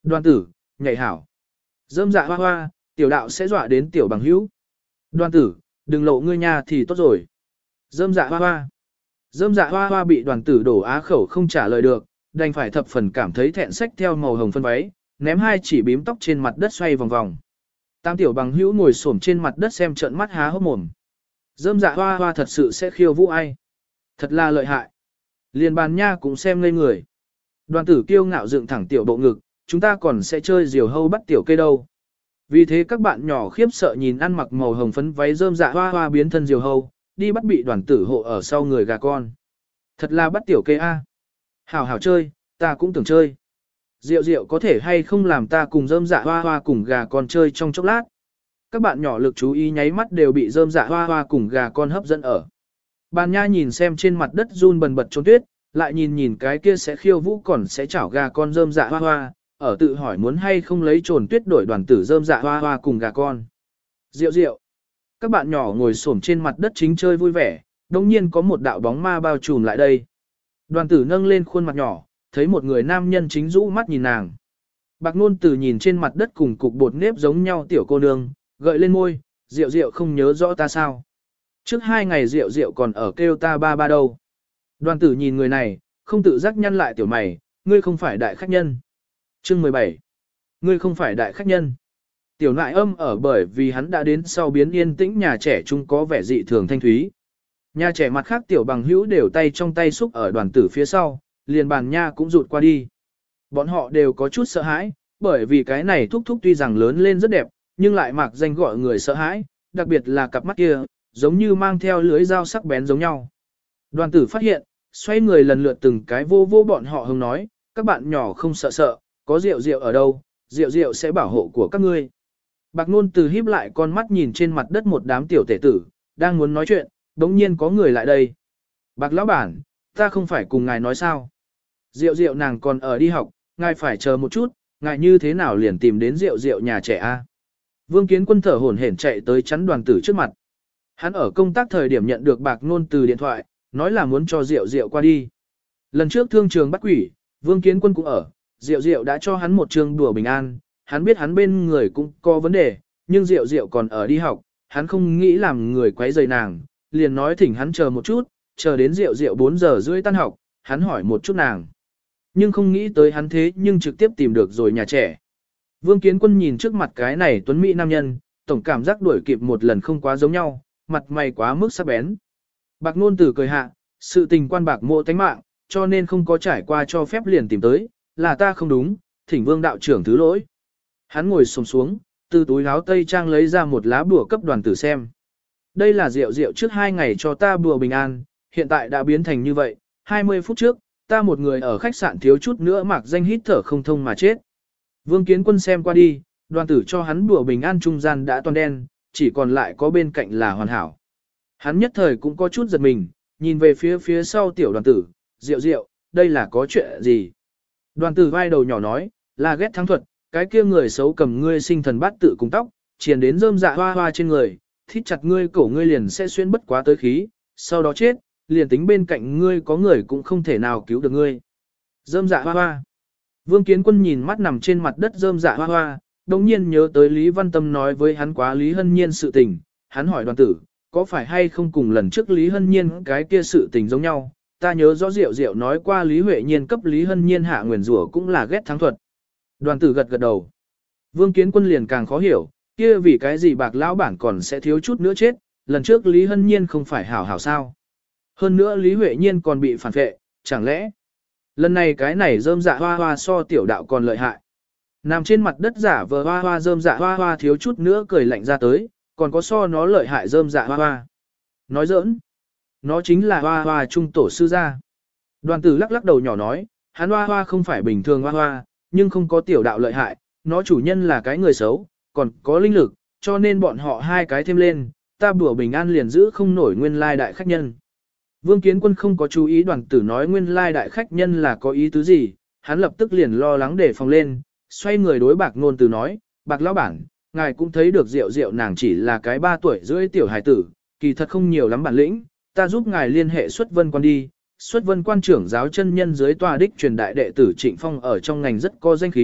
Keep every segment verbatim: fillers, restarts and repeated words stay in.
Đoàn tử, nhảy hảo. Dâm dạ hoa hoa, tiểu đạo sẽ dọa đến tiểu bằng hữu. Đoàn tử, đừng lộ ngươi nhà thì tốt rồi. Dâm dạ hoa hoa. Dâm dạ hoa hoa bị đoàn tử đổ á khẩu không trả lời được, đành phải thập phần cảm thấy thẹn sách theo màu hồng phân váy, ném hai chỉ bím tóc trên mặt đất xoay vòng vòng. Tam tiểu bằng hữu ngồi xổm trên mặt đất xem trợn mắt há hốc mồm. Dâm dạ hoa hoa thật sự sẽ khiêu vũ ai. Thật là lợi hại. Liền bàn nha cũng xem ngây người. Đoàn tử kiêu ngạo dựng thẳng tiểu bộ ngực, chúng ta còn sẽ chơi diều hâu bắt tiểu cây đâu. Vì thế các bạn nhỏ khiếp sợ nhìn ăn mặc màu hồng phấn váy rơm dạ hoa hoa biến thân diều hâu, đi bắt bị đoàn tử hộ ở sau người gà con. Thật là bắt tiểu cây a. Hảo hảo chơi, ta cũng tưởng chơi. Diệu diệu có thể hay không làm ta cùng rơm dạ hoa hoa cùng gà con chơi trong chốc lát. Các bạn nhỏ lực chú ý nháy mắt đều bị rơm dạ hoa hoa cùng gà con hấp dẫn ở. Bàn nha nhìn xem trên mặt đất run bần bật trốn tuyết, lại nhìn nhìn cái kia sẽ khiêu vũ còn sẽ chảo gà con rơm dạ hoa hoa, ở tự hỏi muốn hay không lấy trồn tuyết đổi đoàn tử rơm dạ hoa hoa cùng gà con. Diệu diệu. Các bạn nhỏ ngồi xổm trên mặt đất chính chơi vui vẻ, đồng nhiên có một đạo bóng ma bao trùm lại đây. Đoàn tử nâng lên khuôn mặt nhỏ, thấy một người nam nhân chính rũ mắt nhìn nàng. Bạc Nôn Tử nhìn trên mặt đất cùng cục bột nếp giống nhau tiểu cô nương, gợi lên môi, Diệu Diệu không nhớ rõ ta sao. Trước hai ngày Diệu Diệu còn ở kêu ta ba ba đâu. Đoàn tử nhìn người này, không tự giác nhăn lại tiểu mày, ngươi không phải đại khách nhân. Chương mười bảy. Ngươi không phải đại khách nhân. Tiểu nại âm ở bởi vì hắn đã đến sau biến yên tĩnh nhà trẻ chung có vẻ dị thường thanh thúy. Nhà trẻ mặt khác tiểu bằng hữu đều tay trong tay xúc ở đoàn tử phía sau, liền bàn nha cũng rụt qua đi. Bọn họ đều có chút sợ hãi, bởi vì cái này thúc thúc tuy rằng lớn lên rất đẹp, nhưng lại mặc danh gọi người sợ hãi, đặc biệt là cặp mắt kia, giống như mang theo lưới dao sắc bén giống nhau. Đoàn tử phát hiện, xoay người lần lượt từng cái vô vô bọn họ hông nói, các bạn nhỏ không sợ sợ, có rượu rượu ở đâu, rượu rượu sẽ bảo hộ của các ngươi. Bạc Nôn Từ híp lại con mắt nhìn trên mặt đất một đám tiểu tể tử, đang muốn nói chuyện, đống nhiên có người lại đây. Bạc lão bản, ta không phải cùng ngài nói sao. Rượu rượu nàng còn ở đi học, ngài phải chờ một chút, ngài như thế nào liền tìm đến rượu rượu nhà trẻ a? Vương Kiến Quân thở hổn hển chạy tới chắn đoàn tử trước mặt. Hắn ở công tác thời điểm nhận được Bạc Nôn Từ điện thoại, nói là muốn cho rượu rượu qua đi. Lần trước thương trường bắt quỷ, Vương Kiến Quân cũng ở, rượu rượu đã cho hắn một trường đùa bình an, hắn biết hắn bên người cũng có vấn đề, nhưng rượu rượu còn ở đi học, hắn không nghĩ làm người quấy rầy nàng, liền nói thỉnh hắn chờ một chút, chờ đến rượu rượu bốn giờ rưỡi tan học, hắn hỏi một chút nàng. Nhưng không nghĩ tới hắn thế nhưng trực tiếp tìm được rồi nhà trẻ. Vương Kiến Quân nhìn trước mặt cái này tuấn mỹ nam nhân, tổng cảm giác đuổi kịp một lần không quá giống nhau, mặt mày quá mức sắc bén. Bạc Nôn Tử cười hạ, sự tình quan bạc mộ tánh mạng, cho nên không có trải qua cho phép liền tìm tới, là ta không đúng, thỉnh Vương đạo trưởng thứ lỗi. Hắn ngồi xổm xuống, từ túi áo tây trang lấy ra một lá bùa cấp đoàn tử xem. Đây là rượu rượu trước hai ngày cho ta bùa bình an, hiện tại đã biến thành như vậy, hai mươi phút trước, ta một người ở khách sạn thiếu chút nữa mặc danh hít thở không thông mà chết. Vương Kiến Quân xem qua đi, đoàn tử cho hắn bùa bình an trung gian đã toàn đen, chỉ còn lại có bên cạnh là hoàn hảo. Hắn nhất thời cũng có chút giật mình, nhìn về phía phía sau tiểu đoàn tử, rượu rượu, đây là có chuyện gì? Đoàn tử vai đầu nhỏ nói, là ghét thắng thuật, cái kia người xấu cầm ngươi sinh thần bát tự cùng tóc, triền đến rơm dạ hoa hoa trên người, thít chặt ngươi cổ ngươi liền sẽ xuyên bất quá tới khí, sau đó chết, liền tính bên cạnh ngươi có người cũng không thể nào cứu được ngươi. Rơm dạ hoa hoa. Vương Kiến Quân nhìn mắt nằm trên mặt đất rơm dạ hoa hoa, đồng nhiên nhớ tới Lý Văn Tâm nói với hắn quá Lý Hân Nhiên sự tình, hắn hỏi đoàn tử, có phải hay không cùng lần trước Lý Hân Nhiên cái kia sự tình giống nhau, ta nhớ rõ Diệu Diệu nói qua Lý Huệ Nhiên cấp Lý Hân Nhiên hạ nguyền rủa cũng là ghét thắng thuật. Đoàn tử gật gật đầu. Vương Kiến Quân liền càng khó hiểu, kia vì cái gì bạc lão bản còn sẽ thiếu chút nữa chết, lần trước Lý Hân Nhiên không phải hảo hảo sao. Hơn nữa Lý Huệ Nhiên còn bị phản vệ, chẳng lẽ lần này cái này rơm dạ hoa hoa so tiểu đạo còn lợi hại. Nằm trên mặt đất giả vờ hoa hoa rơm dạ hoa hoa thiếu chút nữa cười lạnh ra tới, còn có so nó lợi hại rơm dạ hoa hoa. Nói giỡn, nó chính là hoa hoa trung tổ sư gia. Đoàn tử lắc lắc đầu nhỏ nói, hắn hoa hoa không phải bình thường hoa hoa, nhưng không có tiểu đạo lợi hại, nó chủ nhân là cái người xấu, còn có linh lực, cho nên bọn họ hai cái thêm lên, ta bùa bình an liền giữ không nổi nguyên lai đại khách nhân. Vương Kiến Quân không có chú ý đoàn tử nói nguyên lai đại khách nhân là có ý tứ gì, hắn lập tức liền lo lắng để phòng lên, xoay người đối Bạc Nôn Tử nói, Bạc lão bản, ngài cũng thấy được Diệu Diệu nàng chỉ là cái ba tuổi rưỡi tiểu hài tử, kỳ thật không nhiều lắm bản lĩnh, ta giúp ngài liên hệ xuất vân quan đi, xuất vân quan trưởng giáo chân nhân dưới tòa đích truyền đại đệ tử Trịnh Phong ở trong ngành rất có danh khí,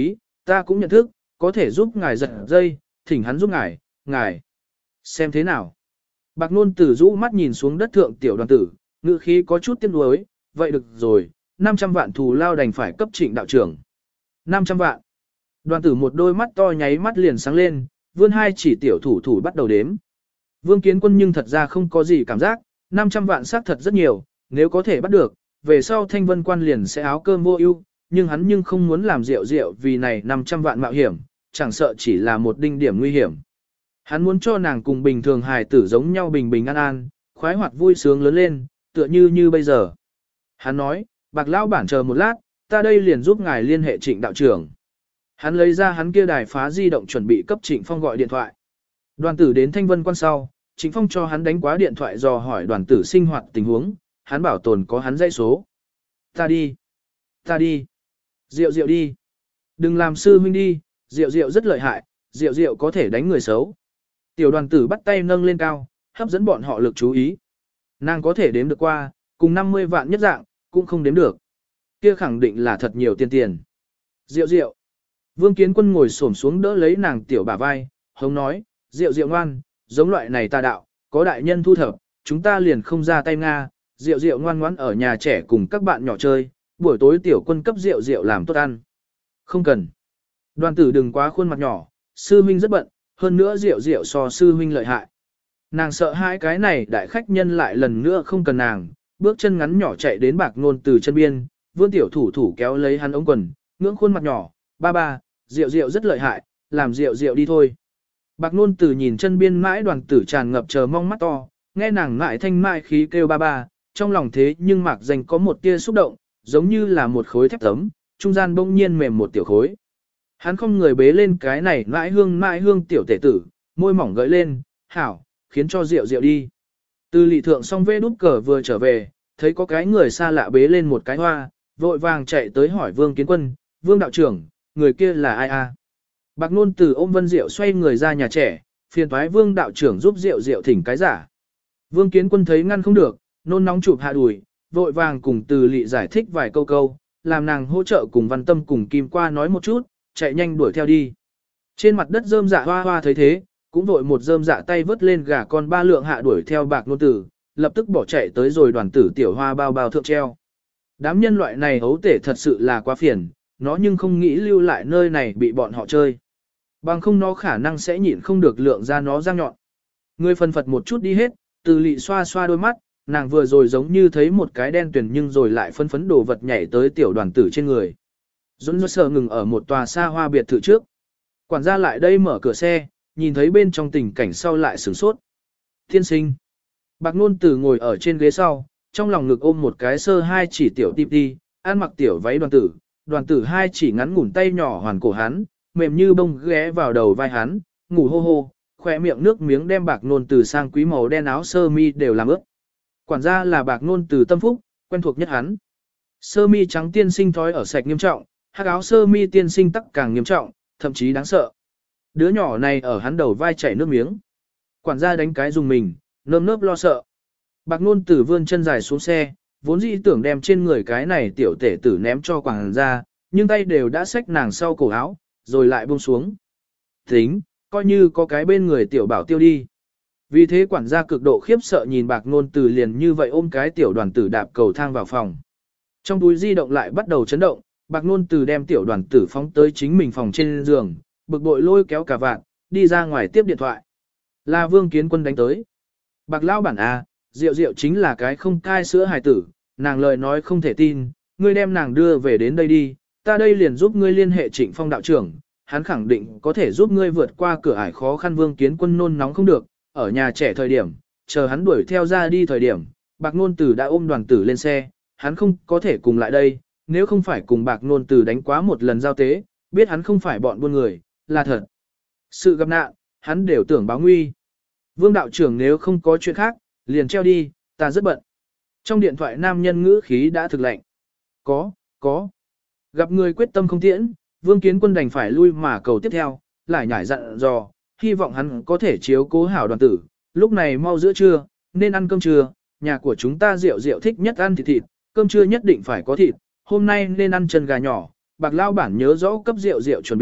ta cũng nhận thức, có thể giúp ngài giật dây, thỉnh hắn giúp ngài, ngài. Xem thế nào. Bạc Nôn Tử rũ mắt nhìn xuống đất thượng tiểu đoàn tử, ngữ khí có chút tiếc nuối, vậy được rồi, năm trăm vạn thù lao đành phải cấp trịnh đạo trưởng. năm trăm vạn. Đoàn tử một đôi mắt to nháy mắt liền sáng lên, vươn hai chỉ tiểu thủ thủ bắt đầu đếm. Vương Kiến Quân nhưng thật ra không có gì cảm giác, năm trăm vạn xác thật rất nhiều, nếu có thể bắt được, về sau Thanh Vân Quan liền sẽ áo cơm vô ưu, nhưng hắn nhưng không muốn làm rượu rượu vì này năm trăm vạn mạo hiểm, chẳng sợ chỉ là một đinh điểm nguy hiểm. Hắn muốn cho nàng cùng bình thường hài tử giống nhau bình bình an an, khoái hoạt vui sướng lớn lên, tựa như như bây giờ. Hắn nói, Bạc lão bản chờ một lát, ta đây liền giúp ngài liên hệ Trịnh đạo trưởng. Hắn lấy ra hắn kia đài phá di động chuẩn bị cấp Trịnh Phong gọi điện thoại. Đoàn tử đến Thanh Vân Quan sau, Trịnh Phong cho hắn đánh quá điện thoại dò hỏi đoàn tử sinh hoạt tình huống, hắn bảo tồn có hắn dãy số. Ta đi, ta đi, Diệu Diệu đi. Đừng làm sư huynh đi, Diệu Diệu rất lợi hại, Diệu Diệu có thể đánh người xấu. Tiểu đoàn tử bắt tay nâng lên cao, hấp dẫn bọn họ lực chú ý. Nàng có thể đếm được qua, cùng năm mươi vạn nhất dạng, cũng không đếm được. Kia khẳng định là thật nhiều tiền tiền. Diệu Diệu. Vương Kiến Quân ngồi xổm xuống đỡ lấy nàng tiểu bả vai, hống nói, Diệu Diệu ngoan, giống loại này tà đạo, có đại nhân thu thập, chúng ta liền không ra tay Nga, Diệu Diệu ngoan ngoãn ở nhà trẻ cùng các bạn nhỏ chơi, buổi tối tiểu quân cấp Diệu Diệu làm tốt ăn. Không cần. Đoàn tử đừng quá khuôn mặt nhỏ, sư huynh rất bận, hơn nữa Diệu Diệu so sư huynh lợi hại. Nàng sợ hai cái này đại khách nhân lại lần nữa không cần nàng, bước chân ngắn nhỏ chạy đến Bạc Nôn từ chân biên, vươn tiểu thủ thủ kéo lấy hắn ống quần, ngưỡng khuôn mặt nhỏ, ba ba, Diệu Diệu rất lợi hại, làm Diệu Diệu đi thôi. Bạc Nôn từ nhìn chân biên mãi đoàn tử tràn ngập chờ mong mắt to, nghe nàng mãi thanh mại khí kêu ba ba, trong lòng thế nhưng mạc danh có một tia xúc động, giống như là một khối thép tấm, trung gian bỗng nhiên mềm một tiểu khối. Hắn không người bế lên cái này mãi hương mãi hương tiểu tể tử, môi mỏng gợi lên, hảo, khiến cho Diệu Diệu đi. Từ lị thượng xong vê đút cờ vừa trở về, thấy có cái người xa lạ bế lên một cái hoa, vội vàng chạy tới hỏi Vương Kiến Quân, Vương đạo trưởng, người kia là ai a? Bạc Nôn từ ôm Vân Diệu xoay người ra nhà trẻ, phiền toái Vương đạo trưởng giúp Diệu Diệu thỉnh cái giả. Vương Kiến Quân thấy ngăn không được, nôn nóng chụp hạ đùi, vội vàng cùng Từ Lị giải thích vài câu câu, làm nàng hỗ trợ cùng Văn Tâm cùng Kim Qua nói một chút, chạy nhanh đuổi theo đi. Trên mặt đất rơm dạ hoa hoa thấy thế, cũng vội một rơm dạ tay vớt lên gà con ba lượng hạ đuổi theo Bạc Nôn tử, lập tức bỏ chạy tới rồi đoàn tử tiểu hoa bao bao thượng treo. Đám nhân loại này ấu tể thật sự là quá phiền, nó nhưng không nghĩ lưu lại nơi này bị bọn họ chơi. Bằng không nó khả năng sẽ nhịn không được lượng ra nó răng nhọn. Người phân phật một chút đi hết, Từ Lị xoa xoa đôi mắt, nàng vừa rồi giống như thấy một cái đen tuyển nhưng rồi lại phân phấn đồ vật nhảy tới tiểu đoàn tử trên người. Dũng dũng sờ ngừng ở một tòa xa hoa biệt thự trước. Quản gia lại đây mở cửa xe, nhìn thấy bên trong tình cảnh sau lại sửng sốt. Thiên sinh. Bạc Nôn Tử ngồi ở trên ghế sau, trong lòng ngực ôm một cái sơ hai chỉ tiểu tip đi, ăn mặc tiểu váy đoàn tử, đoàn tử hai chỉ ngắn ngủn tay nhỏ hoàn cổ hắn, mềm như bông ghé vào đầu vai hắn, ngủ hô hô, khỏe miệng nước miếng đem Bạc Nôn Tử sang quý màu đen áo sơ mi đều làm ướt. Quản gia là Bạc Nôn Tử tâm phúc, quen thuộc nhất hắn. Sơ mi trắng tiên sinh thói ở sạch nghiêm trọng, hắc áo sơ mi tiên sinh tắc càng nghiêm trọng, thậm chí đáng sợ. Đứa nhỏ này ở hắn đầu vai chảy nước miếng. Quản gia đánh cái dùng mình, nơm nớp lo sợ. Bạc Nôn Tử vươn chân dài xuống xe, vốn dĩ tưởng đem trên người cái này tiểu tể tử ném cho quản gia, nhưng tay đều đã xách nàng sau cổ áo, rồi lại buông xuống. Tính, coi như có cái bên người tiểu bảo tiêu đi. Vì thế quản gia cực độ khiếp sợ nhìn Bạc Nôn Tử liền như vậy ôm cái tiểu đoàn tử đạp cầu thang vào phòng. Trong túi di động lại bắt đầu chấn động, Bạc Nôn Tử đem tiểu đoàn tử phóng tới chính mình phòng trên giường, bực bội lôi kéo cả vạn, đi ra ngoài tiếp điện thoại. Là Vương Kiến Quân đánh tới. Bạc lão bản à, Diệu Diệu chính là cái không cai sữa hài tử, nàng lời nói không thể tin, ngươi đem nàng đưa về đến đây đi, ta đây liền giúp ngươi liên hệ Trịnh Phong đạo trưởng, hắn khẳng định có thể giúp ngươi vượt qua cửa ải khó khăn. Vương Kiến Quân nôn nóng không được, ở nhà trẻ thời điểm, chờ hắn đuổi theo ra đi thời điểm, Bạc Nôn Tử đã ôm đoàn tử lên xe, hắn không có thể cùng lại đây, nếu không phải cùng Bạc Nôn Tử đánh quá một lần giao tế, biết hắn không phải bọn buôn người, là thật. Sự gặp nạn, hắn đều tưởng báo nguy. Vương đạo trưởng nếu không có chuyện khác, liền treo đi, ta rất bận. Trong điện thoại nam nhân ngữ khí đã thực lệnh. Có, có. Gặp người quyết tâm không tiễn, Vương Kiến Quân đành phải lui mà cầu tiếp theo, lại nhảy dặn dò, hy vọng hắn có thể chiếu cố hảo đoàn tử. Lúc này mau giữa trưa, nên ăn cơm trưa, nhà của chúng ta Diệu Diệu thích nhất ăn thịt thịt, cơm trưa nhất định phải có thịt, hôm nay nên ăn chân gà nhỏ, Bạc lão bản nhớ rõ cấp Diệu Diệu chuẩn bị,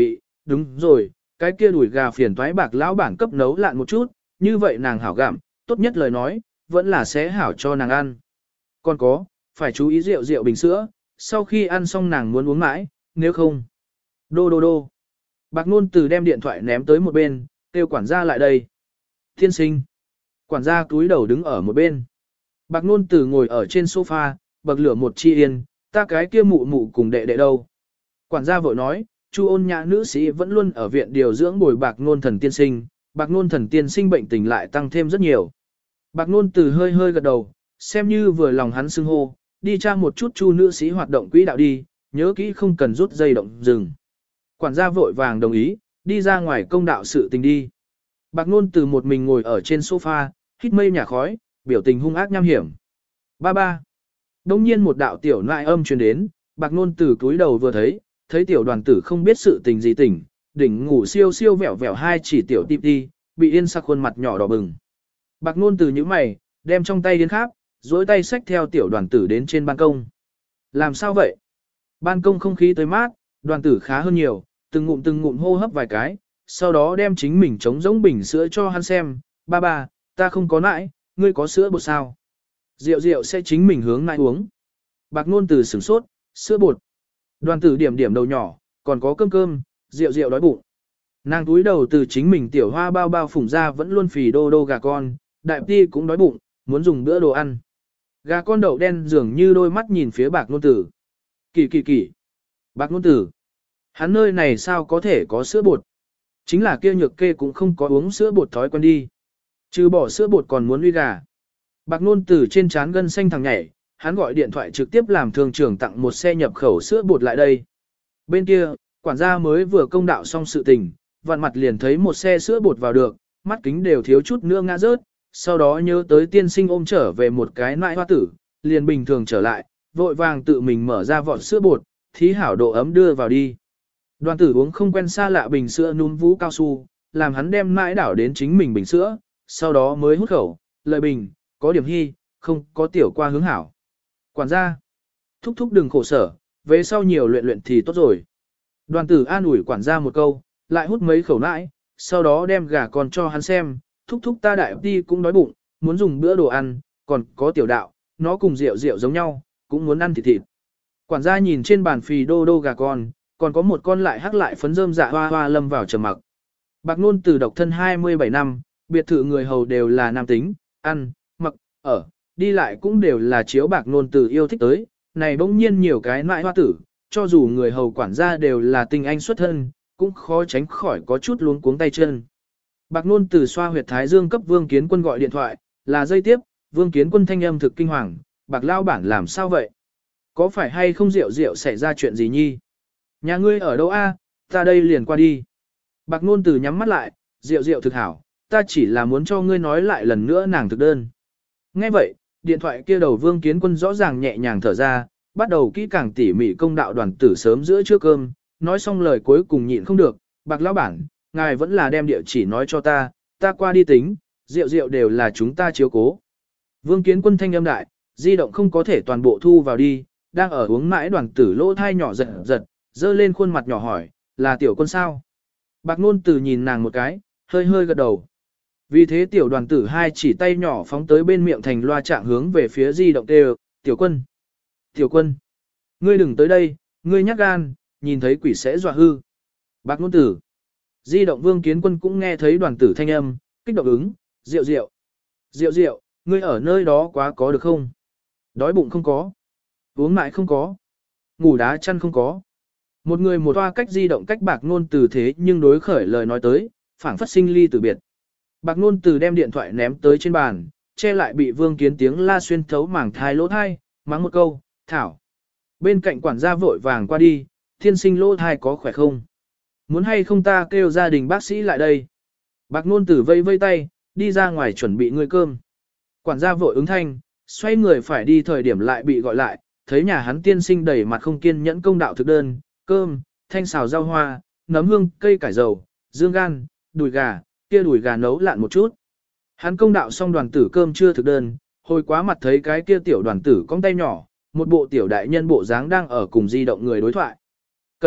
đúng rồi, cái kia đùi gà phiền toái bạc lão bản cấp nấu lạn một chút, như vậy nàng hảo gặm, tốt nhất lời nói, vẫn là sẽ hảo cho nàng ăn. Còn có, phải chú ý rượu rượu bình sữa, sau khi ăn xong nàng muốn uống mãi, nếu không. Đô đô đô. Bạc Nôn Từ đem điện thoại ném tới một bên, kêu quản gia lại đây. Thiên sinh. Quản gia túi đầu đứng ở một bên. Bạc Nôn Từ ngồi ở trên sofa, bậc lửa một chi yên, ta cái kia mụ mụ cùng đệ đệ đâu. Quản gia vội nói, Chu Ôn Nhã nữ sĩ vẫn luôn ở viện điều dưỡng bồi Bạc Nôn Thần tiên sinh, Bạc Nôn Thần tiên sinh bệnh tình lại tăng thêm rất nhiều. Bạc Nôn Từ hơi hơi gật đầu, xem như vừa lòng hắn xưng hô, đi tra một chút Chu nữ sĩ hoạt động quỹ đạo đi, nhớ kỹ không cần rút dây động dừng. Quản gia vội vàng đồng ý, đi ra ngoài công đạo sự tình đi. Bạc Nôn Từ một mình ngồi ở trên sofa, hít mây nhà khói, biểu tình hung ác nham hiểm. Ba ba. Đông nhiên một đạo tiểu nại âm truyền đến, Bạc Nôn Từ cúi đầu vừa thấy, thấy tiểu đoàn tử không biết sự tình gì tỉnh, đỉnh ngủ siêu siêu vẹo vẹo hai chỉ tiểu tip đi, bị yên sắc khuôn mặt nhỏ đỏ bừng. Bạc Nôn Từ nhíu mày, đem trong tay điên kháp, duỗi tay xách theo tiểu đoàn tử đến trên ban công. Làm sao vậy? Ban công không khí tới mát, đoàn tử khá hơn nhiều, từng ngụm từng ngụm hô hấp vài cái, sau đó đem chính mình trống giống bình sữa cho hắn xem, ba ba, ta không có nãi, ngươi có sữa bột sao? Rượu rượu sẽ chính mình hướng nãi uống. Bạc Nôn Từ sửng sốt, sữa bột. Đoàn tử điểm điểm đầu nhỏ, còn có cơm cơm, rượu rượu đói bụng. Nàng túi đầu từ chính mình tiểu hoa bao bao phủng ra vẫn luôn phì đô đô gà con, đại ti cũng đói bụng, muốn dùng bữa đồ ăn. Gà con đậu đen dường như đôi mắt nhìn phía Bạc Nôn Tử. Kỳ kỳ kỳ. Bạc Nôn Tử. Hắn nơi này sao có thể có sữa bột? Chính là kia nhược kê cũng không có uống sữa bột thói quen đi. Trừ bỏ sữa bột còn muốn uy gà. Bạc Nôn Tử trên trán gân xanh thằng nhảy, hắn gọi điện thoại trực tiếp làm thương trưởng tặng một xe nhập khẩu sữa bột lại đây. Bên kia, quản gia mới vừa công đạo xong sự tình, vặn mặt liền thấy một xe sữa bột vào được, mắt kính đều thiếu chút nữa ngã rớt, sau đó nhớ tới tiên sinh ôm trở về một cái nãi hoa tử, liền bình thường trở lại, vội vàng tự mình mở ra vọt sữa bột, thí hảo độ ấm đưa vào đi. Đoàn tử uống không quen xa lạ bình sữa núm vú cao su, làm hắn đem nãi đảo đến chính mình bình sữa, sau đó mới hút khẩu, lợi bình, có điểm hy, không có tiểu qua hướng hảo. Quản gia, thúc thúc đừng khổ sở, về sau nhiều luyện luyện thì tốt rồi. Đoàn tử an ủi quản gia một câu, lại hút mấy khẩu nãi, sau đó đem gà con cho hắn xem, thúc thúc ta đại đi cũng đói bụng, muốn dùng bữa đồ ăn, còn có tiểu đạo, nó cùng rượu rượu giống nhau, cũng muốn ăn thịt thịt. Quản gia nhìn trên bàn phì đô đô gà con, còn có một con lại hắc lại phấn rơm dạ hoa hoa lâm vào trầm mặc. Bạc Nôn Từ độc thân hai mươi bảy năm, biệt thự người hầu đều là nam tính, ăn, mặc, ở, đi lại cũng đều là chiếu Bạc Nôn Từ yêu thích tới, này bỗng nhiên nhiều cái nại hoa tử, cho dù người hầu quản gia đều là tinh anh xuất thân, cũng khó tránh khỏi có chút luống cuống tay chân. Bạc Nôn Từ xoa huyệt thái dương cấp Vương Kiến Quân gọi điện thoại, là dây tiếp, Vương Kiến Quân thanh âm thực kinh hoàng, Bạc lao bản làm sao vậy? Có phải hay không rượu rượu xảy ra chuyện gì nhi? Nhà ngươi ở đâu a? Ta đây liền qua đi. Bạc Nôn Từ nhắm mắt lại, rượu rượu thực hảo, ta chỉ là muốn cho ngươi nói lại lần nữa nàng thực đơn. Nghe vậy, điện thoại kia đầu Vương Kiến Quân rõ ràng nhẹ nhàng thở ra, bắt đầu kỹ càng tỉ mỉ công đạo đoàn tử sớm giữa trưa cơm, nói xong lời cuối cùng nhịn không được, Bạc lão bản, ngài vẫn là đem địa chỉ nói cho ta, ta qua đi tính, rượu rượu đều là chúng ta chiếu cố. Vương Kiến Quân thanh âm đại, di động không có thể toàn bộ thu vào đi, đang ở uống mãi đoàn tử lỗ thai nhỏ giật giật, dơ lên khuôn mặt nhỏ hỏi, là tiểu quân sao? Bạc Nôn Từ nhìn nàng một cái, hơi hơi gật đầu. Vì thế tiểu đoàn tử hai chỉ tay nhỏ phóng tới bên miệng thành loa trạng hướng về phía di động đều, tiểu quân. Tiểu quân, ngươi đừng tới đây, ngươi nhát gan, nhìn thấy quỷ sẽ dọa hư. Bạc Nôn Tử. Di động Vương Kiến Quân cũng nghe thấy đoàn tử thanh âm, kích động ứng, rượu rượu. Rượu rượu, ngươi ở nơi đó quá có được không? Đói bụng không có. Uống mãi không có. Ngủ đá chăn không có. Một người một toa cách di động cách Bạc Nôn Từ thế nhưng đối khởi lời nói tới, phảng phất sinh ly tử biệt. Bạc Nôn Từ đem điện thoại ném tới trên bàn, che lại bị Vương Kiến tiếng la xuyên thấu mảng thai lỗ thai, mắng một câu, thảo. Bên cạnh quản gia vội vàng qua đi, thiên sinh lỗ thai có khỏe không? Muốn hay không ta kêu gia đình bác sĩ lại đây? Bạc Nôn Từ vây vây tay, đi ra ngoài chuẩn bị ngươi cơm. Quản gia vội ứng thanh, xoay người phải đi thời điểm lại bị gọi lại, thấy nhà hắn tiên sinh đầy mặt không kiên nhẫn công đạo thực đơn, cơm, thanh xào rau hoa, nấm hương, cây cải dầu, dương gan, đùi gà, kia đùi gà nấu lạn một chút. Hắn công đạo xong đoàn tử cơm chưa thực đơn, hồi quá mặt thấy cái kia tiểu đoàn tử cong tay nhỏ, một bộ tiểu đại nhân bộ dáng đang ở cùng di động người đối thoại. Cẩn thận,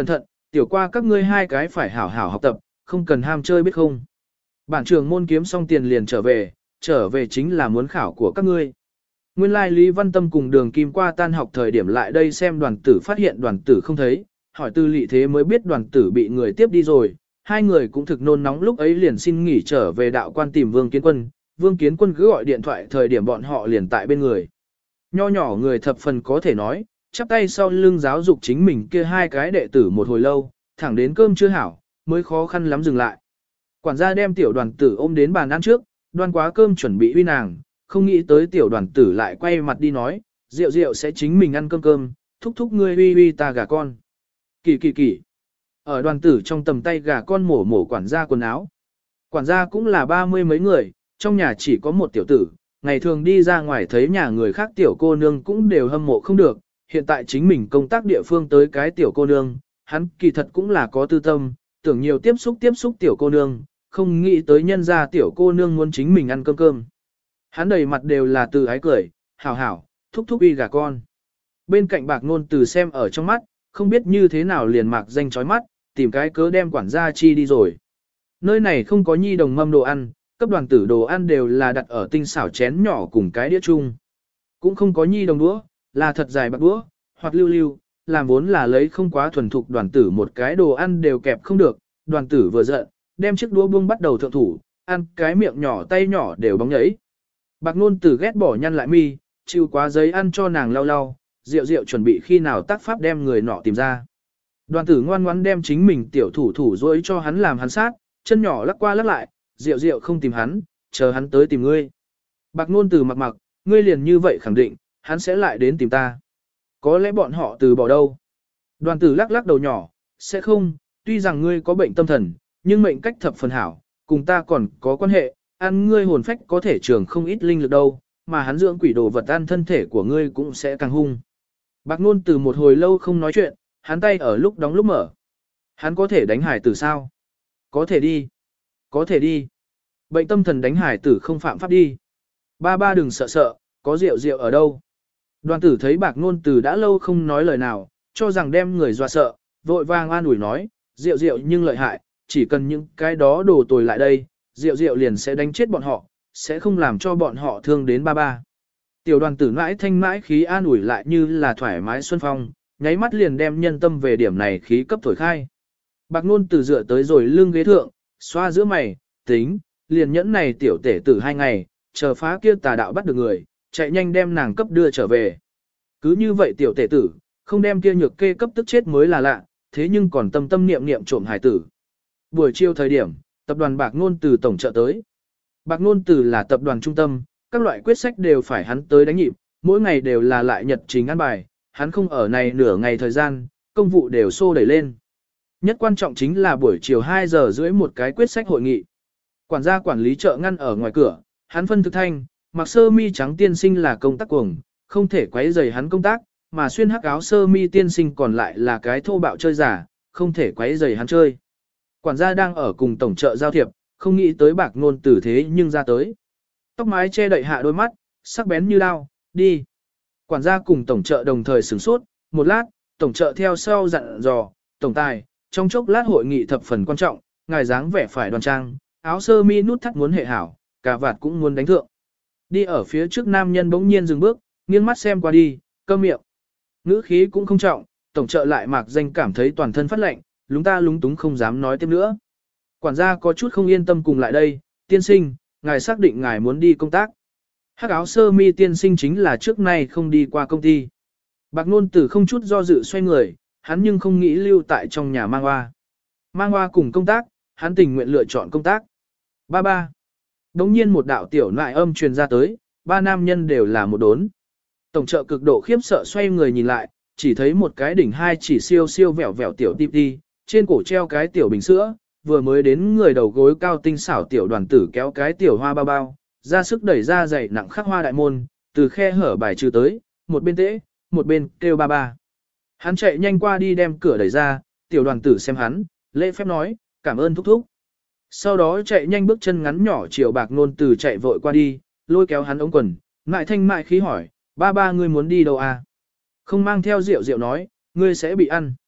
tiểu qua các ngươi hai cái phải hảo hảo học tập, không cần ham chơi biết không. Bản trưởng môn kiếm xong tiền liền trở về, trở về chính là muốn khảo của các ngươi. Nguyên lai Lý Văn Tâm cùng Đường Kim qua tan học thời điểm lại đây xem đoàn tử phát hiện đoàn tử không thấy, hỏi tư lị thế mới biết đoàn tử bị người tiếp đi rồi, hai người cũng thực nôn nóng lúc ấy liền xin nghỉ trở về đạo quan tìm Vương Kiến Quân, Vương Kiến Quân cứ gọi điện thoại thời điểm bọn họ liền tại bên người. Nho nhỏ người thập phần có thể nói, chắp tay sau lưng giáo dục chính mình kia hai cái đệ tử một hồi lâu, thẳng đến cơm chưa hảo, mới khó khăn lắm dừng lại. Quản gia đem tiểu đoàn tử ôm đến bàn ăn trước, đoan quá cơm chuẩn bị uy nàng, không nghĩ tới tiểu đoàn tử lại quay mặt đi nói, rượu rượu sẽ chính mình ăn cơm cơm, thúc thúc ngươi uy uy ta gà con. Kỳ kỳ kỳ. Ở đoàn tử trong tầm tay gà con mổ mổ quản gia quần áo. Quản gia cũng là ba mươi mấy người, trong nhà chỉ có một tiểu tử, ngày thường đi ra ngoài thấy nhà người khác tiểu cô nương cũng đều hâm mộ không được, hiện tại chính mình công tác địa phương tới cái tiểu cô nương, hắn kỳ thật cũng là có tư tâm, tưởng nhiều tiếp xúc tiếp xúc tiểu cô nương, không nghĩ tới nhân ra tiểu cô nương muốn chính mình ăn cơm cơm. Hắn đầy mặt đều là từ ái cười, hảo hảo, thúc thúc uy gà con. Bên cạnh bạc ngôn từ xem ở trong mắt, không biết như thế nào liền mạc danh chói mắt, tìm cái cớ đem quản gia chi đi rồi. Nơi này không có nhi đồng mâm đồ ăn, cấp đoàn tử đồ ăn đều là đặt ở tinh xảo chén nhỏ cùng cái đĩa chung. Cũng không có nhi đồng đũa, là thật dài bạc đũa, hoặc lưu lưu, làm vốn là lấy không quá thuần thục đoàn tử một cái đồ ăn đều kẹp không được, đoàn tử vừa giận, đem chiếc đũa buông bắt đầu thượng thủ, ăn cái miệng nhỏ tay nhỏ đều bóng nhấy. Bạc ngôn tử ghét bỏ nhăn lại mi, chịu quá giấy ăn cho nàng lau lau, rượu rượu chuẩn bị khi nào tác pháp đem người nọ tìm ra. Đoàn tử ngoan ngoãn đem chính mình tiểu thủ thủ dối cho hắn làm hắn sát, chân nhỏ lắc qua lắc lại, rượu rượu không tìm hắn, chờ hắn tới tìm ngươi. Bạc ngôn tử mặc mặc, ngươi liền như vậy khẳng định, hắn sẽ lại đến tìm ta. Có lẽ bọn họ từ bỏ đâu. Đoàn tử lắc lắc đầu nhỏ, sẽ không, tuy rằng ngươi có bệnh tâm thần, nhưng mệnh cách thập phần hảo, cùng ta còn có quan hệ, ăn ngươi hồn phách có thể trường không ít linh lực đâu, mà hắn dưỡng quỷ đồ vật ăn thân thể của ngươi cũng sẽ càng hung. Bạc ngôn từ một hồi lâu không nói chuyện, hắn tay ở lúc đóng lúc mở. Hắn có thể đánh hải tử sao? Có thể đi. Có thể đi. Bệnh tâm thần đánh hải tử không phạm pháp đi. Ba ba đừng sợ sợ, có rượu rượu ở đâu. Đoàn tử thấy bạc ngôn từ đã lâu không nói lời nào, cho rằng đem người dọa sợ, vội vàng an ủi nói, rượu rượu nhưng lợi hại, chỉ cần những cái đó đồ tồi lại đây, rượu rượu liền sẽ đánh chết bọn họ, sẽ không làm cho bọn họ thương đến ba ba. Tiểu đoàn tử mãi thanh mãi khí an ủi lại như là thoải mái xuân phong, nháy mắt liền đem nhân tâm về điểm này khí cấp thổi khai. Bạc ngôn từ dựa tới rồi lưng ghế thượng, xoa giữa mày, tính, liền nhẫn này tiểu tể tử hai ngày, chờ phá kia tà đạo bắt được người, chạy nhanh đem nàng cấp đưa trở về. Cứ như vậy tiểu tể tử, không đem kia nhược kê cấp tức chết mới là lạ, thế nhưng còn tâm tâm niệm niệm trộm hải tử. Buổi chiều thời điểm, tập đoàn Bạc ngôn từ tổng trợ tới. Bạc ngôn từ là tập đoàn trung tâm, các loại quyết sách đều phải hắn tới đánh nhịp, mỗi ngày đều là lại nhật trình ăn bài, hắn không ở này nửa ngày thời gian, công vụ đều xô đẩy lên. Nhất quan trọng chính là buổi chiều hai giờ rưỡi một cái quyết sách hội nghị. Quản gia quản lý chợ ngăn ở ngoài cửa, hắn phân thực thanh, mặc sơ mi trắng tiên sinh là công tác cuồng, không thể quấy rầy hắn công tác, mà xuyên hắc áo sơ mi tiên sinh còn lại là cái thô bạo chơi giả, không thể quấy rầy hắn chơi. Quản gia đang ở cùng tổng chợ giao thiệp, không nghĩ tới Bạc ngôn tử thế nhưng ra tới. Tóc mái che đậy hạ đôi mắt, sắc bén như đao, đi. Quản gia cùng tổng chợ đồng thời sửng sốt, một lát, tổng chợ theo sau dặn dò, tổng tài, trong chốc lát hội nghị thập phần quan trọng, ngài dáng vẻ phải đoan trang, áo sơ mi nút thắt muốn hệ hảo, cà vạt cũng muốn đánh thượng. Đi ở phía trước nam nhân bỗng nhiên dừng bước, nghiêng mắt xem qua đi, câm miệng. Ngữ khí cũng không trọng, tổng chợ lại mạc danh cảm thấy toàn thân phát lạnh, lúng ta lúng túng không dám nói tiếp nữa. Quản gia có chút không yên tâm cùng lại đây, tiên sinh, ngài xác định ngài muốn đi công tác. Hắc áo sơ mi tiên sinh chính là trước nay không đi qua công ty. Bạc ngôn tử không chút do dự xoay người, hắn nhưng không nghĩ lưu tại trong nhà mang hoa. Mang hoa cùng công tác, hắn tình nguyện lựa chọn công tác. Ba ba. Đống nhiên một đạo tiểu nại âm truyền ra tới, ba nam nhân đều là một đốn. Tổng trợ cực độ khiếp sợ xoay người nhìn lại, chỉ thấy một cái đỉnh hai chỉ siêu siêu vẹo vẹo tiểu tip đi, trên cổ treo cái tiểu bình sữa, vừa mới đến người đầu gối cao tinh xảo tiểu đoàn tử kéo cái tiểu hoa bao bao, ra sức đẩy ra dày nặng khắc hoa đại môn, từ khe hở bài trừ tới, một bên tễ, một bên kêu ba ba. Hắn chạy nhanh qua đi đem cửa đẩy ra, tiểu đoàn tử xem hắn, lễ phép nói, cảm ơn thúc thúc. Sau đó chạy nhanh bước chân ngắn nhỏ chiều Bạc ngôn từ chạy vội qua đi, lôi kéo hắn ống quần, mại thanh mại khí hỏi, ba ba ngươi muốn đi đâu à? Không mang theo rượu rượu nói, ngươi sẽ bị ăn.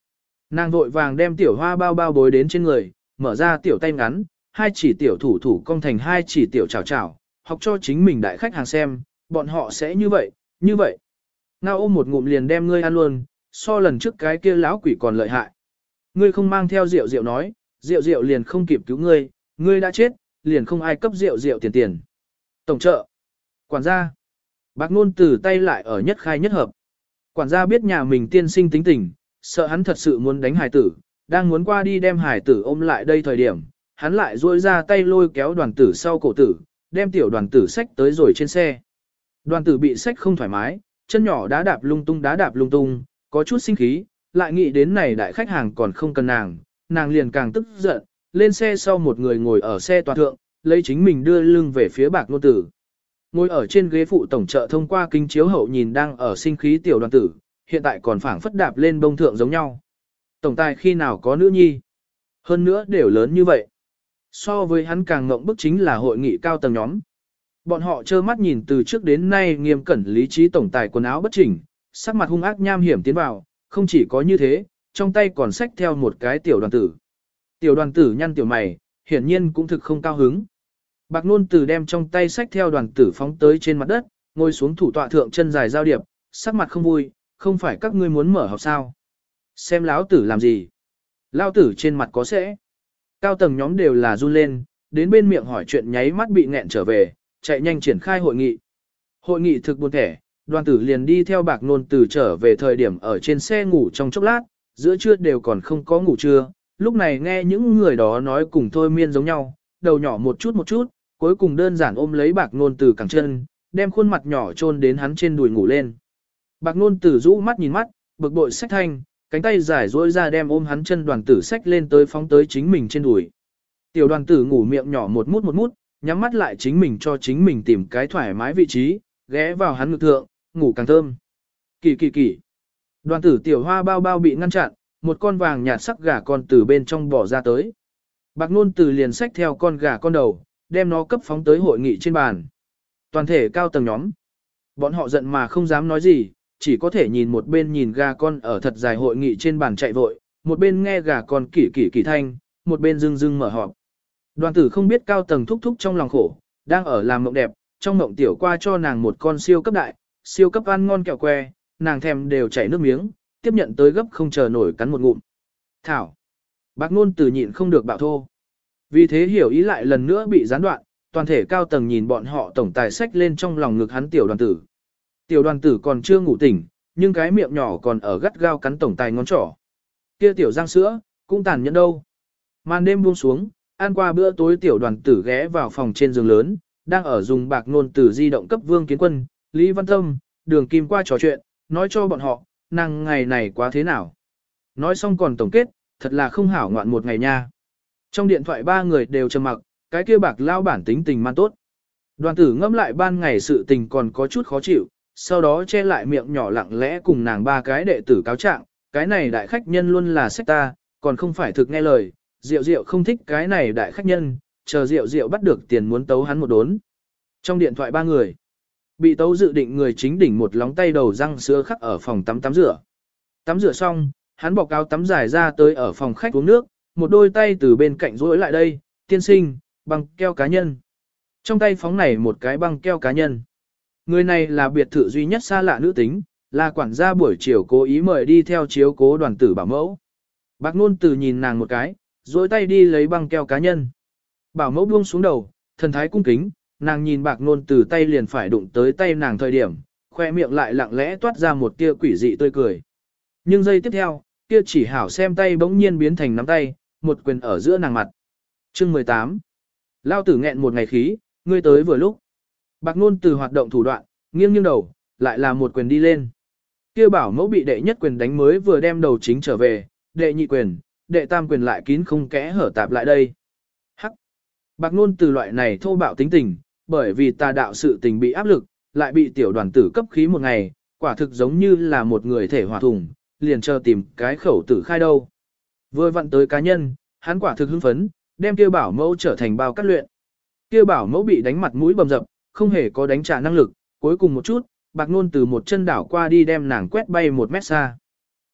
Nàng vội vàng đem tiểu hoa bao bao bối đến trên người, mở ra tiểu tay ngắn, hai chỉ tiểu thủ thủ cong thành hai chỉ tiểu chảo chảo, học cho chính mình đại khách hàng xem, bọn họ sẽ như vậy, như vậy. Ngao ôm một ngụm liền đem ngươi ăn luôn, so lần trước cái kia lão quỷ còn lợi hại. Ngươi không mang theo rượu rượu nói, rượu rượu liền không kịp cứu ngươi, ngươi đã chết, liền không ai cấp rượu rượu tiền tiền. Tổng trợ, quản gia, bạc ngôn từ tay lại ở nhất khai nhất hợp. Quản gia biết nhà mình tiên sinh tính tình, sợ hắn thật sự muốn đánh hài tử, đang muốn qua đi đem hài tử ôm lại đây thời điểm, hắn lại duỗi ra tay lôi kéo đoàn tử sau cổ tử, đem tiểu đoàn tử xách tới rồi trên xe. Đoàn tử bị xách không thoải mái, chân nhỏ đá đạp lung tung đá đạp lung tung, có chút sinh khí, lại nghĩ đến này đại khách hàng còn không cần nàng, nàng liền càng tức giận, lên xe sau một người ngồi ở xe toàn thượng, lấy chính mình đưa lưng về phía bạc nôn tử. Ngồi ở trên ghế phụ tổng trợ thông qua kính chiếu hậu nhìn đang ở sinh khí tiểu đoàn tử, hiện tại còn phảng phất đạp lên bông thượng giống nhau. Tổng tài khi nào có nữ nhi? Hơn nữa đều lớn như vậy. So với hắn càng ngộng bức chính là hội nghị cao tầng nhóm. Bọn họ trơ mắt nhìn từ trước đến nay nghiêm cẩn lý trí tổng tài quần áo bất chỉnh, sắc mặt hung ác nham hiểm tiến vào, không chỉ có như thế, trong tay còn xách theo một cái tiểu đoàn tử. Tiểu đoàn tử nhăn tiểu mày, hiển nhiên cũng thực không cao hứng. Bạc nôn tử đem trong tay xách theo đoàn tử phóng tới trên mặt đất, ngồi xuống thủ tọa thượng chân dài giao điệp, sắc mặt không vui, không phải các ngươi muốn mở học sao? Xem lão tử làm gì? Lão tử trên mặt có sẽ. Cao tầng nhóm đều là run lên, đến bên miệng hỏi chuyện nháy mắt bị nghẹn trở về, chạy nhanh triển khai hội nghị. Hội nghị thực buồn thẻ, đoàn tử liền đi theo bạc nôn tử trở về thời điểm ở trên xe ngủ trong chốc lát, giữa trưa đều còn không có ngủ trưa, lúc này nghe những người đó nói cùng thôi miên giống nhau, đầu nhỏ một chút một chút, cuối cùng đơn giản ôm lấy bạc nôn tử cẳng chân, đem khuôn mặt nhỏ chôn đến hắn trên đùi ngủ lên. Bạc nôn tử rũ mắt nhìn mắt, bực bội sách thanh, cánh tay dài duỗi ra đem ôm hắn chân đoàn tử sách lên tới phóng tới chính mình trên đùi. Tiểu đoàn tử ngủ miệng nhỏ một mút một mút, nhắm mắt lại chính mình cho chính mình tìm cái thoải mái vị trí, ghé vào hắn ngực thượng, ngủ càng thơm. Kỳ kỳ kỳ. Đoàn tử tiểu hoa bao bao bị ngăn chặn, một con vàng nhạt sắc gà con từ bên trong bỏ ra tới. Bạc nôn từ liền xách theo con gà con đầu, đem nó cấp phóng tới hội nghị trên bàn. Toàn thể cao tầng nhóm. Bọn họ giận mà không dám nói gì, chỉ có thể nhìn một bên nhìn gà con ở thật dài hội nghị trên bàn chạy vội, một bên nghe gà con kỷ kỷ kỷ thanh, một bên dưng dưng mở họp. Đoàn tử không biết cao tầng thúc thúc trong lòng khổ, đang ở làm mộng đẹp, trong mộng tiểu qua cho nàng một con siêu cấp đại, siêu cấp ăn ngon kẹo que, nàng thèm đều chảy nước miếng, tiếp nhận tới gấp không chờ nổi cắn một ngụm. Thảo. Bác ngôn từ nhịn không được bạo thô. Vì thế hiểu ý lại lần nữa bị gián đoạn, toàn thể cao tầng nhìn bọn họ tổng tài sách lên trong lòng ngực hắn tiểu đoàn tử. Tiểu đoàn tử còn chưa ngủ tỉnh, nhưng cái miệng nhỏ còn ở gắt gao cắn tổng tài ngón trỏ. Kia tiểu răng sữa, cũng tàn nhẫn đâu. Màn đêm buông xuống, ăn qua bữa tối tiểu đoàn tử ghé vào phòng trên giường lớn, đang ở dùng bạc ngôn từ di động cấp Vương Kiến Quân, Lý Văn Tâm, Đường Kim qua trò chuyện, nói cho bọn họ, nàng ngày này quá thế nào. Nói xong còn tổng kết, thật là không hảo ngoạn một ngày nha. Trong điện thoại ba người đều trầm mặc, cái kia bạc lao bản tính tình man tốt. Đoàn tử ngâm lại ban ngày sự tình còn có chút khó chịu, sau đó che lại miệng nhỏ lặng lẽ cùng nàng ba cái đệ tử cáo trạng, cái này đại khách nhân luôn là sách ta, còn không phải thực nghe lời, Diệu Diệu không thích cái này đại khách nhân, chờ Diệu Diệu bắt được tiền muốn tấu hắn một đốn. Trong điện thoại ba người, bị tấu dự định người chính đỉnh một lóng tay đầu răng sữa khắc ở phòng tắm tắm rửa. Tắm rửa xong, hắn bọc áo tắm dài ra tới ở phòng khách uống nước, một đôi tay từ bên cạnh duỗi lại đây, tiên sinh, băng keo cá nhân. Trong tay phóng này một cái băng keo cá nhân. Người này là biệt thự duy nhất xa lạ nữ tính, là quản gia buổi chiều cố ý mời đi theo chiếu cố đoàn tử bảo mẫu. Bác nôn từ nhìn nàng một cái, duỗi tay đi lấy băng keo cá nhân. Bảo mẫu buông xuống đầu, thần thái cung kính, nàng nhìn bạc nôn từ tay liền phải đụng tới tay nàng thời điểm, khoe miệng lại lặng lẽ toát ra một tia quỷ dị tươi cười. Nhưng giây tiếp theo, kia chỉ hảo xem tay bỗng nhiên biến thành nắm tay, một quyền ở giữa nàng mặt. Chương mười tám. Lao tử nghẹn một ngày khí, ngươi tới vừa lúc. Bạc nôn từ hoạt động thủ đoạn, nghiêng nghiêng đầu, lại là một quyền đi lên. Kia bảo mẫu bị đệ nhất quyền đánh mới vừa đem đầu chính trở về, đệ nhị quyền, đệ tam quyền lại kín không kẽ hở tạp lại đây. Hắc. Bạc nôn từ loại này thô bạo tính tình, bởi vì tà đạo sự tình bị áp lực, lại bị tiểu đoàn tử cấp khí một ngày, quả thực giống như là một người thể hỏa thùng, liền chờ tìm cái khẩu tử khai đâu. Vừa vặn tới cá nhân, hắn quả thực hưng phấn, đem kia bảo mẫu trở thành bao cắt luyện. Kia bảo mẫu bị đánh mặt mũi bầm dập, không hề có đánh trả năng lực, cuối cùng một chút, bạc nôn từ một chân đảo qua đi đem nàng quét bay một mét xa.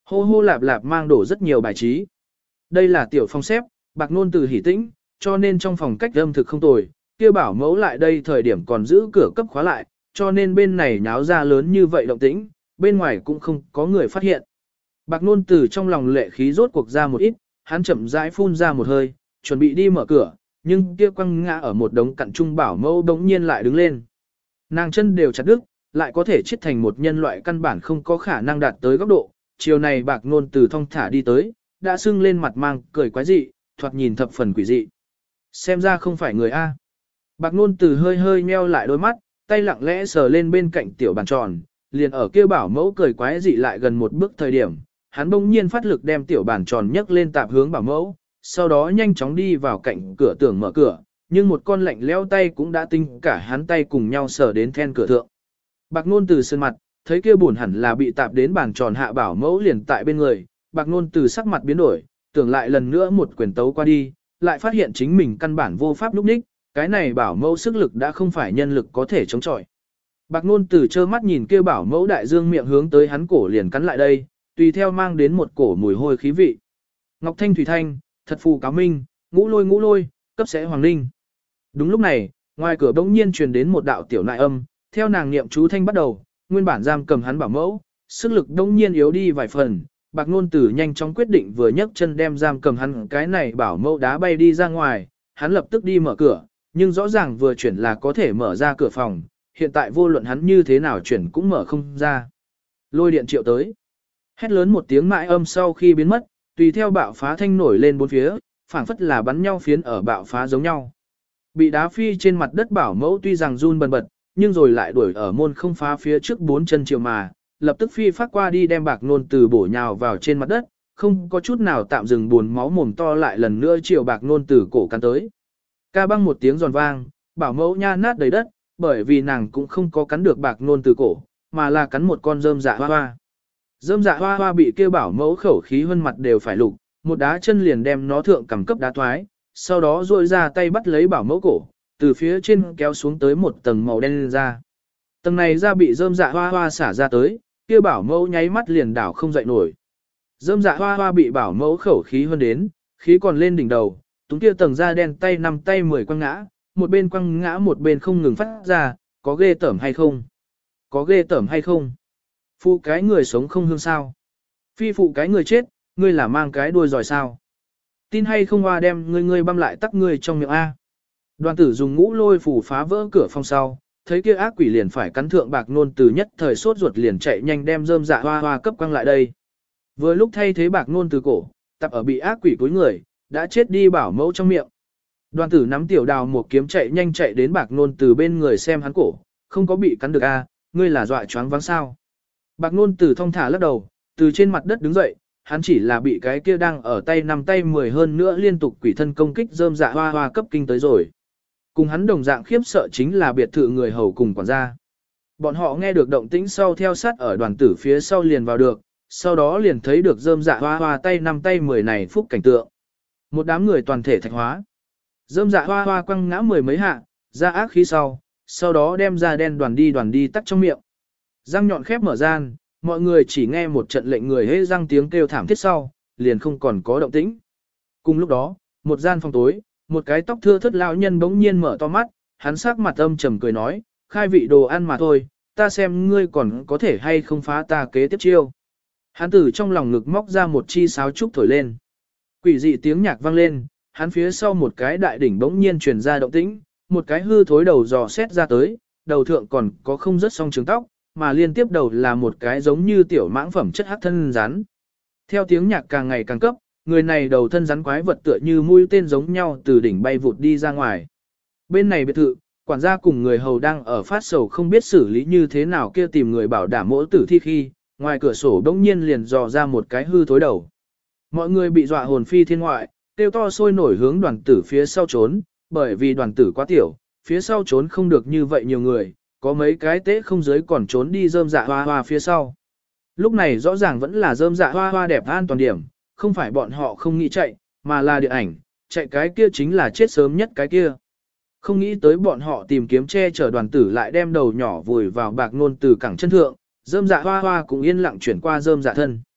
Hô hô lạp lạp mang đổ rất nhiều bài trí. Đây là tiểu phòng xếp, bạc nôn từ hỉ tĩnh, cho nên trong phòng cách âm thực không tồi, kia bảo mẫu lại đây thời điểm còn giữ cửa cấp khóa lại, cho nên bên này nháo ra lớn như vậy động tĩnh, bên ngoài cũng không có người phát hiện. Bạc nôn từ trong lòng lệ khí rốt cuộc ra một ít, hắn chậm rãi phun ra một hơi, chuẩn bị đi mở cửa, nhưng kia quăng ngã ở một đống cặn trung bảo mẫu đống nhiên lại đứng lên. Nàng chân đều chặt đứt, lại có thể chết thành một nhân loại căn bản không có khả năng đạt tới góc độ, chiều này bạc nôn từ thong thả đi tới, đã sưng lên mặt mang, cười quái dị, thoạt nhìn thập phần quỷ dị. Xem ra không phải người A. Bạc nôn từ hơi hơi meo lại đôi mắt, tay lặng lẽ sờ lên bên cạnh tiểu bàn tròn, liền ở kia bảo mẫu cười quái dị lại gần một bước thời điểm, hắn bỗng nhiên phát lực đem tiểu bàn tròn nhấc lên tạp hướng bảo mẫu, sau đó nhanh chóng đi vào cạnh cửa tưởng mở cửa, nhưng một con lạnh leo tay cũng đã tinh cả hắn tay cùng nhau sờ đến then cửa thượng. Bạc nôn từ sơn mặt, thấy kia buồn hẳn là bị tạp đến bàn tròn hạ bảo mẫu liền tại bên người, bạc nôn từ sắc mặt biến đổi, tưởng lại lần nữa một quyền tấu qua đi, lại phát hiện chính mình căn bản vô pháp lúc ních, cái này bảo mẫu sức lực đã không phải nhân lực có thể chống chọi. Bạc nôn từ trơ mắt nhìn kia bảo mẫu đại dương miệng hướng tới hắn cổ liền cắn lại đây, tùy theo mang đến một cổ mùi hôi khí vị. Ngọc Thanh Thủy Thanh, thật phù cáo minh, ngũ lôi ngũ lôi, cấp sẽ hoàng linh. Đúng lúc này, ngoài cửa bỗng nhiên truyền đến một đạo tiểu nại âm, theo nàng niệm chú thanh bắt đầu, nguyên bản giam cầm hắn bảo mẫu, sức lực bỗng nhiên yếu đi vài phần, bạc nôn tử nhanh chóng quyết định vừa nhấc chân đem giam cầm hắn cái này bảo mẫu đá bay đi ra ngoài, hắn lập tức đi mở cửa, nhưng rõ ràng vừa chuyển là có thể mở ra cửa phòng, hiện tại vô luận hắn như thế nào chuyển cũng mở không ra. Lôi điện triệu tới. Hét lớn một tiếng mãi âm sau khi biến mất, tùy theo bạo phá thanh nổi lên bốn phía, phảng phất là bắn nhau phiến ở bạo phá giống nhau. Bị đá phi trên mặt đất bảo mẫu tuy rằng run bần bật, nhưng rồi lại đuổi ở môn không phá phía trước bốn chân chiều mà, lập tức phi phát qua đi đem bạc nôn từ bổ nhào vào trên mặt đất, không có chút nào tạm dừng buồn máu mồm to lại lần nữa chiều bạc nôn từ cổ cắn tới. Ca băng một tiếng giòn vang, bảo mẫu nha nát đầy đất, bởi vì nàng cũng không có cắn được bạc nôn từ cổ, mà là cắn một con rơm dạ hoa hoa. Rơm dạ hoa hoa bị kêu bảo mẫu khẩu khí hơn mặt đều phải lục, một đá chân liền đem nó thượng cầm cấp đá thoái, sau đó duỗi ra tay bắt lấy bảo mẫu cổ, từ phía trên kéo xuống tới một tầng màu đen lên ra. Tầng này ra bị rơm dạ hoa hoa xả ra tới, kia bảo mẫu nháy mắt liền đảo không dậy nổi. Rơm dạ hoa hoa bị bảo mẫu khẩu khí hơn đến, khí còn lên đỉnh đầu, túng kia tầng da đen tay năm tay mười quăng ngã, một bên quăng ngã một bên không ngừng phát ra, có ghê tởm hay không? Có ghê tởm hay không? Phụ cái người sống không hương sao? Phi phụ cái người chết, ngươi là mang cái đuôi giỏi sao? Tin hay không hoa đem ngươi ngươi băm lại tắc ngươi trong miệng A. Đoàn tử dùng ngũ lôi phủ phá vỡ cửa phòng sau, thấy kia ác quỷ liền phải cắn thượng bạc nôn từ nhất thời sốt ruột liền chạy nhanh đem rơm dạ hoa hoa cấp quăng lại đây. Vừa lúc thay thế bạc nôn từ cổ, tập ở bị ác quỷ cuối người, đã chết đi bảo mẫu trong miệng. Đoàn tử nắm tiểu đào một kiếm chạy nhanh chạy đến bạc nôn từ bên người xem hắn cổ, không có bị cắn được a, ngươi là dọa choáng váng sao. Bạc nôn từ thong thả lắc đầu, từ trên mặt đất đứng dậy, hắn chỉ là bị cái kia đang ở tay nằm tay mười hơn nữa liên tục quỷ thân công kích rơm dạ hoa hoa cấp kinh tới rồi. Cùng hắn đồng dạng khiếp sợ chính là biệt thự người hầu cùng quản gia. Bọn họ nghe được động tĩnh sau theo sát ở đoàn tử phía sau liền vào được, sau đó liền thấy được rơm dạ hoa hoa tay năm tay mười này phúc cảnh tượng. Một đám người toàn thể thạch hóa. Rơm dạ hoa hoa quăng ngã mười mấy hạ, ra ác khí sau, sau đó đem ra đen đoàn đi đoàn đi tắt trong miệng. Răng nhọn khép mở gian, mọi người chỉ nghe một trận lệnh người hê răng tiếng kêu thảm thiết sau, liền không còn có động tĩnh. Cùng lúc đó, một gian phòng tối, một cái tóc thưa thớt lão nhân bỗng nhiên mở to mắt, hắn sắc mặt âm trầm cười nói, khai vị đồ ăn mà thôi, ta xem ngươi còn có thể hay không phá ta kế tiếp chiêu. Hắn từ trong lòng ngực móc ra một chi sáo trúc thổi lên. Quỷ dị tiếng nhạc vang lên, hắn phía sau một cái đại đỉnh bỗng nhiên truyền ra động tĩnh, một cái hư thối đầu dò xét ra tới, đầu thượng còn có không rất song trường tóc, mà liên tiếp đầu là một cái giống như tiểu mãng phẩm chất hắc thân rắn. Theo tiếng nhạc càng ngày càng cấp, người này đầu thân rắn quái vật tựa như mũi tên giống nhau từ đỉnh bay vụt đi ra ngoài. Bên này biệt thự, quản gia cùng người hầu đang ở phát sầu không biết xử lý như thế nào kia tìm người bảo đảm mỗi tử thi khi, ngoài cửa sổ đông nhiên liền dò ra một cái hư thối đầu. Mọi người bị dọa hồn phi thiên ngoại, tiêu to sôi nổi hướng đoàn tử phía sau trốn, bởi vì đoàn tử quá tiểu, phía sau trốn không được như vậy nhiều người, có mấy cái tế không dưới còn trốn đi rơm dạ hoa hoa phía sau. Lúc này rõ ràng vẫn là rơm dạ hoa hoa đẹp an toàn điểm, không phải bọn họ không nghĩ chạy, mà là điện ảnh, chạy cái kia chính là chết sớm nhất cái kia. Không nghĩ tới bọn họ tìm kiếm che chở đoàn tử lại đem đầu nhỏ vùi vào bạc nôn từ cẳng chân thượng, rơm dạ hoa hoa cũng yên lặng chuyển qua rơm dạ thân.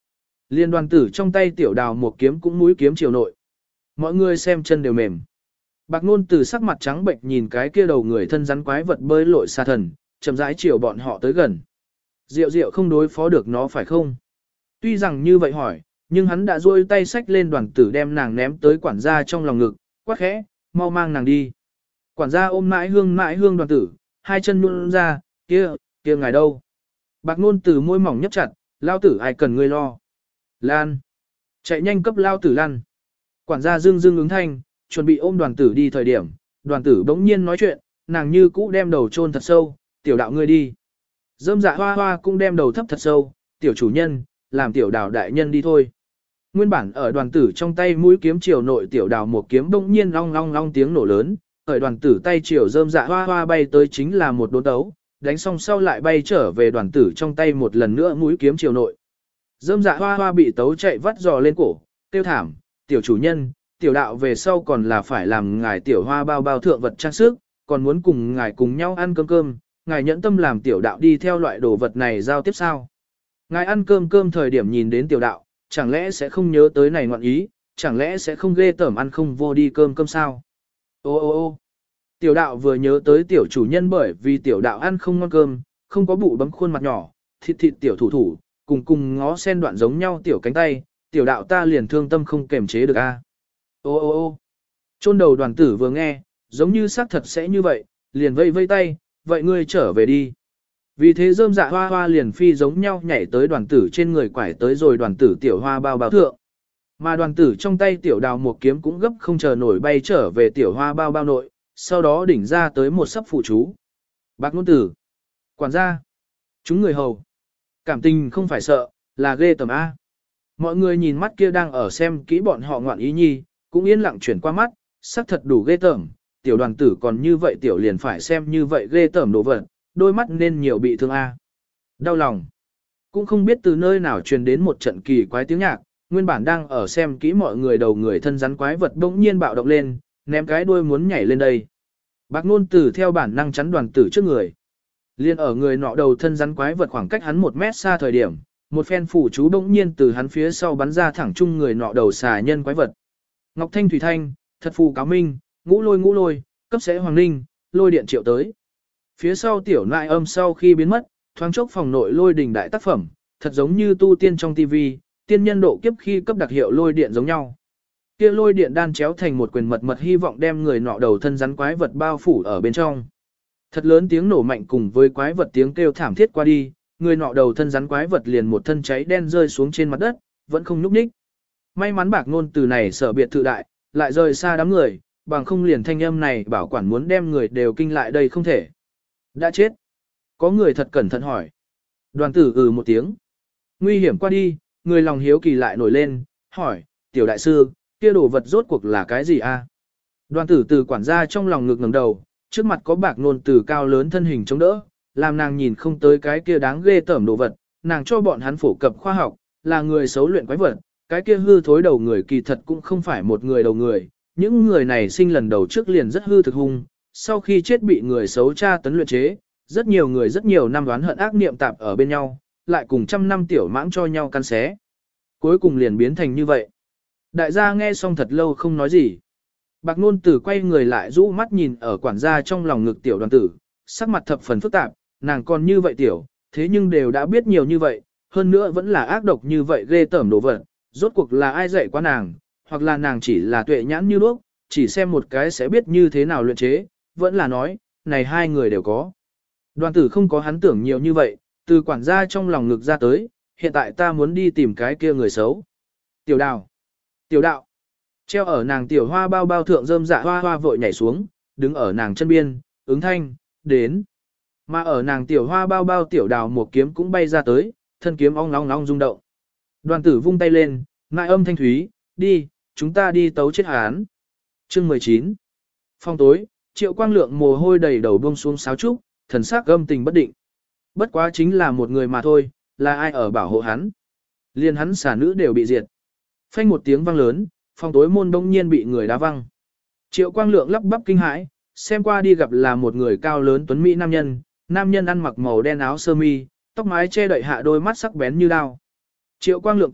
Liên đoàn tử trong tay tiểu đào một kiếm cũng mũi kiếm chiều nội. Mọi người xem chân đều mềm. Bạc Nôn từ sắc mặt trắng bệnh nhìn cái kia đầu người thân rắn quái vật bơi lội xa thần, chậm rãi chiều bọn họ tới gần. Diệu diệu không đối phó được nó phải không? Tuy rằng như vậy hỏi, nhưng hắn đã duỗi tay xách lên đoàn tử đem nàng ném tới quản gia trong lòng ngực, quát khẽ, mau mang nàng đi. Quản gia ôm mãi hương mãi hương đoàn tử, hai chân nhún ra, kia, kia ngài đâu? Bạc Nôn từ môi mỏng nhấp chặt, lao tử ai cần ngươi lo. Lan. Chạy nhanh cấp lao tử lăn. Quản gia dương dương ứng thanh, chuẩn bị ôm đoàn tử đi thời điểm, đoàn tử bỗng nhiên nói chuyện, nàng như cũ đem đầu chôn thật sâu, tiểu đạo ngươi đi. Dâm dạ hoa hoa cũng đem đầu thấp thật sâu, tiểu chủ nhân, làm tiểu đào đại nhân đi thôi. Nguyên bản ở đoàn tử trong tay mũi kiếm chiều nội tiểu đào một kiếm bỗng nhiên long long long tiếng nổ lớn, ở đoàn tử tay chiều dâm dạ hoa hoa bay tới chính là một đốn đấu, đánh xong sau lại bay trở về đoàn tử trong tay một lần nữa mũi kiếm chiều nội. Dâm dạ hoa hoa bị tấu chạy vắt giò lên cổ, tiêu thảm, tiểu chủ nhân, tiểu đạo về sau còn là phải làm ngài tiểu hoa bao bao thượng vật trang sức, còn muốn cùng ngài cùng nhau ăn cơm cơm, ngài nhẫn tâm làm tiểu đạo đi theo loại đồ vật này giao tiếp sao. Ngài ăn cơm cơm thời điểm nhìn đến tiểu đạo, chẳng lẽ sẽ không nhớ tới này ngoạn ý, chẳng lẽ sẽ không ghê tởm ăn không vô đi cơm cơm sao. Ô ô ô tiểu đạo vừa nhớ tới tiểu chủ nhân bởi vì tiểu đạo ăn không ngon cơm, không có bụ bấm khuôn mặt nhỏ, thịt thịt tiểu thủ thủ, cùng cùng ngó sen đoạn giống nhau tiểu cánh tay, tiểu đạo ta liền thương tâm không kềm chế được a. Ô ô ô chôn đầu đoàn tử vừa nghe, giống như xác thật sẽ như vậy, liền vây vây tay, vậy ngươi trở về đi. Vì thế rơm dạ hoa hoa liền phi giống nhau nhảy tới đoàn tử trên người quải tới rồi đoàn tử tiểu hoa bao bao thượng. Mà đoàn tử trong tay tiểu đào một kiếm cũng gấp không chờ nổi bay trở về tiểu hoa bao bao nội, sau đó đỉnh ra tới một sấp phụ chú. Bạc Nôn tử, quản gia, chúng người hầu. Cảm tình không phải sợ, là ghê tầm A. Mọi người nhìn mắt kia đang ở xem kỹ bọn họ ngoạn ý nhi, cũng yên lặng chuyển qua mắt, sắc thật đủ ghê tởm, tiểu đoàn tử còn như vậy tiểu liền phải xem như vậy ghê tởm đồ vật, đôi mắt nên nhiều bị thương A. Đau lòng. Cũng không biết từ nơi nào truyền đến một trận kỳ quái tiếng nhạc, nguyên bản đang ở xem kỹ mọi người đầu người thân rắn quái vật bỗng nhiên bạo động lên, ném cái đuôi muốn nhảy lên đây. Bạc Nôn tử theo bản năng chắn đoàn tử trước người. Liên ở người nọ đầu thân rắn quái vật khoảng cách hắn một mét xa thời điểm, một phen phủ chú bỗng nhiên từ hắn phía sau bắn ra thẳng chung người nọ đầu xà nhân quái vật. Ngọc Thanh Thủy Thanh, thật phù cáo minh, ngũ lôi ngũ lôi, cấp sẽ hoàng ninh, lôi điện triệu tới. Phía sau tiểu nại âm sau khi biến mất, thoáng chốc phòng nội lôi đình đại tác phẩm, thật giống như tu tiên trong tivi, tiên nhân độ kiếp khi cấp đặc hiệu lôi điện giống nhau. Kia lôi điện đan chéo thành một quyền mật mật hy vọng đem người nọ đầu thân rắn quái vật bao phủ ở bên trong. Thật lớn tiếng nổ mạnh cùng với quái vật tiếng kêu thảm thiết qua đi, người nọ đầu thân rắn quái vật liền một thân cháy đen rơi xuống trên mặt đất, vẫn không nhúc nhích. May mắn Bạc Nôn từ này sở biệt thự đại, lại rời xa đám người, bằng không liền thanh âm này bảo quản muốn đem người đều kinh lại đây không thể. Đã chết. Có người thật cẩn thận hỏi. Đoàn tử ừ một tiếng. Nguy hiểm qua đi, người lòng hiếu kỳ lại nổi lên, hỏi, tiểu đại sư, kia đồ vật rốt cuộc là cái gì a? Đoàn tử từ quản gia trong lòng ngực ngẩng đầu, trước mặt có Bạc Nôn từ cao lớn thân hình chống đỡ, làm nàng nhìn không tới cái kia đáng ghê tởm đồ vật, nàng cho bọn hắn phổ cập khoa học, là người xấu luyện quái vật, cái kia hư thối đầu người kỳ thật cũng không phải một người đầu người, những người này sinh lần đầu trước liền rất hư thực hung, sau khi chết bị người xấu tra tấn luyện chế, rất nhiều người rất nhiều năm đoán hận ác niệm tạp ở bên nhau, lại cùng trăm năm tiểu mãng cho nhau căn xé. Cuối cùng liền biến thành như vậy. Đại gia nghe xong thật lâu không nói gì. Bạc Nôn tử quay người lại rũ mắt nhìn ở quản gia trong lòng ngực tiểu đoàn tử, sắc mặt thập phần phức tạp, nàng còn như vậy tiểu, thế nhưng đều đã biết nhiều như vậy, hơn nữa vẫn là ác độc như vậy ghê tởm đồ vật, rốt cuộc là ai dạy qua nàng, hoặc là nàng chỉ là tuệ nhãn như đuốc, chỉ xem một cái sẽ biết như thế nào luyện chế, vẫn là nói, này hai người đều có. Đoàn tử không có hắn tưởng nhiều như vậy, từ quản gia trong lòng ngực ra tới, hiện tại ta muốn đi tìm cái kia người xấu. Tiểu đào, tiểu đạo, treo ở nàng tiểu hoa bao bao thượng rơm dạ hoa hoa vội nhảy xuống, đứng ở nàng chân biên, ứng thanh, đến. Mà ở nàng tiểu hoa bao bao tiểu đào một kiếm cũng bay ra tới, thân kiếm ong long long rung động. Đoàn tử vung tay lên, ngại âm thanh thúy, đi, chúng ta đi tấu chết hán. Chương mười chín. Phong tối, Triệu Quang Lượng mồ hôi đầy đầu buông xuống sáo trúc, thần sắc gâm tình bất định. Bất quá chính là một người mà thôi, là ai ở bảo hộ hắn. Liên hắn xả nữ đều bị diệt. Phanh một tiếng vang lớn, phong tối môn đông nhiên bị người đá văng. Triệu Quang Lượng lắp bắp kinh hãi, xem qua đi gặp là một người cao lớn tuấn mỹ nam nhân, nam nhân ăn mặc màu đen áo sơ mi, tóc mái che đậy hạ đôi mắt sắc bén như đao. Triệu Quang Lượng cười,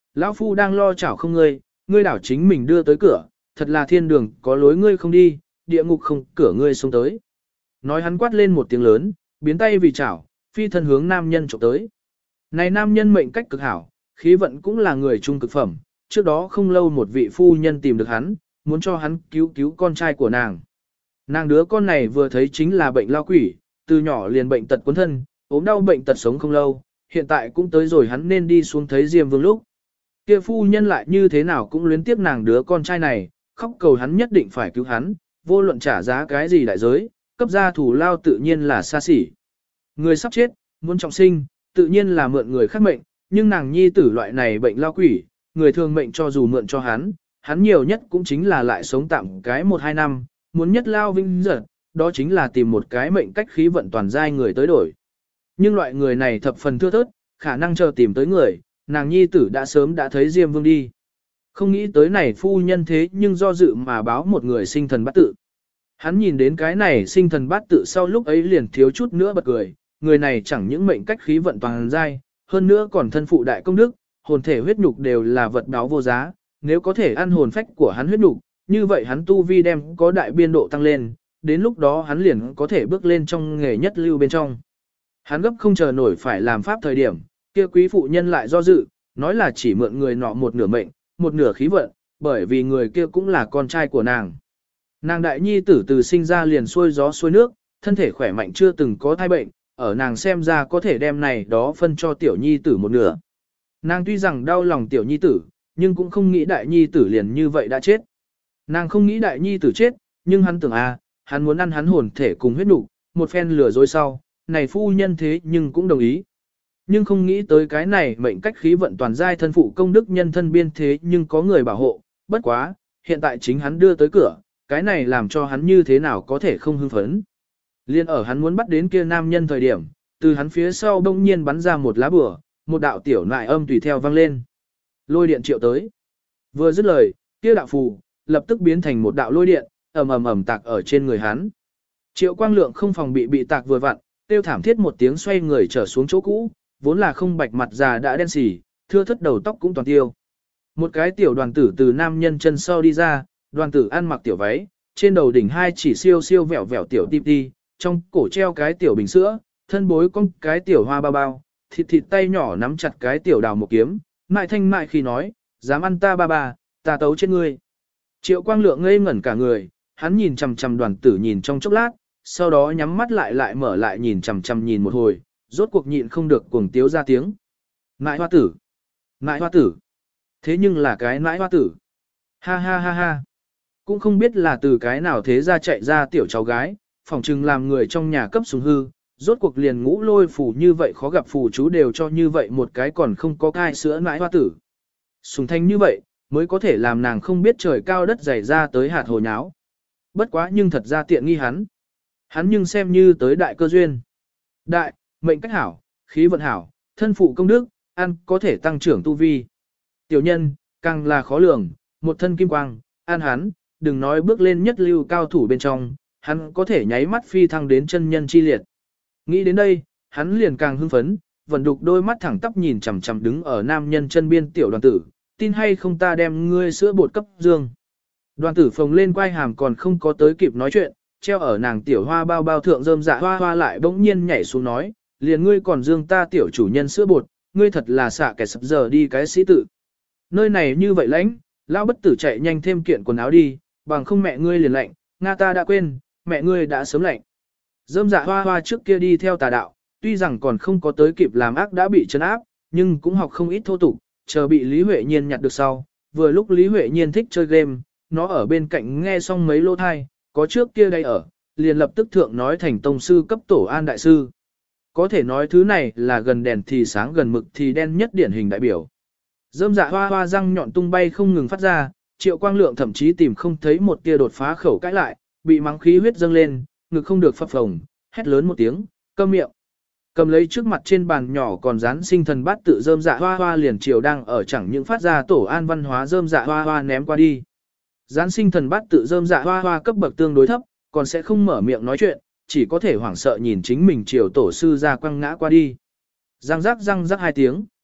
lão phu đang lo chảo không ngươi, ngươi đảo chính mình đưa tới cửa, thật là thiên đường có lối ngươi không đi, địa ngục không cửa ngươi xuống tới. Nói hắn quát lên một tiếng lớn, biến tay vì chảo, phi thân hướng nam nhân chụp tới. Này nam nhân mệnh cách cực hảo, khí vận cũng là người trung cực phẩm, trước đó không lâu một vị phu nhân tìm được hắn, muốn cho hắn cứu cứu con trai của nàng. Nàng đứa con này vừa thấy chính là bệnh lao quỷ, từ nhỏ liền bệnh tật cuốn thân, ốm đau bệnh tật sống không lâu, hiện tại cũng tới rồi hắn nên đi xuống thấy Diêm Vương lúc. Kia phu nhân lại như thế nào cũng luyến tiếc nàng đứa con trai này, khóc cầu hắn nhất định phải cứu hắn, vô luận trả giá cái gì đại giới, cấp ra thủ lao tự nhiên là xa xỉ. Người sắp chết, muốn trọng sinh, tự nhiên là mượn người khác mệnh, nhưng nàng nhi tử loại này bệnh lao quỷ, người thường mệnh cho dù mượn cho hắn, hắn nhiều nhất cũng chính là lại sống tạm cái một hai năm, muốn nhất lao vinh giật, đó chính là tìm một cái mệnh cách khí vận toàn giai người tới đổi. Nhưng loại người này thập phần thưa thớt, khả năng chờ tìm tới người, nàng nhi tử đã sớm đã thấy Diêm Vương đi. Không nghĩ tới này phu nhân thế nhưng do dự mà báo một người sinh thần bát tự. Hắn nhìn đến cái này sinh thần bát tự sau lúc ấy liền thiếu chút nữa bật cười, người này chẳng những mệnh cách khí vận toàn giai, hơn nữa còn thân phụ đại công đức, hồn thể huyết nhục đều là vật báo vô giá, nếu có thể ăn hồn phách của hắn huyết nhục, như vậy hắn tu vi đem có đại biên độ tăng lên, đến lúc đó hắn liền có thể bước lên trong nghề nhất lưu bên trong. Hắn gấp không chờ nổi phải làm pháp thời điểm, kia quý phụ nhân lại do dự, nói là chỉ mượn người nọ một nửa mệnh, một nửa khí vận, bởi vì người kia cũng là con trai của nàng. Nàng đại nhi tử từ sinh ra liền xuôi gió xuôi nước, thân thể khỏe mạnh chưa từng có thai bệnh, ở nàng xem ra có thể đem này đó phân cho tiểu nhi tử một nửa. Nàng tuy rằng đau lòng tiểu nhi tử, nhưng cũng không nghĩ đại nhi tử liền như vậy đã chết. Nàng không nghĩ đại nhi tử chết, nhưng hắn tưởng à, hắn muốn ăn hắn hồn thể cùng huyết nục, một phen lừa dối sau, này phu nhân thế nhưng cũng đồng ý. Nhưng không nghĩ tới cái này mệnh cách khí vận toàn giai thân phụ công đức nhân thân biên thế nhưng có người bảo hộ, bất quá, hiện tại chính hắn đưa tới cửa, cái này làm cho hắn như thế nào có thể không hưng phấn. Liên ở hắn muốn bắt đến kia nam nhân thời điểm, từ hắn phía sau đông nhiên bắn ra một lá bùa, một đạo tiểu nại âm tùy theo vang lên. Lôi điện triệu tới. Vừa dứt lời, kia đạo phù lập tức biến thành một đạo lôi điện, ầm ầm ầm tạc ở trên người hắn. Triệu Quang Lượng không phòng bị bị tạc vừa vặn, tiêu thảm thiết một tiếng xoay người trở xuống chỗ cũ, vốn là không bạch mặt già đã đen xỉ, thưa thất đầu tóc cũng toàn tiêu. Một cái tiểu đoàn tử từ nam nhân chân sau đi ra, đoàn tử ăn mặc tiểu váy, trên đầu đỉnh hai chỉ siêu siêu vẹo vẹo tiểu ti ti, trong cổ treo cái tiểu bình sữa, thân bối con cái tiểu hoa bao bao, thịt thịt tay nhỏ nắm chặt cái tiểu đào một kiếm, mại thanh mại khi nói, dám ăn ta ba ba, ta tấu chết ngươi. Triệu Quang Lượng ngây ngẩn cả người, hắn nhìn chằm chằm đoàn tử nhìn trong chốc lát, sau đó nhắm mắt lại lại mở lại nhìn chằm chằm nhìn một hồi, rốt cuộc nhịn không được cuồng tiếu ra tiếng. Nãi hoa tử! Nãi hoa tử! Thế nhưng là cái nãi hoa tử! Ha ha ha ha! Cũng không biết là từ cái nào thế ra chạy ra tiểu cháu gái, phỏng chừng làm người trong nhà cấp sùng hư, rốt cuộc liền ngũ lôi phù như vậy khó gặp phù chú đều cho như vậy một cái còn không có cai sữa nãi hoa tử. Sùng thanh như vậy, mới có thể làm nàng không biết trời cao đất dày ra tới hạt hồ nháo. Bất quá nhưng thật ra tiện nghi hắn. Hắn nhưng xem như tới đại cơ duyên. Đại, mệnh cách hảo, khí vận hảo, thân phụ công đức, ăn có thể tăng trưởng tu vi. Tiểu nhân, càng là khó lường, một thân kim quang, ăn hắn, đừng nói bước lên nhất lưu cao thủ bên trong, hắn có thể nháy mắt phi thăng đến chân nhân chi liệt. Nghĩ đến đây, hắn liền càng hưng phấn, vẫn đục đôi mắt thẳng tắp nhìn chằm chằm đứng ở nam nhân chân biên tiểu đoàn tử, tin hay không ta đem ngươi sữa bột cấp dương. Đoàn tử phồng lên quai hàm còn không có tới kịp nói chuyện, treo ở nàng tiểu hoa bao bao thượng rơm dạ hoa hoa lại bỗng nhiên nhảy xuống nói, liền ngươi còn dương ta tiểu chủ nhân sữa bột, ngươi thật là xạ kẻ sập giờ đi cái sĩ tự. Nơi này như vậy lãnh, lão bất tử chạy nhanh thêm kiện quần áo đi, bằng không mẹ ngươi liền lạnh, Nga ta đã quên, mẹ ngươi đã sớm lạnh. Rơm dạ hoa hoa trước kia đi theo tà đạo, tuy rằng còn không có tới kịp làm ác đã bị trấn áp, nhưng cũng học không ít thô tục, chờ bị Lý Huệ Nhiên nhặt được sau, vừa lúc Lý Huệ Nhiên thích chơi game, nó ở bên cạnh nghe xong mấy lô thai, có trước kia đây ở, liền lập tức thượng nói thành tông sư cấp tổ an đại sư. Có thể nói thứ này là gần đèn thì sáng gần mực thì đen nhất điển hình đại biểu. Rơm dạ hoa hoa răng nhọn tung bay không ngừng phát ra, Triệu Quang Lượng thậm chí tìm không thấy một tia đột phá khẩu cãi lại, bị mắng khí huyết dâng lên, ngực không được phập phồng, hét lớn một tiếng, câm miệng. Cầm lấy trước mặt trên bàn nhỏ còn dán sinh thần bát tự rơm dạ hoa hoa liền chiều đang ở chẳng những phát ra tổ an văn hóa rơm dạ hoa hoa ném qua đi. Dán sinh thần bát tự rơm dạ hoa hoa cấp bậc tương đối thấp, còn sẽ không mở miệng nói chuyện, chỉ có thể hoảng sợ nhìn chính mình chiều tổ sư ra quăng ngã qua đi. Răng rắc răng rắc hai tiếng.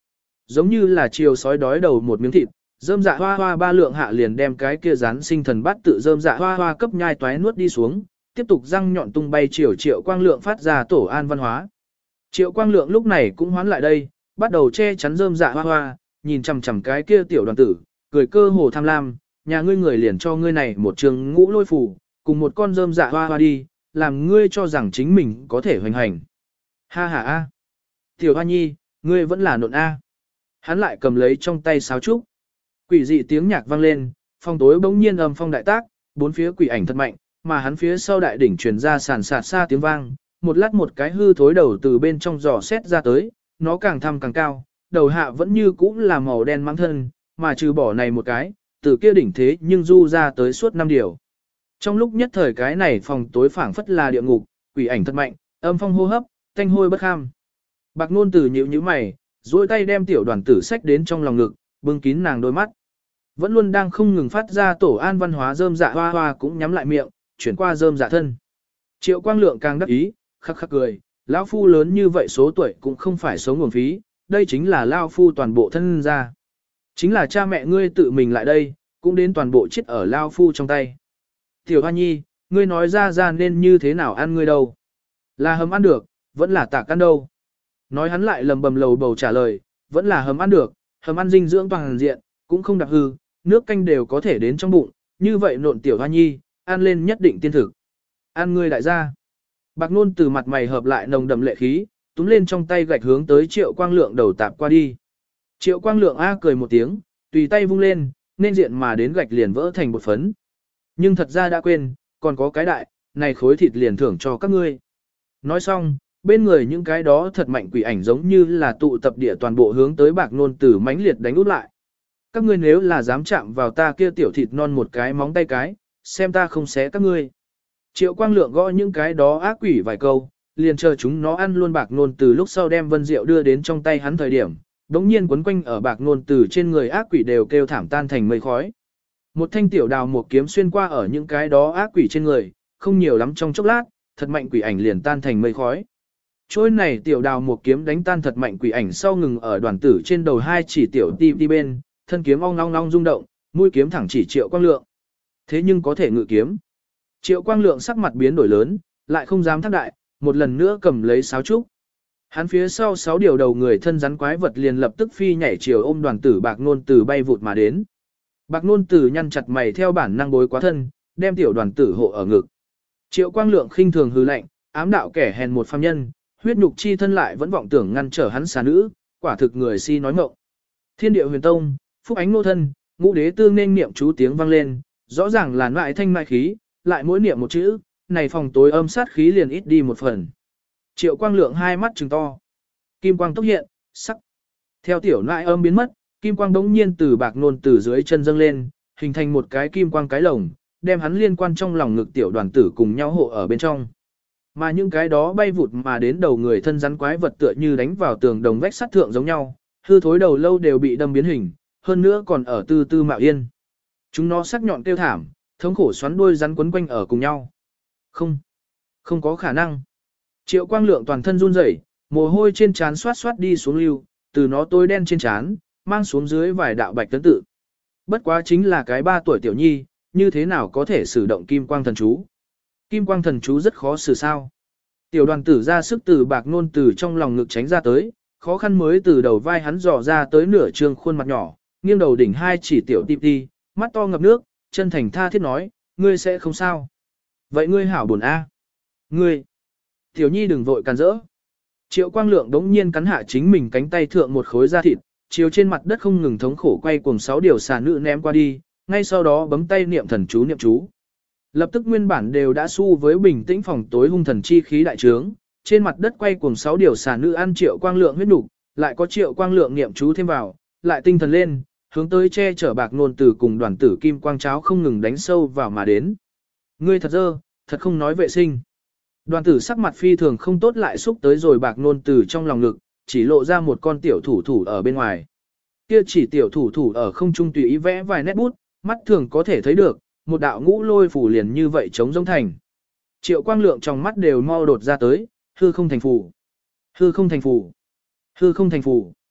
giống như là chiều sói đói đầu một miếng thịt, rơm dạ hoa hoa ba lượng hạ liền đem cái kia rán sinh thần bát tự rơm dạ hoa hoa cấp nhai toái nuốt đi xuống, tiếp tục răng nhọn tung bay chiều Triệu Quang Lượng phát ra tổ an văn hóa. Triệu Quang Lượng lúc này cũng hoán lại đây, bắt đầu che chắn rơm dạ hoa hoa, nhìn chằm chằm cái kia tiểu đoàn tử, cười cơ hồ tham lam, nhà ngươi người liền cho ngươi này một trường ngũ lôi phù, cùng một con rơm dạ hoa hoa đi, làm ngươi cho rằng chính mình có thể hoành hành. Ha ha a, tiểu hoa nhi, ngươi vẫn là nộn a. Hắn lại cầm lấy trong tay sáo trúc. Quỷ dị tiếng nhạc vang lên, phong tối bỗng nhiên âm phong đại tác, bốn phía quỷ ảnh thật mạnh, mà hắn phía sau đại đỉnh truyền ra sàn sạt xa tiếng vang, một lát một cái hư thối đầu từ bên trong giò xét ra tới, nó càng thăm càng cao, đầu hạ vẫn như cũ là màu đen mãng thân, mà trừ bỏ này một cái, từ kia đỉnh thế nhưng du ra tới suốt năm điều. Trong lúc nhất thời cái này phòng tối phảng phất là địa ngục, quỷ ảnh thật mạnh, âm phong hô hấp, thanh hôi bất kham. Bạc Nôn Tử nhíu nhíu mày, duỗi tay đem tiểu đoàn tử sách đến trong lòng ngực, bưng kín nàng đôi mắt. Vẫn luôn đang không ngừng phát ra tổ an văn hóa rơm dạ hoa hoa cũng nhắm lại miệng, chuyển qua rơm dạ thân. Triệu Quang Lượng càng đắc ý, khắc khắc cười, lão phu lớn như vậy số tuổi cũng không phải sống nguồn phí, đây chính là lão phu toàn bộ thân ra. Chính là cha mẹ ngươi tự mình lại đây, cũng đến toàn bộ chết ở lão phu trong tay. Tiểu Hoa Nhi, ngươi nói ra ra nên như thế nào ăn ngươi đâu? Là hầm ăn được, vẫn là tạc ăn đâu? Nói hắn lại lầm bầm lầu bầu trả lời, vẫn là hầm ăn được, hầm ăn dinh dưỡng toàn diện, cũng không đặc hư, nước canh đều có thể đến trong bụng, như vậy nộn Tiểu Hoa Nhi, ăn lên nhất định tiên thực. Ăn ngươi đại gia. Bạc Nôn từ mặt mày hợp lại nồng đậm lệ khí, túm lên trong tay gạch hướng tới Triệu Quang Lượng đầu tạp qua đi. Triệu Quang Lượng a cười một tiếng, tùy tay vung lên, nên diện mà đến gạch liền vỡ thành bột phấn. Nhưng thật ra đã quên, còn có cái đại, này khối thịt liền thưởng cho các ngươi. Nói xong, bên người những cái đó thật mạnh quỷ ảnh giống như là tụ tập địa toàn bộ hướng tới Bạc Nôn Tử mãnh liệt đánh út lại. Các ngươi nếu là dám chạm vào ta kia tiểu thịt non một cái móng tay cái, xem ta không xé các ngươi. Triệu Quang Lượng gõ những cái đó ác quỷ vài câu, liền chờ chúng nó ăn luôn Bạc Nôn Tử lúc sau đem Vân Diệu đưa đến trong tay hắn thời điểm, đống nhiên quấn quanh ở Bạc Nôn Tử trên người ác quỷ đều kêu thảm tan thành mây khói. Một thanh tiểu đào một kiếm xuyên qua ở những cái đó ác quỷ trên người, không nhiều lắm trong chốc lát, thật mạnh quỷ ảnh liền tan thành mây khói. Trôi này tiểu đào một kiếm đánh tan thật mạnh quỷ ảnh sau ngừng ở đoàn tử trên đầu hai chỉ tiểu ti ti bên, thân kiếm ong long long rung động, mũi kiếm thẳng chỉ Triệu Quang Lượng. Thế nhưng có thể ngự kiếm. Triệu Quang Lượng sắc mặt biến đổi lớn, lại không dám thác đại, một lần nữa cầm lấy sáo trúc. Hắn phía sau sáu điều đầu người thân rắn quái vật liền lập tức phi nhảy chiều ôm đoàn tử Bạc Nôn Tử bay vụt mà đến. Bạc Nôn Tử nhăn chặt mày theo bản năng bối quá thân, đem tiểu đoàn tử hộ ở ngực. Triệu Quang Lượng khinh thường hư lạnh, ám đạo kẻ hèn một phàm nhân, huyết nhục chi thân lại vẫn vọng tưởng ngăn trở hắn xà nữ, quả thực người si nói mộng. Thiên địa huyền tông, phúc ánh nô thân, ngũ đế tương nên niệm chú tiếng vang lên, rõ ràng là ngoại thanh mai khí, lại mỗi niệm một chữ, này phòng tối âm sát khí liền ít đi một phần. Triệu Quang Lượng hai mắt trừng to. Kim quang tốc hiện, sắc. Theo tiểu nại âm biến mất, kim quang đống nhiên từ Bạc Nôn Tử dưới chân dâng lên, hình thành một cái kim quang cái lồng, đem hắn liên quan trong lòng ngực tiểu đoàn tử cùng nhau hộ ở bên trong. Mà những cái đó bay vụt mà đến đầu người thân rắn quái vật tựa như đánh vào tường đồng vách sắt thượng giống nhau, hư thối đầu lâu đều bị đâm biến hình, hơn nữa còn ở tư tư mạo yên. Chúng nó sắc nhọn tiêu thảm, thống khổ xoắn đuôi rắn quấn quanh ở cùng nhau. Không, không có khả năng. Triệu Quang Lượng toàn thân run rẩy, mồ hôi trên trán xoát xoát đi xuống lưu, từ nó tối đen trên trán, mang xuống dưới vài đạo bạch tấn tự. Bất quá chính là cái ba tuổi tiểu nhi, như thế nào có thể sử động kim quang thần chú. Kim quang thần chú rất khó xử sao. Tiểu đoàn tử ra sức từ Bạc Nôn Tử trong lòng ngực tránh ra tới, khó khăn mới từ đầu vai hắn dò ra tới nửa trương khuôn mặt nhỏ, nghiêng đầu đỉnh hai chỉ tiểu ti ti, mắt to ngập nước, chân thành tha thiết nói, ngươi sẽ không sao. Vậy ngươi hảo buồn a. Ngươi. Tiểu nhi đừng vội càn rỡ. Triệu Quang Lượng đống nhiên cắn hạ chính mình cánh tay thượng một khối da thịt, chiếu trên mặt đất không ngừng thống khổ quay cuồng sáu điều xà nữ ném qua đi, ngay sau đó bấm tay niệm thần chú niệm chú. Lập tức nguyên bản đều đã su với bình tĩnh phòng tối hung thần chi khí đại trướng, trên mặt đất quay cuồng sáu điều xà nữ ăn Triệu Quang Lượng huyết nục, lại có Triệu Quang Lượng niệm chú thêm vào, lại tinh thần lên, hướng tới che chở Bạc Nôn Tử cùng đoàn tử kim quang cháo không ngừng đánh sâu vào mà đến. Ngươi thật dơ, thật không nói vệ sinh. Đoàn tử sắc mặt phi thường không tốt lại xúc tới rồi Bạc Nôn Tử trong lòng ngực, chỉ lộ ra một con tiểu thủ thủ ở bên ngoài. Kia chỉ tiểu thủ thủ ở không trung tùy ý vẽ vài nét bút, mắt thường có thể thấy được, một đạo ngũ lôi phủ liền như vậy chống giống thành. Triệu Quang Lượng trong mắt đều mau đột ra tới, hư không thành phủ. Hư không thành phủ. Hư không thành phủ.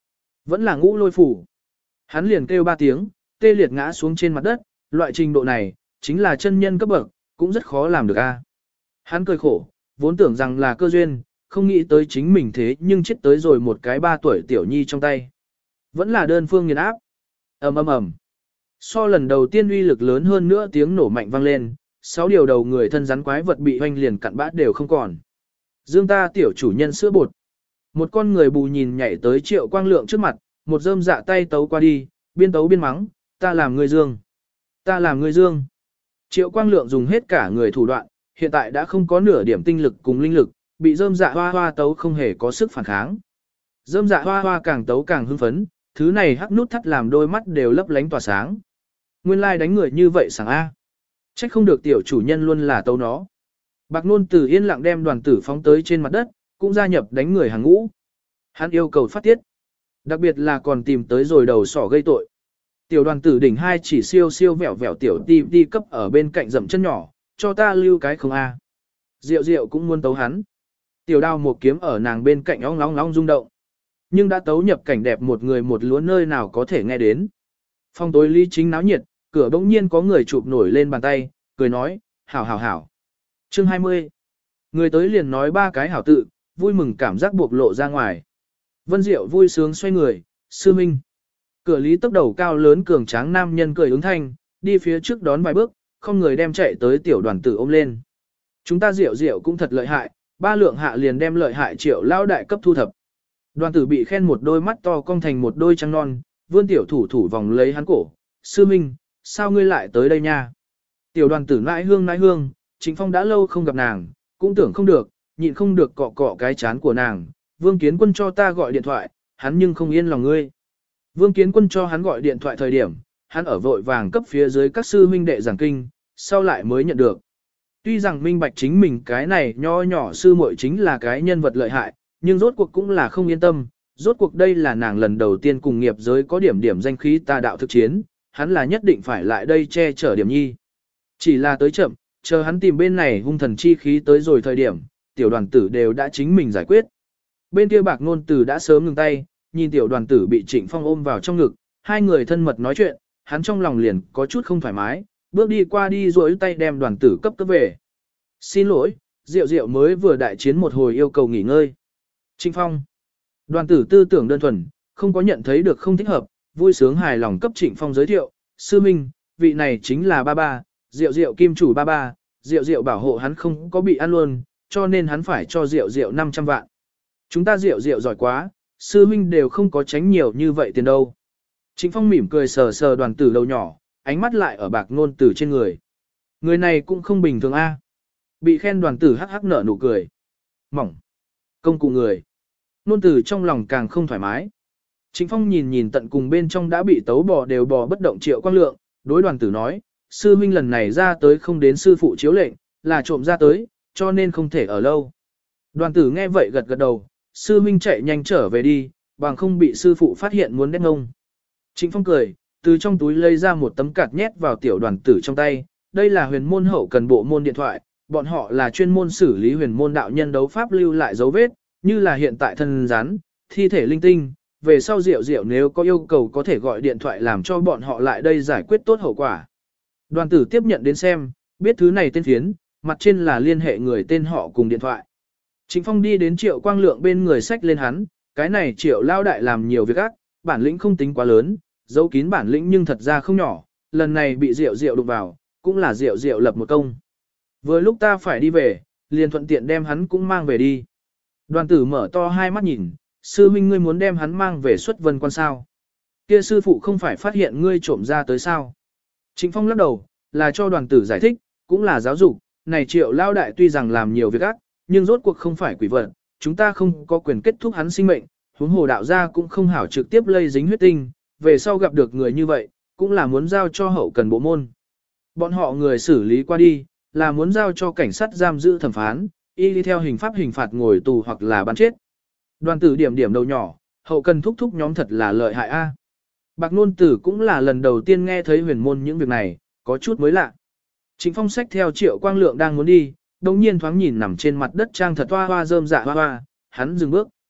Vẫn là ngũ lôi phủ. Hắn liền kêu ba tiếng, tê liệt ngã xuống trên mặt đất, loại trình độ này, chính là chân nhân cấp bậc, cũng rất khó làm được a. Hắn cười khổ, vốn tưởng rằng là cơ duyên, không nghĩ tới chính mình thế nhưng chết tới rồi một cái ba tuổi tiểu nhi trong tay. Vẫn là đơn phương nghiền áp. ầm ầm ầm. So lần đầu tiên uy lực lớn hơn nữa tiếng nổ mạnh vang lên, sáu điều đầu người thân rắn quái vật bị hoanh liền cặn bã đều không còn. Dương ta tiểu chủ nhân sữa bột. Một con người bù nhìn nhảy tới Triệu Quang Lượng trước mặt, một rơm dạ tay tấu qua đi, biên tấu biên mắng, ta làm người dương. Ta làm người dương. Triệu Quang Lượng dùng hết cả người thủ đoạn, hiện tại đã không có nửa điểm tinh lực cùng linh lực, bị rơm dạ hoa hoa tấu không hề có sức phản kháng. Rơm dạ hoa hoa càng tấu càng hưng phấn, thứ này hắc nút thắt làm đôi mắt đều lấp lánh tỏa sáng. Nguyên lai đánh người như vậy sảng A. Trách không được tiểu chủ nhân luôn là tấu nó. Bạc Nôn Tử yên lặng đem đoàn tử phóng tới trên mặt đất, cũng gia nhập đánh người hàng ngũ. Hắn yêu cầu phát tiết. Đặc biệt là còn tìm tới rồi đầu sỏ gây tội. Tiểu đoàn tử đỉnh hai chỉ siêu siêu vẹo vẹo tiểu ti ti cấp ở bên cạnh dậm chân nhỏ, cho ta lưu cái không A. Diệu diệu cũng muốn tấu hắn. Tiểu đao một kiếm ở nàng bên cạnh ong long long rung động. Nhưng đã tấu nhập cảnh đẹp một người một lúa nơi nào có thể nghe đến. Phòng tối Lý Chính náo nhiệt, cửa bỗng nhiên có người chụp nổi lên bàn tay, cười nói, hảo hảo hảo. Chương hai mươi. Người tới liền nói ba cái hảo tự, vui mừng cảm giác buộc lộ ra ngoài. Vân Diệu vui sướng xoay người, sư minh. Cửa Lý tốc đầu cao lớn cường tráng nam nhân cười ứng thanh, đi phía trước đón vài bước, không người đem chạy tới tiểu đoàn tử ôm lên. Chúng ta Diệu Diệu cũng thật lợi hại, ba lượng hạ liền đem lợi hại Triệu lao đại cấp thu thập. Đoàn tử bị khen một đôi mắt to cong thành một đôi trăng non, vươn tiểu thủ thủ vòng lấy hắn cổ. Sư minh, sao ngươi lại tới đây nha? Tiểu đoàn tử nãi hương nãi hương, Trịnh Phong đã lâu không gặp nàng, cũng tưởng không được, nhịn không được cọ cọ cái chán của nàng. Vương Kiến Quân cho ta gọi điện thoại, hắn nhưng không yên lòng ngươi. Vương Kiến Quân cho hắn gọi điện thoại thời điểm, hắn ở vội vàng cấp phía dưới các sư minh đệ giảng kinh, sau lại mới nhận được. Tuy rằng minh bạch chính mình cái này nho nhỏ sư muội chính là cái nhân vật lợi hại, nhưng rốt cuộc cũng là không yên tâm, rốt cuộc đây là nàng lần đầu tiên cùng nghiệp giới có điểm điểm danh khí tà đạo thực chiến, hắn là nhất định phải lại đây che chở điểm nhi. Chỉ là tới chậm, chờ hắn tìm bên này hung thần chi khí tới rồi thời điểm, tiểu đoàn tử đều đã chính mình giải quyết. Bên kia Bạc Nôn Tử đã sớm ngừng tay, nhìn tiểu đoàn tử bị Trịnh Phong ôm vào trong ngực, hai người thân mật nói chuyện, hắn trong lòng liền có chút không thoải mái, bước đi qua đi duỗi tay đem đoàn tử cấp cấp về. Xin lỗi, Diệu Diệu mới vừa đại chiến một hồi yêu cầu nghỉ ngơi. Trịnh Phong. Đoàn tử tư tưởng đơn thuần, không có nhận thấy được không thích hợp, vui sướng hài lòng cấp Trịnh Phong giới thiệu, sư minh, vị này chính là ba ba, Diệu Diệu kim chủ ba ba, Diệu Diệu bảo hộ hắn không có bị ăn luôn, cho nên hắn phải cho Diệu Diệu năm trăm vạn. Chúng ta Diệu Diệu giỏi quá, sư minh đều không có tránh nhiều như vậy tiền đâu. Trịnh Phong mỉm cười sờ sờ đoàn tử đầu nhỏ, ánh mắt lại ở Bạc Nôn Tử trên người. Người này cũng không bình thường a. Bị khen đoàn tử hắc hắc nở nụ cười. Mỏng. Công cụ người. Nôn Tử trong lòng càng không thoải mái. Trịnh Phong nhìn nhìn tận cùng bên trong đã bị tấu bò đều bò bất động Triệu Quang Lượng, đối đoàn tử nói, sư minh lần này ra tới không đến sư phụ chiếu lệnh, là trộm ra tới, cho nên không thể ở lâu. Đoàn tử nghe vậy gật gật đầu, sư minh chạy nhanh trở về đi, bằng không bị sư phụ phát hiện muốn đét ngông. Trịnh Phong cười, từ trong túi lấy ra một tấm card nhét vào tiểu đoàn tử trong tay, đây là huyền môn hậu cần bộ môn điện thoại, bọn họ là chuyên môn xử lý huyền môn đạo nhân đấu pháp lưu lại dấu vết, như là hiện tại thân rắn, thi thể linh tinh, về sau Diệu Diệu nếu có yêu cầu có thể gọi điện thoại làm cho bọn họ lại đây giải quyết tốt hậu quả. Đoàn tử tiếp nhận đến xem, biết thứ này tên phiến, mặt trên là liên hệ người tên họ cùng điện thoại. Trịnh Phong đi đến Triệu Quang Lượng bên người sách lên hắn, cái này Triệu lao đại làm nhiều việc ác, bản lĩnh không tính quá lớn, giấu kín bản lĩnh nhưng thật ra không nhỏ, lần này bị Diệu Diệu đụng vào, cũng là Diệu Diệu lập một công. Vừa lúc ta phải đi về, liền thuận tiện đem hắn cũng mang về đi. Đoàn tử mở to hai mắt nhìn, sư huynh ngươi muốn đem hắn mang về xuất vân quan sao? Kia sư phụ không phải phát hiện ngươi trộm ra tới sao? Trịnh Phong lắc đầu, là cho đoàn tử giải thích, cũng là giáo dục, này Triệu lao đại tuy rằng làm nhiều việc ác, nhưng rốt cuộc không phải quỷ vật, chúng ta không có quyền kết thúc hắn sinh mệnh, huống hồ đạo gia cũng không hảo trực tiếp lây dính huyết tinh, về sau gặp được người như vậy, cũng là muốn giao cho hậu cần bộ môn. Bọn họ người xử lý qua đi, là muốn giao cho cảnh sát giam giữ thẩm phán, y đi theo hình pháp hình phạt ngồi tù hoặc là bắn chết. Đoàn tử điểm điểm đầu nhỏ, hậu cần thúc thúc nhóm thật là lợi hại a. Bạc Nôn Tử cũng là lần đầu tiên nghe thấy huyền môn những việc này, có chút mới lạ. Trịnh Phong sách theo Triệu Quang Lượng đang muốn đi, đồng nhiên thoáng nhìn nằm trên mặt đất trang thật hoa hoa rơm dạ hoa hoa, hắn dừng bước.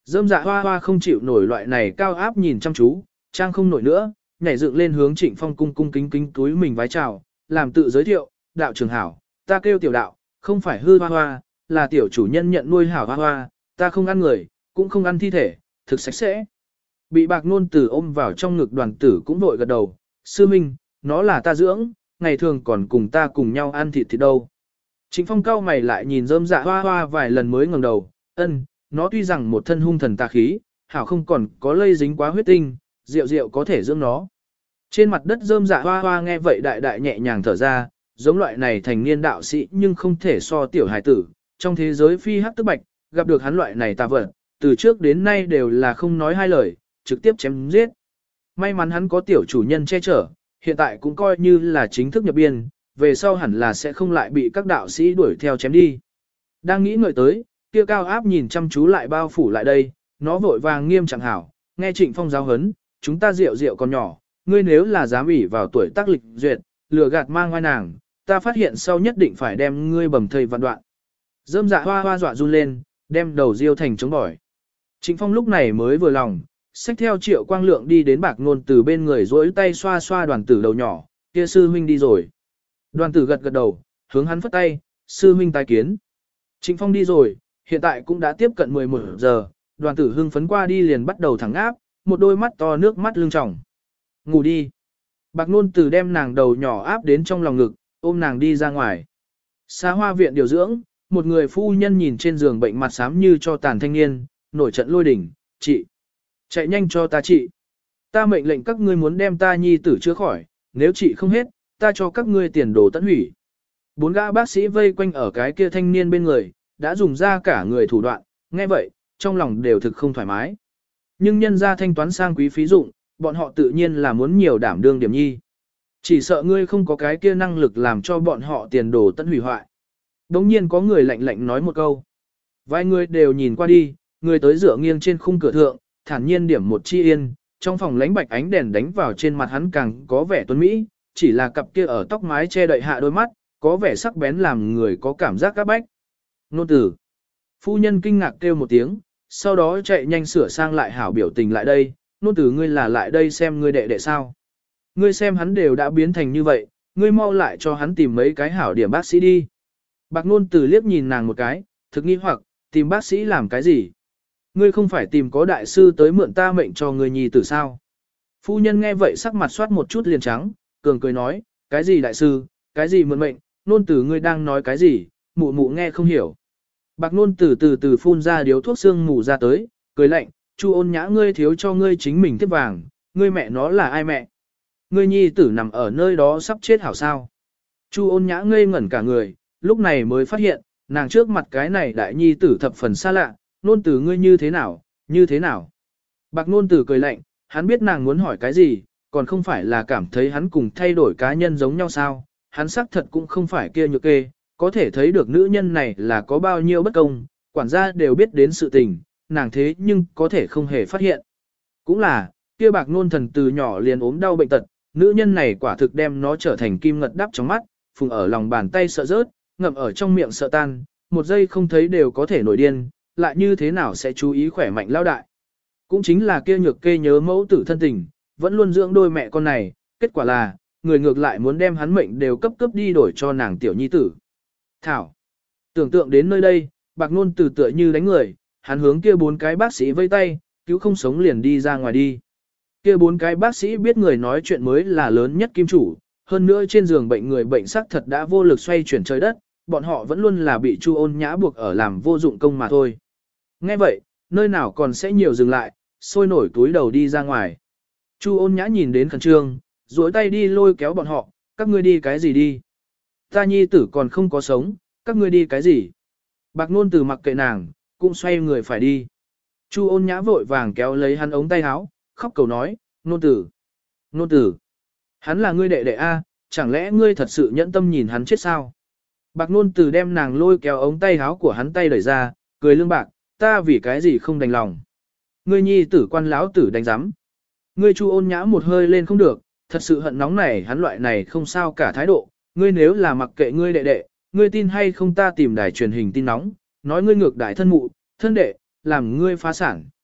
Dâm dạ hoa hoa không chịu nổi loại này cao áp nhìn chăm chú, trang không nổi nữa, nhảy dựng lên hướng Trịnh Phong cung cung kính kính túi mình vái chào, làm tự giới thiệu, đạo trưởng hảo, ta kêu tiểu đạo, không phải hư hoa hoa, là tiểu chủ nhân nhận nuôi hảo hoa hoa, ta không ăn người, cũng không ăn thi thể, thực sạch sẽ. Bị bạc nôn tử ôm vào trong ngực đoàn tử cũng vội gật đầu, sư minh, nó là ta dưỡng, ngày thường còn cùng ta cùng nhau ăn thịt thịt đâu. Trịnh Phong cau mày lại nhìn rơm dạ hoa hoa vài lần mới ngẩng đầu, ân, nó tuy rằng một thân hung thần tà khí, hảo không còn có lây dính quá huyết tinh, rượu rượu có thể dưỡng nó. Trên mặt đất rơm dạ hoa hoa nghe vậy đại đại nhẹ nhàng thở ra, giống loại này thành niên đạo sĩ nhưng không thể so tiểu hài tử, trong thế giới phi hắc tức bạch, gặp được hắn loại này tà vật, từ trước đến nay đều là không nói hai lời, trực tiếp chém giết. May mắn hắn có tiểu chủ nhân che chở, hiện tại cũng coi như là chính thức nhập biên, về sau hẳn là sẽ không lại bị các đạo sĩ đuổi theo chém đi. Đang nghĩ ngợi tới, kia cao áp nhìn chăm chú lại bao phủ lại đây, nó vội vàng nghiêm chẳng hảo, nghe Trịnh Phong giáo hấn, chúng ta rượu rượu còn nhỏ, ngươi nếu là dám ủy vào tuổi tác lịch duyệt, lừa gạt mang ngoài nàng, ta phát hiện sau nhất định phải đem ngươi bầm thây vạn đoạn. Dâm dạ hoa hoa dọa run lên, đem đầu riêu thành chống bỏi. Trịnh Phong lúc này mới vừa lòng, xách theo Triệu Quang Lượng đi đến bạc nôn từ bên người duỗi tay xoa xoa đoàn tử đầu nhỏ, kia sư huynh đi rồi. Đoàn tử gật gật đầu, hướng hắn phất tay, sư huynh tái kiến. Trịnh Phong đi rồi, hiện tại cũng đã tiếp cận mười một giờ, đoàn tử hưng phấn qua đi liền bắt đầu thẳng áp, một đôi mắt to nước mắt lưng tròng. Ngủ đi. Bạc nôn từ đem nàng đầu nhỏ áp đến trong lòng ngực, ôm nàng đi ra ngoài. Xa hoa viện điều dưỡng, một người phu nhân nhìn trên giường bệnh mặt xám như cho tàn thanh niên, nổi trận lôi đỉnh, chị. Chạy nhanh cho ta chị. Ta mệnh lệnh các ngươi muốn đem ta nhi tử chữa khỏi, nếu chị không hết, ta cho các ngươi tiền đồ tận hủy. Bốn gã bác sĩ vây quanh ở cái kia thanh niên bên người, đã dùng ra cả người thủ đoạn, nghe vậy, trong lòng đều thực không thoải mái. Nhưng nhân ra thanh toán sang quý phí dụng, bọn họ tự nhiên là muốn nhiều đảm đương điểm nhi. Chỉ sợ ngươi không có cái kia năng lực làm cho bọn họ tiền đồ tận hủy hoại. Đống nhiên có người lạnh lạnh nói một câu. Vài người đều nhìn qua đi, người tới dựa nghiêng trên khung cửa thượng, thản nhiên điểm một chi yên, trong phòng lánh bạch ánh đèn đánh vào trên mặt hắn càng có vẻ tuấn mỹ, chỉ là cặp kia ở tóc mái che đậy hạ đôi mắt, có vẻ sắc bén làm người có cảm giác các bách. Nôn tử. Phu nhân kinh ngạc kêu một tiếng, sau đó chạy nhanh sửa sang lại hảo biểu tình lại đây, nôn tử ngươi là lại đây xem ngươi đệ đệ sao. Ngươi xem hắn đều đã biến thành như vậy, ngươi mau lại cho hắn tìm mấy cái hảo điểm bác sĩ đi. Bạc nôn tử liếc nhìn nàng một cái, thực nghi hoặc, tìm bác sĩ làm cái gì? Ngươi không phải tìm có đại sư tới mượn ta mệnh cho ngươi nhi tử sao? Phu nhân nghe vậy sắc mặt soát một chút liền trắng, cường cười nói, cái gì đại sư, cái gì mượn mệnh, nôn tử ngươi đang nói cái gì, mụ mụ nghe không hiểu. Bạc nôn tử từ từ phun ra điếu thuốc xương mù ra tới, cười lạnh, Chu ôn nhã ngươi thiếu cho ngươi chính mình tiếp vàng, ngươi mẹ nó là ai mẹ? Ngươi nhi tử nằm ở nơi đó sắp chết hảo sao? Chu ôn nhã ngây ngẩn cả người, lúc này mới phát hiện, nàng trước mặt cái này đại nhi tử thập phần xa lạ, nôn tử ngươi như thế nào, như thế nào? Bạc nôn tử cười lạnh, hắn biết nàng muốn hỏi cái gì, còn không phải là cảm thấy hắn cùng thay đổi cá nhân giống nhau sao, hắn xác thật cũng không phải kia nhược kê, có thể thấy được nữ nhân này là có bao nhiêu bất công, quản gia đều biết đến sự tình, nàng thế nhưng có thể không hề phát hiện. Cũng là, kia bạc nôn thần từ nhỏ liền ốm đau bệnh tật, nữ nhân này quả thực đem nó trở thành kim ngật đắp trong mắt, phùng ở lòng bàn tay sợ rớt, ngậm ở trong miệng sợ tan, một giây không thấy đều có thể nổi điên, lại như thế nào sẽ chú ý khỏe mạnh lao đại. Cũng chính là kia nhược kê nhớ mẫu tử thân tình, vẫn luôn dưỡng đôi mẹ con này, kết quả là, người ngược lại muốn đem hắn mệnh đều cấp cấp đi đổi cho nàng tiểu nhi tử. Thảo, tưởng tượng đến nơi đây, bạc nôn từ tựa như đánh người, hắn hướng kia bốn cái bác sĩ vây tay, cứu không sống liền đi ra ngoài đi. Kia bốn cái bác sĩ biết người nói chuyện mới là lớn nhất kim chủ, hơn nữa trên giường bệnh người bệnh sắc thật đã vô lực xoay chuyển trời đất, bọn họ vẫn luôn là bị Chu ôn nhã buộc ở làm vô dụng công mà thôi. Nghe vậy, nơi nào còn sẽ nhiều dừng lại, sôi nổi túi đầu đi ra ngoài. Chu ôn nhã nhìn đến khẩn trương, duỗi tay đi lôi kéo bọn họ, các ngươi đi cái gì đi? Ta nhi tử còn không có sống, các ngươi đi cái gì? Bạc nôn từ mặc kệ nàng, cũng xoay người phải đi. Chu ôn nhã vội vàng kéo lấy hắn ống tay áo, khóc cầu nói, nôn tử, nôn tử. Hắn là ngươi đệ đệ A, chẳng lẽ ngươi thật sự nhẫn tâm nhìn hắn chết sao? Bạc nôn tử đem nàng lôi kéo ống tay áo của hắn tay đẩy ra, cười lương bạc, ta vì cái gì không đành lòng. Ngươi nhi tử quan lão tử đánh giám. Ngươi Chu ôn nhã một hơi lên không được, thật sự hận nóng này hắn loại này không sao cả thái độ. Ngươi nếu là mặc kệ ngươi đệ đệ, ngươi tin hay không ta tìm đài truyền hình tin nóng, nói ngươi ngược đại thân mụ, thân đệ, làm ngươi phá sản,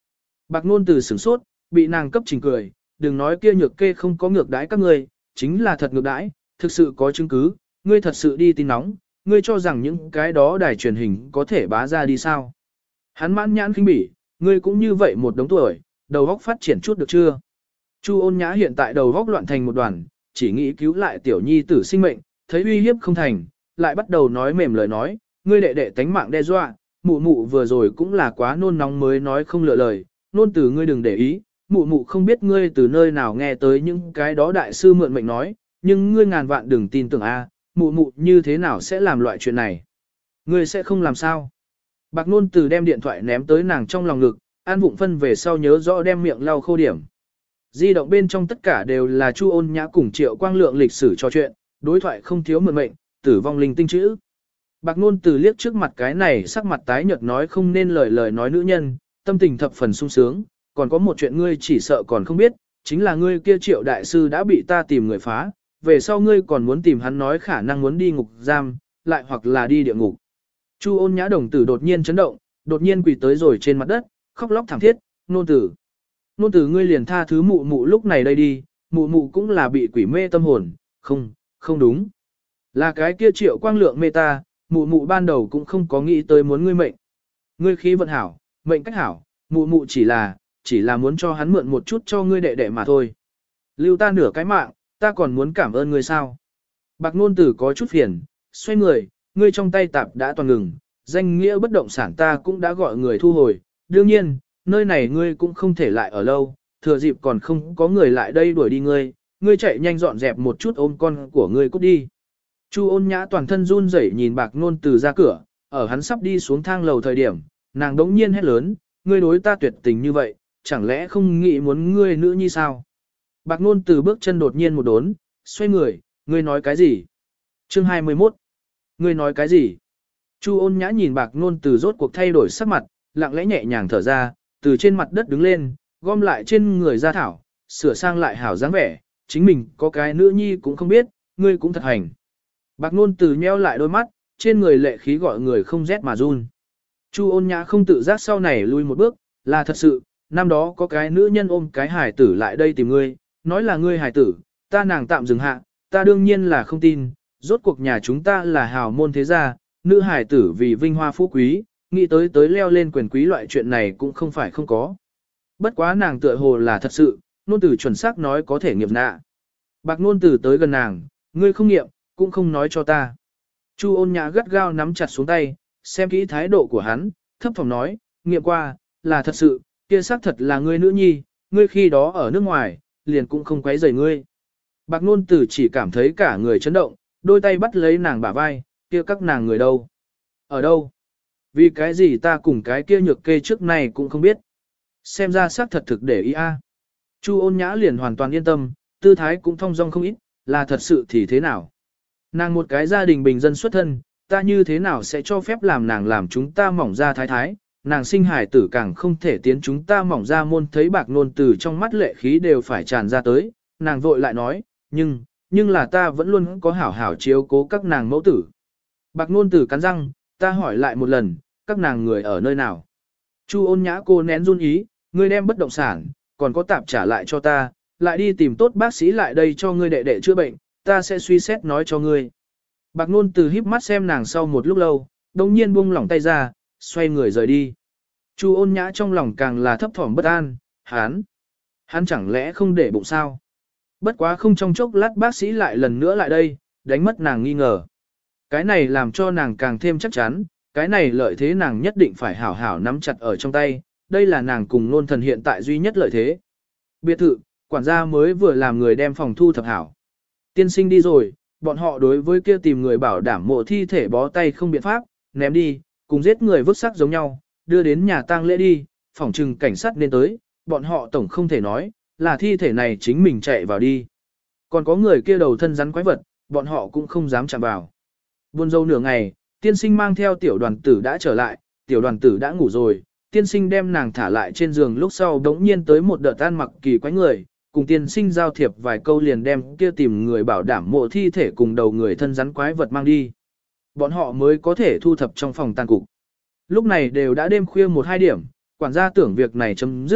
Bạc Nôn Từ sửng sốt, bị nàng cấp trình cười, đừng nói kia nhược kê không có ngược đãi các ngươi, chính là thật ngược đãi, thực sự có chứng cứ, ngươi thật sự đi tin nóng, ngươi cho rằng những cái đó đài truyền hình có thể bá ra đi sao. Hắn mãn nhãn khinh bỉ, ngươi cũng như vậy một đống tuổi, đầu óc phát triển chút được chưa? Chu Ôn Nhã hiện tại đầu óc loạn thành một đoàn, chỉ nghĩ cứu lại tiểu nhi tử sinh mệnh, thấy uy hiếp không thành, lại bắt đầu nói mềm lời nói, ngươi đệ đệ tánh mạng đe dọa, mụ mụ vừa rồi cũng là quá nôn nóng mới nói không lựa lời, nôn từ ngươi đừng để ý, mụ mụ không biết ngươi từ nơi nào nghe tới những cái đó đại sư mượn mệnh nói, nhưng ngươi ngàn vạn đừng tin tưởng a, mụ mụ như thế nào sẽ làm loại chuyện này? Ngươi sẽ không làm sao? Bạc Nôn Từ đem điện thoại ném tới nàng trong lòng ngực, An Vụng Phân về sau nhớ rõ đem miệng lau khô điểm. Di động bên trong tất cả đều là Chu Ôn Nhã cùng Triệu Quang Lượng lịch sử trò chuyện, đối thoại không thiếu mượn mệnh, tử vong linh tinh chữ. Bạc Nôn Từ liếc trước mặt cái này sắc mặt tái nhợt nói không nên lời lời nói nữ nhân, tâm tình thập phần sung sướng, còn có một chuyện ngươi chỉ sợ còn không biết, chính là ngươi kia Triệu đại sư đã bị ta tìm người phá, về sau ngươi còn muốn tìm hắn nói khả năng muốn đi ngục giam, lại hoặc là đi địa ngục. Chu Ôn Nhã đồng tử đột nhiên chấn động, đột nhiên quỳ tới rồi trên mặt đất, khóc lóc thảm thiết, nôn tử. Nôn tử ngươi liền tha thứ mụ mụ lúc này đây đi, mụ mụ cũng là bị quỷ mê tâm hồn, không, không đúng. Là cái kia Triệu Quang Lượng mê ta, mụ mụ ban đầu cũng không có nghĩ tới muốn ngươi mệnh. Ngươi khí vận hảo, mệnh cách hảo, mụ mụ chỉ là, chỉ là muốn cho hắn mượn một chút cho ngươi đệ đệ mà thôi. Lưu ta nửa cái mạng, ta còn muốn cảm ơn ngươi sao. Bạc Nôn Tử có chút phiền, xoay người, ngươi trong tay tạp đã toàn ngừng, danh nghĩa bất động sản ta cũng đã gọi người thu hồi, đương nhiên, nơi này ngươi cũng không thể lại ở lâu, thừa dịp còn không có người lại đây đuổi đi ngươi, ngươi chạy nhanh dọn dẹp một chút ôm con của ngươi cút đi. Chu Ôn Nhã toàn thân run rẩy nhìn Bạc Nôn Từ ra cửa, ở hắn sắp đi xuống thang lầu thời điểm, nàng đống nhiên hét lớn, ngươi đối ta tuyệt tình như vậy, chẳng lẽ không nghĩ muốn ngươi nữ nhi sao? Bạc Nôn Từ bước chân đột nhiên một đốn, xoay người, ngươi nói cái gì? Chương hai mươi mốt. Ngươi nói cái gì? Chu Ôn Nhã nhìn Bạc Nôn Từ rốt cuộc thay đổi sắc mặt, lặng lẽ nhẹ nhàng thở ra, từ trên mặt đất đứng lên, gom lại trên người ra thảo, sửa sang lại hảo dáng vẻ, chính mình có cái nữ nhi cũng không biết, ngươi cũng thật hành. Bạc Nôn Từ nheo lại đôi mắt, trên người lệ khí gọi người không rét mà run. Chu Ôn Nhã không tự giác sau này lui một bước, là thật sự, năm đó có cái nữ nhân ôm cái hài tử lại đây tìm ngươi, nói là ngươi hài tử, ta nàng tạm dừng hạ, ta đương nhiên là không tin, rốt cuộc nhà chúng ta là hào môn thế gia, nữ hài tử vì vinh hoa phú quý, nghĩ tới tới leo lên quyền quý loại chuyện này cũng không phải không có. Bất quá nàng tựa hồ là thật sự, Nôn Tử chuẩn xác nói có thể nghiệm nạ. Bạc Nôn Tử tới gần nàng, ngươi không nghiệm, cũng không nói cho ta. Chu Ôn Nhã gắt gao nắm chặt xuống tay, xem kỹ thái độ của hắn, thấp thỏm nói, nghiệm qua, là thật sự, kia xác thật là ngươi nữ nhi, ngươi khi đó ở nước ngoài, liền cũng không quấy rầy ngươi. Bạc Nôn Tử chỉ cảm thấy cả người chấn động, đôi tay bắt lấy nàng bả vai, kia các nàng người đâu? Ở đâu? Vì cái gì ta cùng cái kia nhược kê trước này cũng không biết. Xem ra xác thật thực để ý a. Chu Ôn Nhã liền hoàn toàn yên tâm, tư thái cũng thong dong không ít, là thật sự thì thế nào? Nàng một cái gia đình bình dân xuất thân, ta như thế nào sẽ cho phép làm nàng làm chúng ta mỏng ra thái thái, nàng sinh hải tử càng không thể tiến chúng ta mỏng ra môn thấy Bạc Nôn Từ trong mắt lệ khí đều phải tràn ra tới, nàng vội lại nói, nhưng, nhưng là ta vẫn luôn có hảo hảo chiếu cố các nàng mẫu tử. Bạc Nôn Từ cắn răng, ta hỏi lại một lần, các nàng người ở nơi nào? Chu Ôn Nhã cô nén run ý, ngươi đem bất động sản, còn có tạp trả lại cho ta, lại đi tìm tốt bác sĩ lại đây cho ngươi đệ đệ chữa bệnh, ta sẽ suy xét nói cho ngươi. Bạc Nôn Từ híp mắt xem nàng sau một lúc lâu, đồng nhiên buông lỏng tay ra, xoay người rời đi. Chu Ôn Nhã trong lòng càng là thấp thỏm bất an, hắn, hắn chẳng lẽ không để bụng sao? Bất quá không trong chốc lát bác sĩ lại lần nữa lại đây, đánh mất nàng nghi ngờ. Cái này làm cho nàng càng thêm chắc chắn, cái này lợi thế nàng nhất định phải hảo hảo nắm chặt ở trong tay, đây là nàng cùng Nôn Thần hiện tại duy nhất lợi thế. Biệt thự, quản gia mới vừa làm người đem phòng thu thập hảo. Tiên sinh đi rồi, bọn họ đối với kia tìm người bảo đảm mộ thi thể bó tay không biện pháp, ném đi, cùng giết người vứt xác giống nhau, đưa đến nhà tang lễ đi, phỏng trừng cảnh sát nên tới, bọn họ tổng không thể nói, là thi thể này chính mình chạy vào đi. Còn có người kia đầu thân rắn quái vật, bọn họ cũng không dám chạm vào. Buôn dâu nửa ngày, tiên sinh mang theo tiểu đoàn tử đã trở lại, tiểu đoàn tử đã ngủ rồi, tiên sinh đem nàng thả lại trên giường lúc sau đống nhiên tới một đợt tan mặc kỳ quái người, cùng tiên sinh giao thiệp vài câu liền đem kia tìm người bảo đảm mộ thi thể cùng đầu người thân rắn quái vật mang đi. Bọn họ mới có thể thu thập trong phòng tàn cục. Lúc này đều đã đêm khuya một hai điểm, quản gia tưởng việc này chấm dứt,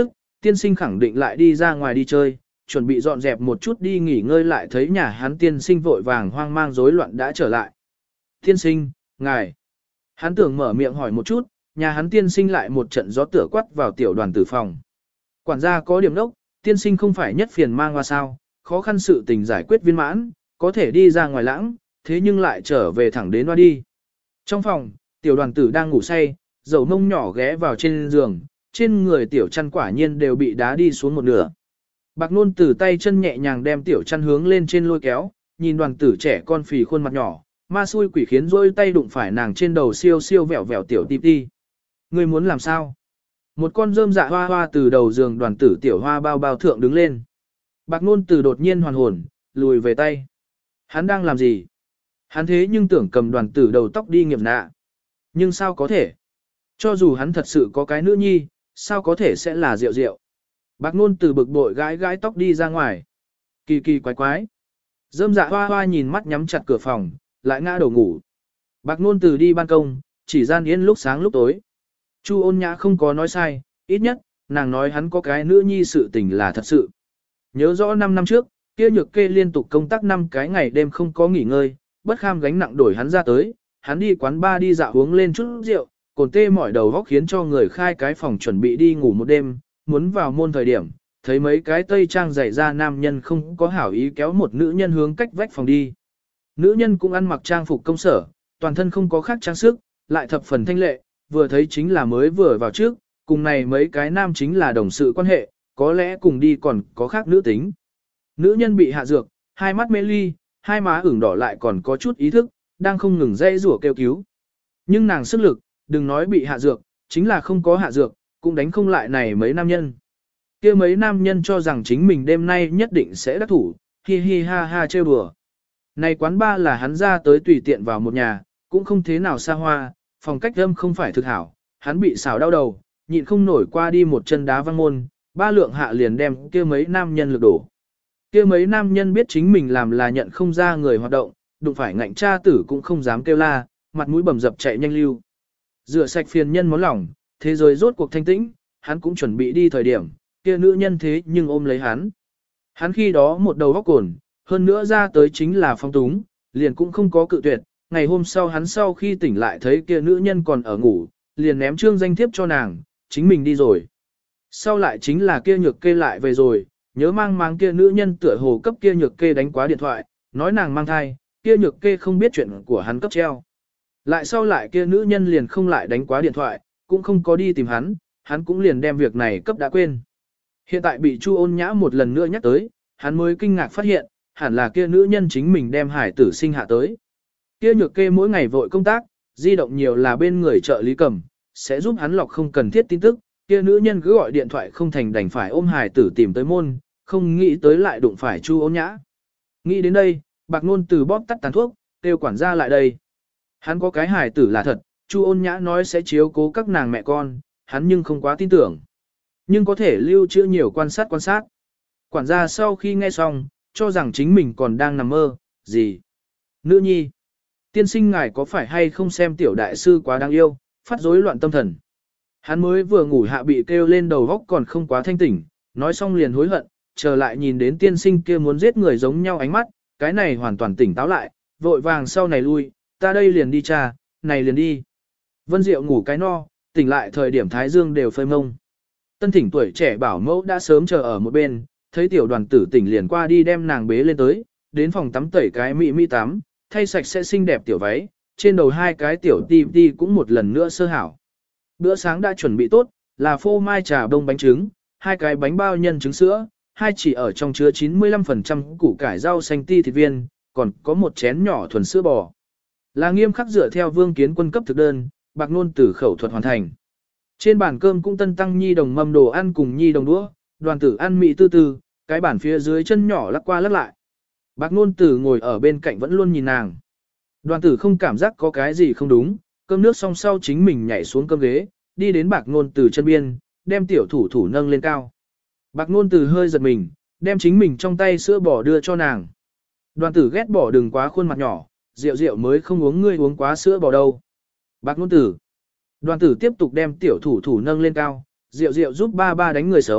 tiên sinh khẳng định lại đi ra ngoài đi chơi, chuẩn bị dọn dẹp một chút đi nghỉ ngơi lại thấy nhà hắn tiên sinh vội vàng hoang mang rối loạn đã trở lại. Tiên sinh, ngài. Hắn tưởng mở miệng hỏi một chút, nhà hắn tiên sinh lại một trận gió tựa quát vào tiểu đoàn tử phòng. Quản gia có điểm đốc, tiên sinh không phải nhất phiền mang hoa sao, khó khăn sự tình giải quyết viên mãn, có thể đi ra ngoài lãng, thế nhưng lại trở về thẳng đến hoa đi. Trong phòng, tiểu đoàn tử đang ngủ say, dầu mông nhỏ ghé vào trên giường, trên người tiểu chăn quả nhiên đều bị đá đi xuống một nửa. Bạc Nôn từ tay chân nhẹ nhàng đem tiểu chăn hướng lên trên lôi kéo, nhìn đoàn tử trẻ con phì khuôn mặt nhỏ, ma xui quỷ khiến rôi tay đụng phải nàng trên đầu siêu siêu vẹo vẹo tiểu ti ti. Ngươi muốn làm sao? Một con rơm dạ hoa hoa từ đầu giường đoàn tử tiểu hoa bao bao thượng đứng lên. Bạc Nôn từ đột nhiên hoàn hồn, lùi về tay. Hắn đang làm gì? Hắn thế nhưng tưởng cầm đoàn tử đầu tóc đi nghiệm nạ. Nhưng sao có thể? Cho dù hắn thật sự có cái nữ nhi, sao có thể sẽ là rượu rượu? Bạc Nôn từ bực bội gãi gãi tóc đi ra ngoài. Kỳ kỳ quái quái. Rơm dạ hoa hoa nhìn mắt nhắm chặt cửa phòng, lại ngã đầu ngủ. Bạc Nôn từ đi ban công, chỉ gian yên lúc sáng lúc tối. Chu Ôn Nhã không có nói sai, ít nhất, nàng nói hắn có cái nữ nhi sự tình là thật sự. Nhớ rõ năm năm trước, kia nhược kê liên tục công tác năm cái ngày đêm không có nghỉ ngơi, bất kham gánh nặng đổi hắn ra tới, hắn đi quán bar đi dạo uống lên chút rượu, cồn tê mỏi đầu góc khiến cho người khai cái phòng chuẩn bị đi ngủ một đêm, muốn vào môn thời điểm, thấy mấy cái tây trang dày ra nam nhân không có hảo ý kéo một nữ nhân hướng cách vách phòng đi. Nữ nhân cũng ăn mặc trang phục công sở, toàn thân không có khác trang sức, lại thập phần thanh lệ, vừa thấy chính là mới vừa vào trước, cùng này mấy cái nam chính là đồng sự quan hệ, có lẽ cùng đi còn có khác nữ tính. Nữ nhân bị hạ dược, hai mắt mê ly, hai má ửng đỏ lại còn có chút ý thức, đang không ngừng dây rủa kêu cứu. Nhưng nàng sức lực, đừng nói bị hạ dược, chính là không có hạ dược, cũng đánh không lại này mấy nam nhân. Kia mấy nam nhân cho rằng chính mình đêm nay nhất định sẽ đắc thủ, hi hi ha ha trêu đùa. Này quán ba là hắn ra tới tùy tiện vào một nhà, cũng không thế nào xa hoa, phòng cách âm không phải thực hảo, hắn bị xào đau đầu, nhịn không nổi qua đi một chân đá văng môn, ba lượng hạ liền đem kia mấy nam nhân lực đổ. Kia mấy nam nhân biết chính mình làm là nhận không ra người hoạt động, đụng phải ngạnh cha tử cũng không dám kêu la, mặt mũi bầm dập chạy nhanh lưu. Rửa sạch phiền nhân món lòng, thế giới rốt cuộc thanh tĩnh, hắn cũng chuẩn bị đi thời điểm, kia nữ nhân thế nhưng ôm lấy hắn. Hắn khi đó một đầu góc cồn, hơn nữa ra tới chính là phong túng, liền cũng không có cự tuyệt, ngày hôm sau hắn sau khi tỉnh lại thấy kia nữ nhân còn ở ngủ, liền ném trương danh thiếp cho nàng, chính mình đi rồi. Sau lại chính là kia nhược kê lại về rồi, nhớ mang mang kia nữ nhân tựa hồ cấp kia nhược kê đánh quá điện thoại, nói nàng mang thai, kia nhược kê không biết chuyện của hắn cấp treo. Lại sau lại kia nữ nhân liền không lại đánh quá điện thoại, cũng không có đi tìm hắn, hắn cũng liền đem việc này cấp đã quên. Hiện tại bị Chu Ôn Nhã một lần nữa nhắc tới, hắn mới kinh ngạc phát hiện, hẳn là kia nữ nhân chính mình đem hải tử sinh hạ tới. Kia nhược kê mỗi ngày vội công tác, di động nhiều là bên người trợ lý cầm, sẽ giúp hắn lọc không cần thiết tin tức, kia nữ nhân cứ gọi điện thoại không thành đành phải ôm hải tử tìm tới môn, không nghĩ tới lại đụng phải Chu Ôn Nhã. Nghĩ đến đây, Bạc Nôn từ bóp tắt tàn thuốc, kêu quản gia lại đây. Hắn có cái hải tử là thật, Chu Ôn Nhã nói sẽ chiếu cố các nàng mẹ con, hắn nhưng không quá tin tưởng. Nhưng có thể lưu trữ nhiều quan sát quan sát. Quản gia sau khi nghe xong, cho rằng chính mình còn đang nằm mơ, gì? Nữ nhi, tiên sinh ngài có phải hay không xem tiểu đại sư quá đáng yêu, phát rối loạn tâm thần. Hắn mới vừa ngủ hạ bị kêu lên đầu góc còn không quá thanh tỉnh, nói xong liền hối hận, trở lại nhìn đến tiên sinh kia muốn giết người giống nhau ánh mắt, cái này hoàn toàn tỉnh táo lại, vội vàng sau này lui, ta đây liền đi trà, này liền đi. Vân Diệu ngủ cái no, tỉnh lại thời điểm thái dương đều phơi mông. Tân thỉnh tuổi trẻ bảo mẫu đã sớm chờ ở một bên, thấy tiểu đoàn tử tỉnh liền qua đi đem nàng bế lên tới, đến phòng tắm tẩy cái mỹ mỹ tắm, thay sạch sẽ xinh đẹp tiểu váy, trên đầu hai cái tiểu ti ti cũng một lần nữa sơ hảo. Bữa sáng đã chuẩn bị tốt, là phô mai trà bông bánh trứng, hai cái bánh bao nhân trứng sữa, hai chỉ ở trong chứa chín mươi lăm phần trăm củ cải rau xanh ti thịt viên, còn có một chén nhỏ thuần sữa bò. Là nghiêm khắc dựa theo Vương Kiến Quân cấp thực đơn, Bạc Nôn từ khẩu thuật hoàn thành. Trên bàn cơm cũng tân tăng nhi đồng mâm đồ ăn cùng nhi đồng đũa, đoàn tử ăn mị tư tư, cái bàn phía dưới chân nhỏ lắc qua lắc lại. Bạc Nôn tử ngồi ở bên cạnh vẫn luôn nhìn nàng. Đoàn tử không cảm giác có cái gì không đúng, cơm nước xong sau chính mình nhảy xuống cơm ghế, đi đến Bạc Nôn tử chân biên, đem tiểu thủ thủ nâng lên cao. Bạc Nôn tử hơi giật mình, đem chính mình trong tay sữa bò đưa cho nàng. Đoàn tử ghét bỏ đừng quá khuôn mặt nhỏ, rượu rượu mới không uống ngươi uống quá sữa bò đâu. Bạc Nôn tử. Đoàn tử tiếp tục đem tiểu thủ thủ nâng lên cao, rượu rượu giúp ba ba đánh người xấu,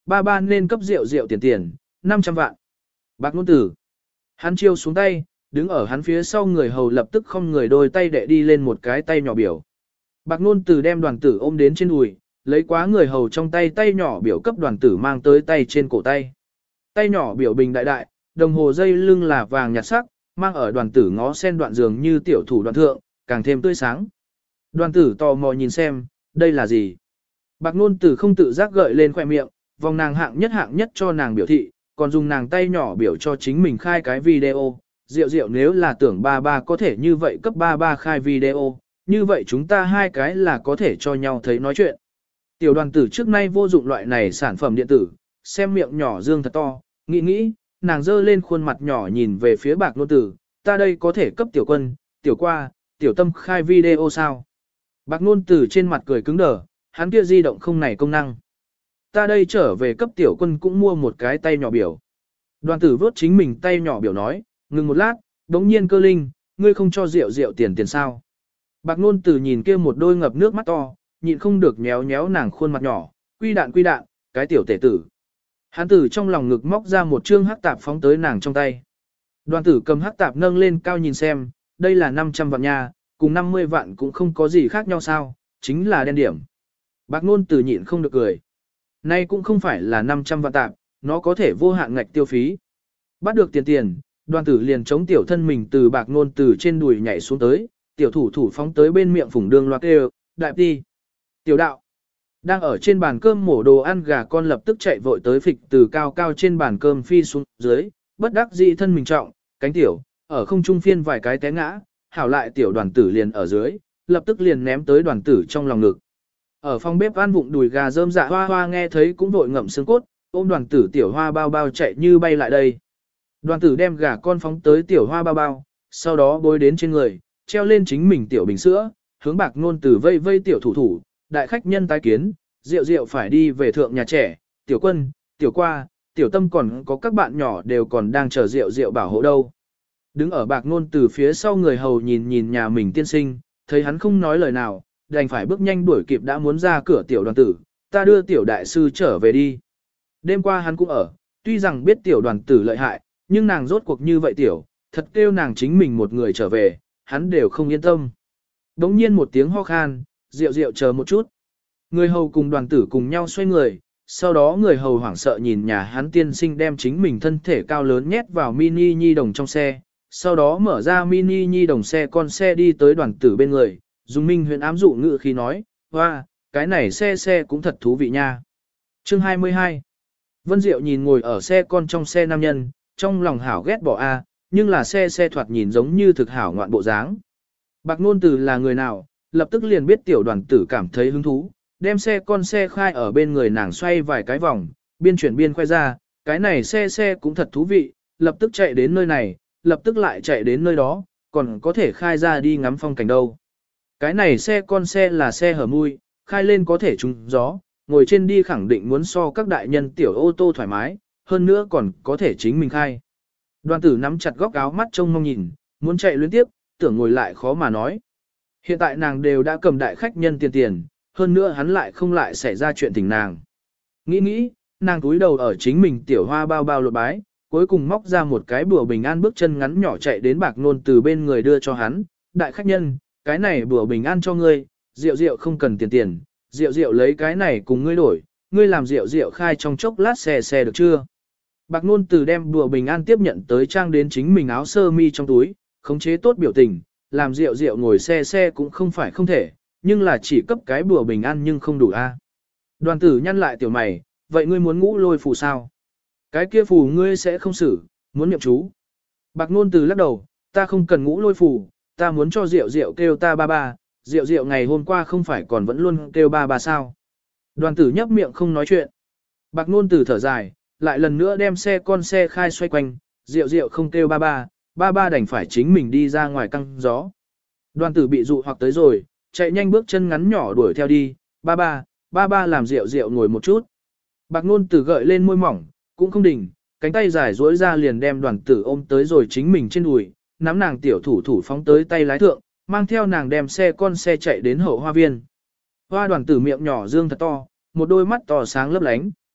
ba ba nên cấp rượu rượu tiền tiền, năm trăm vạn. Bạc Nôn Tử. Hắn chiêu xuống tay, đứng ở hắn phía sau người hầu lập tức không người đôi tay đệ đi lên một cái tay nhỏ biểu. Bạc Nôn Tử đem đoàn tử ôm đến trên đùi, lấy quá người hầu trong tay tay nhỏ biểu cấp đoàn tử mang tới tay trên cổ tay. Tay nhỏ biểu bình đại đại, đồng hồ dây lưng là vàng nhạt sắc, mang ở đoàn tử ngó sen đoạn dường như tiểu thủ đoạn thượng, càng thêm tươi sáng. Đoàn tử tò mò nhìn xem, đây là gì? Bạc Nôn Tử không tự giác gợi lên khoẻ miệng, vòng nàng hạng nhất hạng nhất cho nàng biểu thị, còn dùng nàng tay nhỏ biểu cho chính mình khai cái video. Diệu diệu nếu là tưởng ba ba có thể như vậy cấp ba ba khai video, như vậy chúng ta hai cái là có thể cho nhau thấy nói chuyện. Tiểu đoàn tử trước nay vô dụng loại này sản phẩm điện tử, xem miệng nhỏ dương thật to, nghĩ nghĩ, nàng dơ lên khuôn mặt nhỏ nhìn về phía Bạc Nôn Tử, ta đây có thể cấp tiểu quân, tiểu qua, tiểu tâm khai video sao? Bạc Nôn Tử trên mặt cười cứng đờ, hắn kia di động không này công năng. Ta đây trở về cấp tiểu quân cũng mua một cái tay nhỏ biểu. Đoàn tử vớt chính mình tay nhỏ biểu nói, ngừng một lát, đống nhiên cơ linh, ngươi không cho rượu rượu tiền tiền sao. Bạc Nôn Tử nhìn kia một đôi ngập nước mắt to, nhịn không được nhéo nhéo nàng khuôn mặt nhỏ, quy đạn quy đạn, cái tiểu tể tử. Hắn tử trong lòng ngực móc ra một chương hắc tạp phóng tới nàng trong tay. Đoàn tử cầm hắc tạp nâng lên cao nhìn xem, đây là năm trăm vạn nha, cùng năm mươi vạn cũng không có gì khác nhau sao, chính là đen điểm. Bạc Nôn Tử nhịn không được cười. Nay cũng không phải là năm trăm vạn tạp, nó có thể vô hạn ngạch tiêu phí. Bắt được tiền tiền, đoàn tử liền chống tiểu thân mình từ Bạc Nôn Tử trên đùi nhảy xuống tới, tiểu thủ thủ phóng tới bên miệng phủng đương loa kêu, đại đi. Tiểu đạo. Đang ở trên bàn cơm mổ đồ ăn gà con lập tức chạy vội tới phịch từ cao cao trên bàn cơm phi xuống dưới, bất đắc dĩ thân mình trọng, cánh tiểu, ở không trung phiên vài cái té ngã, hảo lại tiểu đoàn tử liền ở dưới, lập tức liền ném tới đoàn tử trong lòng ngực. Ở phòng bếp ăn vụng đùi gà rơm dạ hoa hoa nghe thấy cũng vội ngậm xương cốt, ôm đoàn tử tiểu hoa bao bao chạy như bay lại đây. Đoàn tử đem gà con phóng tới tiểu hoa bao bao, sau đó bôi đến trên người, treo lên chính mình tiểu bình sữa, hướng Bạc Nôn Tử vây vây tiểu thủ thủ, đại khách nhân tái kiến, rượu rượu phải đi về thượng nhà trẻ, tiểu quân, tiểu qua, tiểu tâm còn có các bạn nhỏ đều còn đang chờ rượu rượu bảo hộ đâu. Đứng ở Bạc Nôn Tử phía sau người hầu nhìn nhìn nhà mình tiên sinh, thấy hắn không nói lời nào, đành phải bước nhanh đuổi kịp đã muốn ra cửa tiểu đoàn tử, ta đưa tiểu đại sư trở về đi. Đêm qua hắn cũng ở, tuy rằng biết tiểu đoàn tử lợi hại, nhưng nàng rốt cuộc như vậy tiểu, thật kêu nàng chính mình một người trở về, hắn đều không yên tâm. Đống nhiên một tiếng ho khan, rượu rượu chờ một chút. Người hầu cùng đoàn tử cùng nhau xoay người, sau đó người hầu hoảng sợ nhìn nhà hắn tiên sinh đem chính mình thân thể cao lớn nhét vào mini nhi đồng trong xe, sau đó mở ra mini nhi đồng xe con xe đi tới đoàn tử bên người, dùng minh huyền ám dụ ngự khi nói, hoa, cái này xe xe cũng thật thú vị nha. Chương hai mươi hai. Vân Diệu nhìn ngồi ở xe con trong xe nam nhân, trong lòng hảo ghét bỏ a, nhưng là xe xe thoạt nhìn giống như thực hảo ngoạn bộ dáng. Bạc Nôn Tử là người nào, lập tức liền biết tiểu đoàn tử cảm thấy hứng thú, đem xe con xe khai ở bên người nàng xoay vài cái vòng, biên chuyển biên khoe ra, cái này xe xe cũng thật thú vị, lập tức chạy đến nơi này, lập tức lại chạy đến nơi đó, còn có thể khai ra đi ngắm phong cảnh đâu. Cái này xe con xe là xe hở mui, khai lên có thể trúng gió, ngồi trên đi khẳng định muốn so các đại nhân tiểu ô tô thoải mái, hơn nữa còn có thể chính mình khai. Đoàn tử nắm chặt góc áo mắt trông mong nhìn, muốn chạy luyến tiếp, tưởng ngồi lại khó mà nói. Hiện tại nàng đều đã cầm đại khách nhân tiền tiền, hơn nữa hắn lại không lại xảy ra chuyện tình nàng. Nghĩ nghĩ, nàng túi đầu ở chính mình tiểu hoa bao bao lột bái, cuối cùng móc ra một cái bùa bình an bước chân ngắn nhỏ chạy đến Bạc Nôn từ bên người đưa cho hắn. Đại khách nhân, cái này bùa bình an cho ngươi, rượu rượu không cần tiền tiền, rượu rượu lấy cái này cùng ngươi đổi, ngươi làm rượu rượu khai trong chốc lát xe xe được chưa? Bạc Nôn từ đem bùa bình an tiếp nhận tới trang đến chính mình áo sơ mi trong túi, khống chế tốt biểu tình, làm rượu rượu ngồi xe xe cũng không phải không thể, nhưng là chỉ cấp cái bùa bình an nhưng không đủ a. Đoàn tử nhăn lại tiểu mày, vậy ngươi muốn ngũ lôi phù sao? Cái kia phù ngươi sẽ không xử, muốn niệm chú. Bạc Nôn từ lắc đầu, ta không cần ngũ lôi phù, ta muốn cho rượu rượu kêu ta ba ba, rượu rượu ngày hôm qua không phải còn vẫn luôn kêu ba ba sao. Đoàn tử nhấp miệng không nói chuyện. Bạc Nôn từ thở dài, lại lần nữa đem xe con xe khai xoay quanh, rượu rượu không kêu ba ba, ba ba đành phải chính mình đi ra ngoài căng gió. Đoàn tử bị dụ hoặc tới rồi, chạy nhanh bước chân ngắn nhỏ đuổi theo đi, ba ba, ba ba làm rượu rượu ngồi một chút. Bạc Nôn từ gợi lên môi mỏng, cũng không đỉnh, cánh tay dài duỗi ra liền đem đoàn tử ôm tới rồi chính mình trên đùi, nắm nàng tiểu thủ thủ phóng tới tay lái thượng, mang theo nàng đem xe con xe chạy đến hậu hoa viên. Hoa đoàn tử miệng nhỏ dương thật to, một đôi mắt to sáng lấp lánh.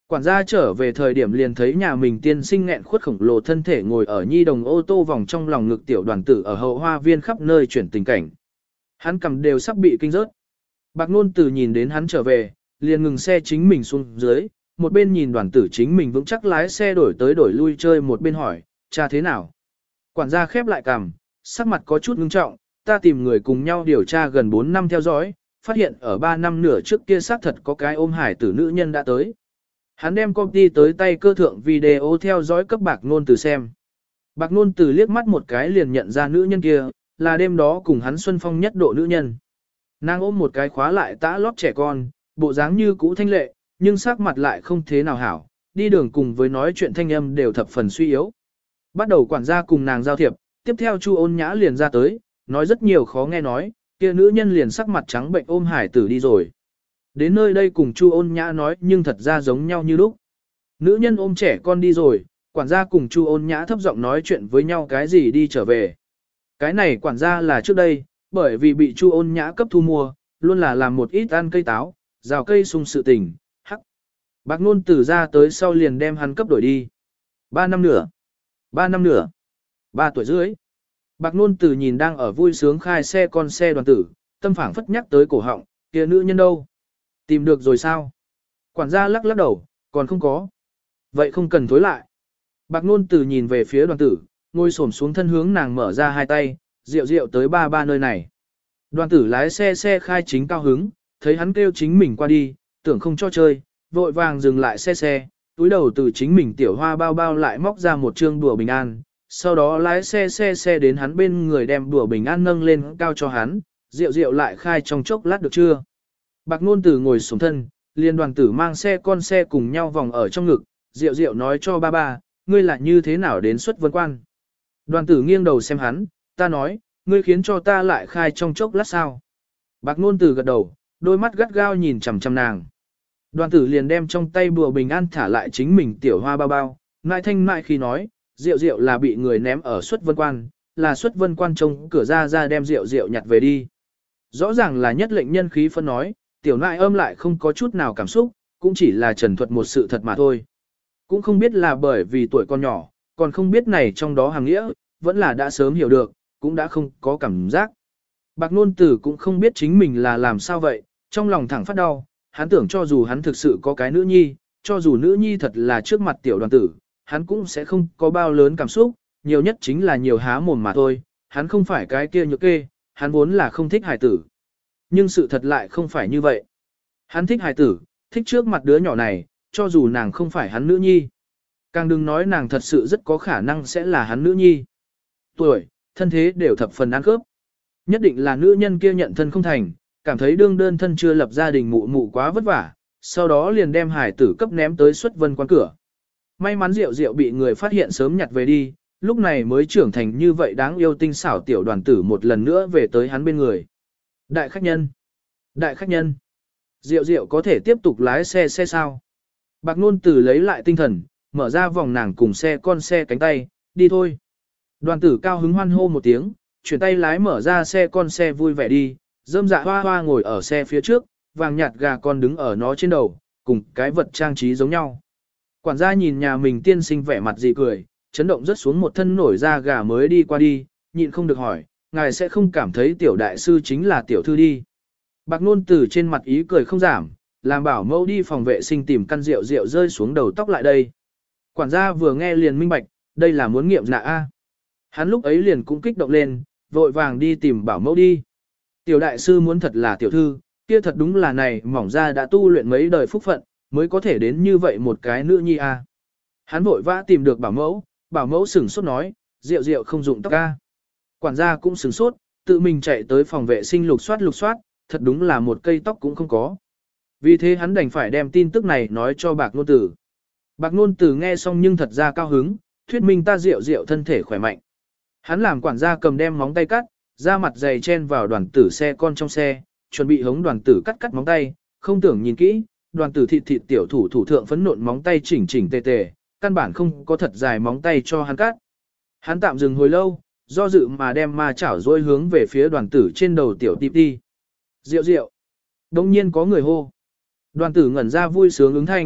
Quản gia trở về thời điểm liền thấy nhà mình tiên sinh nghẹn khuất khổng lồ thân thể ngồi ở nhi đồng ô tô vòng trong lòng ngực tiểu đoàn tử ở hậu hoa viên khắp nơi chuyển tình cảnh. Hắn cầm đều sắp bị kinh rớt. Bạc Nôn Từ nhìn đến hắn trở về, liền ngừng xe chính mình xuống dưới, một bên nhìn đoàn tử chính mình vững chắc lái xe đổi tới đổi lui chơi, một bên hỏi, cha thế nào? Quản gia khép lại cằm, sắc mặt có chút ngưng trọng, ta tìm người cùng nhau điều tra gần bốn năm theo dõi, phát hiện ở ba năm nửa trước kia xác thật có cái ôm hải tử nữ nhân đã tới. Hắn đem công ty tới tay cơ thượng video theo dõi cấp Bạc Nôn Từ xem. Bạc Nôn Từ liếc mắt một cái liền nhận ra nữ nhân kia, là đêm đó cùng hắn xuân phong nhất độ nữ nhân. Nàng ôm một cái khóa lại tã lót trẻ con, bộ dáng như cũ thanh lệ, nhưng sắc mặt lại không thế nào hảo, đi đường cùng với nói chuyện thanh âm đều thập phần suy yếu. Bắt đầu quản gia cùng nàng giao thiệp, tiếp theo Chu Ôn Nhã liền ra tới, nói rất nhiều khó nghe nói, kia nữ nhân liền sắc mặt trắng bệnh ôm hải tử đi rồi. Đến nơi đây cùng Chu Ôn Nhã nói nhưng thật ra giống nhau như lúc. Nữ nhân ôm trẻ con đi rồi, quản gia cùng Chu Ôn Nhã thấp giọng nói chuyện với nhau cái gì đi trở về. Cái này quản gia là trước đây, bởi vì bị Chu Ôn Nhã cấp thu mua, luôn là làm một ít ăn cây táo, rào cây sung sự tình, hắc. Bạc Nôn Từ ra tới sau liền đem hắn cấp đổi đi. Ba năm nữa. Ba năm nữa. Ba tuổi rưỡi. Bạc Nôn Từ nhìn đang ở vui sướng khai xe con xe đoàn tử, tâm phảng phất nhắc tới cổ họng, kia nữ nhân đâu? Tìm được rồi sao? Quản gia lắc lắc đầu, còn không có. Vậy không cần thối lại. Bạc Nôn Từ nhìn về phía đoàn tử, ngồi xổm xuống thân hướng nàng mở ra hai tay, rượu rượu tới ba ba nơi này. Đoàn tử lái xe xe khai chính cao hứng, thấy hắn kêu chính mình qua đi, tưởng không cho chơi, vội vàng dừng lại xe xe, túi đầu từ chính mình tiểu hoa bao bao lại móc ra một trương đùa bình an, sau đó lái xe xe xe đến hắn bên người đem đùa bình an nâng lên cao cho hắn, rượu rượu lại khai trong chốc lát được chưa. Bạc Nôn Từ ngồi xuống thân, liên đoàn tử mang xe con xe cùng nhau vòng ở trong ngực, rượu rượu nói cho ba ba, ngươi là như thế nào đến xuất vân quan. Đoàn tử nghiêng đầu xem hắn, ta nói, ngươi khiến cho ta lại khai trong chốc lát sao. Bạc Nôn Từ gật đầu, đôi mắt gắt gao nhìn chằm chằm nàng. Đoàn tử liền đem trong tay bùa bình an thả lại chính mình tiểu hoa bao bao, ngại thanh mại khi nói, rượu rượu là bị người ném ở xuất vân quan, là xuất vân quan trông cửa ra ra đem rượu rượu nhặt về đi. Rõ ràng là nhất lệnh nhân khí phân nói, tiểu nại âm lại không có chút nào cảm xúc, cũng chỉ là trần thuật một sự thật mà thôi. Cũng không biết là bởi vì tuổi con nhỏ, còn không biết này trong đó hàng nghĩa, vẫn là đã sớm hiểu được, cũng đã không có cảm giác. Bạc Nôn Từ cũng không biết chính mình là làm sao vậy, trong lòng thẳng phát đau, hắn tưởng cho dù hắn thực sự có cái nữ nhi, cho dù nữ nhi thật là trước mặt tiểu đoàn tử, hắn cũng sẽ không có bao lớn cảm xúc, nhiều nhất chính là nhiều há mồm mà thôi, hắn không phải cái kia nhược kê, hắn vốn là không thích hài tử. Nhưng sự thật lại không phải như vậy. Hắn thích hài tử, thích trước mặt đứa nhỏ này, cho dù nàng không phải hắn nữ nhi. Càng đừng nói nàng thật sự rất có khả năng sẽ là hắn nữ nhi. Tuổi, thân thế đều thập phần ăn khớp. Nhất định là nữ nhân kia nhận thân không thành, cảm thấy đương đơn thân chưa lập gia đình mụ mụ quá vất vả, sau đó liền đem hải tử cấp ném tới xuất vân quan cửa. May mắn rượu rượu bị người phát hiện sớm nhặt về đi, lúc này mới trưởng thành như vậy đáng yêu tinh xảo tiểu đoàn tử một lần nữa về tới hắn bên người. Đại khách nhân! Đại khách nhân! Rượu rượu có thể tiếp tục lái xe xe sao? Bạc Nôn Từ lấy lại tinh thần, mở ra vòng nàng cùng xe con xe cánh tay, đi thôi. Đoàn tử cao hứng hoan hô một tiếng, chuyển tay lái mở ra xe con xe vui vẻ đi, rơm dạ hoa hoa ngồi ở xe phía trước, vàng nhạt gà con đứng ở nó trên đầu, cùng cái vật trang trí giống nhau. Quản gia nhìn nhà mình tiên sinh vẻ mặt gì cười, chấn động rất xuống một thân nổi da gà mới đi qua đi, nhịn không được hỏi, ngài sẽ không cảm thấy tiểu đại sư chính là tiểu thư đi. Bạc Nôn Từ trên mặt ý cười không giảm, làm bảo mẫu đi phòng vệ sinh tìm căn rượu rượu rơi xuống đầu tóc lại đây. Quản gia vừa nghe liền minh bạch, đây là muốn nghiệm nạ A. Hắn lúc ấy liền cũng kích động lên, vội vàng đi tìm bảo mẫu đi. Tiểu đại sư muốn thật là tiểu thư, kia thật đúng là này mỏng ra đã tu luyện mấy đời phúc phận, mới có thể đến như vậy một cái nữ nhi A. Hắn vội vã tìm được bảo mẫu, bảo mẫu sửng sốt nói, rượu rượu không dụng tóc A. Quản gia cũng sửng sốt, tự mình chạy tới phòng vệ sinh lục soát lục soát, thật đúng là một cây tóc cũng không có. Vì thế hắn đành phải đem tin tức này nói cho Bạc Nôn Tử. Bạc Nôn Tử nghe xong nhưng thật ra cao hứng, thuyết minh ta rượu rượu thân thể khỏe mạnh. Hắn làm quản gia cầm đem móng tay cắt, ra mặt dày chen vào đoàn tử xe con trong xe, chuẩn bị hống đoàn tử cắt cắt móng tay, không tưởng nhìn kỹ, đoàn tử thịt thịt tiểu thủ thủ thượng phấn nộn móng tay chỉnh chỉnh tề tề, căn bản không có thật dài móng tay cho hắn cắt. Hắn tạm dừng hồi lâu, do dự mà đem ma chảo dối hướng về phía đoàn tử trên đầu tiểu tịp đi. Rượu rượu. Đông nhiên có người hô. Đoàn tử ngẩn ra vui sướng ứng thanh,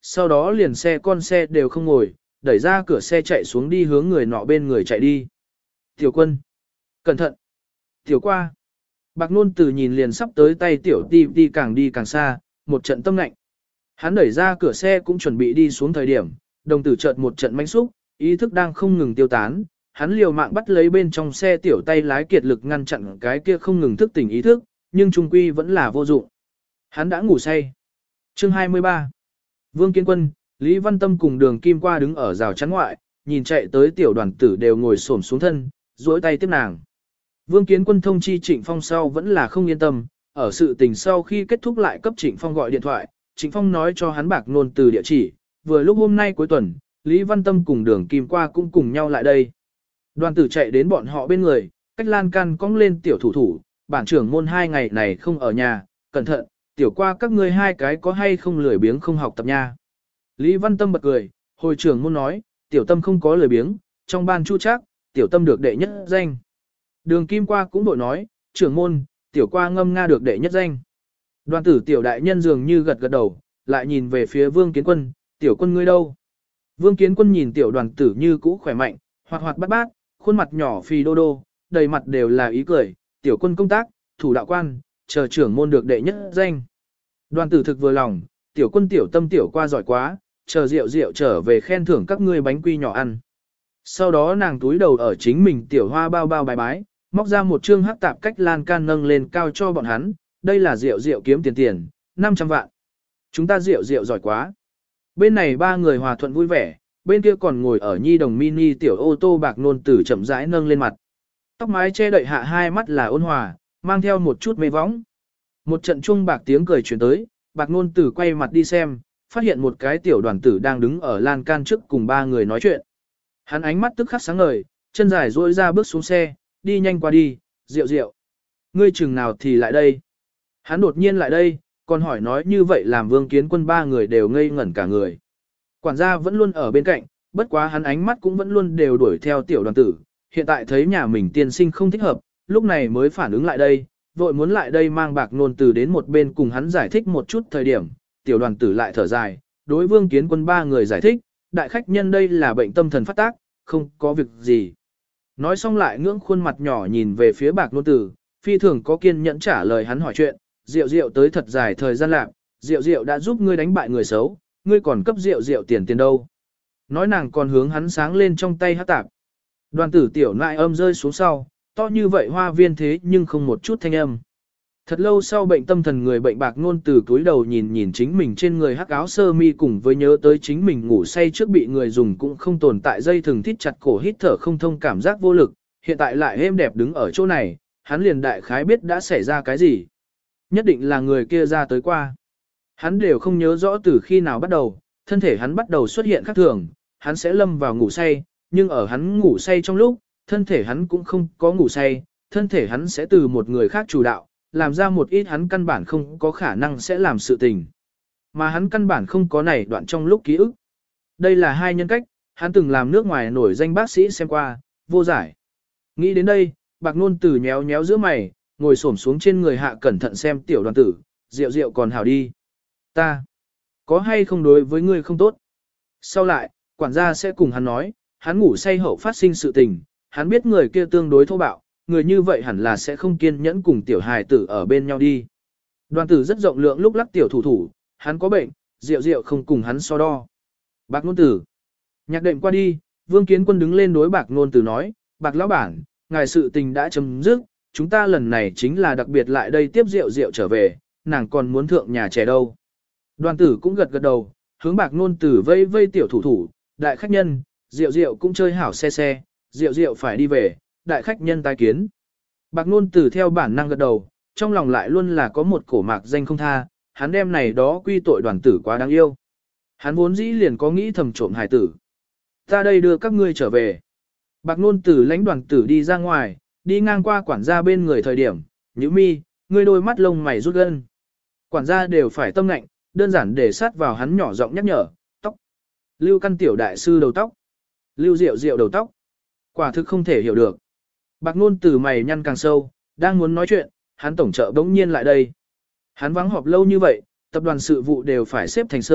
sau đó liền xe con xe đều không ngồi, đẩy ra cửa xe chạy xuống đi hướng người nọ bên người chạy đi. Tiểu quân, cẩn thận, tiểu qua. Bạc Nôn Tử nhìn liền sắp tới tay tiểu ti ti càng đi càng xa, một trận tâm lạnh. Hắn đẩy ra cửa xe cũng chuẩn bị đi xuống thời điểm, đồng tử chợt một trận manh xúc, ý thức đang không ngừng tiêu tán. Hắn liều mạng bắt lấy bên trong xe tiểu tay lái kiệt lực ngăn chặn cái kia không ngừng thức tỉnh ý thức, nhưng trung quy vẫn là vô dụng. Hắn đã ngủ say. Chương hai mươi ba. Vương Kiến Quân, Lý Văn Tâm cùng Đường Kim Qua đứng ở rào chắn ngoại, nhìn chạy tới tiểu đoàn tử đều ngồi xổm xuống thân, duỗi tay tiếp nàng. Vương Kiến Quân thông chi Trịnh Phong sau vẫn là không yên tâm, ở sự tình sau khi kết thúc lại cấp Trịnh Phong gọi điện thoại, Trịnh Phong nói cho hắn Bạc Nôn Tử địa chỉ, vừa lúc hôm nay cuối tuần, Lý Văn Tâm cùng Đường Kim Qua cũng cùng nhau lại đây. Đoàn tử chạy đến bọn họ bên người, cách lan can cong lên tiểu thủ thủ, bản trưởng môn hai ngày này không ở nhà, cẩn thận, tiểu qua các ngươi hai cái có hay không lười biếng không học tập nha. Lý Văn Tâm bật cười, hồi trưởng môn nói, tiểu tâm không có lười biếng, trong ban chu chắc, tiểu tâm được đệ nhất danh. Đường Kim Qua cũng bội nói, trưởng môn, tiểu qua ngâm nga được đệ nhất danh. Đoàn tử tiểu đại nhân dường như gật gật đầu, lại nhìn về phía Vương Kiến Quân, tiểu quân ngươi đâu? Vương Kiến Quân nhìn tiểu đoàn tử như cũ khỏe mạnh, hoạt hoạt bát bát, khuôn mặt nhỏ phì đô đô, đầy mặt đều là ý cười, tiểu quân công tác, thủ đạo quan, chờ trưởng môn được đệ nhất danh. Đoàn tử thực vừa lòng, tiểu quân tiểu tâm tiểu qua giỏi quá, chờ rượu rượu trở về khen thưởng các ngươi bánh quy nhỏ ăn. Sau đó nàng túi đầu ở chính mình tiểu hoa bao bao bài bái, móc ra một chương hắc tạp cách lan can nâng lên cao cho bọn hắn, đây là rượu rượu kiếm tiền tiền, năm trăm vạn. Chúng ta rượu rượu giỏi quá. Bên này ba người hòa thuận vui vẻ, bên kia còn ngồi ở nhi đồng mini tiểu ô tô Bạc Nôn Tử chậm rãi nâng lên mặt. Tóc mái che đậy hạ hai mắt là ôn hòa, mang theo một chút mê võng. Một trận chuông bạc tiếng cười truyền tới, Bạc Nôn Tử quay mặt đi xem, phát hiện một cái tiểu đoàn tử đang đứng ở lan can trước cùng ba người nói chuyện. Hắn ánh mắt tức khắc sáng ngời, chân dài duỗi ra bước xuống xe, đi nhanh qua đi, rượu rượu. Ngươi chừng nào thì lại đây? Hắn đột nhiên lại đây, còn hỏi nói như vậy làm Vương Kiến Quân ba người đều ngây ngẩn cả người. Quản gia vẫn luôn ở bên cạnh, bất quá hắn ánh mắt cũng vẫn luôn đều đuổi theo tiểu đoàn tử, hiện tại thấy nhà mình tiên sinh không thích hợp, lúc này mới phản ứng lại đây, vội muốn lại đây mang Bạc Nôn Tử đến một bên cùng hắn giải thích một chút thời điểm, tiểu đoàn tử lại thở dài, đối Vương Kiến Quân ba người giải thích, đại khách nhân đây là bệnh tâm thần phát tác, không có việc gì. Nói xong lại ngưỡng khuôn mặt nhỏ nhìn về phía Bạc Nôn Tử, phi thường có kiên nhẫn trả lời hắn hỏi chuyện, Diệu Diệu tới thật dài thời gian lạc, Diệu Diệu đã giúp ngươi đánh bại người xấu, ngươi còn cấp Diệu Diệu tiền tiền đâu. Nói nàng còn hướng hắn sáng lên trong tay hát tạp. Đoàn tử tiểu nại âm rơi xuống sau, to như vậy hoa viên thế nhưng không một chút thanh âm. Thật lâu sau bệnh tâm thần người bệnh Bạc Nôn Tử cúi đầu nhìn nhìn chính mình trên người hắc áo sơ mi cùng với nhớ tới chính mình ngủ say trước bị người dùng cũng không tồn tại dây thừng thít chặt cổ hít thở không thông cảm giác vô lực, hiện tại lại êm đẹp đứng ở chỗ này, hắn liền đại khái biết đã xảy ra cái gì. Nhất định là người kia ra tới qua. Hắn đều không nhớ rõ từ khi nào bắt đầu, thân thể hắn bắt đầu xuất hiện khác thường, hắn sẽ lâm vào ngủ say, nhưng ở hắn ngủ say trong lúc, thân thể hắn cũng không có ngủ say, thân thể hắn sẽ từ một người khác chủ đạo, làm ra một ít hắn căn bản không có khả năng sẽ làm sự tình. Mà hắn căn bản không có này đoạn trong lúc ký ức. Đây là hai nhân cách, hắn từng làm nước ngoài nổi danh bác sĩ xem qua, vô giải. Nghĩ đến đây, Bạc Nôn Tử nhéo nhéo giữa mày, ngồi xổm xuống trên người hạ cẩn thận xem tiểu đoàn tử, rượu rượu còn hảo đi. Ta, có hay không đối với ngươi không tốt? Sau lại, quản gia sẽ cùng hắn nói, hắn ngủ say hậu phát sinh sự tình, hắn biết người kia tương đối thô bạo, người như vậy hẳn là sẽ không kiên nhẫn cùng tiểu hài tử ở bên nhau đi. Đoàn tử rất rộng lượng lúc lắc tiểu thủ thủ, hắn có bệnh, rượu rượu không cùng hắn so đo. Bạc Nôn Tử. Nhạc đệm qua đi, Vương Kiến Quân đứng lên đối Bạc Nôn Tử nói, Bạc lão bản, ngài sự tình đã chấm dứt, chúng ta lần này chính là đặc biệt lại đây tiếp rượu rượu trở về, nàng còn muốn thượng nhà trẻ đâu. Đoàn tử cũng gật gật đầu, hướng Bạc Nôn Tử vây vây tiểu thủ thủ, đại khách nhân, rượu rượu cũng chơi hảo xe xe, rượu rượu phải đi về, đại khách nhân tái kiến. Bạc Nôn Tử theo bản năng gật đầu, trong lòng lại luôn là có một cổ mạc danh không tha, hắn đem này đó quy tội đoàn tử quá đáng yêu. Hắn vốn dĩ liền có nghĩ thầm trộm hài tử. Ta đây đưa các ngươi trở về. Bạc Nôn Tử lãnh đoàn tử đi ra ngoài, đi ngang qua quản gia bên người thời điểm, nhíu mi, ngươi đôi mắt lông mày rút gân. Quản gia đều phải tâm lạnh, đơn giản để sát vào hắn nhỏ giọng nhắc nhở, tóc. Lưu Căn tiểu đại sư đầu tóc. Lưu Diệu Diệu đầu tóc. Quả thực không thể hiểu được. Bạc Nôn Tử mày nhăn càng sâu, đang muốn nói chuyện, hắn tổng trợ bỗng nhiên lại đây. Hắn vắng họp lâu như vậy, tập đoàn sự vụ đều phải xếp thành sơn,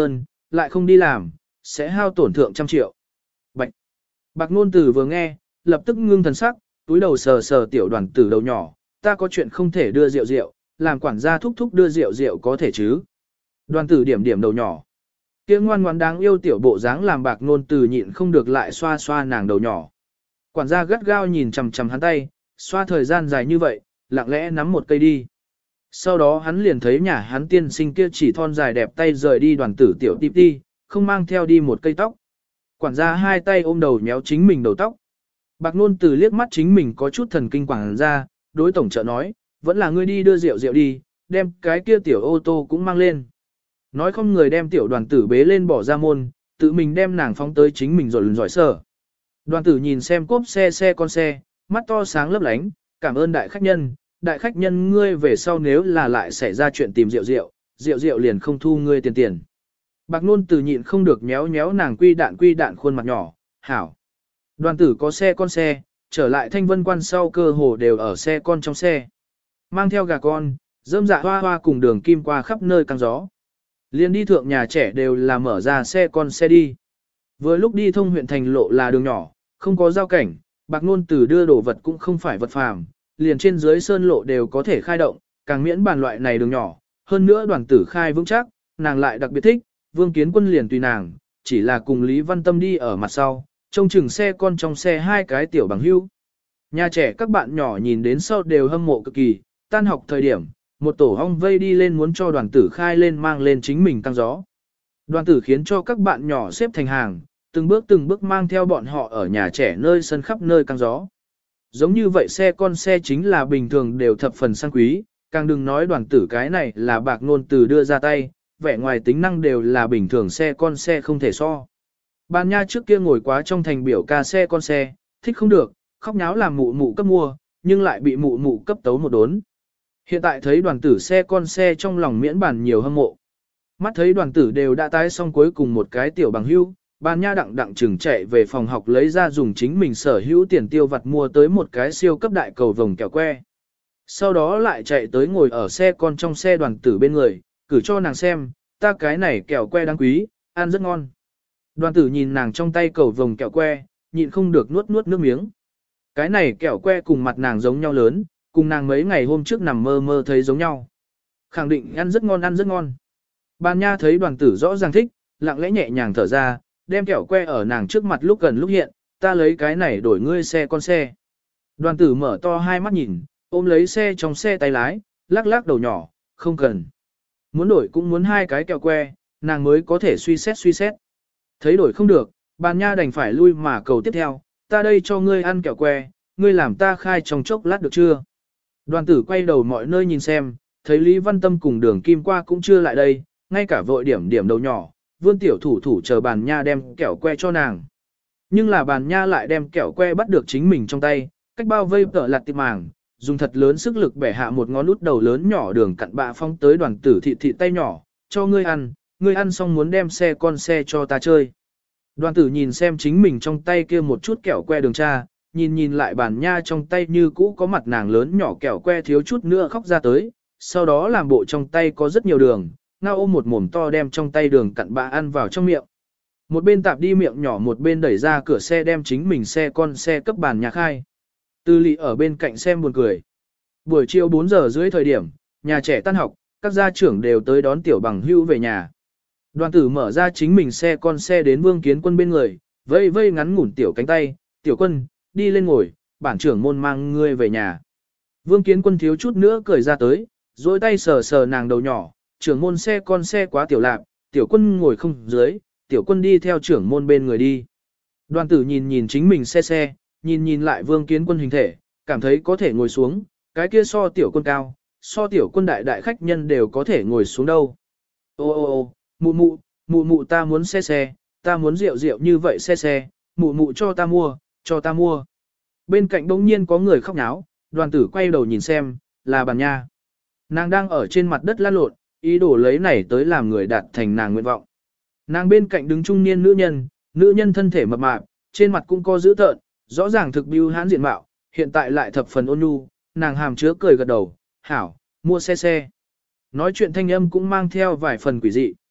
lại không đi làm, sẽ hao tổn thượng trăm triệu. Bạch. Bạc Nôn Tử vừa nghe, lập tức ngưng thần sắc, túi đầu sờ sờ tiểu đoàn tử đầu nhỏ, ta có chuyện không thể đưa rượu rượu, làm quản gia thúc thúc đưa rượu rượu có thể chứ. Đoàn tử điểm điểm đầu nhỏ. Kia ngoan ngoãn đáng yêu tiểu bộ dáng làm Bạc Nôn Tử nhịn không được lại xoa xoa nàng đầu nhỏ. Quản gia gắt gao nhìn chằm chằm hắn tay, xoa thời gian dài như vậy, lặng lẽ nắm một cây đi. Sau đó hắn liền thấy nhà hắn tiên sinh kia chỉ thon dài đẹp tay rời đi đoàn tử tiểu tiếp đi, không mang theo đi một cây tóc. Quản gia hai tay ôm đầu nhéo chính mình đầu tóc. Bạc Nôn Tử liếc mắt chính mình có chút thần kinh quản gia, đối tổng trợ nói, vẫn là ngươi đi đưa rượu rượu đi, đem cái kia tiểu ô tô cũng mang lên. Nói không người đem tiểu đoàn tử bế lên bỏ ra môn, tự mình đem nàng phóng tới chính mình rồi giỏi sở. Đoàn tử nhìn xem cốp xe xe con xe, mắt to sáng lấp lánh, cảm ơn đại khách nhân, đại khách nhân ngươi về sau nếu là lại xảy ra chuyện tìm rượu rượu, rượu rượu liền không thu ngươi tiền tiền. Bạc Nôn Tử nhịn không được nhéo nhéo nàng quy đạn quy đạn khuôn mặt nhỏ, hảo. Đoàn tử có xe con xe, trở lại Thanh Vân Quan sau cơ hồ đều ở xe con trong xe. Mang theo gà con, rơm dạ hoa hoa cùng đường kim qua khắp nơi căng gió. Liên đi thượng nhà trẻ đều là mở ra xe con xe đi. Vừa lúc đi thông huyện thành lộ là đường nhỏ, không có giao cảnh, Bạc Nôn Tử đưa đồ vật cũng không phải vật phàm, liền trên dưới sơn lộ đều có thể khai động, càng miễn bàn loại này đường nhỏ. Hơn nữa đoàn tử khai vững chắc, nàng lại đặc biệt thích, Vương Kiến Quân liền tùy nàng, chỉ là cùng Lý Văn Tâm đi ở mặt sau, trông chừng xe con trong xe hai cái tiểu bằng hưu. Nhà trẻ các bạn nhỏ nhìn đến sau đều hâm mộ cực kỳ, tan học thời điểm, một tổ hong vây đi lên muốn cho đoàn tử khai lên mang lên chính mình tăng gió. Đoàn tử khiến cho các bạn nhỏ xếp thành hàng, từng bước từng bước mang theo bọn họ ở nhà trẻ nơi sân khắp nơi căng gió. Giống như vậy xe con xe chính là bình thường đều thập phần sang quý, càng đừng nói đoàn tử cái này là Bạc Nôn Tử đưa ra tay, vẻ ngoài tính năng đều là bình thường xe con xe không thể so. Bàn nha trước kia ngồi quá trong thành biểu ca xe con xe, thích không được, khóc nháo làm mụ mụ cấp mua, nhưng lại bị mụ mụ cấp tấu một đốn. Hiện tại thấy đoàn tử xe con xe trong lòng miễn bản nhiều hâm mộ. Mắt thấy đoàn tử đều đã tái xong cuối cùng một cái tiểu bằng hưu, bàn nha đặng đặng chừng chạy về phòng học lấy ra dùng chính mình sở hữu tiền tiêu vặt mua tới một cái siêu cấp đại cầu vồng kẹo que. Sau đó lại chạy tới ngồi ở xe con trong xe đoàn tử bên người, cử cho nàng xem, ta cái này kẹo que đáng quý, ăn rất ngon. Đoàn tử nhìn nàng trong tay cầu vồng kẹo que, nhịn không được nuốt nuốt nước miếng. Cái này kẹo que cùng mặt nàng giống nhau lớn, cùng nàng mấy ngày hôm trước nằm mơ mơ thấy giống nhau. Khẳng định ăn rất ngon ăn rất ngon. Bàn nha thấy đoàn tử rõ ràng thích, lặng lẽ nhẹ nhàng thở ra, đem kẹo que ở nàng trước mặt lúc gần lúc hiện, ta lấy cái này đổi ngươi xe con xe. Đoàn tử mở to hai mắt nhìn, ôm lấy xe trong xe tay lái, lắc lắc đầu nhỏ, không cần. Muốn đổi cũng muốn hai cái kẹo que, nàng mới có thể suy xét suy xét. Thấy đổi không được, bàn nha đành phải lui mà cầu tiếp theo, ta đây cho ngươi ăn kẹo que, ngươi làm ta khai trong chốc lát được chưa? Đoàn tử quay đầu mọi nơi nhìn xem, thấy Lý Văn Tâm cùng đường kim qua cũng chưa lại đây, ngay cả vội điểm điểm đầu nhỏ, vươn tiểu thủ thủ chờ bàn nha đem kẹo que cho nàng. Nhưng là bàn nha lại đem kẹo que bắt được chính mình trong tay, cách bao vây tợ lặt tiệp màng, dùng thật lớn sức lực bẻ hạ một ngón út đầu lớn nhỏ đường cặn bạ phong tới đoàn tử thị thị tay nhỏ, cho ngươi ăn, ngươi ăn xong muốn đem xe con xe cho ta chơi. Đoàn tử nhìn xem chính mình trong tay kia một chút kẹo que đường cha, nhìn nhìn lại bàn nha trong tay như cũ có mặt nàng lớn nhỏ kẹo que thiếu chút nữa khóc ra tới, sau đó làm bộ trong tay có rất nhiều đường, ngao ôm một mồm to đem trong tay đường cặn bạ ăn vào trong miệng. Một bên tạp đi miệng nhỏ một bên đẩy ra cửa xe đem chính mình xe con xe cấp bàn nhà khai. Tư Lị ở bên cạnh xem buồn cười. Buổi chiều bốn giờ rưỡi thời điểm, nhà trẻ tan học, các gia trưởng đều tới đón tiểu bằng hưu về nhà. Đoàn tử mở ra chính mình xe con xe đến Vương Kiến Quân bên người, vây vây ngắn ngủn tiểu cánh tay, tiểu quân, đi lên ngồi, bản trưởng môn mang ngươi về nhà. Vương Kiến Quân thiếu chút nữa cười ra tới, dối tay sờ sờ nàng đầu nhỏ, trưởng môn xe con xe quá tiểu lạc, tiểu quân ngồi không dưới, tiểu quân đi theo trưởng môn bên người đi. Đoàn tử nhìn nhìn chính mình xe xe, nhìn nhìn lại Vương Kiến Quân hình thể, cảm thấy có thể ngồi xuống, cái kia so tiểu quân cao, so tiểu quân đại đại khách nhân đều có thể ngồi xuống đâu. Ô ô ô, mụ mụ, mụ mụ ta muốn xe xe, ta muốn rượu rượu như vậy xe xe, mụ mụ cho ta mua, cho ta mua. Bên cạnh đống nhiên có người khóc náo, đoàn tử quay đầu nhìn xem, là bàn nha. Nàng đang ở trên mặt đất lăn lộn, ý đồ lấy này tới làm người đạt thành nàng nguyện vọng. Nàng bên cạnh đứng trung niên nữ nhân, nữ nhân thân thể mập mạp, trên mặt cũng có dữ tợn, rõ ràng thực bưu hãn diện mạo, hiện tại lại thập phần ôn nhu, nàng hàm chứa cười gật đầu, hảo, mua xe xe. Nói chuyện thanh âm cũng mang theo vài phần quỷ dị.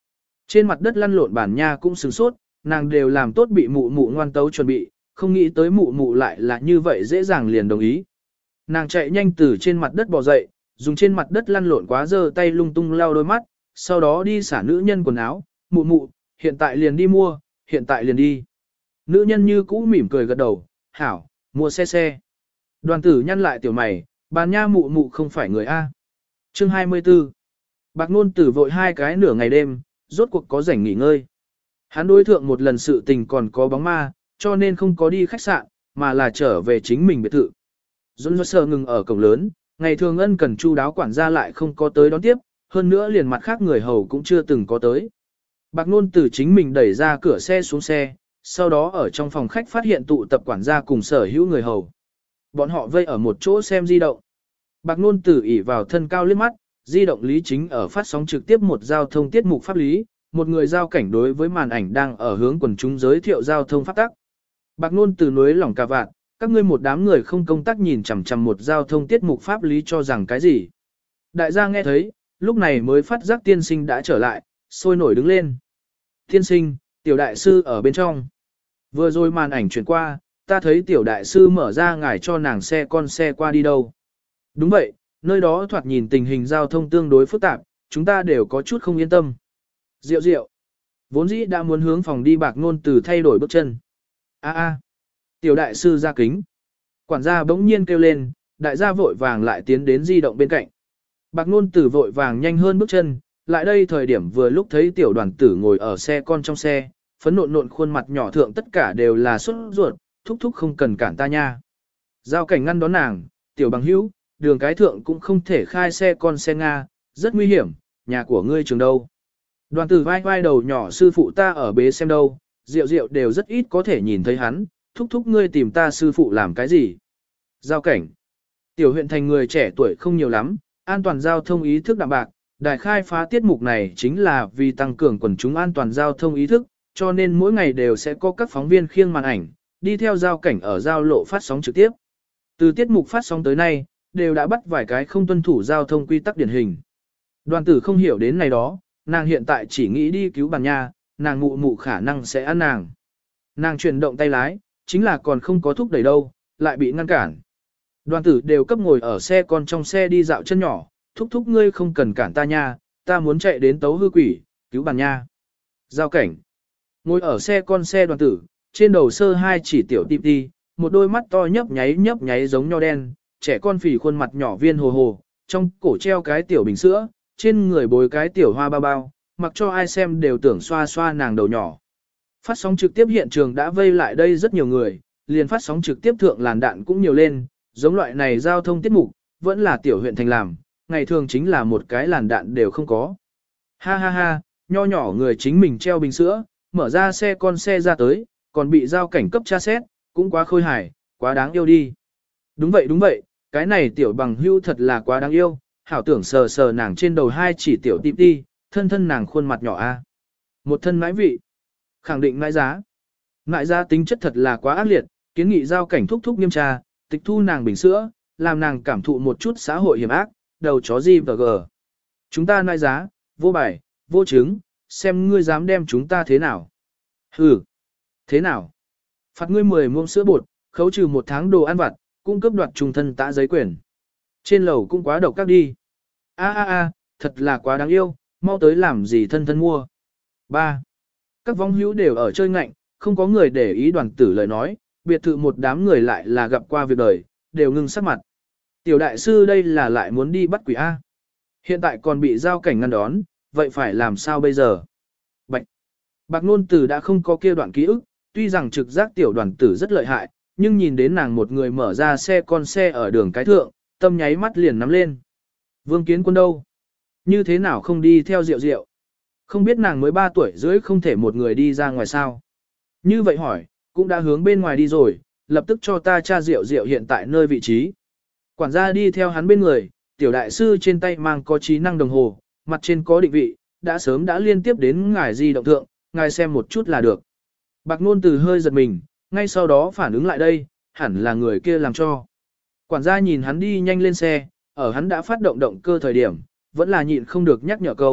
Trên mặt đất lăn lộn bản nha cũng sửng sốt, nàng đều làm tốt bị mụ mụ ngoan tấu chuẩn bị, không nghĩ tới mụ mụ lại là như vậy dễ dàng liền đồng ý. Nàng chạy nhanh từ trên mặt đất bò dậy, dùng trên mặt đất lăn lộn quá giơ tay lung tung lau đôi mắt, sau đó đi xả nữ nhân quần áo, mụ mụ, hiện tại liền đi mua, hiện tại liền đi. Nữ nhân như cũ mỉm cười gật đầu, hảo, mua xe xe. Đoàn tử nhăn lại tiểu mày, bàn nha mụ mụ không phải người A. Chương hai mươi tư. Bạc Nôn Tử vội hai cái nửa ngày đêm, rốt cuộc có rảnh nghỉ ngơi. Hắn đối thượng một lần sự tình còn có bóng ma, cho nên không có đi khách sạn, mà là trở về chính mình biệt thự. Dũng dơ sờ ngừng ở cổng lớn, ngày thường ân cần chu đáo quản gia lại không có tới đón tiếp, hơn nữa liền mặt khác người hầu cũng chưa từng có tới. Bạc Nôn Tử chính mình đẩy ra cửa xe xuống xe, sau đó ở trong phòng khách phát hiện tụ tập quản gia cùng sở hữu người hầu. Bọn họ vây ở một chỗ xem di động. Bạc Nôn Tử ỉ vào thân cao liếc mắt, di động lý chính ở phát sóng trực tiếp một giao thông tiết mục pháp lý, một người giao cảnh đối với màn ảnh đang ở hướng quần chúng giới thiệu giao thông pháp tắc. Bạc Nôn Tử núi lỏng cà vạt, các ngươi một đám người không công tác nhìn chằm chằm một giao thông tiết mục pháp lý cho rằng cái gì. Đại gia nghe thấy, lúc này mới phát giác tiên sinh đã trở lại, sôi nổi đứng lên. Tiên sinh, tiểu đại sư ở bên trong. Vừa rồi màn ảnh chuyển qua, ta thấy tiểu đại sư mở ra ngải cho nàng xe con xe qua đi đâu. Đúng vậy, nơi đó thoạt nhìn tình hình giao thông tương đối phức tạp, chúng ta đều có chút không yên tâm. Diệu diệu. Vốn dĩ đã muốn hướng phòng đi Bạc Nôn Tử thay đổi bước chân. A a. Tiểu đại sư ra kính. Quản gia bỗng nhiên kêu lên, đại gia vội vàng lại tiến đến di động bên cạnh. Bạc Nôn Tử vội vàng nhanh hơn bước chân, lại đây thời điểm vừa lúc thấy tiểu đoàn tử ngồi ở xe con trong xe, phấn nộn nộn khuôn mặt nhỏ thượng tất cả đều là sốt ruột, thúc thúc không cần cản ta nha. Giao cảnh ngăn đón nàng, tiểu bằng hữu, đường cái thượng cũng không thể khai xe con xe Nga, rất nguy hiểm, nhà của ngươi trường đâu. Đoàn tử vai vai đầu nhỏ sư phụ ta ở bế xem đâu, rượu rượu đều rất ít có thể nhìn thấy hắn, thúc thúc ngươi tìm ta sư phụ làm cái gì. Giao cảnh. Tiểu huyện thành người trẻ tuổi không nhiều lắm, an toàn giao thông ý thức đạm bạc, đài khai phá tiết mục này chính là vì tăng cường quần chúng an toàn giao thông ý thức, cho nên mỗi ngày đều sẽ có các phóng viên khiêng màn ảnh, đi theo giao cảnh ở giao lộ phát sóng trực tiếp. Từ tiết mục phát sóng tới nay, đều đã bắt vài cái không tuân thủ giao thông quy tắc điển hình. Đoàn tử không hiểu đến này đó, nàng hiện tại chỉ nghĩ đi cứu bàn nha, nàng mụ mụ khả năng sẽ ăn nàng. Nàng chuyển động tay lái, chính là còn không có thúc đẩy đâu, lại bị ngăn cản. Đoàn tử đều cấp ngồi ở xe con trong xe đi dạo chân nhỏ, thúc thúc ngươi không cần cản ta nha, ta muốn chạy đến tấu hư quỷ, cứu bàn nha. Giao cảnh. Ngồi ở xe con xe đoàn tử, trên đầu sơ hai chỉ tiểu tip ti, một đôi mắt to nhấp nháy nhấp nháy giống nho đen, trẻ con phì khuôn mặt nhỏ viên hồ hồ, trong cổ treo cái tiểu bình sữa, trên người bồi cái tiểu hoa bao bao, mặc cho ai xem đều tưởng xoa xoa nàng đầu nhỏ. Phát sóng trực tiếp hiện trường đã vây lại đây rất nhiều người, liền phát sóng trực tiếp thượng làn đạn cũng nhiều lên, giống loại này giao thông tiết mục, vẫn là tiểu huyện thành làm, ngày thường chính là một cái làn đạn đều không có. Ha ha ha, nho nhỏ người chính mình treo bình sữa, mở ra xe con xe ra tới, còn bị giao cảnh cấp tra xét, cũng quá khôi hài, quá đáng yêu đi. Đúng vậy đúng vậy, cái này tiểu bằng hưu thật là quá đáng yêu, hảo tưởng sờ sờ nàng trên đầu hai chỉ tiểu tip đi, thân thân nàng khuôn mặt nhỏ a, một thân mãi vị, khẳng định mãi giá. Mãi giá tính chất thật là quá ác liệt, kiến nghị giao cảnh thúc thúc nghiêm tra, tịch thu nàng bình sữa, làm nàng cảm thụ một chút xã hội hiểm ác, đầu chó gì và gờ. Chúng ta nãi giá, vô bài, vô chứng, xem ngươi dám đem chúng ta thế nào. Hừ, thế nào? Phạt ngươi mười muỗng sữa bột, khấu trừ một tháng đồ ăn vặt, cung cấp đoạt trung thân tã giấy quyền. Trên lầu cũng quá độc các đi. A a a, thật là quá đáng yêu, mau tới làm gì thân thân mua. ba. Các vong hữu đều ở chơi ngạnh, không có người để ý đoàn tử lời nói, biệt thự một đám người lại là gặp qua việc đời, đều ngưng sắc mặt. Tiểu đại sư đây là lại muốn đi bắt quỷ A. Hiện tại còn bị giao cảnh ngăn đón, vậy phải làm sao bây giờ? Bạch. Bạc Nôn Tử đã không có kia đoạn ký ức, tuy rằng trực giác tiểu đoàn tử rất lợi hại, nhưng nhìn đến nàng một người mở ra xe con xe ở đường cái thượng, tâm nháy mắt liền nắm lên. Vương Kiến Quân đâu? Như thế nào không đi theo Diệu Diệu? Không biết nàng mới ba tuổi rưỡi không thể một người đi ra ngoài sao? Như vậy hỏi, cũng đã hướng bên ngoài đi rồi, lập tức cho ta tra Diệu Diệu hiện tại nơi vị trí. Quản gia đi theo hắn bên người, tiểu đại sư trên tay mang có trí năng đồng hồ, mặt trên có định vị, đã sớm đã liên tiếp đến ngài di động thượng, ngài xem một chút là được. Bạc Nôn Tử hơi giật mình, ngay sau đó phản ứng lại đây, hẳn là người kia làm cho. Quản gia nhìn hắn đi nhanh lên xe, ở hắn đã phát động động cơ thời điểm, vẫn là nhịn không được nhắc nhở câu,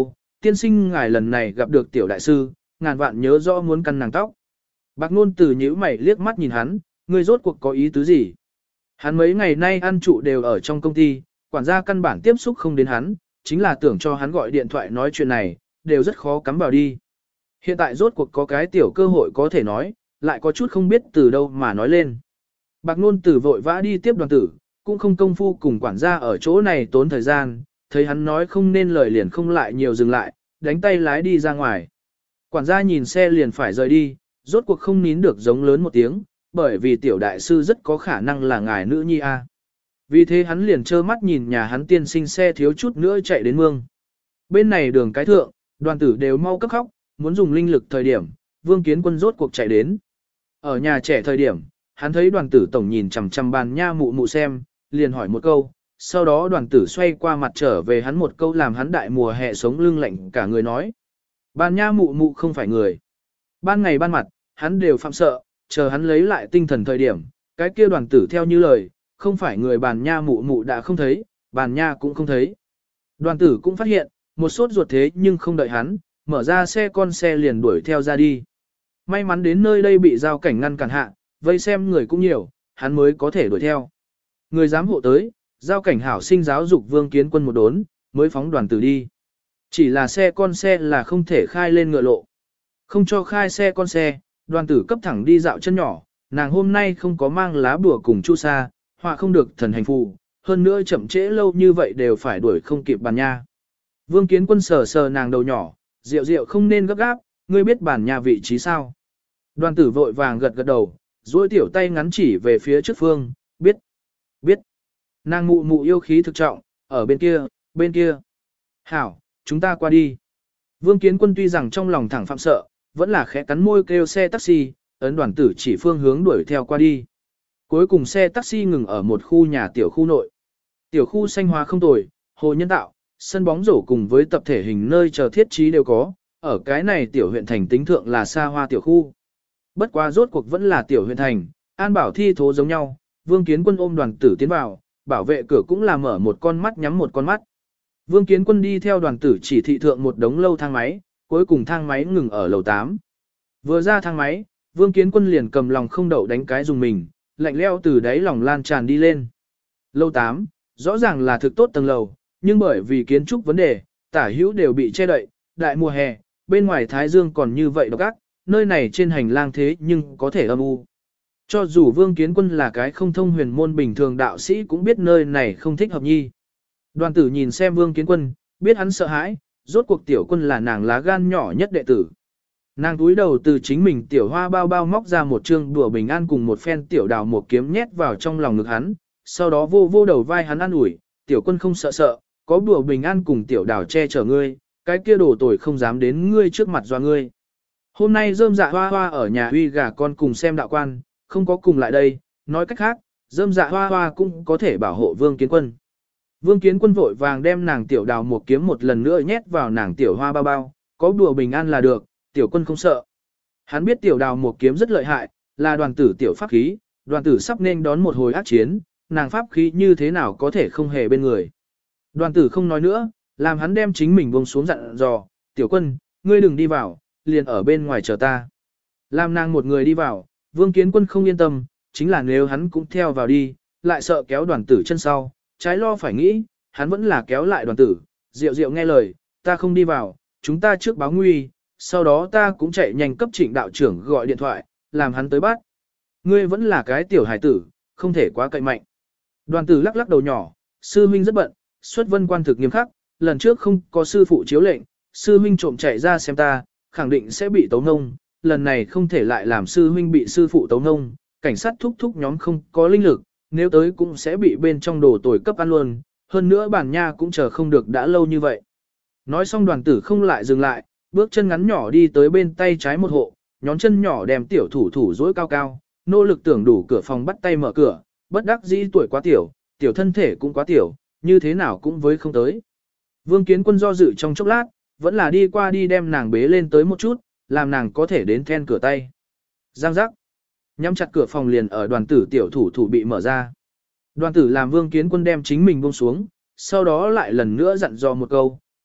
tiên sinh ngài lần này gặp được tiểu đại sư, ngàn vạn nhớ rõ muốn căn nàng tóc. Bạc Nôn Tử nhíu mày liếc mắt nhìn hắn, ngươi rốt cuộc có ý tứ gì? Hắn mấy ngày nay ăn trụ đều ở trong công ty, quản gia căn bản tiếp xúc không đến hắn, chính là tưởng cho hắn gọi điện thoại nói chuyện này, đều rất khó cắm vào đi. Hiện tại rốt cuộc có cái tiểu cơ hội có thể nói, lại có chút không biết từ đâu mà nói lên. Bạc Nôn Tử vội vã đi tiếp Đoàn Tử, cũng không công phu cùng quản gia ở chỗ này tốn thời gian, thấy hắn nói không nên lời liền không lại nhiều dừng lại, đánh tay lái đi ra ngoài. Quản gia nhìn xe liền phải rời đi, rốt cuộc không nín được giống lớn một tiếng, bởi vì tiểu đại sư rất có khả năng là ngài nữ nhi a. Vì thế hắn liền trơ mắt nhìn nhà hắn tiên sinh xe thiếu chút nữa chạy đến mương. Bên này đường cái thượng, Đoàn Tử đều mau cấp khóc, muốn dùng linh lực thời điểm, Vương Kiến Quân rốt cuộc chạy đến. Ở nhà trẻ thời điểm, hắn thấy Đoàn Tử tổng nhìn chằm chằm bàn nha mụ mụ xem, liền hỏi một câu, sau đó Đoàn Tử xoay qua mặt trở về hắn một câu làm hắn đại mùa hè sống lưng lạnh cả người nói. Bàn nha mụ mụ không phải người. Ban ngày ban mặt, hắn đều phạm sợ, chờ hắn lấy lại tinh thần thời điểm, cái kia Đoàn Tử theo như lời, không phải người bàn nha mụ mụ đã không thấy, bàn nha cũng không thấy. Đoàn Tử cũng phát hiện, một sốt ruột thế nhưng không đợi hắn, mở ra xe con xe liền đuổi theo ra đi. May mắn đến nơi đây bị giao cảnh ngăn cản hạ, vây xem người cũng nhiều, hắn mới có thể đuổi theo. Người giám hộ tới, giao cảnh hảo sinh giáo dục Vương Kiến Quân một đốn, mới phóng Đoàn Tử đi. Chỉ là xe con xe là không thể khai lên ngựa lộ. Không cho khai xe con xe, Đoàn Tử cấp thẳng đi dạo chân nhỏ, nàng hôm nay không có mang lá bùa cùng chu sa, họa không được thần hành phù, hơn nữa chậm trễ lâu như vậy đều phải đuổi không kịp bàn nha. Vương Kiến Quân sờ sờ nàng đầu nhỏ, rượu rượu không nên gấp gáp, ngươi biết bàn nha vị trí sao? Đoàn Tử vội vàng gật gật đầu, duỗi tiểu tay ngắn chỉ về phía trước phương, biết, biết. Nàng mụ mụ yêu khí thực trọng, ở bên kia, bên kia. Hảo, chúng ta qua đi. Vương Kiến Quân tuy rằng trong lòng thẳng phạm sợ, vẫn là khẽ cắn môi kêu xe taxi, ấn Đoàn Tử chỉ phương hướng đuổi theo qua đi. Cuối cùng xe taxi ngừng ở một khu nhà tiểu khu nội. Tiểu khu xanh hóa không tồi, hồ nhân tạo, sân bóng rổ cùng với tập thể hình nơi chờ thiết trí đều có, ở cái này tiểu huyện thành tính thượng là xa hoa tiểu khu. Bất quá rốt cuộc vẫn là tiểu huyện thành, an bảo thi thố giống nhau, Vương Kiến Quân ôm Đoàn Tử tiến vào, bảo vệ cửa cũng là mở một con mắt nhắm một con mắt. Vương Kiến Quân đi theo Đoàn Tử chỉ thị thượng một đống lâu thang máy, cuối cùng thang máy ngừng ở lầu tám. Vừa ra thang máy, Vương Kiến Quân liền cầm lòng không đậu đánh cái dùng mình, lạnh leo từ đáy lòng lan tràn đi lên. Lầu tám, rõ ràng là thực tốt tầng lầu, nhưng bởi vì kiến trúc vấn đề, tả hữu đều bị che đậy, đại mùa hè, bên ngoài thái dương còn như vậy độc ác, nơi này trên hành lang thế nhưng có thể âm u. Cho dù Vương Kiến Quân là cái không thông huyền môn bình thường đạo sĩ cũng biết nơi này không thích hợp nhi. Đoàn Tử nhìn xem Vương Kiến Quân, biết hắn sợ hãi, rốt cuộc tiểu quân là nàng lá gan nhỏ nhất đệ tử. Nàng túi đầu từ chính mình tiểu hoa bao bao móc ra một trương đùa bình an cùng một phen tiểu đào một kiếm nhét vào trong lòng ngực hắn, sau đó vô vô đầu vai hắn ăn ủi, tiểu quân không sợ sợ, có đùa bình an cùng tiểu đào che chở ngươi, cái kia đồ tồi không dám đến ngươi trước mặt doa ngươi. Hôm nay rơm dạ hoa hoa ở nhà huy gà con cùng xem đạo quan, không có cùng lại đây, nói cách khác, rơm dạ hoa hoa cũng có thể bảo hộ Vương Kiến Quân. Vương Kiến Quân vội vàng đem nàng tiểu đào một kiếm một lần nữa nhét vào nàng tiểu hoa bao bao, có đùa bình an là được, tiểu quân không sợ. Hắn biết tiểu đào một kiếm rất lợi hại, là đoàn tử tiểu pháp khí, đoàn tử sắp nên đón một hồi ác chiến, nàng pháp khí như thế nào có thể không hề bên người. Đoàn tử không nói nữa, làm hắn đem chính mình buông xuống dặn dò, tiểu quân, ngươi đừng đi vào, liền ở bên ngoài chờ ta. Làm nàng một người đi vào, Vương Kiến Quân không yên tâm, chính là nếu hắn cũng theo vào đi, lại sợ kéo đoàn tử chân sau, trái lo phải nghĩ, hắn vẫn là kéo lại đoàn tử, Diệu Diệu nghe lời, ta không đi vào, chúng ta trước báo nguy, sau đó ta cũng chạy nhanh cấp trịnh đạo trưởng gọi điện thoại, làm hắn tới bắt. Ngươi vẫn là cái tiểu hải tử, không thể quá cậy mạnh. Đoàn tử lắc lắc đầu nhỏ, sư huynh rất bận, xuất vân quan thực nghiêm khắc, lần trước không có sư phụ chiếu lệnh, sư huynh trộm chạy ra xem ta, khẳng định sẽ bị tấu ngông, lần này không thể lại làm sư huynh bị sư phụ tấu ngông, cảnh sát thúc thúc nhóm không có linh lực, nếu tới cũng sẽ bị bên trong đồ tồi cấp ăn luôn, hơn nữa bản nha cũng chờ không được đã lâu như vậy. Nói xong đoàn tử không lại dừng lại, bước chân ngắn nhỏ đi tới bên tay trái một hộ, nhón chân nhỏ đem tiểu thủ thủ dối cao cao, nỗ lực tưởng đủ cửa phòng bắt tay mở cửa, bất đắc dĩ tuổi quá tiểu, tiểu thân thể cũng quá tiểu, như thế nào cũng với không tới. Vương Kiến Quân do dự trong chốc lát, vẫn là đi qua đi đem nàng bế lên tới một chút, làm nàng có thể đến then cửa tay. Giang giác. Nhắm chặt cửa phòng liền ở đoàn tử tiểu thủ thủ bị mở ra. Đoàn tử làm Vương Kiến Quân đem chính mình buông xuống, sau đó lại lần nữa dặn dò một câu,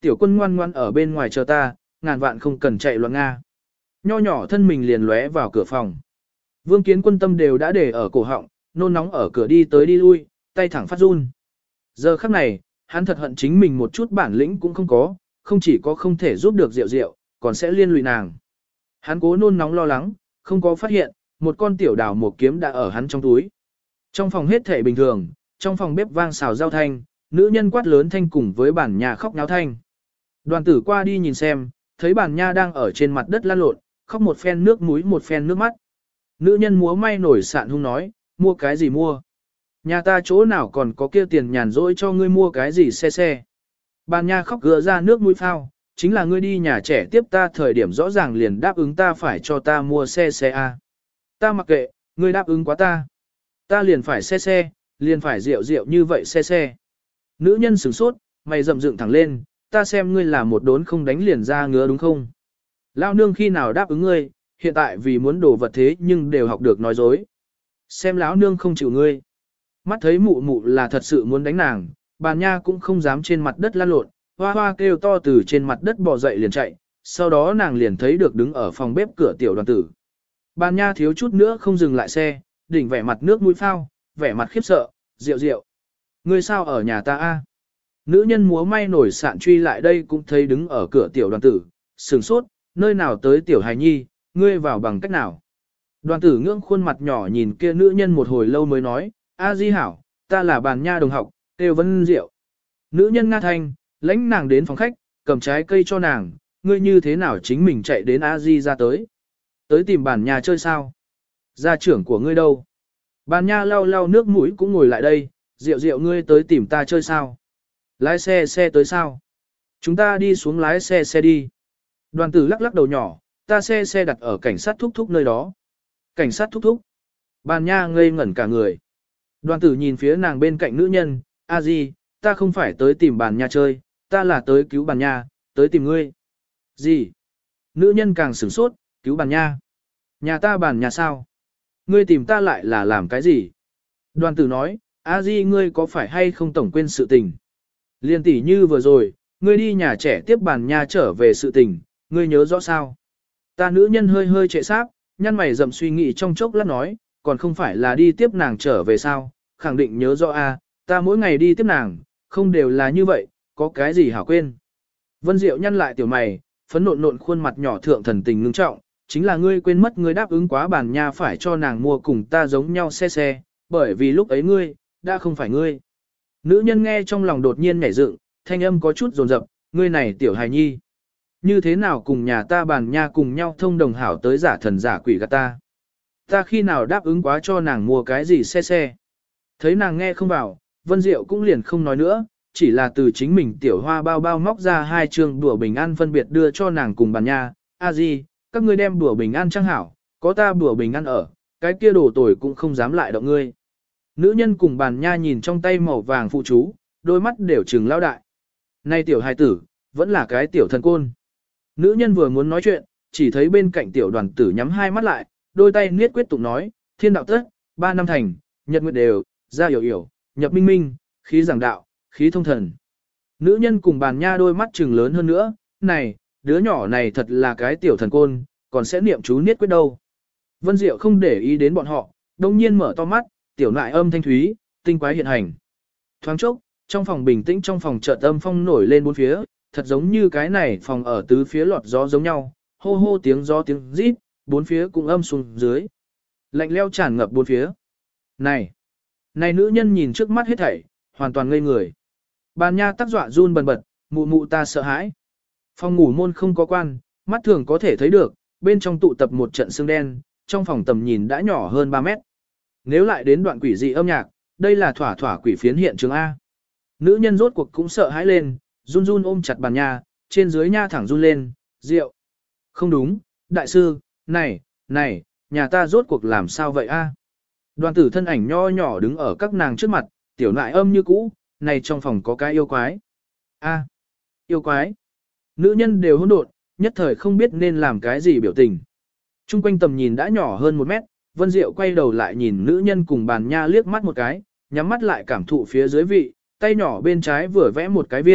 Tiểu quân ngoan ngoan ở bên ngoài chờ ta, ngàn vạn không cần chạy loạn Nga. Nho nhỏ thân mình liền lóe vào cửa phòng. Vương Kiến Quân tâm đều đã để ở cổ họng, nôn nóng ở cửa đi tới đi lui, tay thẳng phát run. Giờ khắc này, hắn thật hận chính mình một chút bản lĩnh cũng không có, không chỉ có không thể giúp được Diệu Diệu, còn sẽ liên lụy nàng. Hắn cố nôn nóng lo lắng, không có phát hiện, một con tiểu đào một kiếm đã ở hắn trong túi. Trong phòng hết thể bình thường, trong phòng bếp vang xào rau thanh, nữ nhân quát lớn thanh cùng với bản nhà khóc náo thanh. Đoàn tử qua đi nhìn xem, thấy bản nha đang ở trên mặt đất lăn lộn, khóc một phen nước mũi một phen nước mắt. Nữ nhân múa may nổi sạn hung nói, mua cái gì mua? Nhà ta chỗ nào còn có kia tiền nhàn rỗi cho ngươi mua cái gì xe xe. Bản nha khóc gỡ ra nước mũi phao, chính là ngươi đi nhà trẻ tiếp ta thời điểm rõ ràng liền đáp ứng ta phải cho ta mua xe xe A. Ta mặc kệ, ngươi đáp ứng quá ta. Ta liền phải xe xe, liền phải rượu rượu như vậy xe xe. Nữ nhân sửng sốt, mày rậm dựng thẳng lên, ta xem ngươi là một đốn không đánh liền ra ngứa đúng không? Lao nương khi nào đáp ứng ngươi, hiện tại vì muốn đổ vật thế nhưng đều học được nói dối. Xem lão nương không chịu ngươi. Mắt thấy mụ mụ là thật sự muốn đánh nàng, bàn nha cũng không dám trên mặt đất lăn lộn, hoa hoa kêu to từ trên mặt đất bò dậy liền chạy, sau đó nàng liền thấy được đứng ở phòng bếp cửa tiểu đoàn tử. Bàn nha thiếu chút nữa không dừng lại xe, đỉnh vẻ mặt nước mũi phao, vẻ mặt khiếp sợ, rượu rượu. Ngươi sao ở nhà ta a? Nữ nhân múa may nổi sạn truy lại đây cũng thấy đứng ở cửa tiểu đoàn tử, sửng sốt, nơi nào tới tiểu hài nhi, ngươi vào bằng cách nào? Đoàn tử ngưỡng khuôn mặt nhỏ nhìn kia nữ nhân một hồi lâu mới nói, A Di hảo, ta là bàn nha đồng học, Têu Vân Diệu. Nữ nhân Nga Thanh, lãnh nàng đến phòng khách, cầm trái cây cho nàng, ngươi như thế nào chính mình chạy đến A Di ra tới? Tới tìm bàn nha chơi sao? Gia trưởng của ngươi đâu? Bàn nha lau lau nước mũi cũng ngồi lại đây, Diệu Diệu ngươi tới tìm ta chơi sao? Lái xe xe tới sao? Chúng ta đi xuống lái xe xe đi. Đoàn tử lắc lắc đầu nhỏ, ta xe xe đặt ở cảnh sát thúc thúc nơi đó. Cảnh sát thúc thúc. Bàn nha ngây ngẩn cả người. Đoàn tử nhìn phía nàng bên cạnh nữ nhân, a di, ta không phải tới tìm bàn nha chơi, ta là tới cứu bàn nha, tới tìm ngươi. Gì? Nữ nhân càng sửng sốt, cứu bàn nha. Nhà ta bàn nha sao? Ngươi tìm ta lại là làm cái gì? Đoàn tử nói, a di ngươi có phải hay không tổng quên sự tình? Liên tỷ như vừa rồi, ngươi đi nhà trẻ tiếp bàn nha trở về sự tình, ngươi nhớ rõ sao? Ta nữ nhân hơi hơi trệ sáp, nhăn mày rậm suy nghĩ trong chốc lát nói, còn không phải là đi tiếp nàng trở về sao? Khẳng định nhớ rõ a, ta mỗi ngày đi tiếp nàng, không đều là như vậy, có cái gì hảo quên. Vân Diệu nhăn lại tiểu mày, phấn nộn nộn khuôn mặt nhỏ thượng thần tình ngưng trọng, chính là ngươi quên mất ngươi đáp ứng quá bàn nha phải cho nàng mua cùng ta giống nhau xe xe, bởi vì lúc ấy ngươi, đã không phải ngươi. Nữ nhân nghe trong lòng đột nhiên nhảy dựng, thanh âm có chút rồn rập, ngươi này tiểu hài nhi. Như thế nào cùng nhà ta bàn nha cùng nhau thông đồng hảo tới giả thần giả quỷ gạt ta. Ta khi nào đáp ứng quá cho nàng mua cái gì xe xe. Thấy nàng nghe không vào, Vân Diệu cũng liền không nói nữa, chỉ là từ chính mình tiểu hoa bao bao móc ra hai trường đùa bình an phân biệt đưa cho nàng cùng bàn nha. A di, các ngươi đem đùa bình an trang hảo, có ta đùa bình an ở, cái kia đồ tồi cũng không dám lại động ngươi. Nữ nhân cùng bàn nha nhìn trong tay màu vàng phụ chú, đôi mắt đều trừng lao đại. Này tiểu hài tử, vẫn là cái tiểu thần côn. Nữ nhân vừa muốn nói chuyện, chỉ thấy bên cạnh tiểu đoàn tử nhắm hai mắt lại, đôi tay niết quyết tục nói, thiên đạo tất, ba năm thành, nhật nguyệt đều, ra hiểu hiểu, nhập minh minh, khí giảng đạo, khí thông thần. Nữ nhân cùng bàn nha đôi mắt trừng lớn hơn nữa, này, đứa nhỏ này thật là cái tiểu thần côn, còn sẽ niệm chú niết quyết đâu. Vân Diệu không để ý đến bọn họ, đông nhiên mở to mắt, tiểu nại âm thanh thúy, tinh quái hiện hành. Thoáng chốc, trong phòng bình tĩnh trong phòng chợt âm phong nổi lên bốn phía, thật giống như cái này phòng ở tứ phía lọt gió giống nhau, hô hô tiếng gió tiếng rít, bốn phía cũng âm xuống dưới. Lạnh leo tràn ngập bốn phía. Này! Này nữ nhân nhìn trước mắt hết thảy, hoàn toàn ngây người. Bàn nha tác dọa run bần bật, mụ mụ ta sợ hãi. Phòng ngủ môn không có quan, mắt thường có thể thấy được, bên trong tụ tập một trận sương đen, trong phòng tầm nhìn đã nhỏ hơn ba mét. Nếu lại đến đoạn quỷ dị âm nhạc, đây là thỏa thỏa quỷ phiến hiện trường A. Nữ nhân rốt cuộc cũng sợ hãi lên, run run ôm chặt bàn nha, trên dưới nha thẳng run lên, rượu. Không đúng, đại sư, này, này, nhà ta rốt cuộc làm sao vậy A. Đoàn tử thân ảnh nho nhỏ đứng ở các nàng trước mặt, tiểu nại âm như cũ, này trong phòng có cái yêu quái. A, yêu quái. Nữ nhân đều hỗn độn, nhất thời không biết nên làm cái gì biểu tình. Trung quanh tầm nhìn đã nhỏ hơn một mét, Vân Diệu quay đầu lại nhìn nữ nhân cùng bàn nha liếc mắt một cái, nhắm mắt lại cảm thụ phía dưới vị, tay nhỏ bên trái vừa vẽ một cái viên,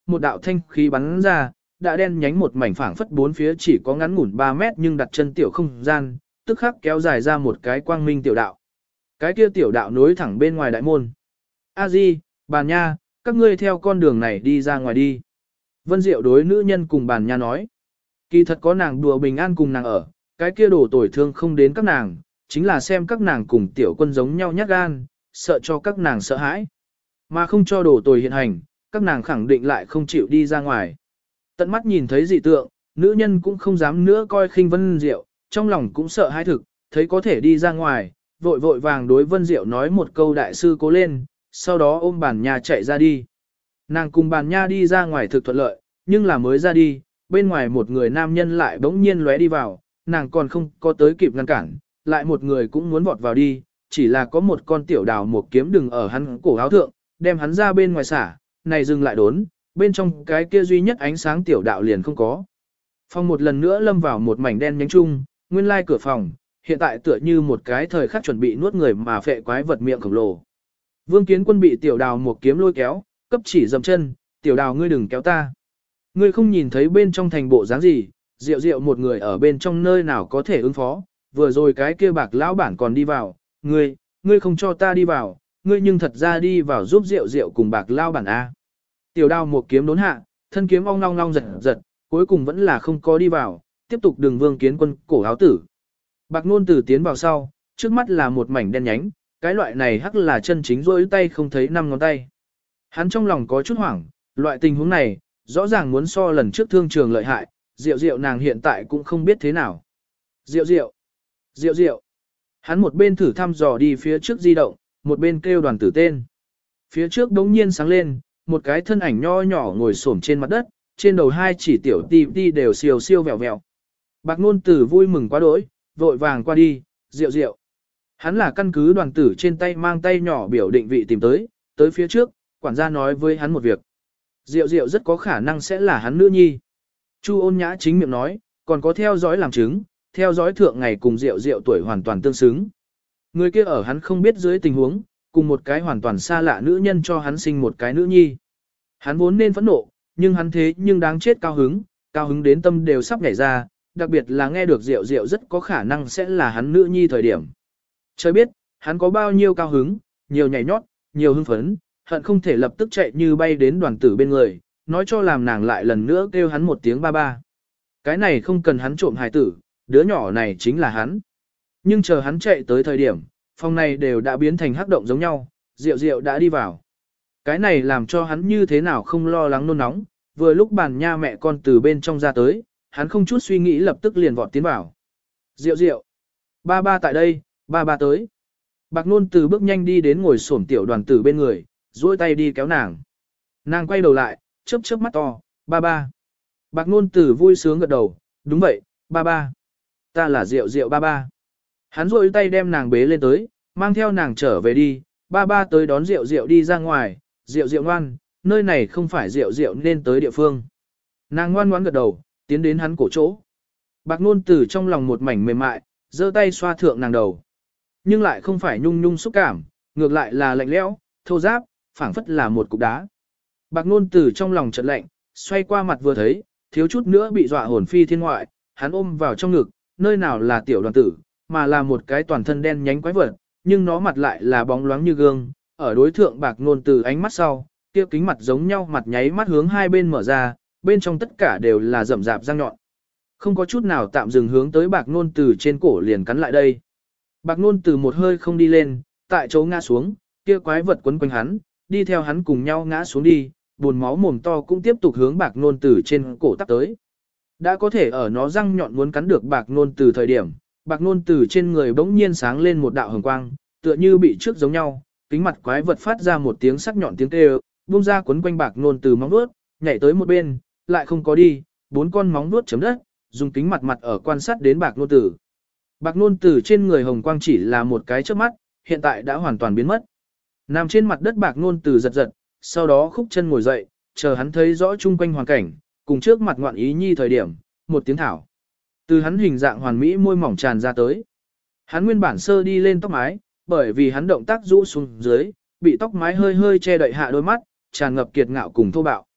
một đạo thanh khí bắn ra, đã đen nhánh một mảnh phảng phất bốn phía chỉ có ngắn ngủn ba mét nhưng đặt chân tiểu không gian, tức khắc kéo dài ra một cái quang minh tiểu đạo. Cái kia tiểu đạo nối thẳng bên ngoài đại môn. A Di, Bàn Nha, các ngươi theo con đường này đi ra ngoài đi. Vân Diệu đối nữ nhân cùng Bàn Nha nói. Kỳ thật có nàng đùa bình an cùng nàng ở, cái kia đổ tổn thương không đến các nàng, chính là xem các nàng cùng tiểu quân giống nhau nhát gan, sợ cho các nàng sợ hãi. Mà không cho đổ tồi hiện hành, các nàng khẳng định lại không chịu đi ra ngoài. Tận mắt nhìn thấy dị tượng, nữ nhân cũng không dám nữa coi khinh Vân Diệu, trong lòng cũng sợ hãi thực, thấy có thể đi ra ngoài, vội vội vàng đối Vân Diệu nói một câu đại sư cố lên, sau đó ôm Bàn Nha chạy ra đi. Nàng cùng Bàn Nha đi ra ngoài thực thuận lợi, nhưng là mới ra đi, bên ngoài một người nam nhân lại bỗng nhiên lóe đi vào, nàng còn không có tới kịp ngăn cản, lại một người cũng muốn vọt vào đi, chỉ là có một con tiểu đào một kiếm đừng ở hắn cổ áo thượng, đem hắn ra bên ngoài xả, này dừng lại đốn, bên trong cái kia duy nhất ánh sáng tiểu đạo liền không có. Phòng một lần nữa lâm vào một mảnh đen nhánh chung, nguyên lai cửa phòng, hiện tại tựa như một cái thời khắc chuẩn bị nuốt người mà phệ quái vật miệng khổng lồ. Vương Kiến Quân bị tiểu đào một kiếm lôi kéo, cấp chỉ dầm chân, tiểu đào ngươi đừng kéo ta. Ngươi không nhìn thấy bên trong thành bộ dáng gì, Diệu Diệu một người ở bên trong nơi nào có thể ứng phó, vừa rồi cái kia bạc lão bản còn đi vào, ngươi, ngươi không cho ta đi vào, ngươi nhưng thật ra đi vào giúp Diệu Diệu cùng bạc lão bản A. Tiểu đào một kiếm đốn hạ, thân kiếm ong long long giật giật, cuối cùng vẫn là không có đi vào, tiếp tục đường Vương Kiến Quân cổ áo tử. Bạc Nôn Tử tiến vào sau, trước mắt là một mảnh đen nhánh, cái loại này hắc là chân chính rỗi tay không thấy năm ngón tay. Hắn trong lòng có chút hoảng, loại tình huống này, rõ ràng muốn so lần trước thương trường lợi hại, Diệu Diệu nàng hiện tại cũng không biết thế nào. Diệu Diệu, Diệu Diệu. Hắn một bên thử thăm dò đi phía trước di động, một bên kêu Đoàn Tử tên. Phía trước đống nhiên sáng lên, một cái thân ảnh nho nhỏ ngồi xổm trên mặt đất, trên đầu hai chỉ tiểu ti ti đều siêu siêu vẹo vẹo. Bạc Nôn Tử vui mừng quá đỗi, vội vàng qua đi, Diệu Diệu. Hắn là căn cứ Đoàn Tử trên tay mang tay nhỏ biểu định vị tìm tới, tới phía trước, quản gia nói với hắn một việc. Diệu Diệu rất có khả năng sẽ là hắn nữ nhi. Chu Ôn Nhã chính miệng nói, còn có theo dõi làm chứng, theo dõi thượng ngày cùng Diệu Diệu tuổi hoàn toàn tương xứng. Người kia ở hắn không biết dưới tình huống, cùng một cái hoàn toàn xa lạ nữ nhân cho hắn sinh một cái nữ nhi. Hắn vốn nên phẫn nộ, nhưng hắn thế nhưng đáng chết cao hứng, cao hứng đến tâm đều sắp nhảy ra, đặc biệt là nghe được Diệu Diệu rất có khả năng sẽ là hắn nữ nhi thời điểm. Trời biết, hắn có bao nhiêu cao hứng, nhiều nhảy nhót, nhiều hưng phấn, hận không thể lập tức chạy như bay đến Đoàn Tử bên người, nói cho làm nàng lại lần nữa kêu hắn một tiếng ba ba. Cái này không cần hắn trộm hài tử, đứa nhỏ này chính là hắn. Nhưng chờ hắn chạy tới thời điểm, phòng này đều đã biến thành hắc động giống nhau, Diệu Diệu đã đi vào. Cái này làm cho hắn như thế nào không lo lắng nôn nóng, vừa lúc Bàn Nha mẹ con từ bên trong ra tới, hắn không chút suy nghĩ lập tức liền vọt tiến vào. Diệu Diệu, ba ba tại đây, ba ba tới. Bạc Nôn Tử bước nhanh đi đến ngồi xổm tiểu Đoàn Tử bên người, duỗi tay đi kéo nàng. Nàng quay đầu lại, chớp chớp mắt to, ba ba. Bạc Nôn Tử vui sướng gật đầu, đúng vậy, ba ba. Ta là Diệu Diệu ba ba. Hắn duỗi tay đem nàng bế lên tới, mang theo nàng trở về đi, ba ba tới đón Diệu Diệu đi ra ngoài, Diệu Diệu ngoan, nơi này không phải Diệu Diệu nên tới địa phương. Nàng ngoan ngoãn gật đầu, tiến đến hắn cổ chỗ. Bạc Nôn Tử trong lòng một mảnh mềm mại, giơ tay xoa thượng nàng đầu. Nhưng lại không phải nhung nhung xúc cảm, ngược lại là lạnh lẽo, thô ráp, phảng phất là một cục đá. Bạc Nôn Tử trong lòng chợt lạnh, xoay qua mặt vừa thấy, thiếu chút nữa bị dọa hồn phi thiên ngoại, hắn ôm vào trong ngực, nơi nào là tiểu Đoàn Tử, mà là một cái toàn thân đen nhánh quái vật, nhưng nó mặt lại là bóng loáng như gương, ở đối thượng Bạc Nôn Tử ánh mắt sau, kia kính mặt giống nhau mặt nháy mắt hướng hai bên mở ra, bên trong tất cả đều là rậm rạp răng nhọn. Không có chút nào tạm dừng hướng tới Bạc Nôn Tử trên cổ liền cắn lại đây. Bạc Nôn Tử một hơi không đi lên, tại chỗ ngã xuống, kia quái vật quấn quanh hắn, đi theo hắn cùng nhau ngã xuống đi, buồn máu mồm to cũng tiếp tục hướng Bạc Nôn Tử trên cổ tắp tới. Đã có thể ở nó răng nhọn muốn cắn được Bạc Nôn Tử thời điểm, Bạc Nôn Tử trên người bỗng nhiên sáng lên một đạo hồng quang, tựa như bị trước giống nhau, kính mặt quái vật phát ra một tiếng sắc nhọn tiếng kêu, buông ra quấn quanh Bạc Nôn Tử móng vuốt, nhảy tới một bên, lại không có đi, bốn con móng vuốt chấm đất, dùng kính mặt mặt ở quan sát đến Bạc Nôn Tử. Bạc Nôn Tử trên người hồng quang chỉ là một cái chớp mắt, hiện tại đã hoàn toàn biến mất. Nằm trên mặt đất Bạc Nôn Tử giật giật, sau đó khúc chân ngồi dậy, chờ hắn thấy rõ chung quanh hoàn cảnh, cùng trước mặt ngoạn ý nhi thời điểm, một tiếng thảo. Từ hắn hình dạng hoàn mỹ môi mỏng tràn ra tới. Hắn nguyên bản sơ đi lên tóc mái, bởi vì hắn động tác rũ xuống dưới, bị tóc mái hơi hơi che đậy hạ đôi mắt, tràn ngập kiệt ngạo cùng thô bạo.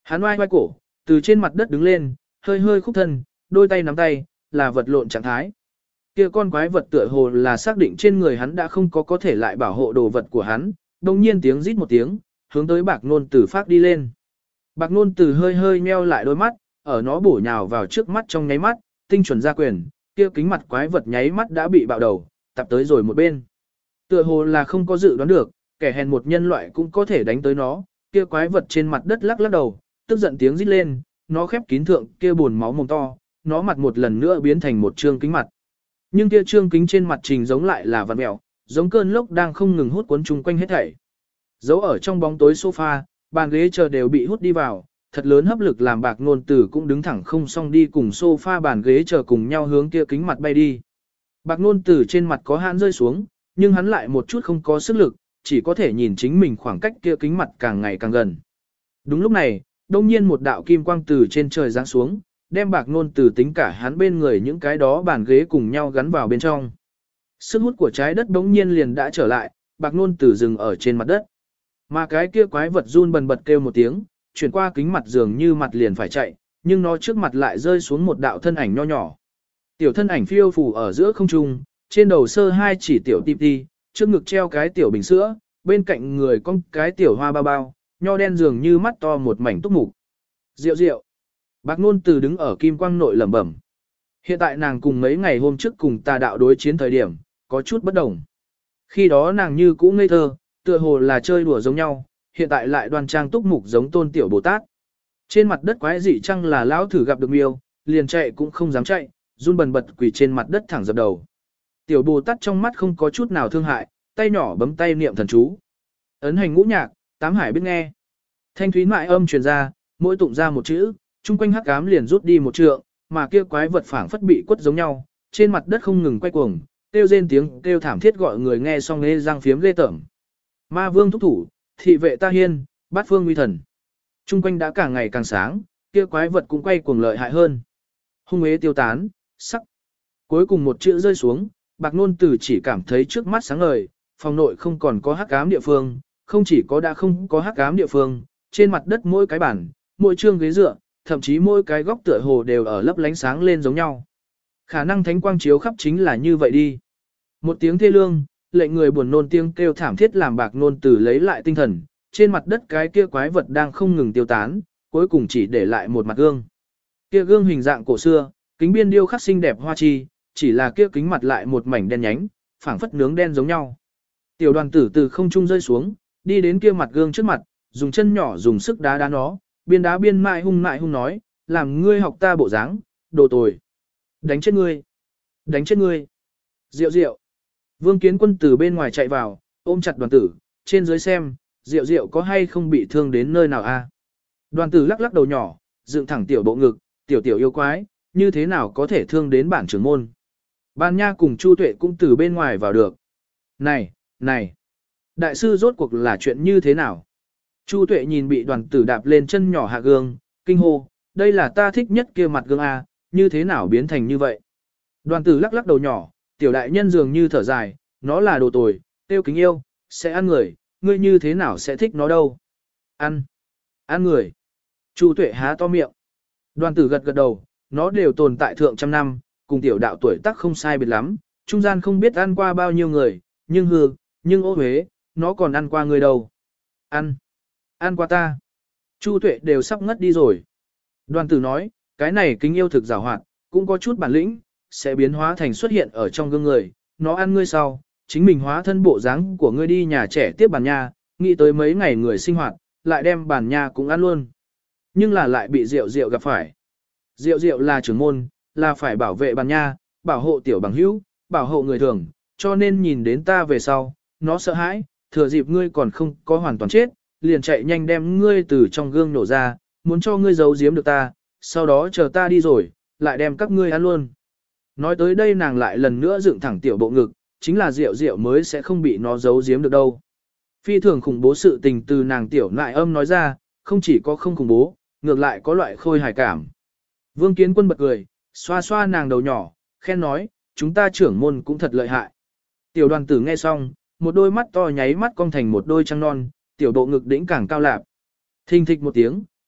Hắn oai oai cổ, từ trên mặt đất đứng lên, hơi hơi khúc thân, đôi tay nắm tay, là vật lộn trạng thái. Kia con quái vật tựa hồ là xác định trên người hắn đã không có có thể lại bảo hộ đồ vật của hắn, đồng nhiên tiếng rít một tiếng, hướng tới bạc nôn tử phát đi lên. Bạc nôn tử hơi hơi nheo lại đôi mắt, ở nó bổ nhào vào trước mắt trong nháy mắt, tinh chuẩn ra quyền, kia kính mặt quái vật nháy mắt đã bị bạo đầu, tập tới rồi một bên. Tựa hồ là không có dự đoán được, kẻ hèn một nhân loại cũng có thể đánh tới nó, kia quái vật trên mặt đất lắc lắc đầu, tức giận tiếng rít lên, nó khép kín thượng kia buồn máu mồm to, nó mặt một lần nữa biến thành một trương kính mặt. Nhưng kia trương kính trên mặt trình giống lại là vằn mèo, giống cơn lốc đang không ngừng hút cuốn chung quanh hết thảy. Giấu ở trong bóng tối sofa, bàn ghế chờ đều bị hút đi vào, thật lớn hấp lực làm bạc nôn tử cũng đứng thẳng không xong đi cùng sofa bàn ghế chờ cùng nhau hướng kia kính mặt bay đi. Bạc nôn tử trên mặt có hãn rơi xuống, nhưng hắn lại một chút không có sức lực, chỉ có thể nhìn chính mình khoảng cách kia kính mặt càng ngày càng gần. Đúng lúc này, đông nhiên một đạo kim quang từ trên trời giáng xuống, đem bạc nôn tử tính cả hắn bên người những cái đó bàn ghế cùng nhau gắn vào bên trong. Sức hút của trái đất đống nhiên liền đã trở lại, bạc nôn tử dừng ở trên mặt đất. Mà cái kia quái vật run bần bật kêu một tiếng, chuyển qua kính mặt dường như mặt liền phải chạy, nhưng nó trước mặt lại rơi xuống một đạo thân ảnh nho nhỏ. Tiểu thân ảnh phiêu phù ở giữa không trung, trên đầu sơ hai chỉ tiểu ti ti, trước ngực treo cái tiểu bình sữa, bên cạnh người con cái tiểu hoa bao bao, nho đen dường như mắt to một mảnh túc mục. Rượu rượu. Bạc nôn từ đứng ở kim quang nội lẩm bẩm. Hiện tại nàng cùng mấy ngày hôm trước cùng tà đạo đối chiến thời điểm, có chút bất đồng. Khi đó nàng như cũ ngây thơ, tựa hồ là chơi đùa giống nhau, hiện tại lại đoan trang túc mục giống tôn tiểu Bồ Tát. Trên mặt đất quái dị chăng là lão thử gặp được miêu, liền chạy cũng không dám chạy, run bần bật quỳ trên mặt đất thẳng dập đầu. Tiểu Bồ Tát trong mắt không có chút nào thương hại, tay nhỏ bấm tay niệm thần chú. Ấn hành ngũ nhạc, tám hải biết nghe. Thanh thúy mại âm truyền ra, mỗi tụng ra một chữ, chung quanh hắc ám liền rút đi một trượng, mà kia quái vật phảng phất bị quất giống nhau, trên mặt đất không ngừng quay cuồng, kêu rên tiếng kêu thảm thiết gọi người nghe xong nghe răng phiếm ghê tởm. Ma vương thúc thủ, thị vệ ta hiên, bát phương uy thần. Chung quanh đã càng ngày càng sáng, kia quái vật cũng quay cuồng lợi hại hơn. Hung ế tiêu tán, sắc. Cuối cùng một chữ rơi xuống, bạc nôn tử chỉ cảm thấy trước mắt sáng ngời, phòng nội không còn có hắc ám địa phương, không chỉ có đã không có hắc ám địa phương, trên mặt đất mỗi cái bản, mỗi trương ghế dựa, thậm chí mỗi cái góc tựa hồ đều ở lấp lánh sáng lên giống nhau. Khả năng thánh quang chiếu khắp chính là như vậy đi. Một tiếng thê lương, lệnh người buồn nôn tiếng kêu thảm thiết làm bạc nôn tử lấy lại tinh thần, trên mặt đất cái kia quái vật đang không ngừng tiêu tán, cuối cùng chỉ để lại một mặt gương. Kia gương hình dạng cổ xưa, kính biên điêu khắc xinh đẹp hoa chi, chỉ là kia kính mặt lại một mảnh đen nhánh, phảng phất nướng đen giống nhau. Tiểu đoàn tử từ không trung rơi xuống, đi đến kia mặt gương trước mặt, dùng chân nhỏ dùng sức đá đá nó, biên đá biên mại hung mại hung nói, làm ngươi học ta bộ dáng, đồ tồi. Đánh chết ngươi. Đánh chết ngươi. Diệu diệu. Vương Kiến Quân từ bên ngoài chạy vào, ôm chặt đoàn tử, trên dưới xem, diệu diệu có hay không bị thương đến nơi nào a? Đoàn tử lắc lắc đầu nhỏ, dựng thẳng tiểu bộ ngực, tiểu tiểu yêu quái, như thế nào có thể thương đến bản trưởng môn. Ban Nha cùng Chu Tuệ cũng từ bên ngoài vào được. Này, này, đại sư rốt cuộc là chuyện như thế nào? Chu Tuệ nhìn bị đoàn tử đạp lên chân nhỏ hạ gương, kinh hô, đây là ta thích nhất kia mặt gương a, như thế nào biến thành như vậy? Đoàn tử lắc lắc đầu nhỏ, tiểu đại nhân dường như thở dài, nó là đồ tồi, tiêu kính yêu, sẽ ăn người, ngươi như thế nào sẽ thích nó đâu? Ăn, ăn người. Chu Tuệ há to miệng. Đoàn tử gật gật đầu, nó đều tồn tại thượng trăm năm, cùng tiểu đạo tuổi tác không sai biệt lắm, trung gian không biết ăn qua bao nhiêu người, nhưng hư, nhưng ô huế, nó còn ăn qua người đâu. Ăn, ăn qua ta. Chu Tuệ đều sắp ngất đi rồi. Đoàn tử nói, cái này kính yêu thực giàu hoạt, cũng có chút bản lĩnh, sẽ biến hóa thành xuất hiện ở trong gương người, nó ăn ngươi sau, chính mình hóa thân bộ dáng của ngươi đi nhà trẻ tiếp bàn nha, nghĩ tới mấy ngày người sinh hoạt, lại đem bàn nha cũng ăn luôn. Nhưng là lại bị Diệu Diệu gặp phải. Diệu Diệu là trưởng môn, là phải bảo vệ bàn nha, bảo hộ tiểu bằng hữu, bảo hộ người thường, cho nên nhìn đến ta về sau, nó sợ hãi, thừa dịp ngươi còn không có hoàn toàn chết, liền chạy nhanh đem ngươi từ trong gương nổ ra, muốn cho ngươi giấu giếm được ta, sau đó chờ ta đi rồi, lại đem các ngươi ăn luôn. Nói tới đây nàng lại lần nữa dựng thẳng tiểu bộ ngực, chính là Diệu Diệu mới sẽ không bị nó giấu giếm được đâu. Phi thường khủng bố sự tình từ nàng tiểu nại âm nói ra, không chỉ có không khủng bố, ngược lại có loại khôi hài cảm. Vương Kiến Quân bật cười, xoa xoa nàng đầu nhỏ, khen nói, chúng ta trưởng môn cũng thật lợi hại. Tiểu đoàn tử nghe xong, một đôi mắt to nháy mắt cong thành một đôi trăng non, tiểu bộ ngực đỉnh càng cao lạp. Thình thịch một tiếng,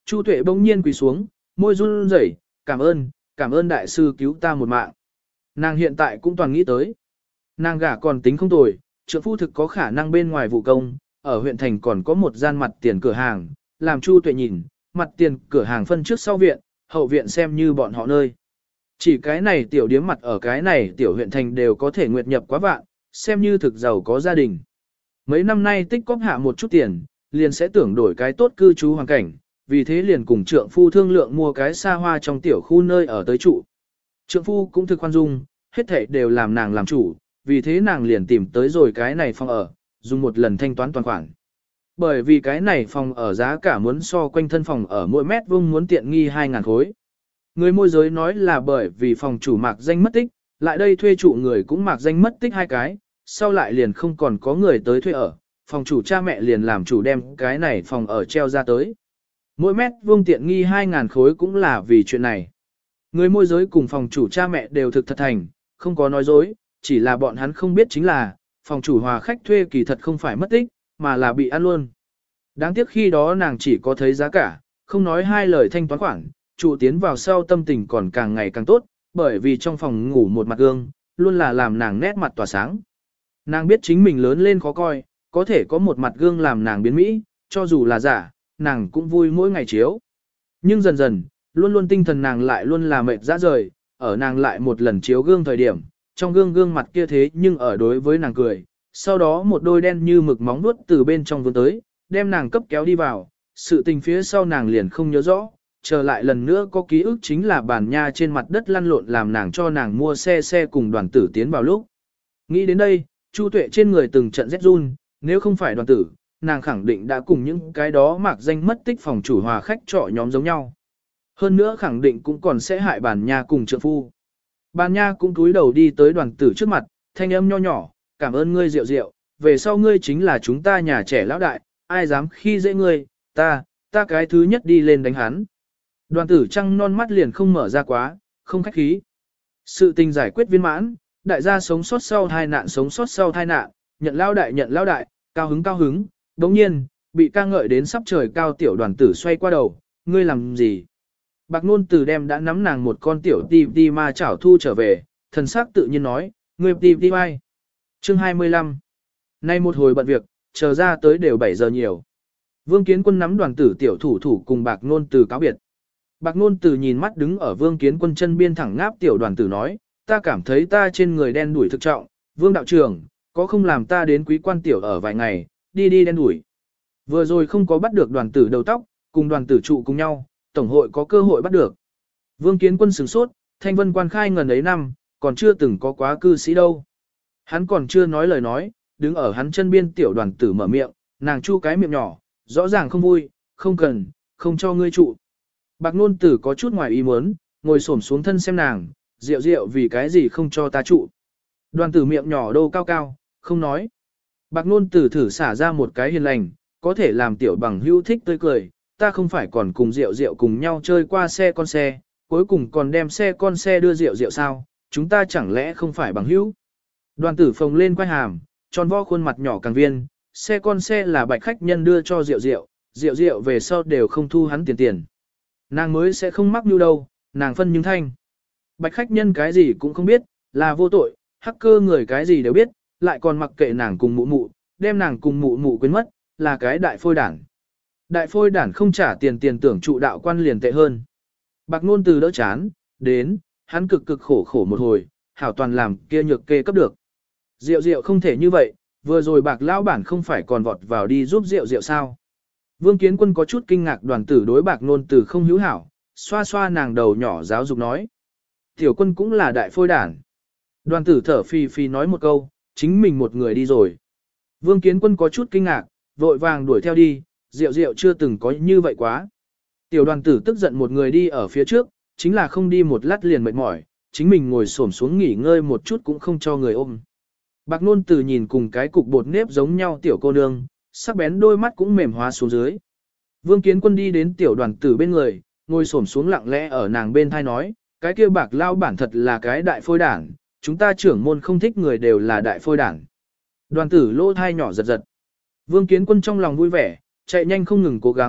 Chu Tuệ bỗng nhiên quỳ xuống, môi run rẩy, cảm ơn, cảm ơn đại sư cứu ta một mạng. Nàng hiện tại cũng toàn nghĩ tới. Nàng gả còn tính không tồi, trượng phu thực có khả năng bên ngoài vụ công, ở huyện thành còn có một gian mặt tiền cửa hàng, làm Chu Tuệ nhìn, mặt tiền cửa hàng phân trước sau viện, hậu viện xem như bọn họ nơi. Chỉ cái này tiểu điếm mặt ở cái này tiểu huyện thành đều có thể nguyệt nhập quá vạn, xem như thực giàu có gia đình. Mấy năm nay tích cóp hạ một chút tiền, liền sẽ tưởng đổi cái tốt cư trú hoàn cảnh, vì thế liền cùng trượng phu thương lượng mua cái xa hoa trong tiểu khu nơi ở tới trụ. Trượng phu cũng thực khoan dung, hết thảy đều làm nàng làm chủ, vì thế nàng liền tìm tới rồi cái này phòng ở, dùng một lần thanh toán toàn khoản. Bởi vì cái này phòng ở giá cả muốn so quanh thân phòng ở mỗi mét vuông muốn tiện nghi hai ngàn khối. Người môi giới nói là bởi vì phòng chủ mạc danh mất tích, lại đây thuê trụ người cũng mạc danh mất tích hai cái, sau lại liền không còn có người tới thuê ở, phòng chủ cha mẹ liền làm chủ đem cái này phòng ở treo ra tới. Mỗi mét vuông tiện nghi hai ngàn khối cũng là vì chuyện này. Người môi giới cùng phòng chủ cha mẹ đều thực thật thành, không có nói dối, chỉ là bọn hắn không biết chính là, phòng chủ hòa khách thuê kỳ thật không phải mất tích, mà là bị ăn luôn. Đáng tiếc khi đó nàng chỉ có thấy giá cả, không nói hai lời thanh toán khoản, trụ tiến vào sau tâm tình còn càng ngày càng tốt, bởi vì trong phòng ngủ một mặt gương, luôn là làm nàng nét mặt tỏa sáng. Nàng biết chính mình lớn lên khó coi, có thể có một mặt gương làm nàng biến mỹ, cho dù là giả, nàng cũng vui mỗi ngày chiếu. Nhưng dần dần, luôn luôn tinh thần nàng lại luôn là mệt ra rời, ở nàng lại một lần chiếu gương thời điểm, trong gương gương mặt kia thế nhưng ở đối với nàng cười, sau đó một đôi đen như mực móng nuốt từ bên trong vươn tới, đem nàng cấp kéo đi vào, sự tình phía sau nàng liền không nhớ rõ, trở lại lần nữa có ký ức chính là bàn nha trên mặt đất lăn lộn làm nàng cho nàng mua xe xe cùng đoàn tử tiến vào lúc. Nghĩ đến đây, Chu Tuệ trên người từng trận rét run, nếu không phải đoàn tử, nàng khẳng định đã cùng những cái đó mạc danh mất tích phòng chủ hòa khách trọ nhóm giống nhau. Hơn nữa khẳng định cũng còn sẽ hại bàn nha cùng trượng phu. Bàn nha cũng cúi đầu đi tới đoàn tử trước mặt, thanh âm nho nhỏ, cảm ơn ngươi Diệu Diệu, về sau ngươi chính là chúng ta nhà trẻ lão đại, ai dám khi dễ ngươi, ta, ta cái thứ nhất đi lên đánh hắn. Đoàn tử trăng non mắt liền không mở ra quá, không khách khí. Sự tình giải quyết viên mãn, đại gia sống sót sau tai nạn sống sót sau tai nạn, nhận lao đại nhận lao đại, cao hứng cao hứng, đồng nhiên, bị ca ngợi đến sắp trời cao tiểu đoàn tử xoay qua đầu, ngươi làm gì? Bạc Nôn Từ đem đã nắm nàng một con tiểu ti ti ma chảo thu trở về, thần sắc tự nhiên nói, ngươi ti ti mai. Chương hai mươi lăm. Nay một hồi bận việc, chờ ra tới đều bảy giờ nhiều. Vương Kiến Quân nắm đoàn tử tiểu thủ thủ cùng Bạc Nôn Từ cáo biệt. Bạc Nôn Từ nhìn mắt đứng ở Vương Kiến Quân chân biên thẳng ngáp tiểu đoàn tử nói, ta cảm thấy ta trên người đen đuổi thực trọng, Vương đạo trưởng, có không làm ta đến quý quan tiểu ở vài ngày, đi đi đen đuổi. Vừa rồi không có bắt được đoàn tử đầu tóc, cùng đoàn tử trụ cùng nhau, tổng hội có cơ hội bắt được. Vương Kiến Quân sửng sốt, thanh vân quan khai ngần ấy năm, còn chưa từng có quá cư sĩ đâu. Hắn còn chưa nói lời nói, đứng ở hắn chân biên tiểu đoàn tử mở miệng, nàng chu cái miệng nhỏ, rõ ràng không vui, không cần, không cho ngươi trụ. Bạc Nôn Tử có chút ngoài ý muốn, ngồi xổm xuống thân xem nàng, Diệu Diệu vì cái gì không cho ta trụ. Đoàn tử miệng nhỏ đô cao cao, không nói. Bạc Nôn Tử thử xả ra một cái hiền lành, có thể làm tiểu bằng hữu thích tươi cười, ta không phải còn cùng Diệu Diệu cùng nhau chơi qua xe con xe, cuối cùng còn đem xe con xe đưa Diệu Diệu sao, chúng ta chẳng lẽ không phải bằng hữu. Đoàn tử phồng lên quay hàm, tròn vo khuôn mặt nhỏ càng viên, xe con xe là bạch khách nhân đưa cho Diệu Diệu, Diệu Diệu về sau đều không thu hắn tiền tiền. Nàng mới sẽ không mắc mưu đâu, nàng phân nhưng thanh. Bạch khách nhân cái gì cũng không biết, là vô tội, hacker người cái gì đều biết, lại còn mặc kệ nàng cùng mụ mụ, đem nàng cùng mụ mụ quên mất, là cái đại phôi đản. Đại phôi đản không trả tiền tiền tưởng trụ đạo quan liền tệ hơn. Bạc Nôn Từ đỡ chán, đến, hắn cực cực khổ khổ một hồi, hảo toàn làm kia nhược kê cấp được. Diệu Diệu không thể như vậy, vừa rồi bạc lão bản không phải còn vọt vào đi giúp Diệu Diệu sao. Vương Kiến Quân có chút kinh ngạc đoàn tử đối Bạc Nôn Từ không hữu hảo, xoa xoa nàng đầu nhỏ giáo dục nói. Tiểu quân cũng là đại phôi đản. Đoàn tử thở phì phì nói một câu, chính mình một người đi rồi. Vương Kiến Quân có chút kinh ngạc, vội vàng đuổi theo đi, Diệu Diệu chưa từng có như vậy quá. Tiểu đoàn tử tức giận một người đi ở phía trước, chính là không đi một lát liền mệt mỏi, chính mình ngồi xổm xuống nghỉ ngơi một chút cũng không cho người ôm. Bạc Nôn Từ nhìn cùng cái cục bột nếp giống nhau tiểu cô nương, sắc bén đôi mắt cũng mềm hóa xuống dưới. Vương Kiến Quân đi đến tiểu đoàn tử bên người, ngồi xổm xuống lặng lẽ ở nàng bên thai nói, cái kia bạc lao bản thật là cái đại phôi đảng, chúng ta trưởng môn không thích người đều là đại phôi đảng. Đoàn tử lỗ thai nhỏ giật giật. Vương Kiến Quân trong lòng vui vẻ, chạy nhanh không ngừng cố gắng,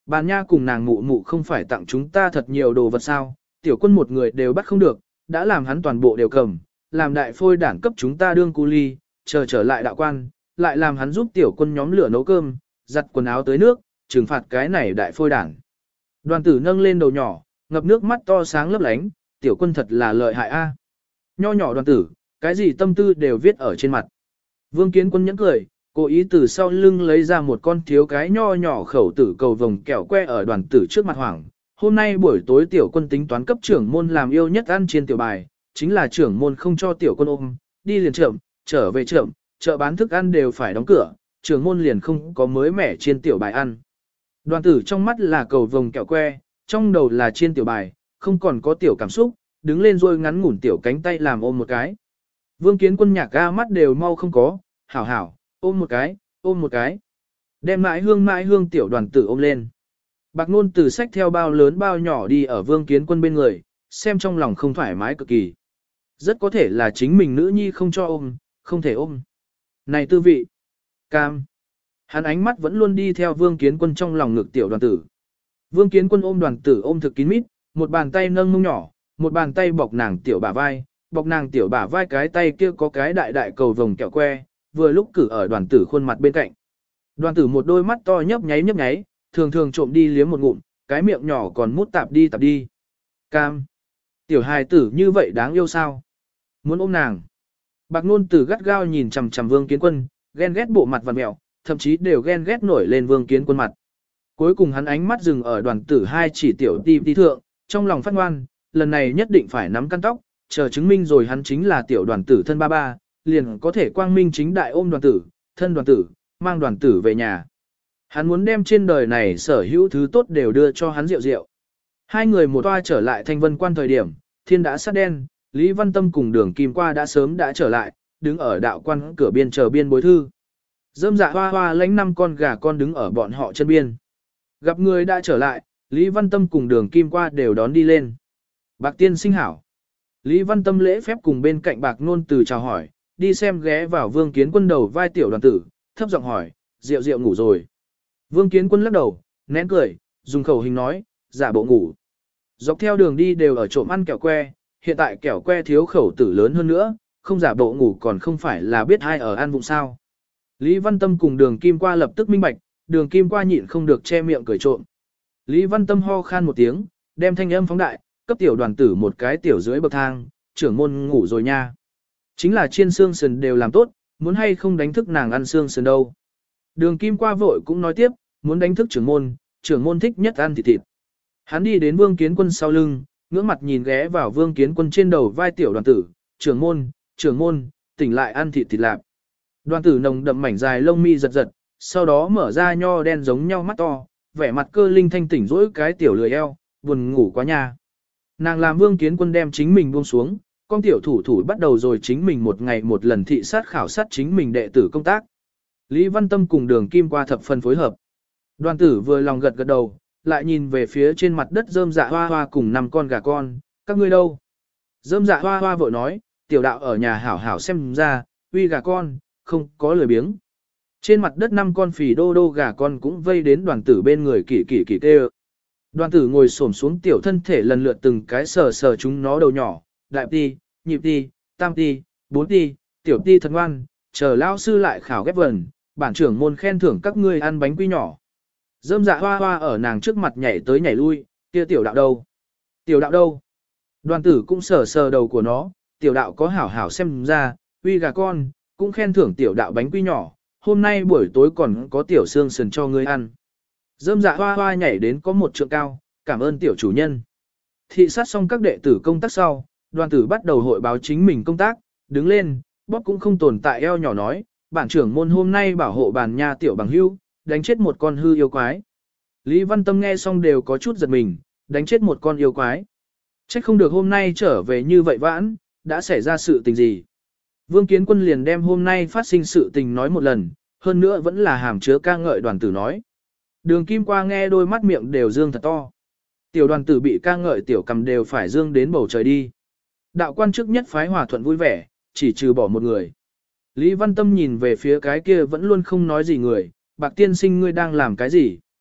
bàn nha cùng nàng mụ mụ không phải tặng chúng ta thật nhiều đồ vật sao, tiểu quân một người đều bắt không được, đã làm hắn toàn bộ đều cầm, làm đại phôi đảng cấp chúng ta đương cu ly, chờ trở lại đạo quan, lại làm hắn giúp tiểu quân nhóm lửa nấu cơm, giặt quần áo tới nước, trừng phạt cái này đại phôi đảng. Đoàn tử nâng lên đầu nhỏ, ngập nước mắt to sáng lấp lánh, tiểu quân thật là lợi hại a. Nho nhỏ đoàn tử, cái gì tâm tư đều viết ở trên mặt. Vương Kiến Quân nhẫn cười, cố ý từ sau lưng lấy ra một con thiếu cái nho nhỏ khẩu tử cầu vồng kẹo que ở đoàn tử trước mặt hoảng. Hôm nay buổi tối tiểu quân tính toán cấp trưởng môn làm yêu nhất ăn trên tiểu bài, chính là trưởng môn không cho tiểu quân ôm, đi liền chậm, trở về chậm, chợ bán thức ăn đều phải đóng cửa, trưởng môn liền không có mới mẻ trên tiểu bài ăn. Đoàn tử trong mắt là cầu vồng kẹo que, trong đầu là trên tiểu bài, không còn có tiểu cảm xúc, đứng lên rồi ngắn ngủn tiểu cánh tay làm ôm một cái. Vương Kiến Quân nhạc ga mắt đều mau không có, hảo hảo, ôm một cái, ôm một cái. Đem mãi hương mãi hương tiểu đoàn tử ôm lên. Bạc Nôn từ sách theo bao lớn bao nhỏ đi ở Vương Kiến Quân bên người, xem trong lòng không thoải mái cực kỳ. Rất có thể là chính mình nữ nhi không cho ôm, không thể ôm. Này tư vị, cam. Hắn ánh mắt vẫn luôn đi theo Vương Kiến Quân trong lòng ngực tiểu đoàn tử. Vương Kiến Quân ôm đoàn tử ôm thực kín mít, một bàn tay nâng mông nhỏ, một bàn tay bọc nàng tiểu bả vai, bọc nàng tiểu bả vai cái tay kia có cái đại đại cầu vồng kẹo que, vừa lúc cử ở đoàn tử khuôn mặt bên cạnh. Đoàn tử một đôi mắt to nhấp nháy nhấp nháy, thường thường trộm đi liếm một ngụm, cái miệng nhỏ còn mút tạp đi tạp đi. Cam. Tiểu hài tử như vậy đáng yêu sao? Muốn ôm nàng. Bạc Nôn Tử gắt gao nhìn chằm chằm Vương Kiến Quân, ghen ghét bộ mặt vặn mẹo, thậm chí đều ghen ghét nổi lên Vương Kiến Quân mặt. Cuối cùng hắn ánh mắt dừng ở đoàn tử hai chỉ tiểu ti ti thượng, trong lòng phát ngoan, lần này nhất định phải nắm căn tóc, chờ chứng minh rồi hắn chính là tiểu đoàn tử thân ba ba, liền có thể quang minh chính đại ôm đoàn tử, thân đoàn tử, mang đoàn tử về nhà. Hắn muốn đem trên đời này sở hữu thứ tốt đều đưa cho hắn rượu rượu. Hai người một toa trở lại Thanh Vân Quan thời điểm, thiên đã sát đen, Lý Văn Tâm cùng Đường Kim Qua đã sớm đã trở lại, đứng ở đạo quan cửa biên chờ biên bối thư. Dâm dạ hoa hoa lãnh năm con gà con đứng ở bọn họ chân biên. Gặp người đã trở lại, Lý Văn Tâm cùng Đường Kim Qua đều đón đi lên. Bạc tiên sinh hảo. Lý Văn Tâm lễ phép cùng bên cạnh Bạc Nôn Từ chào hỏi, đi xem ghé vào Vương Kiến Quân đầu vai tiểu đoàn tử, thấp giọng hỏi, rượu rượu ngủ rồi. Vương Kiến Quân lắc đầu, nén cười, dùng khẩu hình nói, giả bộ ngủ. Dọc theo đường đi đều ở trộm ăn kẹo que, hiện tại kẹo que thiếu khẩu tử lớn hơn nữa, không giả bộ ngủ còn không phải là biết ai ở ăn vụng sao. Lý Văn Tâm cùng Đường Kim Qua lập tức minh bạch, Đường Kim Qua nhịn không được che miệng cười trộm. Lý Văn Tâm ho khan một tiếng, đem thanh âm phóng đại, cấp tiểu đoàn tử một cái tiểu dưới bậc thang, trưởng môn ngủ rồi nha. Chính là chiên xương sườn đều làm tốt, muốn hay không đánh thức nàng ăn xương sườn đâu. Đường Kim Qua vội cũng nói tiếp, muốn đánh thức trưởng môn, trưởng môn thích nhất ăn thịt thịt. Hắn đi đến Vương Kiến Quân sau lưng, ngưỡng mặt nhìn ghé vào Vương Kiến Quân trên đầu vai tiểu đoàn tử, trưởng môn, trưởng môn, tỉnh lại ăn thịt thịt lạp. Đoàn tử nồng đậm mảnh dài lông mi giật giật, sau đó mở ra nho đen giống nhau mắt to, vẻ mặt cơ linh thanh tỉnh rỗi cái tiểu lười eo, buồn ngủ quá nha. Nàng làm Vương Kiến Quân đem chính mình buông xuống, con tiểu thủ thủ bắt đầu rồi chính mình một ngày một lần thị sát khảo sát chính mình đệ tử công tác. Lý Văn Tâm cùng Đường Kim Qua thập phần phối hợp. Đoàn tử vừa lòng gật gật đầu, lại nhìn về phía trên mặt đất rơm dạ hoa hoa cùng năm con gà con, các ngươi đâu? Rơm dạ hoa hoa vội nói, tiểu đạo ở nhà hảo hảo xem ra, uy gà con, không có lười biếng. Trên mặt đất năm con phì đô đô gà con cũng vây đến đoàn tử bên người kỳ kỳ kỳ tê. Đoàn tử ngồi xổm xuống tiểu thân thể lần lượt từng cái sờ sờ chúng nó đầu nhỏ, đại ti, nhị ti, tam ti, bốn ti, tiểu ti thật ngoan, chờ lao sư lại khảo ghép vần, bản trưởng môn khen thưởng các ngươi ăn bánh quy nhỏ. Dâm dạ hoa hoa ở nàng trước mặt nhảy tới nhảy lui, kia tiểu đạo đâu? Tiểu đạo đâu? Đoàn tử cũng sờ sờ đầu của nó, tiểu đạo có hảo hảo xem ra, uy gà con, cũng khen thưởng tiểu đạo bánh quy nhỏ, hôm nay buổi tối còn có tiểu xương sườn cho ngươi ăn. Dâm dạ hoa hoa nhảy đến có một trượng cao, cảm ơn tiểu chủ nhân. Thị sát xong các đệ tử công tác sau, đoàn tử bắt đầu hội báo chính mình công tác, đứng lên, bóp cũng không tồn tại eo nhỏ nói, bản trưởng môn hôm nay bảo hộ bàn nha tiểu bằng hưu, đánh chết một con hư yêu quái. Lý Văn Tâm nghe xong đều có chút giật mình, đánh chết một con yêu quái. Trách không được hôm nay trở về như vậy vãn, đã xảy ra sự tình gì. Vương Kiến Quân liền đem hôm nay phát sinh sự tình nói một lần, hơn nữa vẫn là hàm chứa ca ngợi đoàn tử nói. Đường Kim Qua nghe đôi mắt miệng đều dương thật to. Tiểu đoàn tử bị ca ngợi tiểu cầm đều phải dương đến bầu trời đi. Đạo quan trước nhất phái hòa thuận vui vẻ, chỉ trừ bỏ một người. Lý Văn Tâm nhìn về phía cái kia vẫn luôn không nói gì người, Bạc tiên sinh ngươi đang làm cái gì?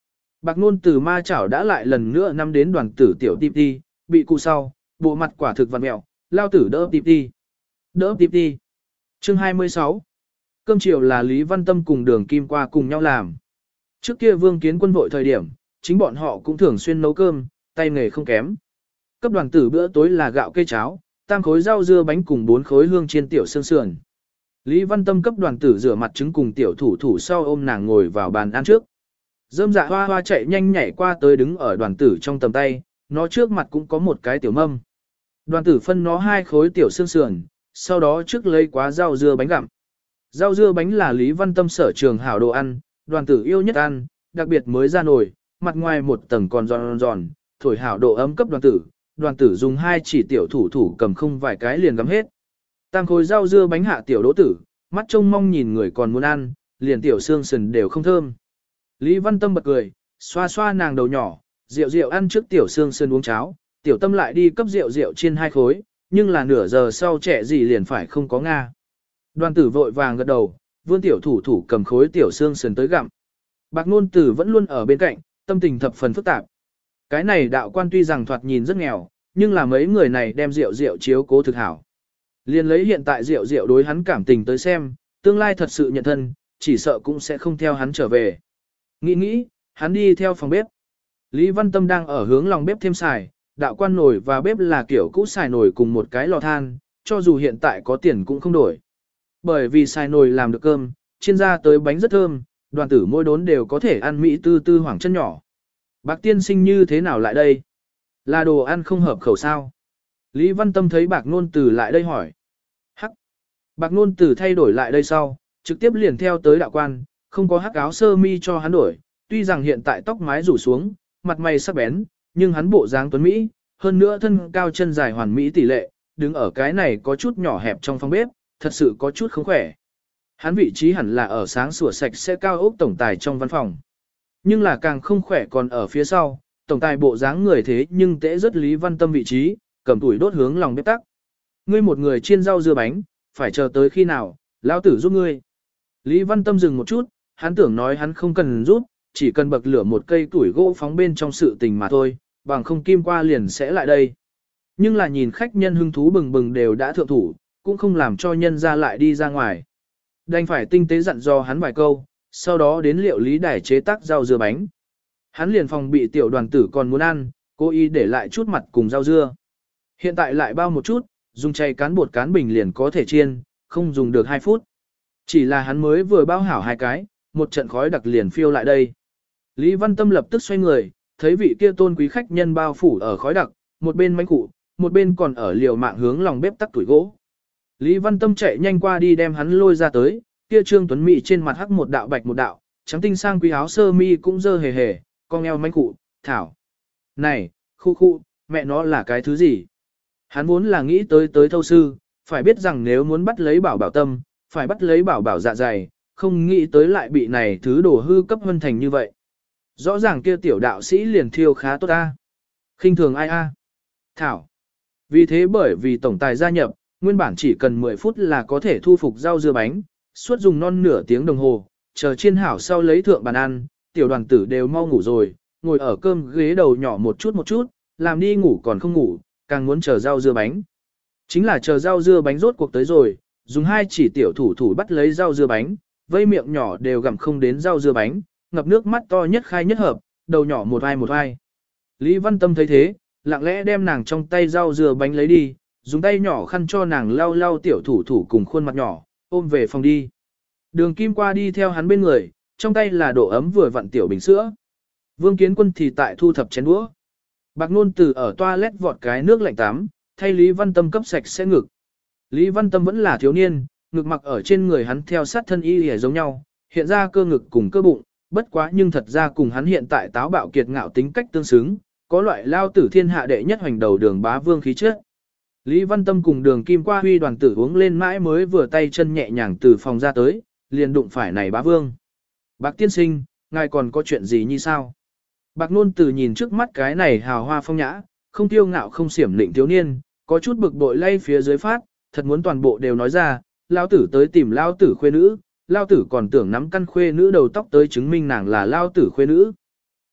Bạc nôn từ ma chảo đã lại lần nữa năm đến đoàn tử tiểu tiếp đi, bị cụ sau, bộ mặt quả thực vặn mẹo, lao tử đỡ tiếp đi. Đỡ tiếp đi. Chương hai mươi sáu. Cơm chiều là Lý Văn Tâm cùng Đường Kim qua cùng nhau làm. Trước kia Vương Kiến Quân vội thời điểm, chính bọn họ cũng thường xuyên nấu cơm, tay nghề không kém. Cấp đoàn tử bữa tối là gạo cây cháo, tam khối rau dưa bánh cùng bốn khối hương chiên tiểu xương sườn. Lý Văn Tâm cấp đoàn tử rửa mặt trứng cùng tiểu thủ thủ sau ôm nàng ngồi vào bàn ăn trước. Dơm dạ hoa hoa chạy nhanh nhảy qua tới đứng ở đoàn tử trong tầm tay, nó trước mặt cũng có một cái tiểu mâm. Đoàn tử phân nó hai khối tiểu xương sườn, sau đó trước lấy quá rau dưa bánh gặm. Rau dưa bánh là Lý Văn Tâm sở trường hảo đồ ăn, đoàn tử yêu nhất ăn, đặc biệt mới ra nồi, mặt ngoài một tầng còn giòn giòn, thổi hảo độ ấm cấp đoàn tử. Đoàn tử dùng hai chỉ tiểu thủ thủ cầm không vài cái liền gắm hết. Tam khối rau dưa bánh hạ tiểu đỗ tử, mắt trông mong nhìn người còn muốn ăn, liền tiểu xương sườn đều không thơm. Lý Văn Tâm bật cười, xoa xoa nàng đầu nhỏ, rượu rượu ăn trước tiểu xương sườn uống cháo, tiểu tâm lại đi cấp rượu rượu trên hai khối, nhưng là nửa giờ sau trẻ gì liền phải không có nga. Đoàn tử vội vàng gật đầu, vươn tiểu thủ thủ cầm khối tiểu xương sườn tới gặm. Bạc nôn tử vẫn luôn ở bên cạnh, tâm tình thập phần phức tạp. Cái này đạo quan tuy rằng thoạt nhìn rất nghèo, nhưng là mấy người này đem rượu rượu chiếu cố thực hảo. Liên lấy hiện tại rượu rượu đối hắn cảm tình tới xem, tương lai thật sự nhận thân, chỉ sợ cũng sẽ không theo hắn trở về. Nghĩ nghĩ, hắn đi theo phòng bếp. Lý Văn Tâm đang ở hướng lòng bếp thêm xài, đạo quan nồi và bếp là kiểu cũ xài nồi cùng một cái lò than, cho dù hiện tại có tiền cũng không đổi. Bởi vì xài nồi làm được cơm, chiên ra tới bánh rất thơm, đoàn tử mỗi đốn đều có thể ăn mỹ tư tư hoảng chân nhỏ. Bạc tiên sinh như thế nào lại đây? Là đồ ăn không hợp khẩu sao? Lý Văn Tâm thấy bạc nôn tử lại đây hỏi. Hắc. Bạc nôn tử thay đổi lại đây sau, trực tiếp liền theo tới đạo quan, không có hắc áo sơ mi cho hắn đổi. Tuy rằng hiện tại tóc mái rủ xuống, mặt mày sắc bén, nhưng hắn bộ dáng tuấn Mỹ, hơn nữa thân cao chân dài hoàn mỹ tỷ lệ, đứng ở cái này có chút nhỏ hẹp trong phòng bếp, thật sự có chút không khỏe. Hắn vị trí hẳn là ở sáng sủa sạch sẽ cao ốc tổng tài trong văn phòng. Nhưng là càng không khỏe còn ở phía sau, tổng tài bộ dáng người thế nhưng tễ rất Lý Văn Tâm vị trí, cầm tuổi đốt hướng lòng bếp tắc. Ngươi một người chiên rau dưa bánh, phải chờ tới khi nào, lão tử giúp ngươi. Lý Văn Tâm dừng một chút, hắn tưởng nói hắn không cần giúp, chỉ cần bậc lửa một cây tuổi gỗ phóng bên trong sự tình mà thôi, bằng không kim qua liền sẽ lại đây. Nhưng là nhìn khách nhân hưng thú bừng bừng đều đã thượng thủ, cũng không làm cho nhân ra lại đi ra ngoài. Đành phải tinh tế dặn dò hắn vài câu, sau đó đến liệu lý đài chế tác rau dưa bánh. Hắn liền phòng bị tiểu đoàn tử còn muốn ăn, cố ý để lại chút mặt cùng rau dưa. Hiện tại lại bao một chút, dùng chay cán bột cán bình liền có thể chiên, không dùng được hai phút. Chỉ là hắn mới vừa bao hảo hai cái, một trận khói đặc liền phiêu lại đây. Lý Văn Tâm lập tức xoay người, thấy vị kia tôn quý khách nhân bao phủ ở khói đặc, một bên mánh cụ, một bên còn ở liều mạng hướng lòng bếp tắc tuổi gỗ. Lý Văn Tâm chạy nhanh qua đi đem hắn lôi ra tới, kia Trương Tuấn Mỹ trên mặt hắc một đạo bạch một đạo, trắng tinh sang quý áo sơ mi cũng dơ hề hề, con eo mánh cụ, thảo. Này, khu khu, mẹ nó là cái thứ gì? Hắn vốn là nghĩ tới tới thâu sư, phải biết rằng nếu muốn bắt lấy bảo bảo tâm, phải bắt lấy bảo bảo dạ dày, không nghĩ tới lại bị này thứ đổ hư cấp hơn thành như vậy. Rõ ràng kia tiểu đạo sĩ liền thiêu khá tốt a. Khinh thường ai a? Thảo. Vì thế bởi vì tổng tài gia nhập, nguyên bản chỉ cần mười phút là có thể thu phục rau dưa bánh, suốt dùng non nửa tiếng đồng hồ, chờ chiên hảo sau lấy thượng bàn ăn, tiểu đoàn tử đều mau ngủ rồi, ngồi ở cơm ghế đầu nhỏ một chút một chút, làm đi ngủ còn không ngủ, càng muốn chờ rau dưa bánh. Chính là chờ rau dưa bánh rốt cuộc tới rồi, dùng hai chỉ tiểu thủ thủ bắt lấy rau dưa bánh, vây miệng nhỏ đều gặm không đến rau dưa bánh, ngập nước mắt to nhất khai nhất hợp, đầu nhỏ một ai một ai. Lý Văn Tâm thấy thế, lặng lẽ đem nàng trong tay rau dưa bánh lấy đi, dùng tay nhỏ khăn cho nàng lau lau tiểu thủ thủ cùng khuôn mặt nhỏ, ôm về phòng đi. Đường Kim qua đi theo hắn bên người, trong tay là độ ấm vừa vặn tiểu bình sữa. Vương Kiến Quân thì tại thu thập chén đũa. Bạc Nôn Tử ở toilet vọt cái nước lạnh tắm, thay Lý Văn Tâm cấp sạch sẽ ngực. Lý Văn Tâm vẫn là thiếu niên, ngực mặc ở trên người hắn theo sát thân y hề giống nhau, hiện ra cơ ngực cùng cơ bụng, bất quá nhưng thật ra cùng hắn hiện tại táo bạo kiệt ngạo tính cách tương xứng, có loại lao tử thiên hạ đệ nhất hoành đầu đường bá vương khí chất. Lý Văn Tâm cùng đường Kim qua huy đoàn tử uống lên mãi mới vừa tay chân nhẹ nhàng từ phòng ra tới, liền đụng phải này bá vương. Bạc tiên sinh, ngài còn có chuyện gì như sao? Bạc Nôn Tử nhìn trước mắt cái này hào hoa phong nhã, không tiêu ngạo không xiểm lịnh thiếu niên, có chút bực bội lay phía dưới phát, thật muốn toàn bộ đều nói ra, lao tử tới tìm lao tử khuê nữ, lao tử còn tưởng nắm căn khuê nữ đầu tóc tới chứng minh nàng là lao tử khuê nữ.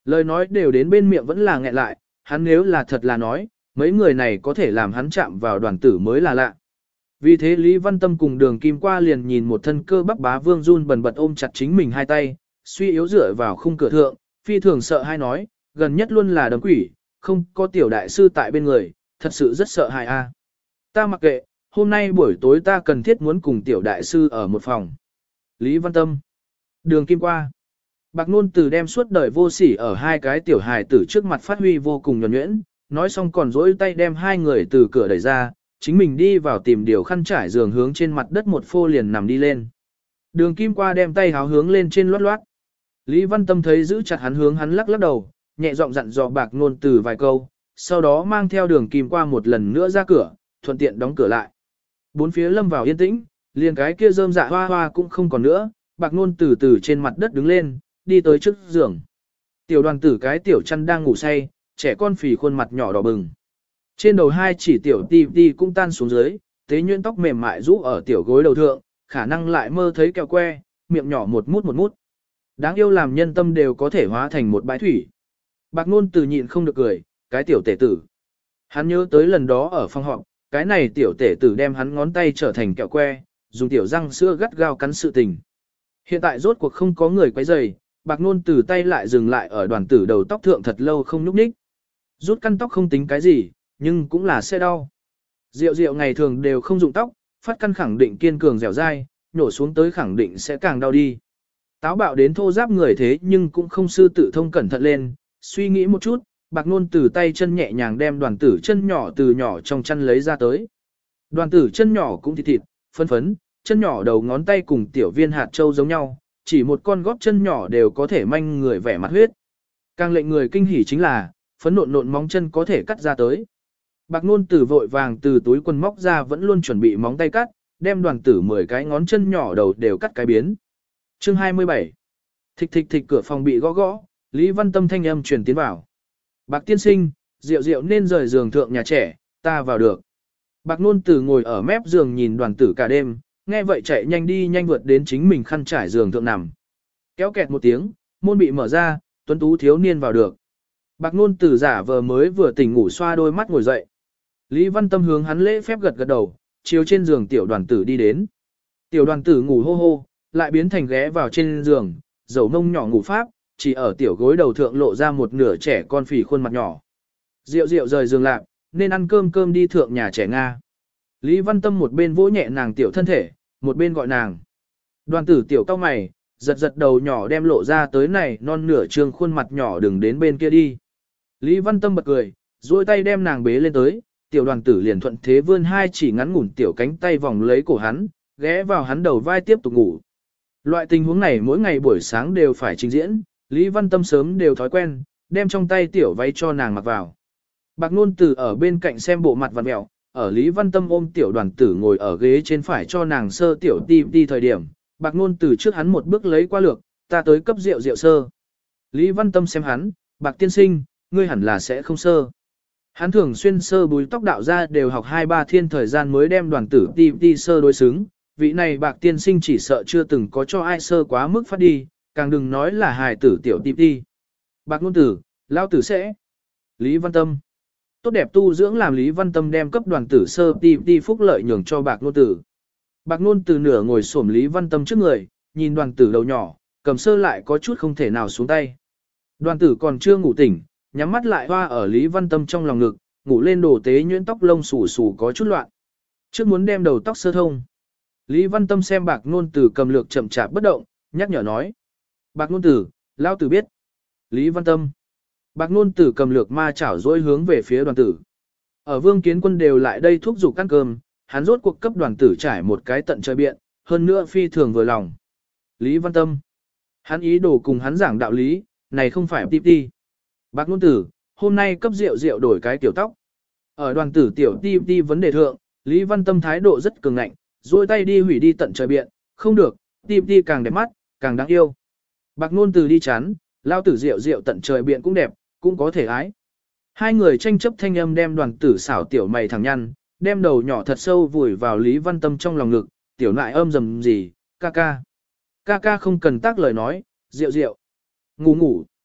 Lời nói đều đến bên miệng vẫn là nghẹn lại, hắn nếu là thật là nói, mấy người này có thể làm hắn chạm vào đoàn tử mới là lạ. Vì thế Lý Văn Tâm cùng đường kim qua liền nhìn một thân cơ bắp bá vương run bần bật ôm chặt chính mình hai tay, suy yếu dựa vào khung cửa thượng, phi thường sợ hai nói, gần nhất luôn là đấm quỷ, không có tiểu đại sư tại bên người, thật sự rất sợ hại a. Ta mặc kệ, hôm nay buổi tối ta cần thiết muốn cùng tiểu đại sư ở một phòng. Lý Văn Tâm, đường kim qua. Bạc Nôn Từ đem suốt đời vô sỉ ở hai cái tiểu hài tử trước mặt phát huy vô cùng nhuần nhuyễn, nói xong còn dỗi tay đem hai người từ cửa đẩy ra, chính mình đi vào tìm điều khăn trải giường hướng trên mặt đất một phô liền nằm đi lên. Đường kim qua đem tay háo hướng lên trên loát loát. Lý Văn Tâm thấy giữ chặt hắn hướng hắn lắc lắc đầu, nhẹ giọng dặn dò Bạc Nôn Từ vài câu, sau đó mang theo đường kim qua một lần nữa ra cửa, thuận tiện đóng cửa lại. Bốn phía lâm vào yên tĩnh, liền cái kia rơm dạ hoa hoa cũng không còn nữa, Bạc Nôn từ từ trên mặt đất đứng lên, đi tới trước giường. Tiểu đoàn tử cái tiểu chăn đang ngủ say, trẻ con phì khuôn mặt nhỏ đỏ bừng. Trên đầu hai chỉ tiểu ti ti cũng tan xuống dưới, tế nhuyễn tóc mềm mại rũ ở tiểu gối đầu thượng, khả năng lại mơ thấy kẹo que, miệng nhỏ một mút một mút. Đáng yêu làm nhân tâm đều có thể hóa thành một bãi thủy. Bạc Nôn từ nhịn không được cười, cái tiểu tể tử. Hắn nhớ tới lần đó ở phòng họp, cái này tiểu tể tử đem hắn ngón tay trở thành kẹo que, dùng tiểu răng sữa gắt gao cắn sự tình. Hiện tại rốt cuộc không có người quấy rầy, Bạc Nôn từ tay lại dừng lại ở đoàn tử đầu tóc thượng thật lâu không nhúc nhích. Rút căn tóc không tính cái gì, nhưng cũng là sẽ đau. Diệu diệu ngày thường đều không dụng tóc, phát căn khẳng định kiên cường dẻo dai, nhổ xuống tới khẳng định sẽ càng đau đi. Táo bạo đến thô giáp người thế nhưng cũng không sư tự thông cẩn thận lên, suy nghĩ một chút, Bạc Nôn từ tay chân nhẹ nhàng đem đoàn tử chân nhỏ từ nhỏ trong chăn lấy ra tới. Đoàn tử chân nhỏ cũng thịt thịt, phấn phấn, chân nhỏ đầu ngón tay cùng tiểu viên hạt châu giống nhau, chỉ một con góp chân nhỏ đều có thể manh người vẻ mặt huyết. Càng lệnh người kinh hỉ chính là, phấn nộn nộn móng chân có thể cắt ra tới. Bạc Nôn Tử vội vàng từ túi quần móc ra vẫn luôn chuẩn bị móng tay cắt, đem đoàn tử mười cái ngón chân nhỏ đầu đều cắt cái biến. Chương hai mươi bảy. Thịch thịch thịch cửa phòng bị gõ gõ, Lý Văn Tâm thanh âm truyền tiến vào. Bạc tiên sinh, rượu rượu nên rời giường thượng nhà trẻ, ta vào được. Bạc Nôn Tử ngồi ở mép giường nhìn đoàn tử cả đêm, nghe vậy chạy nhanh đi nhanh vượt đến chính mình khăn trải giường thượng nằm. Kéo kẹt một tiếng, môn bị mở ra, tuấn tú thiếu niên vào được. Bạc Nôn Tử giả vờ mới vừa tỉnh ngủ xoa đôi mắt ngồi dậy. Lý Văn Tâm hướng hắn lễ phép gật gật đầu, chiều trên giường tiểu đoàn tử đi đến. Tiểu đoàn tử ngủ hô hô, lại biến thành ghé vào trên giường, dầu nông nhỏ ngủ pháp, chỉ ở tiểu gối đầu thượng lộ ra một nửa trẻ con phì khuôn mặt nhỏ. Rượu rượu rời giường lạc, nên ăn cơm cơm đi thượng nhà trẻ Nga. Lý Văn Tâm một bên vỗ nhẹ nàng tiểu thân thể, một bên gọi nàng. Đoàn tử tiểu cao mày, giật giật đầu nhỏ đem lộ ra tới này non nửa trương khuôn mặt nhỏ đừng đến bên kia đi. Lý Văn Tâm bật cười, duỗi tay đem nàng bế lên tới, tiểu đoàn tử liền thuận thế vươn hai chỉ ngắn ngủn tiểu cánh tay vòng lấy cổ hắn, ghé vào hắn đầu vai tiếp tục ngủ. Loại tình huống này mỗi ngày buổi sáng đều phải trình diễn, Lý Văn Tâm sớm đều thói quen, đem trong tay tiểu váy cho nàng mặc vào. Bạc Nôn Tử ở bên cạnh xem bộ mặt vặn mẹo, ở Lý Văn Tâm ôm tiểu đoàn tử ngồi ở ghế trên phải cho nàng sơ tiểu ti đi thời điểm, Bạc Nôn Tử trước hắn một bước lấy qua lược, ta tới cấp rượu rượu sơ. Lý Văn Tâm xem hắn, Bạc tiên sinh, ngươi hẳn là sẽ không sơ. Hắn thường xuyên sơ búi tóc đạo ra đều học hai ba thiên thời gian mới đem đoàn tử ti ti sơ đối xứng, vị này Bạc tiên sinh chỉ sợ chưa từng có cho ai sơ quá mức phát đi, càng đừng nói là hài tử tiểu ti ti. Bạc Nôn Tử, lao tử sẽ. Lý Văn Tâm. Tốt đẹp tu dưỡng làm Lý Văn Tâm đem cấp đoàn tử sơ ti ti phúc lợi nhường cho Bạc Nôn Tử. Bạc Nôn Tử nửa ngồi xổm Lý Văn Tâm trước người, nhìn đoàn tử đầu nhỏ, cầm sơ lại có chút không thể nào xuống tay. Đoàn tử còn chưa ngủ tỉnh, nhắm mắt lại hoa ở Lý Văn Tâm trong lòng ngực, ngủ lên đồ tế nhuyễn tóc lông xù xù có chút loạn. Trước muốn đem đầu tóc sơ thông. Lý Văn Tâm xem Bạc Nôn Tử cầm lược chậm chạp bất động, nhắc nhở nói. Bạc Nôn Tử, lao tử biết. Lý Văn Tâm. Bạc Nôn Tử cầm lược ma chảo dối hướng về phía đoàn tử. Ở Vương Kiến Quân đều lại đây thúc giục ăn cơm, hắn rốt cuộc cấp đoàn tử trải một cái tận trời biện, hơn nữa phi thường vừa lòng. Lý Văn Tâm. Hắn ý đồ cùng hắn giảng đạo lý, này không phải tiếp đi. Bạc Nôn Tử, hôm nay cấp rượu rượu đổi cái tiểu tóc. Ở đoàn tử tiểu ti ti vấn đề thượng, Lý Văn Tâm thái độ rất cường ngạnh, duỗi tay đi hủy đi tận trời biện, không được, ti ti càng đẹp mắt, càng đáng yêu. Bạc Nôn Tử đi chán, lao tử rượu rượu tận trời biện cũng đẹp, cũng có thể ái. Hai người tranh chấp thanh âm đem đoàn tử xảo tiểu mày thẳng nhăn, đem đầu nhỏ thật sâu vùi vào Lý Văn Tâm trong lòng ngực, tiểu nại âm rầm gì, ca ca. Ca ca không cần tác lời nói, rượu rượu. Ngủ ngủ.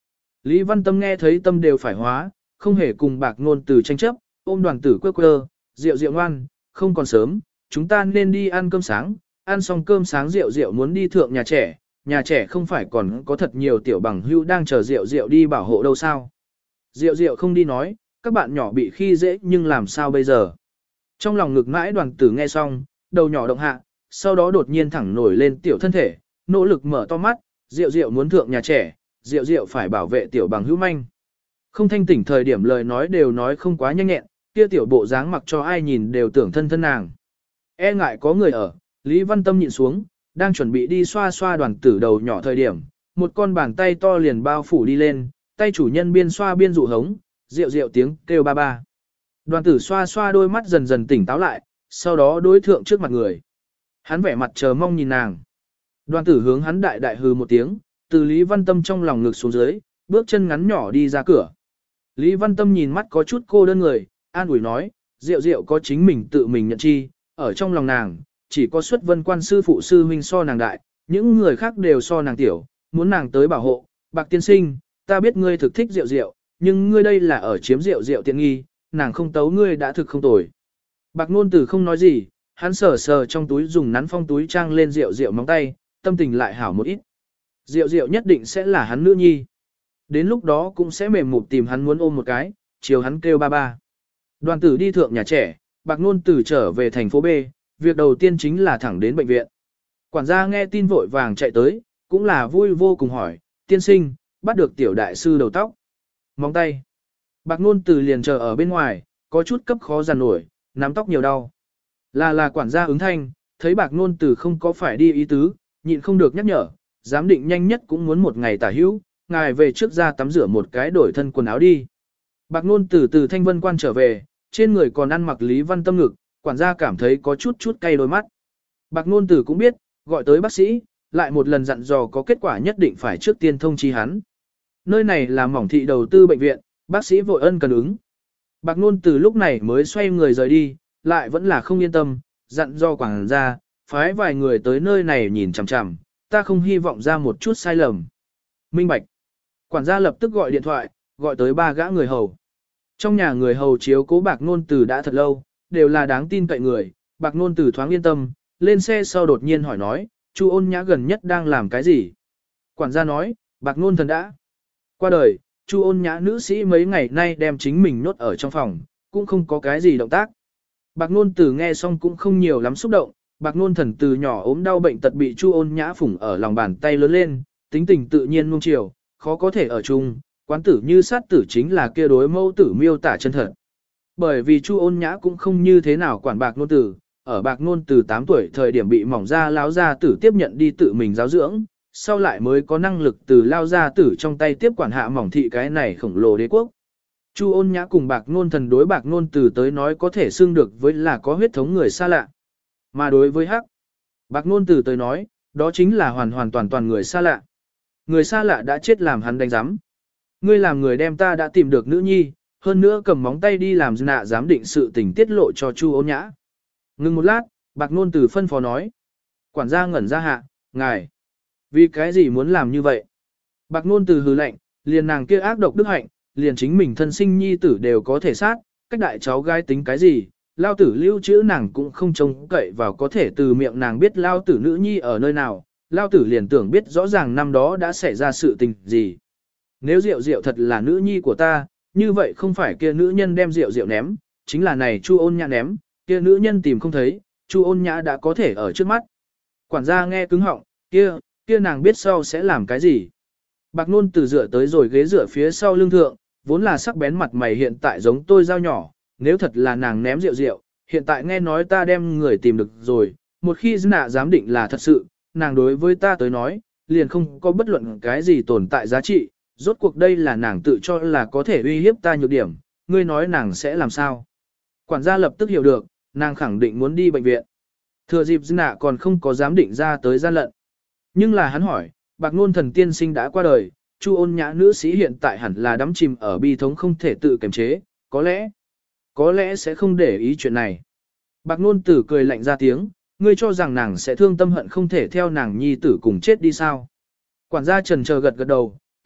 Lý Văn Tâm nghe thấy tâm đều phải hóa, không hề cùng bạc ngôn từ tranh chấp, ôm đoàn tử quơ quơ, rượu rượu ngoan, không còn sớm, chúng ta nên đi ăn cơm sáng, ăn xong cơm sáng rượu rượu muốn đi thượng nhà trẻ, nhà trẻ không phải còn có thật nhiều tiểu bằng hữu đang chờ rượu rượu đi bảo hộ đâu sao. Rượu rượu không đi nói, các bạn nhỏ bị khi dễ nhưng làm sao bây giờ. Trong lòng ngực mãi đoàn tử nghe xong, đầu nhỏ động hạ, sau đó đột nhiên thẳng nổi lên tiểu thân thể, nỗ lực mở to mắt, rượu rượu muốn thượng nhà trẻ, rượu rượu phải bảo vệ tiểu bằng hữu manh. Không thanh tỉnh thời điểm lời nói đều nói không quá nhanh nhẹn, kia tiểu bộ dáng mặc cho ai nhìn đều tưởng thân thân nàng. E ngại có người ở, Lý Văn Tâm nhịn xuống, đang chuẩn bị đi xoa xoa đoàn tử đầu nhỏ thời điểm, một con bàn tay to liền bao phủ đi lên, tay chủ nhân biên xoa biên dụ hống, rượu rượu tiếng kêu ba ba. Đoàn tử xoa xoa đôi mắt dần dần tỉnh táo lại, sau đó đối thượng trước mặt người. Hắn vẻ mặt chờ mong nhìn nàng. Đoàn tử hướng hắn đại đại hừ một tiếng, từ Lý Văn Tâm trong lòng ngực xuống dưới, bước chân ngắn nhỏ đi ra cửa. Lý Văn Tâm nhìn mắt có chút cô đơn người, an ủi nói, rượu rượu có chính mình tự mình nhận chi, ở trong lòng nàng, chỉ có xuất vân quan sư phụ sư huynh so nàng đại, những người khác đều so nàng tiểu, muốn nàng tới bảo hộ, bạc tiên sinh, ta biết ngươi thực thích rượu rượu, nhưng ngươi đây là ở chiếm rượu rượu tiện nghi, nàng không tấu ngươi đã thực không tồi. Bạc Nôn Tử không nói gì, hắn sờ sờ trong túi dùng nắn phong túi trang lên rượu rượu móng tay, tâm tình lại hảo một ít. Rượu rượu nhất định sẽ là hắn nữ nhi. Đến lúc đó cũng sẽ mềm mụp tìm hắn muốn ôm một cái, chiều hắn kêu ba ba. Đoàn tử đi thượng nhà trẻ, Bạc Nôn Tử trở về thành phố B, việc đầu tiên chính là thẳng đến bệnh viện. Quản gia nghe tin vội vàng chạy tới, cũng là vui vô cùng hỏi, tiên sinh, bắt được tiểu đại sư đầu tóc. Móng tay. Bạc Nôn Tử liền chờ ở bên ngoài, có chút cấp khó giàn nổi, nắm tóc nhiều đau. Là là quản gia ứng thanh, thấy Bạc Nôn Tử không có phải đi ý tứ, nhịn không được nhắc nhở, giám định nhanh nhất cũng muốn một ngày tả hữu, ngài về trước ra tắm rửa một cái đổi thân quần áo đi. Bạc Nôn Tử từ Thanh Vân Quan trở về, trên người còn ăn mặc Lý Văn Tâm ngực, quản gia cảm thấy có chút chút cay đôi mắt. Bạc Nôn Tử cũng biết, gọi tới bác sĩ, lại một lần dặn dò có kết quả nhất định phải trước tiên thông chi hắn. Nơi này là mỏng thị đầu tư bệnh viện, bác sĩ vội ân cần ứng. Bạc Nôn Tử lúc này mới xoay người rời đi, lại vẫn là không yên tâm, dặn dò quản gia, phái vài người tới nơi này nhìn chằm chằm, ta không hy vọng ra một chút sai lầm. Minh bạch. Quản gia lập tức gọi điện thoại, gọi tới ba gã người hầu. Trong nhà người hầu chiếu cố Bạc Nôn Tử đã thật lâu, đều là đáng tin cậy người, Bạc Nôn Tử thoáng yên tâm, lên xe sau đột nhiên hỏi nói, Chu Ôn Nhã gần nhất đang làm cái gì? Quản gia nói, Bạc Nôn thần đã qua đời, Chu Ôn Nhã nữ sĩ mấy ngày nay đem chính mình nhốt ở trong phòng, cũng không có cái gì động tác. Bạc Nôn Tử nghe xong cũng không nhiều lắm xúc động, Bạc Nôn thần từ nhỏ ốm đau bệnh tật bị Chu Ôn Nhã phủng ở lòng bàn tay lớn lên, tính tình tự nhiên nuông chiều, khó có thể ở chung, quán tử như sát tử chính là kia đối mẫu tử miêu tả chân thật. Bởi vì Chu Ôn Nhã cũng không như thế nào quản Bạc Nôn Tử, ở Bạc Nôn Tử tám tuổi thời điểm bị mỏng ra lão gia tử tiếp nhận đi tự mình giáo dưỡng, sau lại mới có năng lực từ lao gia tử trong tay tiếp quản hạ mỏng thị cái này khổng lồ đế quốc. Chu Ôn Nhã cùng Bạc Nôn thần đối Bạc Nôn Tử tới nói có thể xưng được với là có huyết thống người xa lạ. Mà đối với Hắc, Bạc Nôn Tử tới nói, đó chính là hoàn hoàn toàn toàn người xa lạ. Người xa lạ đã chết làm hắn đánh giám. Ngươi làm người đem ta đã tìm được nữ nhi, hơn nữa cầm móng tay đi làm nạ giám định sự tình tiết lộ cho Chu Ôn Nhã. Ngừng một lát, Bạc Nôn Tử phân phó nói. Quản gia ngẩn ra hạ, ngài, vì cái gì muốn làm như vậy? Bạc Nôn Tử hừ lạnh, liền nàng kia ác độc đức hạnh, liền chính mình thân sinh nhi tử đều có thể sát, cách đại cháu gái tính cái gì, lao tử lưu trữ nàng cũng không trông cậy vào có thể từ miệng nàng biết lao tử nữ nhi ở nơi nào, lao tử liền tưởng biết rõ ràng năm đó đã xảy ra sự tình gì. Nếu Diệu Diệu thật là nữ nhi của ta, như vậy không phải kia nữ nhân đem Diệu Diệu ném, chính là này Chu Ôn Nhã ném, kia nữ nhân tìm không thấy, Chu Ôn Nhã đã có thể ở trước mắt. Quản gia nghe cứng họng, kia, kia nàng biết sau sẽ làm cái gì. Bạc Nôn Tử dựa tới rồi ghế dựa phía sau lưng thượng, vốn là sắc bén mặt mày hiện tại giống tôi dao nhỏ, nếu thật là nàng ném Diệu Diệu, hiện tại nghe nói ta đem người tìm được rồi, một khi nạ giám định là thật sự, nàng đối với ta tới nói, liền không có bất luận cái gì tồn tại giá trị, rốt cuộc đây là nàng tự cho là có thể uy hiếp ta nhược điểm, ngươi nói nàng sẽ làm sao. Quản gia lập tức hiểu được, nàng khẳng định muốn đi bệnh viện. Thừa dịp nạ còn không có dám định ra tới gian lận. Nhưng là hắn hỏi, Bạc Nôn thần tiên sinh đã qua đời, Chu Ôn Nhã nữ sĩ hiện tại hẳn là đắm chìm ở bi thống không thể tự kiềm chế, có lẽ, có lẽ sẽ không để ý chuyện này. Bạc Nôn Tử cười lạnh ra tiếng, ngươi cho rằng nàng sẽ thương tâm hận không thể theo nàng nhi tử cùng chết đi sao. Quản gia trần chờ gật gật đầu,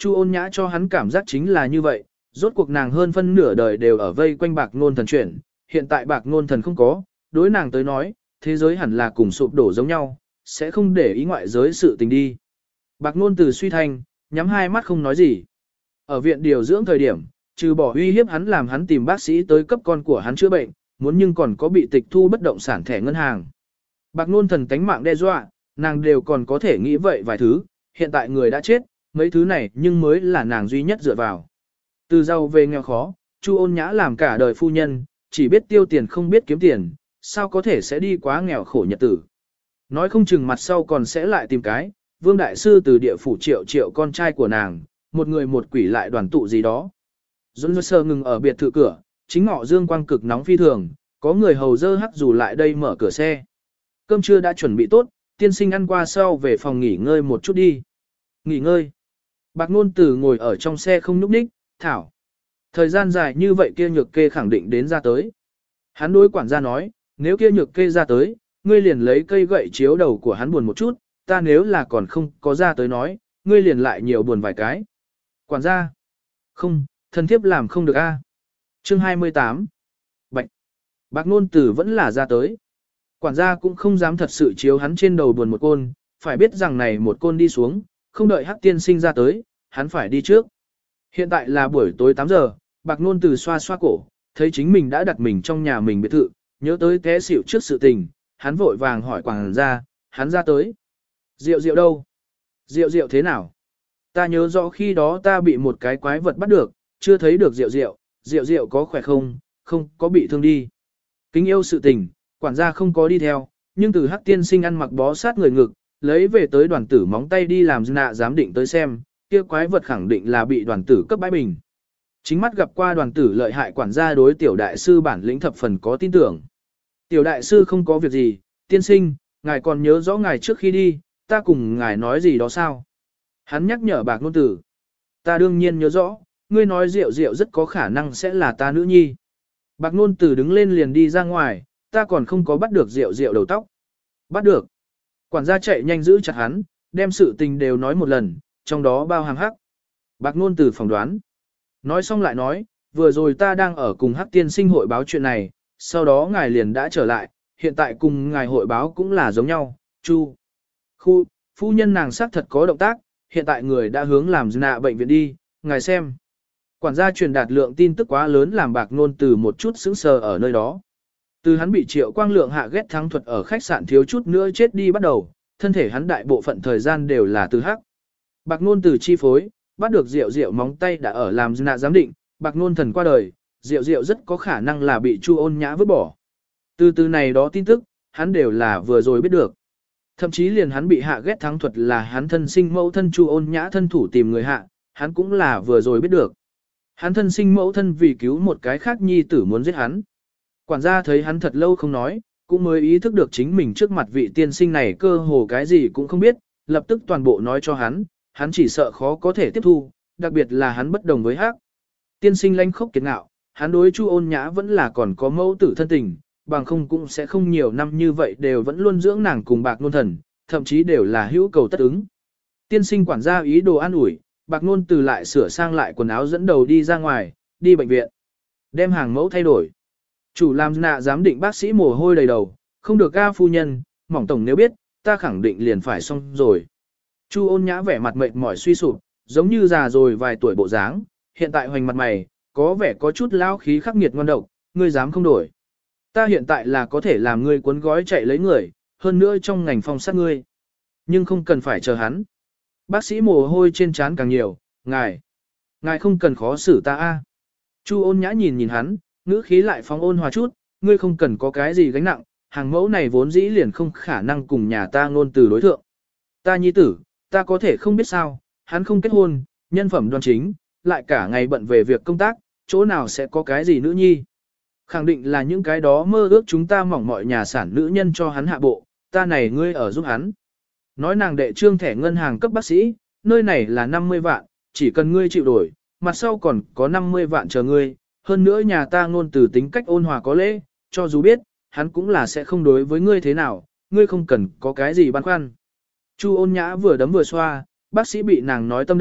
Chu ôn nhã cho hắn cảm giác chính là như vậy, rốt cuộc nàng hơn phân nửa đời đều ở vây quanh bạc ngôn thần chuyển, hiện tại bạc ngôn thần không có, đối nàng tới nói, thế giới hẳn là cùng sụp đổ giống nhau, sẽ không để ý ngoại giới sự tình đi. Bạc ngôn từ suy thanh, nhắm hai mắt không nói gì. Ở viện điều dưỡng thời điểm, trừ bỏ uy hiếp hắn làm hắn tìm bác sĩ tới cấp con của hắn chữa bệnh, muốn nhưng còn có bị tịch thu bất động sản thẻ ngân hàng. Bạc ngôn thần tánh mạng đe dọa, nàng đều còn có thể nghĩ vậy vài thứ, hiện tại người đã chết, mấy thứ này nhưng mới là nàng duy nhất dựa vào. Từ giàu về nghèo khó, Chu ôn nhã làm cả đời phu nhân, chỉ biết tiêu tiền không biết kiếm tiền, sao có thể sẽ đi quá nghèo khổ nhật tử. Nói không chừng mặt sau còn sẽ lại tìm cái, Vương Đại Sư từ địa phủ triệu triệu con trai của nàng, một người một quỷ lại đoàn tụ gì đó. Dũng sơ ngừng ở biệt thự cửa, chính ngọ dương quang cực nóng phi thường, có người hầu dơ hắc dù lại đây mở cửa xe. Cơm trưa đã chuẩn bị tốt, tiên sinh ăn qua sau về phòng nghỉ ngơi một chút đi. Nghỉ ngơi. Bạc ngôn tử ngồi ở trong xe không nhúc nhích, thảo. Thời gian dài như vậy kia nhược kê khẳng định đến ra tới. Hắn đối quản gia nói, nếu kia nhược kê ra tới, ngươi liền lấy cây gậy chiếu đầu của hắn buồn một chút, ta nếu là còn không có ra tới nói, ngươi liền lại nhiều buồn vài cái. Quản gia. Không, thần thiếp làm không được a. Chương hai mươi tám. Bạch. Bạc ngôn tử vẫn là ra tới. Quản gia cũng không dám thật sự chiếu hắn trên đầu buồn một côn, phải biết rằng này một côn đi xuống, không đợi hắc tiên sinh ra tới, hắn phải đi trước. Hiện tại là buổi tối tám giờ, bạc ngôn tử xoa xoa cổ, thấy chính mình đã đặt mình trong nhà mình biệt thự, nhớ tới té xỉu trước sự tình, hắn vội vàng hỏi quản gia, hắn ra tới. Diệu diệu đâu? Diệu diệu thế nào? Ta nhớ rõ khi đó ta bị một cái quái vật bắt được, chưa thấy được diệu diệu, diệu diệu có khỏe không, không có bị thương đi. Kính yêu sự tình, quản gia không có đi theo, nhưng từ hắc tiên sinh ăn mặc bó sát người ngực, lấy về tới đoàn tử móng tay đi làm nạ giám định tới xem, kia quái vật khẳng định là bị đoàn tử cấp bãi bình. Chính mắt gặp qua đoàn tử lợi hại quản gia đối tiểu đại sư bản lĩnh thập phần có tin tưởng. Tiểu đại sư không có việc gì, tiên sinh, ngài còn nhớ rõ ngài trước khi đi, ta cùng ngài nói gì đó sao? Hắn nhắc nhở bạc ngôn tử. Ta đương nhiên nhớ rõ, ngươi nói rượu rượu rất có khả năng sẽ là ta nữ nhi. Bạc ngôn tử đứng lên liền đi ra ngoài, ta còn không có bắt được rượu rượu đầu tóc. Bắt được. Quản gia chạy nhanh giữ chặt hắn, đem sự tình đều nói một lần, trong đó bao hàm hắc. Bạc ngôn tử phỏng đoán. Nói xong lại nói, vừa rồi ta đang ở cùng hắc tiên sinh hội báo chuyện này, sau đó ngài liền đã trở lại, hiện tại cùng ngài hội báo cũng là giống nhau, chu. Khu, phu nhân nàng xác thật có động tác, hiện tại người đã hướng làm nạ bệnh viện đi, ngài xem. Quản gia truyền đạt lượng tin tức quá lớn làm bạc ngôn từ một chút sững sờ ở nơi đó. Từ hắn bị triệu quang lượng hạ ghét thắng thuật ở khách sạn thiếu chút nữa chết đi bắt đầu, thân thể hắn đại bộ phận thời gian đều là từ hắc. Bạc ngôn từ chi phối, bắt được rượu rượu móng tay đã ở làm nạ giám định, bạc ngôn thần qua đời, rượu rượu rất có khả năng là bị Chu ôn nhã vứt bỏ. Từ từ này đó tin tức, hắn đều là vừa rồi biết được. Thậm chí liền hắn bị hạ ghét thắng thuật là hắn thân sinh mẫu thân Chu ôn nhã thân thủ tìm người hạ, hắn cũng là vừa rồi biết được. Hắn thân sinh mẫu thân vì cứu một cái khác nhi tử muốn giết hắn. Quản gia thấy hắn thật lâu không nói, cũng mới ý thức được chính mình trước mặt vị tiên sinh này cơ hồ cái gì cũng không biết, lập tức toàn bộ nói cho hắn, hắn chỉ sợ khó có thể tiếp thu, đặc biệt là hắn bất đồng với hắc. Tiên sinh lãnh khốc kiệt ngạo, hắn đối Chu ôn nhã vẫn là còn có mẫu tử thân tình, bằng không cũng sẽ không nhiều năm như vậy đều vẫn luôn dưỡng nàng cùng bạc nôn thần, thậm chí đều là hữu cầu tất ứng. Tiên sinh quản gia ý đồ an ủi, bạc nôn từ lại sửa sang lại quần áo dẫn đầu đi ra ngoài, đi bệnh viện. Đem hàng mẫu thay đổi. Chủ làm nạ giám định bác sĩ mồ hôi đầy đầu, không được ga phu nhân, mỏng tổng nếu biết, ta khẳng định liền phải xong rồi. Chu ôn nhã vẻ mặt mệt mỏi suy sụp, giống như già rồi vài tuổi bộ dáng, hiện tại hoành mặt mày, có vẻ có chút lao khí khắc nghiệt ngon độc, ngươi dám không đổi. Ta hiện tại là có thể làm ngươi cuốn gói chạy lấy người, hơn nữa trong ngành phong sát ngươi. Nhưng không cần phải chờ hắn. Bác sĩ mồ hôi trên trán càng nhiều, ngài. Ngài không cần khó xử ta a. Chu ôn nhã nhìn nhìn hắn, ngữ khí lại phóng ôn hòa chút, ngươi không cần có cái gì gánh nặng, hàng mẫu này vốn dĩ liền không khả năng cùng nhà ta ngôn từ đối thượng. Ta nhi tử, ta có thể không biết sao, hắn không kết hôn, nhân phẩm đoan chính, lại cả ngày bận về việc công tác, chỗ nào sẽ có cái gì nữ nhi. Khẳng định là những cái đó mơ ước chúng ta mỏng mọi nhà sản nữ nhân cho hắn hạ bộ, ta này ngươi ở giúp hắn. Nói nàng đệ trương thẻ ngân hàng cấp bác sĩ, nơi này là năm mươi vạn, chỉ cần ngươi chịu đổi, mặt sau còn có năm mươi vạn chờ ngươi, hơn nữa nhà ta ngôn từ tính cách ôn hòa có lễ, cho dù biết, hắn cũng là sẽ không đối với ngươi thế nào, ngươi không cần có cái gì băn khoăn. Chu ôn nhã vừa đấm vừa xoa, bác sĩ bị nàng nói tâm động,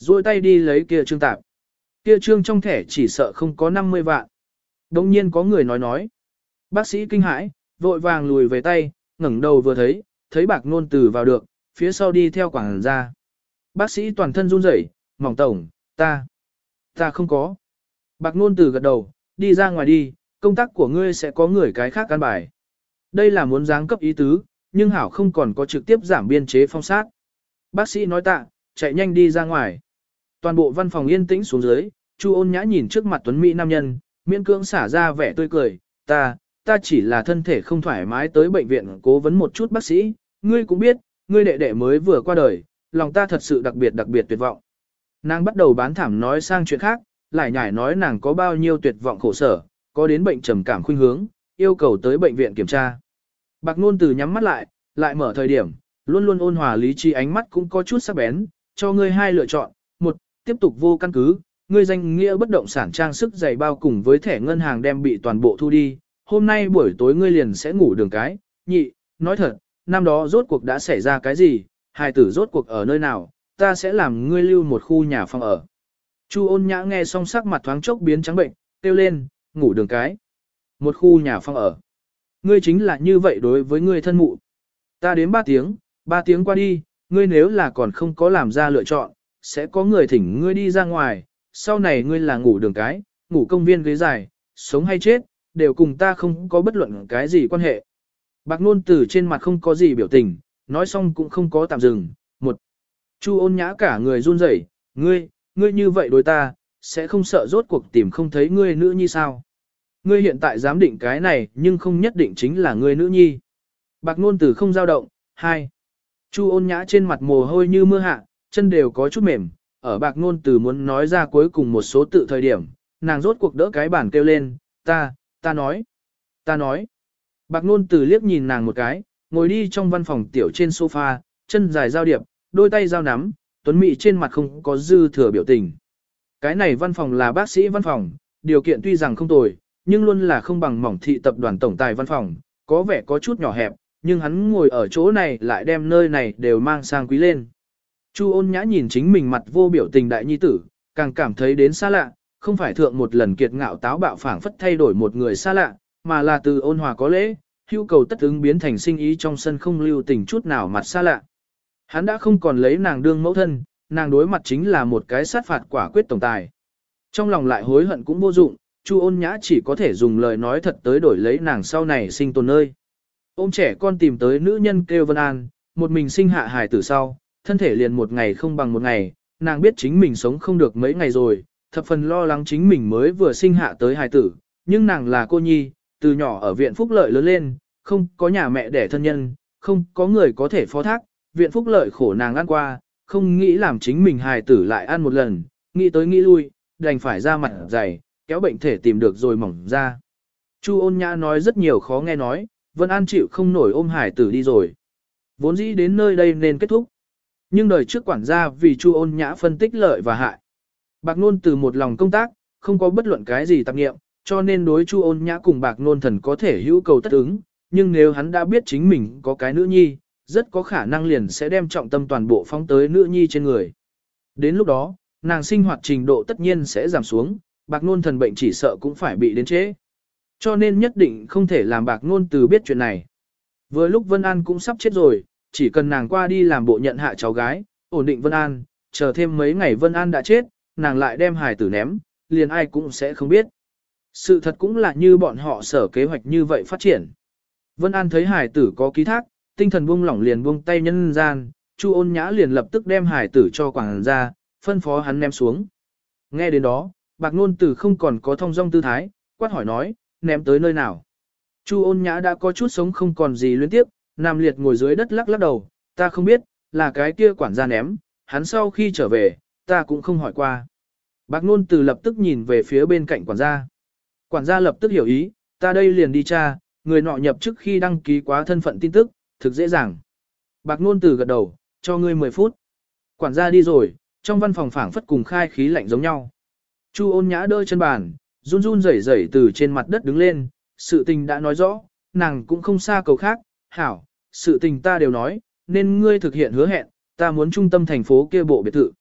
duỗi tay đi lấy kia trương tạp. Kia trương trong thẻ chỉ sợ không có năm mươi vạn. Đồng nhiên có người nói nói. Bác sĩ kinh hãi, vội vàng lùi về tay, ngẩng đầu vừa thấy, thấy bạc nôn từ vào được, phía sau đi theo quảng ra. Bác sĩ toàn thân run rẩy, mỏng tổng, ta, ta không có. Bạc nôn từ gật đầu, đi ra ngoài đi, công tác của ngươi sẽ có người cái khác căn bài. Đây là muốn giáng cấp ý tứ, nhưng hảo không còn có trực tiếp giảm biên chế phong sát. Bác sĩ nói tạ, chạy nhanh đi ra ngoài. Toàn bộ văn phòng yên tĩnh xuống dưới, Chu Ôn Nhã nhìn trước mặt tuấn mỹ nam nhân, miễn cưỡng xả ra vẻ tươi cười, ta, ta chỉ là thân thể không thoải mái tới bệnh viện cố vấn một chút bác sĩ, ngươi cũng biết, ngươi đệ đệ mới vừa qua đời, lòng ta thật sự đặc biệt đặc biệt tuyệt vọng. Nàng bắt đầu bán thảm nói sang chuyện khác, lại nhải nói nàng có bao nhiêu tuyệt vọng khổ sở, có đến bệnh trầm cảm khuynh hướng, yêu cầu tới bệnh viện kiểm tra. Bạc Nôn Từ nhắm mắt lại, lại mở thời điểm, luôn luôn ôn hòa lý trí ánh mắt cũng có chút sắc bén, cho ngươi hai lựa chọn, một, tiếp tục vô căn cứ, ngươi danh nghĩa bất động sản trang sức giày bao cùng với thẻ ngân hàng đem bị toàn bộ thu đi, hôm nay buổi tối ngươi liền sẽ ngủ đường cái, nhị, nói thật, năm đó rốt cuộc đã xảy ra cái gì, hài tử rốt cuộc ở nơi nào, ta sẽ làm ngươi lưu một khu nhà phòng ở. Chu Ôn Nhã nghe xong sắc mặt thoáng chốc biến trắng bệnh, kêu lên, ngủ đường cái. Một khu nhà phòng ở. Ngươi chính là như vậy đối với ngươi thân mụ. Ta đến ba tiếng, ba tiếng qua đi, ngươi nếu là còn không có làm ra lựa chọn, sẽ có người thỉnh ngươi đi ra ngoài, sau này ngươi là ngủ đường cái, ngủ công viên ghế dài, sống hay chết, đều cùng ta không có bất luận cái gì quan hệ. Bạc Nôn Từ trên mặt không có gì biểu tình, nói xong cũng không có tạm dừng. Một, Chu Ôn Nhã cả người run rẩy, ngươi, ngươi như vậy đối ta, sẽ không sợ rốt cuộc tìm không thấy ngươi nữ nhi sao? Ngươi hiện tại dám định cái này nhưng không nhất định chính là ngươi nữ nhi. Bạc Nôn Từ không dao động. Hai, Chu Ôn Nhã trên mặt mồ hôi như mưa hạ, chân đều có chút mềm, ở Bạc Nôn Từ muốn nói ra cuối cùng một số tự thời điểm, nàng rốt cuộc đỡ cái bàn kêu lên, ta, ta nói, ta nói. Bạc Nôn Từ liếc nhìn nàng một cái, ngồi đi trong văn phòng tiểu trên sofa, chân dài giao điệp, đôi tay giao nắm, tuấn mỹ trên mặt không có dư thừa biểu tình. Cái này văn phòng là bác sĩ văn phòng, điều kiện tuy rằng không tồi, nhưng luôn là không bằng mỏng thị tập đoàn tổng tài văn phòng, có vẻ có chút nhỏ hẹp, nhưng hắn ngồi ở chỗ này lại đem nơi này đều mang sang quý lên. Chu Ôn Nhã nhìn chính mình mặt vô biểu tình đại nhi tử, càng cảm thấy đến xa lạ, không phải thượng một lần kiệt ngạo táo bạo phảng phất thay đổi một người xa lạ, mà là từ ôn hòa có lễ, hưu cầu tất ứng biến thành sinh ý trong sân không lưu tình chút nào mặt xa lạ. Hắn đã không còn lấy nàng đương mẫu thân, nàng đối mặt chính là một cái sát phạt quả quyết tổng tài. Trong lòng lại hối hận cũng vô dụng, Chu Ôn Nhã chỉ có thể dùng lời nói thật tới đổi lấy nàng sau này sinh tồn nơi. Ôm trẻ con tìm tới nữ nhân kêu Vân An, một mình sinh hạ hài tử sau, thân thể liền một ngày không bằng một ngày, nàng biết chính mình sống không được mấy ngày rồi, thập phần lo lắng chính mình mới vừa sinh hạ tới hài tử, nhưng nàng là cô nhi, từ nhỏ ở viện phúc lợi lớn lên, không có nhà mẹ đẻ thân nhân, không có người có thể phó thác, viện phúc lợi khổ nàng ăn qua, không nghĩ làm chính mình hài tử lại ăn một lần, nghĩ tới nghĩ lui, đành phải ra mặt dày, kéo bệnh thể tìm được rồi mỏng ra. Chu Ôn Nhã nói rất nhiều khó nghe nói, Vân An chịu không nổi ôm hài tử đi rồi. Vốn dĩ đến nơi đây nên kết thúc. Nhưng đời trước quản gia vì Chu Ôn Nhã phân tích lợi và hại. Bạc Nôn từ một lòng công tác, không có bất luận cái gì tạp nghiệm, cho nên đối Chu Ôn Nhã cùng Bạc Nôn thần có thể hữu cầu tất ứng, nhưng nếu hắn đã biết chính mình có cái nữ nhi, rất có khả năng liền sẽ đem trọng tâm toàn bộ phóng tới nữ nhi trên người. Đến lúc đó, nàng sinh hoạt trình độ tất nhiên sẽ giảm xuống, Bạc Nôn thần bệnh chỉ sợ cũng phải bị đến trễ. Cho nên nhất định không thể làm Bạc Nôn từ biết chuyện này. Vừa lúc Vân An cũng sắp chết rồi, chỉ cần nàng qua đi làm bộ nhận hạ cháu gái, ổn định Vân An, chờ thêm mấy ngày Vân An đã chết, nàng lại đem hài tử ném, liền ai cũng sẽ không biết. Sự thật cũng là như bọn họ sở kế hoạch như vậy phát triển. Vân An thấy hài tử có ký thác, tinh thần buông lỏng liền buông tay nhân gian, Chu Ôn Nhã liền lập tức đem hài tử cho quảng ra, phân phó hắn ném xuống. Nghe đến đó, Bạc Nôn Từ không còn có thông dong tư thái, quát hỏi nói, ném tới nơi nào. Chu Ôn Nhã đã có chút sống không còn gì luyến tiếp, nằm liệt ngồi dưới đất lắc lắc đầu, ta không biết, là cái kia quản gia ném, hắn sau khi trở về, ta cũng không hỏi qua. Bạc Nôn Từ lập tức nhìn về phía bên cạnh quản gia. Quản gia lập tức hiểu ý, ta đây liền đi tra, người nọ nhập chức khi đăng ký quá thân phận tin tức, thực dễ dàng. Bạc Nôn Từ gật đầu, cho ngươi mười phút. Quản gia đi rồi, trong văn phòng phảng phất cùng khai khí lạnh giống nhau. Chu Ôn Nhã đỡ chân bàn, run run rẩy rẩy từ trên mặt đất đứng lên, sự tình đã nói rõ, nàng cũng không xa cầu khác, hảo, sự tình ta đều nói, nên ngươi thực hiện hứa hẹn, ta muốn trung tâm thành phố kia bộ biệt thự.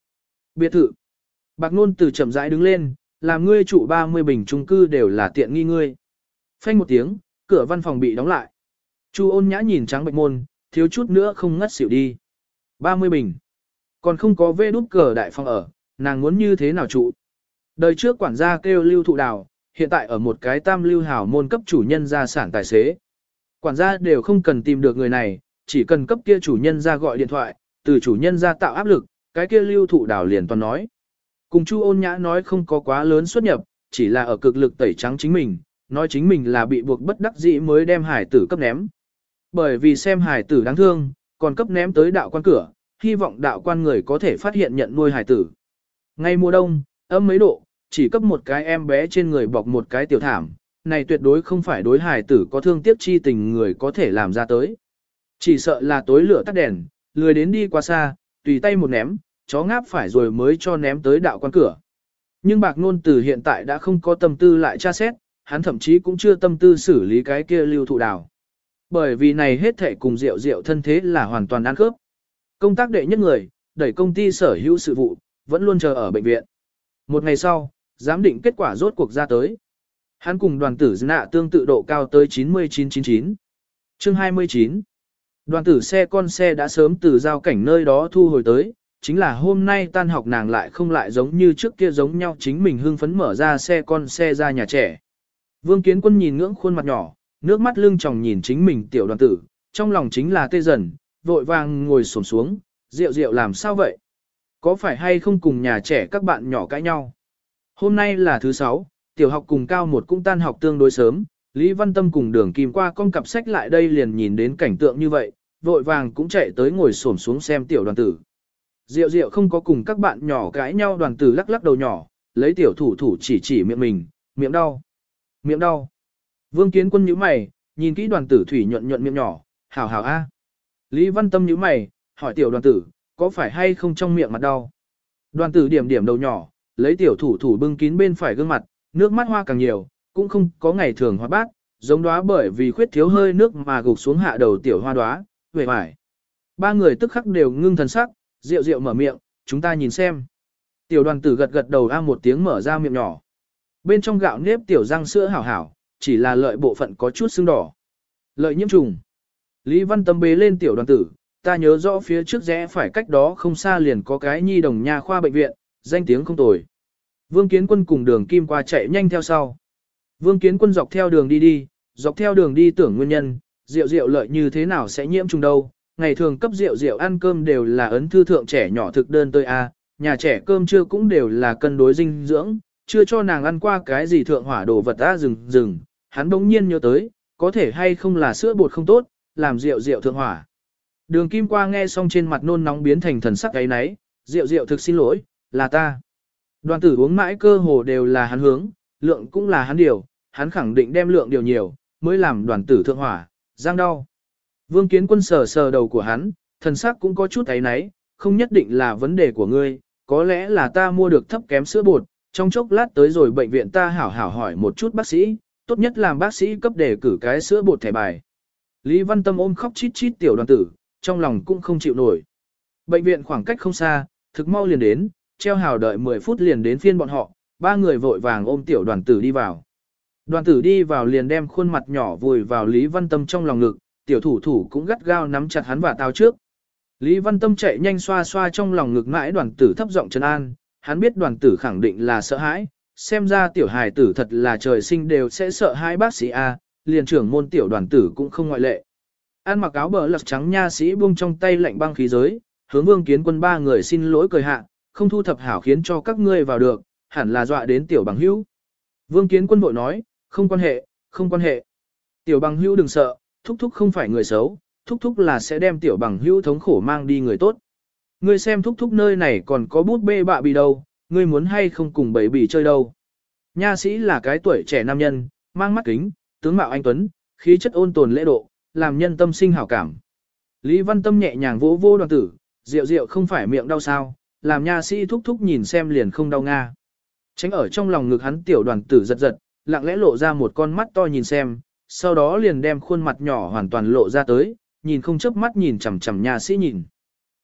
Biệt thự. Bạc Nôn từ chậm rãi đứng lên, làm ngươi trụ ba mươi bình chung cư đều là tiện nghi ngươi. Phanh một tiếng, cửa văn phòng bị đóng lại. Chu Ôn Nhã nhìn trắng bệnh môn, thiếu chút nữa không ngất xỉu đi. ba mươi bình. Còn không có vê đút cờ đại phòng ở, nàng muốn như thế nào trụ. Đời trước quản gia kêu Lưu Thụ Đào, hiện tại ở một cái tam lưu hảo môn cấp chủ nhân gia sản tài xế. Quản gia đều không cần tìm được người này, chỉ cần cấp kia chủ nhân ra gọi điện thoại, từ chủ nhân ra tạo áp lực, cái kia Lưu Thụ Đào liền toàn nói. Cùng Chu Ôn Nhã nói không có quá lớn xuất nhập, chỉ là ở cực lực tẩy trắng chính mình, nói chính mình là bị buộc bất đắc dĩ mới đem hải tử cấp ném. Bởi vì xem hải tử đáng thương, còn cấp ném tới đạo quan cửa, hy vọng đạo quan người có thể phát hiện nhận nuôi hải tử. Ngay mùa đông, âm mấy độ, chỉ cấp một cái em bé trên người bọc một cái tiểu thảm, này tuyệt đối không phải đối hải tử có thương tiếc chi tình người có thể làm ra tới. Chỉ sợ là tối lửa tắt đèn, lười đến đi quá xa, tùy tay một ném, chó ngáp phải rồi mới cho ném tới đạo quan cửa. Nhưng Bạc Nôn từ hiện tại đã không có tâm tư lại tra xét, hắn thậm chí cũng chưa tâm tư xử lý cái kia Lưu Thụ Đào. Bởi vì này hết thể cùng Diệu Diệu thân thế là hoàn toàn ăn khớp. Công tác đệ nhất người, đẩy công ty sở hữu sự vụ, vẫn luôn chờ ở bệnh viện. Một ngày sau, giám định kết quả rốt cuộc ra tới. Hắn cùng đoàn tử nạ tương tự độ cao tới chín mươi chín chín chín. Chương hai mươi chín. Đoàn tử xe con xe đã sớm từ giao cảnh nơi đó thu hồi tới, chính là hôm nay tan học nàng lại không lại giống như trước kia giống nhau chính mình hưng phấn mở ra xe con xe ra nhà trẻ. Vương Kiến Quân nhìn ngưỡng khuôn mặt nhỏ, nước mắt lưng tròng nhìn chính mình tiểu đoàn tử, trong lòng chính là tê dần, vội vàng ngồi xổm xuống, Diệu Diệu làm sao vậy? Có phải hay không cùng nhà trẻ các bạn nhỏ cãi nhau? Hôm nay là thứ sáu, tiểu học cùng cao một cũng tan học tương đối sớm, Lý Văn Tâm cùng Đường Kim qua con cặp sách lại đây liền nhìn đến cảnh tượng như vậy, vội vàng cũng chạy tới ngồi xổm xuống xem tiểu đoàn tử. Diệu Diệu không có cùng các bạn nhỏ cãi nhau, đoàn tử lắc lắc đầu nhỏ, lấy tiểu thủ thủ chỉ chỉ miệng mình, miệng đau, miệng đau. Vương Kiến Quân nhíu mày, nhìn kỹ đoàn tử thủy nhuận nhuận miệng nhỏ, hảo hảo a. Lý Văn Tâm nhíu mày, hỏi tiểu đoàn tử, có phải hay không trong miệng mặt đau? Đoàn tử điểm điểm đầu nhỏ, lấy tiểu thủ thủ bưng kín bên phải gương mặt, nước mắt hoa càng nhiều, cũng không có ngày thường hoa bát, giống đóa bởi vì khuyết thiếu hơi nước mà gục xuống hạ đầu tiểu hoa đóa, về vải. Ba người tức khắc đều ngưng thần sắc, Diệu Diệu mở miệng, chúng ta nhìn xem. Tiểu đoàn tử gật gật đầu a một tiếng mở ra miệng nhỏ. Bên trong gạo nếp tiểu răng sữa hảo hảo, chỉ là lợi bộ phận có chút sưng đỏ. Lợi nhiễm trùng. Lý Văn Tâm bế lên tiểu đoàn tử, ta nhớ rõ phía trước rẽ phải cách đó không xa liền có cái nhi đồng nha khoa bệnh viện, danh tiếng không tồi. Vương Kiến Quân cùng Đường Kim qua chạy nhanh theo sau. Vương Kiến Quân dọc theo đường đi đi, dọc theo đường đi tưởng nguyên nhân, Diệu Diệu lợi như thế nào sẽ nhiễm trùng đâu. Ngày thường cấp Diệu Diệu ăn cơm đều là ấn thư thượng trẻ nhỏ thực đơn tơi a, nhà trẻ cơm trưa cũng đều là cân đối dinh dưỡng, chưa cho nàng ăn qua cái gì thượng hỏa đồ vật a rừng rừng. Hắn bỗng nhiên nhớ tới, có thể hay không là sữa bột không tốt, làm Diệu Diệu thượng hỏa. Đường Kim qua nghe xong trên mặt nôn nóng biến thành thần sắc gáy náy, Diệu Diệu thực xin lỗi, là ta. Đoàn tử uống mãi cơ hồ đều là hắn hướng, lượng cũng là hắn điều, hắn khẳng định đem lượng điều nhiều, mới làm đoàn tử thượng hỏa, giang đau. Vương Kiến Quân sờ sờ đầu của hắn, thần sắc cũng có chút áy náy, không nhất định là vấn đề của ngươi, có lẽ là ta mua được thấp kém sữa bột, trong chốc lát tới rồi bệnh viện ta hảo hảo hỏi một chút bác sĩ, tốt nhất làm bác sĩ cấp để cử cái sữa bột thẻ bài. Lý Văn Tâm ôm khóc chít chít tiểu đoàn tử, trong lòng cũng không chịu nổi. Bệnh viện khoảng cách không xa, thực mau liền đến, treo hào đợi mười phút liền đến phiên bọn họ, ba người vội vàng ôm tiểu đoàn tử đi vào. Đoàn tử đi vào liền đem khuôn mặt nhỏ vùi vào Lý Văn Tâm trong lòng ngực, tiểu thủ thủ cũng gắt gao nắm chặt hắn và tao trước. Lý Văn Tâm chạy nhanh xoa xoa trong lòng ngực mãi đoàn tử thấp giọng trấn an, hắn biết đoàn tử khẳng định là sợ hãi, xem ra tiểu hài tử thật là trời sinh đều sẽ sợ hãi bác sĩ A, liền trưởng môn tiểu đoàn tử cũng không ngoại lệ. Ăn mặc áo bờ lật trắng nha sĩ buông trong tay lạnh băng khí giới, hướng Vương Kiến Quân ba người xin lỗi cười hạ, không thu thập hảo khiến cho các ngươi vào được, hẳn là dọa đến tiểu bằng hữu. Vương Kiến Quân vội nói, không quan hệ, không quan hệ. Tiểu bằng hữu đừng sợ, thúc thúc không phải người xấu, thúc thúc là sẽ đem tiểu bằng hữu thống khổ mang đi người tốt. Ngươi xem thúc thúc nơi này còn có bút bê bạ bì đâu, ngươi muốn hay không cùng bấy bì chơi đâu. Nha sĩ là cái tuổi trẻ nam nhân, mang mắt kính, tướng mạo anh tuấn, khí chất ôn tồn lễ độ, làm nhân tâm sinh hảo cảm. Lý Văn Tâm nhẹ nhàng vỗ vô đoàn tử, Diệu Diệu không phải miệng đau sao, làm nha sĩ thúc thúc nhìn xem liền không đau nga. Tránh ở trong lòng ngực hắn tiểu đoàn tử giật giật, lặng lẽ lộ ra một con mắt to nhìn xem, sau đó liền đem khuôn mặt nhỏ hoàn toàn lộ ra tới, nhìn không chớp mắt nhìn chằm chằm nha sĩ nhìn.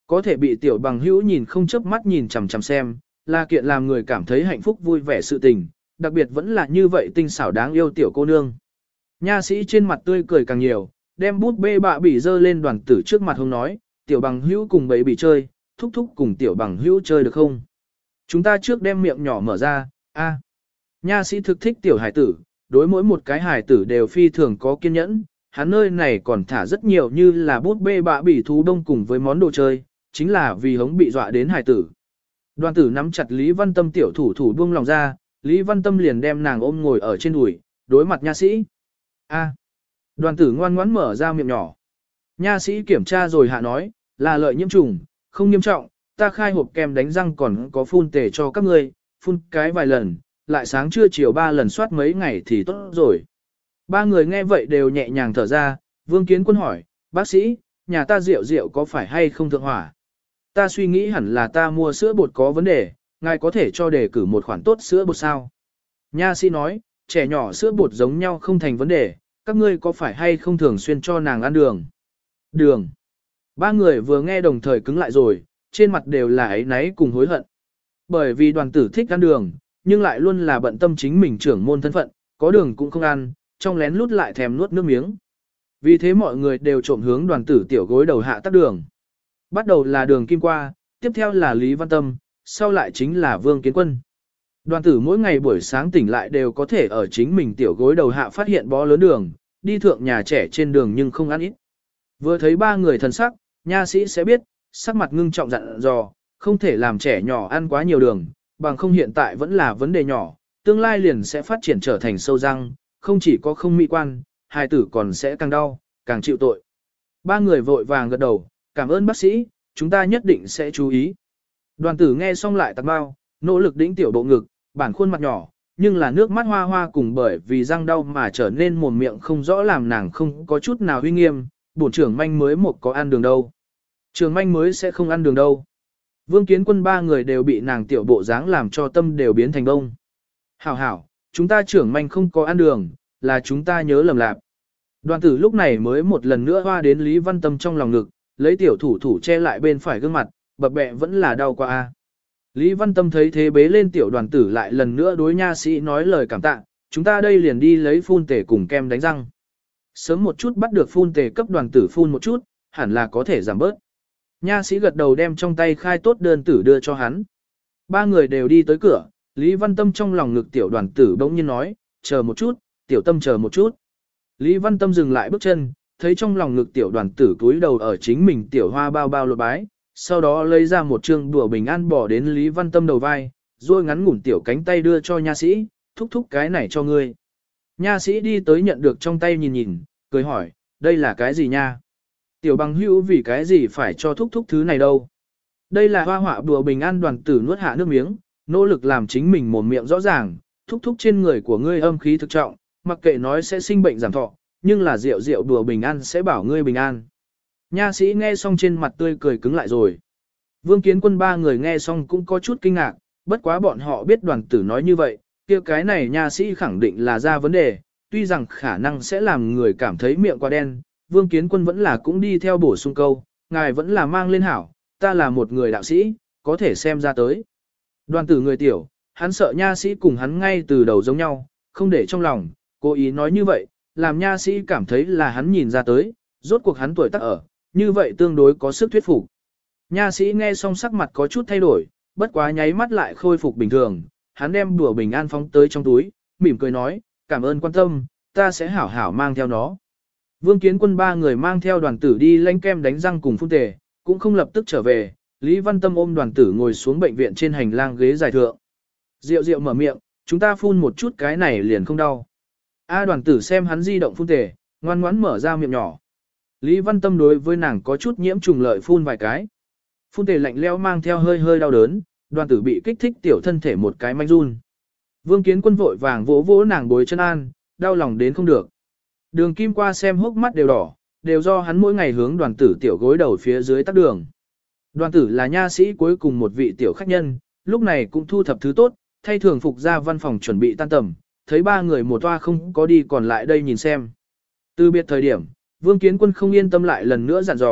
Có thể bị tiểu bằng hữu nhìn không chớp mắt nhìn chằm chằm xem, là kiện làm người cảm thấy hạnh phúc vui vẻ sự tình, đặc biệt vẫn là như vậy tinh xảo đáng yêu tiểu cô nương. Nha sĩ trên mặt tươi cười càng nhiều, đem bút bê bạ bỉ dơ lên đoàn tử trước mặt hông nói, tiểu bằng hữu cùng bậy bị chơi, thúc thúc cùng tiểu bằng hữu chơi được không? Chúng ta trước đem miệng nhỏ mở ra, a. Nha sĩ thực thích tiểu hải tử, đối mỗi một cái hải tử đều phi thường có kiên nhẫn, hắn nơi này còn thả rất nhiều như là bút bê bạ bỉ thú đông cùng với món đồ chơi, chính là vì hống bị dọa đến hải tử. Đoàn tử nắm chặt Lý Văn Tâm tiểu thủ thủ buông lòng ra, Lý Văn Tâm liền đem nàng ôm ngồi ở trên đùi, đối mặt nha sĩ. A. Đoàn tử ngoan ngoãn mở ra miệng nhỏ. Nha sĩ kiểm tra rồi hạ nói, là lợi nhiễm trùng, không nghiêm trọng, ta khai hộp kem đánh răng còn có phun tề cho các ngươi, phun cái vài lần, lại sáng trưa chiều ba lần soát mấy ngày thì tốt rồi. Ba người nghe vậy đều nhẹ nhàng thở ra, Vương Kiến Quân hỏi, bác sĩ, nhà ta rượu rượu có phải hay không thượng hỏa? Ta suy nghĩ hẳn là ta mua sữa bột có vấn đề, ngài có thể cho đề cử một khoản tốt sữa bột sao? Nha sĩ nói, trẻ nhỏ sữa bột giống nhau không thành vấn đề, các ngươi có phải hay không thường xuyên cho nàng ăn đường? Đường. Ba người vừa nghe đồng thời cứng lại rồi, trên mặt đều là ấy náy cùng hối hận. Bởi vì đoàn tử thích ăn đường, nhưng lại luôn là bận tâm chính mình trưởng môn thân phận, có đường cũng không ăn, trong lén lút lại thèm nuốt nước miếng. Vì thế mọi người đều trộm hướng đoàn tử tiểu gối đầu hạ tắc đường. Bắt đầu là đường kim qua, tiếp theo là Lý Văn Tâm, sau lại chính là Vương Kiến Quân. Đoàn tử mỗi ngày buổi sáng tỉnh lại đều có thể ở chính mình tiểu gối đầu hạ phát hiện bó lớn đường, đi thượng nhà trẻ trên đường nhưng không ăn ít. Vừa thấy ba người thần sắc, nha sĩ sẽ biết, sắc mặt ngưng trọng dặn dò, không thể làm trẻ nhỏ ăn quá nhiều đường, bằng không hiện tại vẫn là vấn đề nhỏ, tương lai liền sẽ phát triển trở thành sâu răng, không chỉ có không mỹ quan, hài tử còn sẽ càng đau, càng chịu tội. Ba người vội vàng gật đầu, cảm ơn bác sĩ, chúng ta nhất định sẽ chú ý. Đoàn tử nghe xong lại tạc bao, nỗ lực đĩnh tiểu bộ ngực, bản khuôn mặt nhỏ, nhưng là nước mắt hoa hoa cùng bởi vì răng đau mà trở nên mồm miệng không rõ làm nàng không có chút nào uy nghiêm, bổn trưởng manh mới một có ăn đường đâu. Trường manh mới sẽ không ăn đường đâu. Vương Kiến Quân ba người đều bị nàng tiểu bộ dáng làm cho tâm đều biến thành đông. Hảo hảo, chúng ta trưởng manh không có ăn đường, là chúng ta nhớ lầm lạc. Đoàn tử lúc này mới một lần nữa hoa đến Lý Văn Tâm trong lòng ngực, lấy tiểu thủ thủ che lại bên phải gương mặt, bập bẹ vẫn là đau quá a. Lý Văn Tâm thấy thế bế lên tiểu đoàn tử lại lần nữa đối nha sĩ nói lời cảm tạ, chúng ta đây liền đi lấy phun tề cùng kem đánh răng. Sớm một chút bắt được phun tề cấp đoàn tử phun một chút, hẳn là có thể giảm bớt. Nha sĩ gật đầu đem trong tay khai tốt đơn tử đưa cho hắn. Ba người đều đi tới cửa, Lý Văn Tâm trong lòng ngực tiểu đoàn tử bỗng nhiên nói, chờ một chút, tiểu tâm chờ một chút. Lý Văn Tâm dừng lại bước chân, thấy trong lòng ngực tiểu đoàn tử cúi đầu ở chính mình tiểu hoa bao bao lột bái, sau đó lấy ra một trương đùa bình an bỏ đến Lý Văn Tâm đầu vai, rồi ngắn ngủn tiểu cánh tay đưa cho nha sĩ, thúc thúc cái này cho ngươi. Nha sĩ đi tới nhận được trong tay nhìn nhìn, cười hỏi, đây là cái gì nha? Tiểu bằng hữu vì cái gì phải cho thúc thúc thứ này đâu? Đây là hoa họa đùa bình an đoàn tử nuốt hạ nước miếng, nỗ lực làm chính mình mồm miệng rõ ràng, thúc thúc trên người của ngươi âm khí thực trọng, mặc kệ nói sẽ sinh bệnh giảm thọ, nhưng là rượu rượu đùa bình an sẽ bảo ngươi bình an. Nha sĩ nghe xong trên mặt tươi cười cứng lại rồi. Vương Kiến Quân ba người nghe xong cũng có chút kinh ngạc, bất quá bọn họ biết đoàn tử nói như vậy, kia cái này nha sĩ khẳng định là ra vấn đề, tuy rằng khả năng sẽ làm người cảm thấy miệng quá đen, Vương Kiến Quân vẫn là cũng đi theo bổ sung câu, ngài vẫn là mang lên hảo, ta là một người đạo sĩ, có thể xem ra tới. Đoàn tử người tiểu, hắn sợ nha sĩ cùng hắn ngay từ đầu giống nhau, không để trong lòng, cố ý nói như vậy, làm nha sĩ cảm thấy là hắn nhìn ra tới, rốt cuộc hắn tuổi tác ở, như vậy tương đối có sức thuyết phục. Nha sĩ nghe xong sắc mặt có chút thay đổi, bất quá nháy mắt lại khôi phục bình thường, hắn đem đùa bình an phóng tới trong túi, mỉm cười nói, cảm ơn quan tâm, ta sẽ hảo hảo mang theo nó. Vương Kiến Quân ba người mang theo đoàn tử đi lánh kem đánh răng cùng phun tề, cũng không lập tức trở về, Lý Văn Tâm ôm đoàn tử ngồi xuống bệnh viện trên hành lang ghế dài thượng. Diệu diệu mở miệng, chúng ta phun một chút cái này liền không đau. A đoàn tử xem hắn di động phun tề, ngoan ngoãn mở ra miệng nhỏ. Lý Văn Tâm đối với nàng có chút nhiễm trùng lợi phun vài cái. Phun tề lạnh lẽo mang theo hơi hơi đau đớn, đoàn tử bị kích thích tiểu thân thể một cái manh run. Vương Kiến Quân vội vàng vỗ vỗ nàng bối chân an, đau lòng đến không được. Đường Kim qua xem hốc mắt đều đỏ, đều do hắn mỗi ngày hướng đoàn tử tiểu gối đầu phía dưới tắc đường. Đoàn tử là nha sĩ cuối cùng một vị tiểu khách nhân, lúc này cũng thu thập thứ tốt, thay thường phục ra văn phòng chuẩn bị tan tầm, thấy ba người một toa không có đi còn lại đây nhìn xem. Từ biệt thời điểm, Vương Kiến Quân không yên tâm lại lần nữa dặn dò,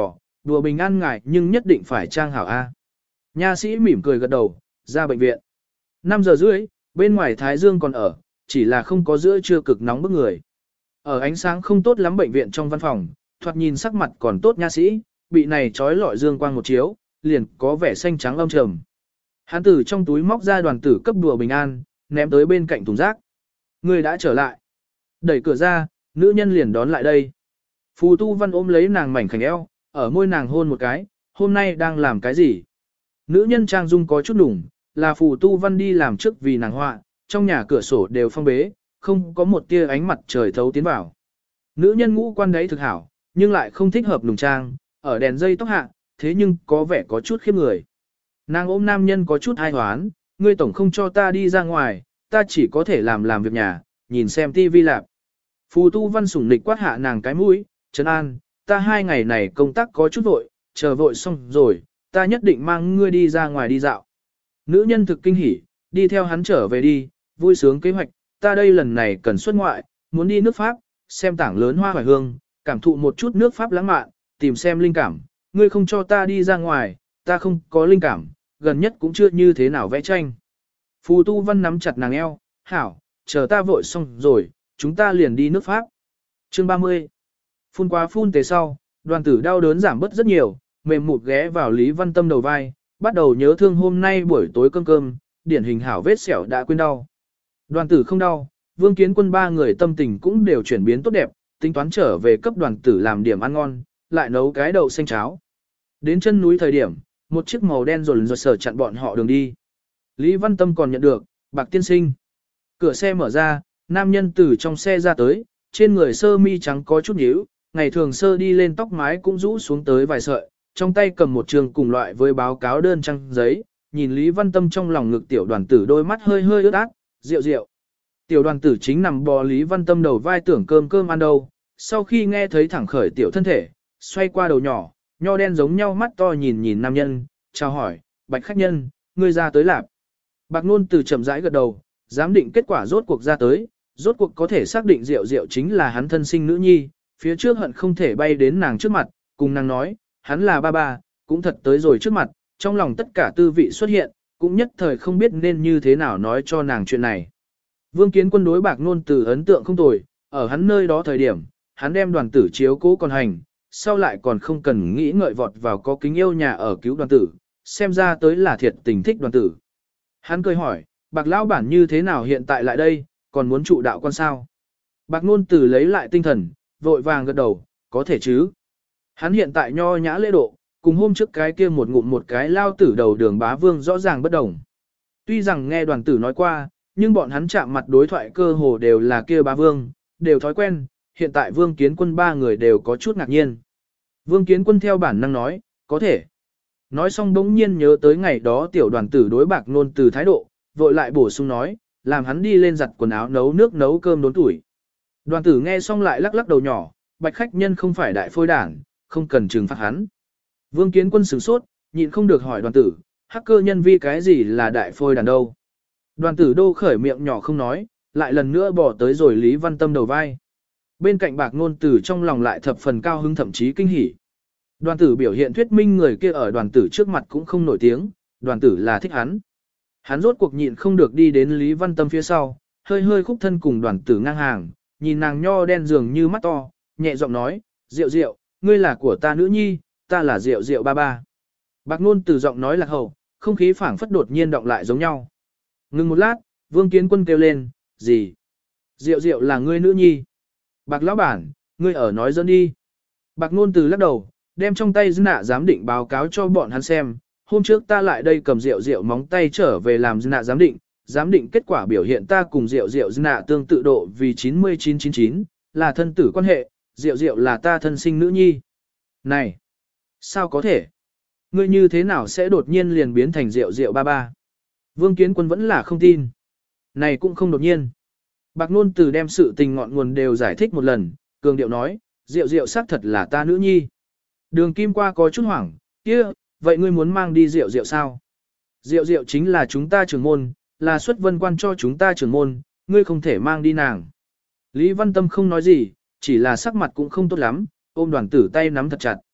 đùa bình an ngại nhưng nhất định phải trang hảo A. Nha sĩ mỉm cười gật đầu, ra bệnh viện. năm giờ rưỡi, bên ngoài Thái Dương còn ở, chỉ là không có giữa trưa cực nóng bức người. Ở ánh sáng không tốt lắm bệnh viện trong văn phòng, thoạt nhìn sắc mặt còn tốt nha sĩ, bị này trói lọi dương quang một chiếu, liền có vẻ xanh trắng âm trầm. Hắn từ trong túi móc ra đoàn tử cấp đùa bình an, ném tới bên cạnh thùng rác. Người đã trở lại. Đẩy cửa ra, nữ nhân liền đón lại đây. Phù Tu Văn ôm lấy nàng mảnh khảnh eo, ở môi nàng hôn một cái, hôm nay đang làm cái gì? Nữ nhân trang dung có chút đủng, là Phù Tu Văn đi làm trước vì nàng họa, trong nhà cửa sổ đều phong bế, không có một tia ánh mặt trời thấu tiến vào. Nữ nhân ngũ quan đấy thực hảo, nhưng lại không thích hợp nùng trang, ở đèn dây tóc hạ, thế nhưng có vẻ có chút khiếp người. Nàng ôm nam nhân có chút ai hoán, ngươi tổng không cho ta đi ra ngoài, ta chỉ có thể làm làm việc nhà, nhìn xem tivi lạp. Phù Tu Văn sủng nịch quát hạ nàng cái mũi, trấn an, ta hai ngày này công tác có chút vội, chờ vội xong rồi, ta nhất định mang ngươi đi ra ngoài đi dạo. Nữ nhân thực kinh hỉ, đi theo hắn trở về đi, vui sướng kế hoạch, ta đây lần này cần xuất ngoại, muốn đi nước Pháp, xem tảng lớn hoa hoài hương, cảm thụ một chút nước Pháp lãng mạn, tìm xem linh cảm, ngươi không cho ta đi ra ngoài, ta không có linh cảm, gần nhất cũng chưa như thế nào vẽ tranh. Phù Tu Văn nắm chặt nàng eo, hảo, chờ ta vội xong rồi, chúng ta liền đi nước Pháp. Chương ba mươi. Phun qua phun tế sau, đoàn tử đau đớn giảm bớt rất nhiều, mềm mụt ghé vào Lý Văn Tâm đầu vai, bắt đầu nhớ thương hôm nay buổi tối cơm cơm, điển hình hảo vết sẹo đã quên đau. Đoàn tử không đau, Vương Kiến Quân ba người tâm tình cũng đều chuyển biến tốt đẹp, tính toán trở về cấp đoàn tử làm điểm ăn ngon, lại nấu cái đậu xanh cháo. Đến chân núi thời điểm, một chiếc màu đen rồn rột sở chặn bọn họ đường đi. Lý Văn Tâm còn nhận được, bạc tiên sinh. Cửa xe mở ra, nam nhân từ trong xe ra tới, trên người sơ mi trắng có chút nhíu, ngày thường sơ đi lên tóc mái cũng rũ xuống tới vài sợi, trong tay cầm một trường cùng loại với báo cáo đơn trang giấy, nhìn Lý Văn Tâm trong lòng ngực tiểu đoàn tử đôi mắt hơi hơi ướt át, rượu rượu. Tiểu đoàn tử chính nằm bò Lý Văn Tâm đầu vai tưởng cơm cơm ăn đâu, sau khi nghe thấy thẳng khởi tiểu thân thể, xoay qua đầu nhỏ, nho đen giống nhau mắt to nhìn nhìn nam nhân, chào hỏi, bạch khách nhân, ngươi ra tới lạp. Bạc Nôn từ chậm rãi gật đầu, giám định kết quả rốt cuộc ra tới, rốt cuộc có thể xác định Diệu Diệu chính là hắn thân sinh nữ nhi, phía trước hận không thể bay đến nàng trước mặt, cùng nàng nói, hắn là ba ba, cũng thật tới rồi trước mặt, trong lòng tất cả tư vị xuất hiện, cũng nhất thời không biết nên như thế nào nói cho nàng chuyện này. Vương Kiến Quân đối Bạc Nôn từ ấn tượng không tồi, ở hắn nơi đó thời điểm, hắn đem đoàn tử chiếu cố còn hành, sau lại còn không cần nghĩ ngợi vọt vào có kính yêu nhà ở cứu đoàn tử, xem ra tới là thiệt tình thích đoàn tử. Hắn cười hỏi, Bạc lão bản như thế nào hiện tại lại đây, còn muốn trụ đạo quan sao? Bạc Nôn từ lấy lại tinh thần, vội vàng gật đầu, có thể chứ. Hắn hiện tại nho nhã lễ độ, cùng hôm trước cái kia một ngụm một cái lao tử đầu đường bá vương rõ ràng bất đồng. Tuy rằng nghe đoàn tử nói qua, nhưng bọn hắn chạm mặt đối thoại cơ hồ đều là kia bá vương, đều thói quen, hiện tại Vương Kiến Quân ba người đều có chút ngạc nhiên. Vương Kiến Quân theo bản năng nói, có thể. Nói xong đống nhiên nhớ tới ngày đó tiểu đoàn tử đối Bạc Nôn từ thái độ, vội lại bổ sung nói, làm hắn đi lên giặt quần áo nấu nước nấu cơm đốn tuổi. Đoàn tử nghe xong lại lắc lắc đầu nhỏ, bạch khách nhân không phải đại phôi đảng, không cần trừng phạt hắn. Vương Kiến Quân sửng sốt, nhịn không được hỏi đoàn tử, hacker nhân vi cái gì là đại phôi đàn đâu. Đoàn tử đô khởi miệng nhỏ không nói, lại lần nữa bỏ tới rồi Lý Văn Tâm đầu vai. Bên cạnh Bạc Nôn từ trong lòng lại thập phần cao hứng thậm chí kinh hỉ. Đoàn tử biểu hiện thuyết minh người kia ở đoàn tử trước mặt cũng không nổi tiếng, đoàn tử là thích hắn. Hắn rốt cuộc nhịn không được đi đến Lý Văn Tâm phía sau, hơi hơi khúc thân cùng đoàn tử ngang hàng, nhìn nàng nho đen dường như mắt to, nhẹ giọng nói, Diệu Diệu, ngươi là của ta nữ nhi, ta là Diệu Diệu ba ba. Bạc Nôn từ giọng nói lạc hậu, không khí phảng phất đột nhiên động lại giống nhau. Ngừng một lát, Vương Kiến Quân kêu lên, gì? Diệu Diệu là ngươi nữ nhi. Bạc lão bản, ngươi ở nói dẫn đi. Bạc Nôn từ lắc đầu, đem trong tay nạ giám định báo cáo cho bọn hắn xem. Hôm trước ta lại đây cầm Diệu Diệu móng tay trở về làm nạ giám định, giám định kết quả biểu hiện ta cùng Diệu Diệu nạ tương tự độ vì chín mươi chín chín chín, là thân tử quan hệ, Diệu Diệu là ta thân sinh nữ nhi. Này, sao có thể? Ngươi như thế nào sẽ đột nhiên liền biến thành Diệu Diệu ba ba? Vương Kiến Quân vẫn là không tin. Này cũng không đột nhiên. Bạc Nôn từ đem sự tình ngọn nguồn đều giải thích một lần, cường điệu nói, Diệu Diệu xác thật là ta nữ nhi. Đường Kim qua có chút hoảng, kia, vậy ngươi muốn mang đi Diệu Diệu sao? Diệu Diệu chính là chúng ta trưởng môn, là xuất vân quan cho chúng ta trưởng môn, ngươi không thể mang đi nàng. Lý Văn Tâm không nói gì, chỉ là sắc mặt cũng không tốt lắm, ôm đoàn tử tay nắm thật chặt.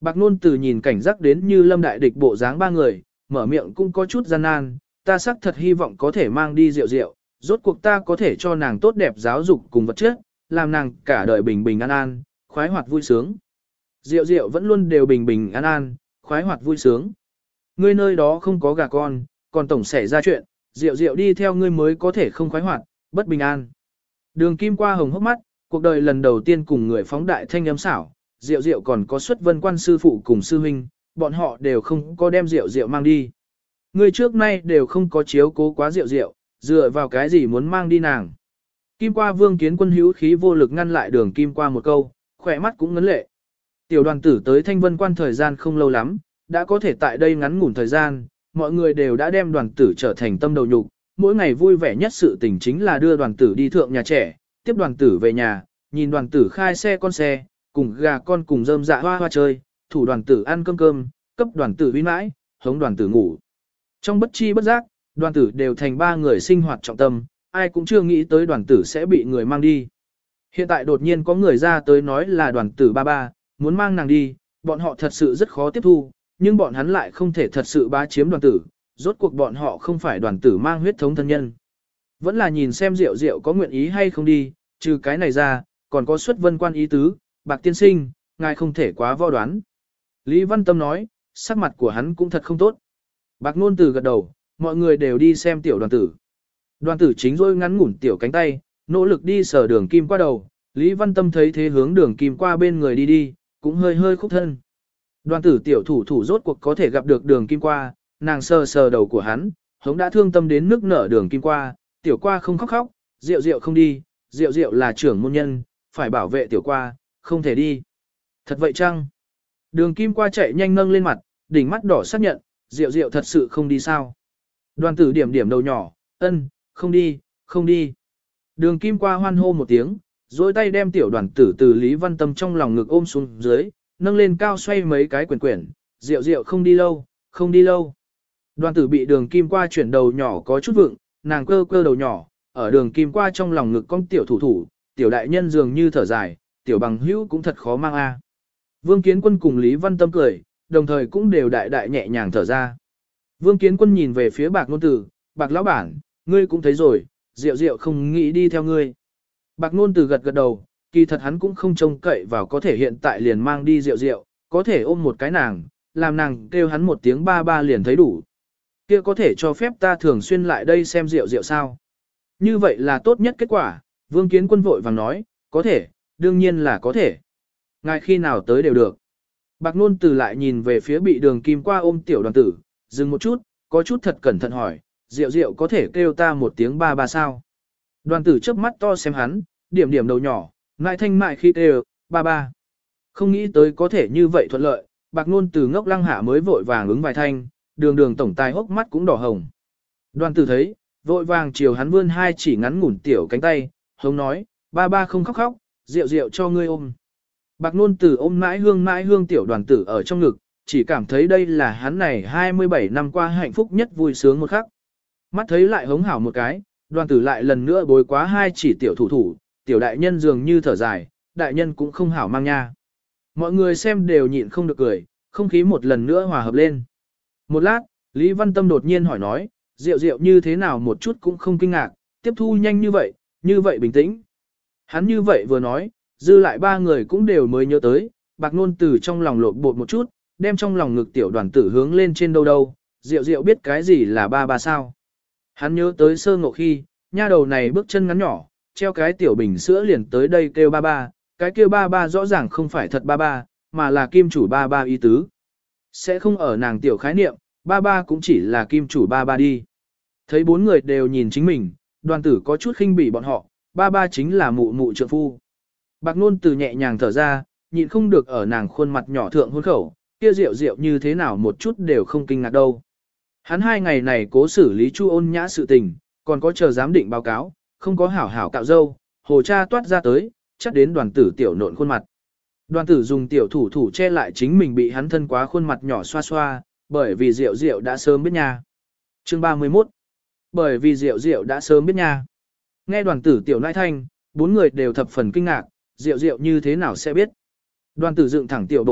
Bạc Nôn Từ nhìn cảnh giác đến như lâm đại địch bộ dáng ba người, mở miệng cũng có chút gian nan, ta xác thật hy vọng có thể mang đi rượu rượu, rốt cuộc ta có thể cho nàng tốt đẹp giáo dục cùng vật chất, làm nàng cả đời bình bình an an, khoái hoạt vui sướng. Rượu rượu vẫn luôn đều bình bình an an, khoái hoạt vui sướng. Ngươi nơi đó không có gà con, còn tổng xảy ra chuyện, rượu rượu đi theo ngươi mới có thể không khoái hoạt, bất bình an. Đường Kim qua hồng hốc mắt, cuộc đời lần đầu tiên cùng người phóng đại thanh âm xảo, rượu rượu còn có xuất vân quan sư phụ cùng sư huynh, bọn họ đều không có đem rượu rượu mang đi. Ngươi trước nay đều không có chiếu cố quá rượu rượu, dựa vào cái gì muốn mang đi nàng. Kim qua vương kiến quân hữu khí vô lực ngăn lại đường Kim qua một câu, khỏe mắt cũng ngấn lệ. Tiểu đoàn tử tới thanh vân quan thời gian không lâu lắm, đã có thể tại đây ngắn ngủn thời gian, mọi người đều đã đem đoàn tử trở thành tâm đầu nhục, mỗi ngày vui vẻ nhất sự tình chính là đưa đoàn tử đi thượng nhà trẻ, tiếp đoàn tử về nhà, nhìn đoàn tử khai xe con xe, cùng gà con cùng rơm dạ hoa hoa chơi, thủ đoàn tử ăn cơm cơm, cấp đoàn tử uy mãi, hống đoàn tử ngủ. Trong bất chi bất giác, đoàn tử đều thành ba người sinh hoạt trọng tâm, ai cũng chưa nghĩ tới đoàn tử sẽ bị người mang đi. Hiện tại đột nhiên có người ra tới nói là đoàn tử ba ba, muốn mang nàng đi, bọn họ thật sự rất khó tiếp thu, nhưng bọn hắn lại không thể thật sự bá chiếm đoàn tử, rốt cuộc bọn họ không phải đoàn tử mang huyết thống thân nhân. Vẫn là nhìn xem Diệu Diệu có nguyện ý hay không đi, trừ cái này ra, còn có xuất vân quan ý tứ, Bạc tiên sinh, ngài không thể quá vo đoán. Lý Văn Tâm nói, sắc mặt của hắn cũng thật không tốt. Bạc Nôn Từ gật đầu, mọi người đều đi xem tiểu đoàn tử. Đoàn tử chính rôi ngắn ngủn tiểu cánh tay, nỗ lực đi sờ đường kim qua đầu, Lý Văn Tâm thấy thế hướng đường kim qua bên người đi đi, cũng hơi hơi khúc thân. Đoàn tử tiểu thủ thủ rốt cuộc có thể gặp được đường kim qua, nàng sờ sờ đầu của hắn, hống đã thương tâm đến nước nở đường kim qua, tiểu qua không khóc khóc, rượu rượu không đi, rượu rượu là trưởng môn nhân, phải bảo vệ tiểu qua, không thể đi. Thật vậy chăng? Đường kim qua chạy nhanh nâng lên mặt, đỉnh mắt đỏ xác nhận, rượu rượu thật sự không đi sao? Đoàn tử điểm điểm đầu nhỏ, ân, không đi, không đi. Đường kim qua hoan hô một tiếng, dối tay đem tiểu đoàn tử từ Lý Văn Tâm trong lòng ngực ôm xuống dưới, nâng lên cao xoay mấy cái quyển quyển, rượu rượu không đi lâu, không đi lâu. Đoàn tử bị đường kim qua chuyển đầu nhỏ có chút vượng, nàng cơ cơ đầu nhỏ, ở đường kim qua trong lòng ngực con tiểu thủ thủ, tiểu đại nhân dường như thở dài, tiểu bằng hữu cũng thật khó mang a. Vương Kiến Quân cùng Lý Văn Tâm cười, đồng thời cũng đều đại đại nhẹ nhàng thở ra. Vương Kiến Quân nhìn về phía Bạc Nôn Tử, Bạc lão bản, ngươi cũng thấy rồi, rượu rượu không nghĩ đi theo ngươi. Bạc Nôn Tử gật gật đầu, kỳ thật hắn cũng không trông cậy vào có thể hiện tại liền mang đi rượu rượu, có thể ôm một cái nàng, làm nàng kêu hắn một tiếng ba ba liền thấy đủ. Kia có thể cho phép ta thường xuyên lại đây xem rượu rượu sao? Như vậy là tốt nhất kết quả, Vương Kiến Quân vội vàng nói, có thể, đương nhiên là có thể. Ngài khi nào tới đều được. Bạc Nôn Từ lại nhìn về phía bị đường kim qua ôm tiểu đoàn tử, dừng một chút, có chút thật cẩn thận hỏi, rượu rượu có thể kêu ta một tiếng ba ba sao? Đoàn tử chớp mắt to xem hắn, điểm điểm đầu nhỏ, ngại thanh mại khi kêu, ba ba. Không nghĩ tới có thể như vậy thuận lợi, Bạc Nôn Từ ngốc lăng hạ mới vội vàng ứng vài thanh, đường đường tổng tài hốc mắt cũng đỏ hồng. Đoàn tử thấy, vội vàng chiều hắn vươn hai chỉ ngắn ngủn tiểu cánh tay, hống nói, ba ba không khóc khóc, rượu rượu cho ngươi ôm. Bạc Nôn Tử ôm mãi hương mãi hương tiểu đoàn tử ở trong ngực, chỉ cảm thấy đây là hắn này hai mươi bảy năm qua hạnh phúc nhất vui sướng một khắc. Mắt thấy lại hống hảo một cái, đoàn tử lại lần nữa bối quá hai chỉ tiểu thủ thủ, tiểu đại nhân dường như thở dài, đại nhân cũng không hảo mang nha. Mọi người xem đều nhịn không được cười, không khí một lần nữa hòa hợp lên. Một lát, Lý Văn Tâm đột nhiên hỏi nói, rượu rượu như thế nào một chút cũng không kinh ngạc, tiếp thu nhanh như vậy, như vậy bình tĩnh. Hắn như vậy vừa nói, dư lại ba người cũng đều mới nhớ tới, Bạc Nôn Từ trong lòng lột bột một chút, đem trong lòng ngực tiểu đoàn tử hướng lên trên đâu đâu, rượu rượu biết cái gì là ba ba sao. Hắn nhớ tới sơ ngộ khi, nha đầu này bước chân ngắn nhỏ, treo cái tiểu bình sữa liền tới đây kêu ba ba, cái kêu ba ba rõ ràng không phải thật ba ba, mà là kim chủ ba ba ý tứ. Sẽ không ở nàng tiểu khái niệm, ba ba cũng chỉ là kim chủ ba ba đi. Thấy bốn người đều nhìn chính mình, đoàn tử có chút khinh bỉ bọn họ, ba ba chính là mụ mụ trượng phu. Bạc Nôn Từ nhẹ nhàng thở ra, nhịn không được ở nàng khuôn mặt nhỏ thượng hôn khẩu, kia rượu rượu như thế nào một chút đều không kinh ngạc đâu. Hắn hai ngày này cố xử lý Chu Ôn Nhã sự tình, còn có chờ giám định báo cáo, không có hảo hảo cạo dâu, hồ cha toát ra tới, chắc đến đoàn tử tiểu nộn khuôn mặt. Đoàn tử dùng tiểu thủ thủ che lại chính mình bị hắn thân quá khuôn mặt nhỏ xoa xoa, bởi vì rượu rượu đã sớm biết nha. Chương ba mươi mốt. Bởi vì rượu rượu đã sớm biết nha. Nghe đoàn tử tiểu nãi thanh, bốn người đều thập phần kinh ngạc, rượu rượu như thế nào sẽ biết. Đoàn tử dựng thẳng tiểu bộ ngực,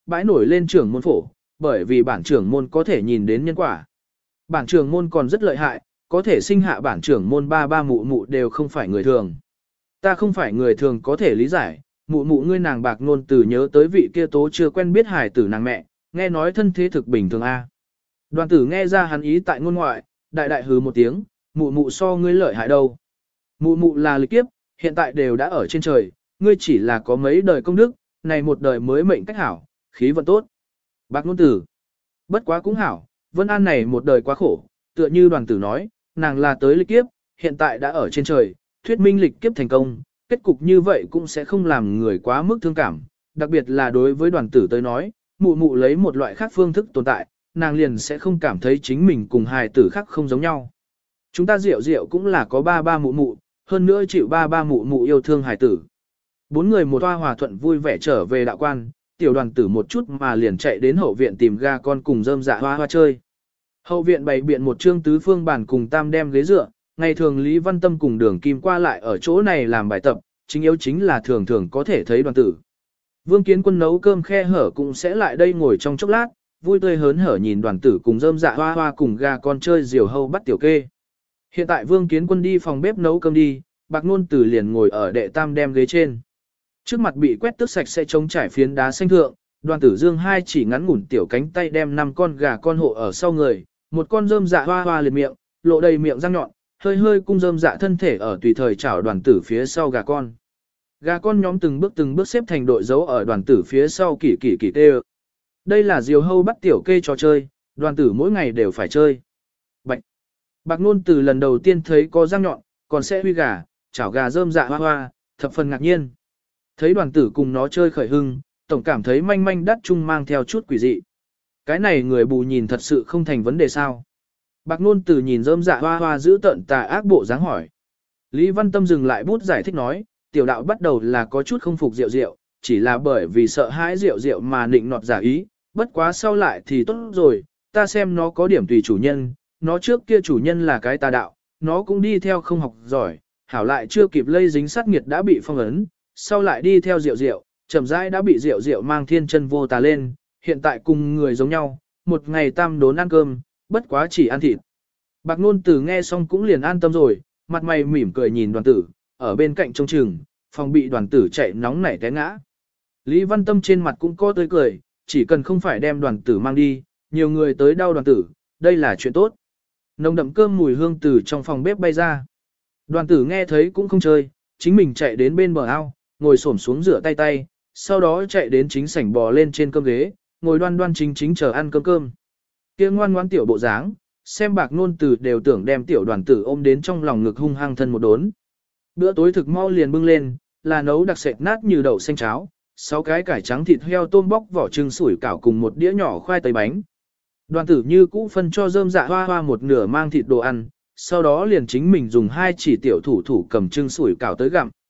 bãi nổi lên trưởng môn phổ, bởi vì bản trưởng môn có thể nhìn đến nhân quả. Bản trưởng môn còn rất lợi hại, có thể sinh hạ bản trưởng môn ba ba mụ mụ đều không phải người thường. Ta không phải người thường có thể lý giải, mụ mụ ngươi nàng bạc nôn từ nhớ tới vị kia tố chưa quen biết hài tử nàng mẹ, nghe nói thân thế thực bình thường a. Đoàn tử nghe ra hắn ý tại ngôn ngoại, đại đại hừ một tiếng, mụ mụ so ngươi lợi hại đâu. Mụ mụ là lịch kiếp, hiện tại đều đã ở trên trời, ngươi chỉ là có mấy đời công đức, này một đời mới mệnh cách hảo, khí vận tốt. Bạc nôn tử, bất quá cũng hảo, Vân An này một đời quá khổ, tựa như đoàn tử nói, nàng là tới lịch kiếp, hiện tại đã ở trên trời, thuyết minh lịch kiếp thành công, kết cục như vậy cũng sẽ không làm người quá mức thương cảm, đặc biệt là đối với đoàn tử tới nói, mụ mụ lấy một loại khác phương thức tồn tại, nàng liền sẽ không cảm thấy chính mình cùng hài tử khác không giống nhau. Chúng ta Diệu Diệu cũng là có ba ba mụ mụ, hơn nữa chịu ba ba mụ mụ yêu thương hài tử. Bốn người một toa hòa thuận vui vẻ trở về đạo quan, tiểu đoàn tử một chút mà liền chạy đến hậu viện tìm ga con cùng rơm dạ hoa hoa chơi. Hậu viện bày biện một trương tứ phương bàn cùng tam đem ghế dựa, ngày thường Lý Văn Tâm cùng Đường Kim qua lại ở chỗ này làm bài tập, chính yếu chính là thường thường có thể thấy đoàn tử. Vương Kiến Quân nấu cơm khe hở cũng sẽ lại đây ngồi trong chốc lát, vui tươi hớn hở nhìn đoàn tử cùng rơm dạ hoa hoa cùng gà con chơi diều hâu bắt tiểu kê. Hiện tại Vương Kiến Quân đi phòng bếp nấu cơm đi, Bạc Nôn Tử liền ngồi ở đệ tam đem ghế trên. Trước mặt bị quét tước sạch sẽ trống trải phiến đá xanh thượng, đoàn tử dương hai chỉ ngắn ngủn tiểu cánh tay đem năm con gà con hộ ở sau người, một con rơm dạ hoa hoa liệt miệng, lộ đầy miệng răng nhọn, hơi hơi cung rơm dạ thân thể ở tùy thời chảo đoàn tử phía sau gà con. Gà con nhóm từng bước từng bước xếp thành đội dấu ở đoàn tử phía sau kỳ kỳ kỳ tê. Đây là diều hâu bắt tiểu kê trò chơi, đoàn tử mỗi ngày đều phải chơi. Bạch. Bạc Nôn Tử lần đầu tiên thấy có răng nhọn, còn sẽ huy gà, chảo gà rơm dạ hoa hoa, thập phần ngạc nhiên. Thấy đoàn tử cùng nó chơi khởi hưng, tổng cảm thấy manh manh đắt chung mang theo chút quỷ dị. Cái này người bù nhìn thật sự không thành vấn đề sao. Bạc Nôn Tử nhìn rơm dạ hoa hoa giữ tận tà ác bộ dáng hỏi. Lý Văn Tâm dừng lại bút giải thích nói, tiểu đạo bắt đầu là có chút không phục Diệu Diệu, chỉ là bởi vì sợ hãi Diệu Diệu mà nịnh nọt giả ý, bất quá sau lại thì tốt rồi, ta xem nó có điểm tùy chủ nhân, nó trước kia chủ nhân là cái tà đạo, nó cũng đi theo không học giỏi, hảo lại chưa kịp lây dính sát nghiệt đã bị phong ấn, sau lại đi theo Diệu Diệu, chậm rãi đã bị Diệu Diệu mang thiên chân vô tà lên, hiện tại cùng người giống nhau, một ngày tam đốn ăn cơm, bất quá chỉ ăn thịt. Bạc Nôn Tử nghe xong cũng liền an tâm rồi, mặt mày mỉm cười nhìn đoàn tử, ở bên cạnh trông chừng, phòng bị đoàn tử chạy nóng nảy té ngã. Lý Văn Tâm trên mặt cũng có tươi cười, chỉ cần không phải đem đoàn tử mang đi, nhiều người tới đau đoàn tử, đây là chuyện tốt. Nồng đậm cơm mùi hương từ trong phòng bếp bay ra. Đoàn tử nghe thấy cũng không chơi, chính mình chạy đến bên bờ ao, ngồi xổm xuống rửa tay tay, sau đó chạy đến chính sảnh bò lên trên cơm ghế, ngồi đoan đoan chính chính chờ ăn cơm cơm. Kia ngoan ngoãn tiểu bộ dáng, xem Bạc Nôn Tử đều tưởng đem tiểu đoàn tử ôm đến trong lòng ngực hung hăng thân một đốn. Bữa tối thực mau liền bưng lên, là nấu đặc sệt nát như đậu xanh cháo, sáu cái cải trắng thịt heo tôm bóc vỏ trứng sủi cảo cùng một đĩa nhỏ khoai tây bánh. Đoàn tử như cũ phân cho rơm dạ hoa hoa một nửa mang thịt đồ ăn, sau đó liền chính mình dùng hai chỉ tiểu thủ thủ cầm trứng sủi cảo tới gặm,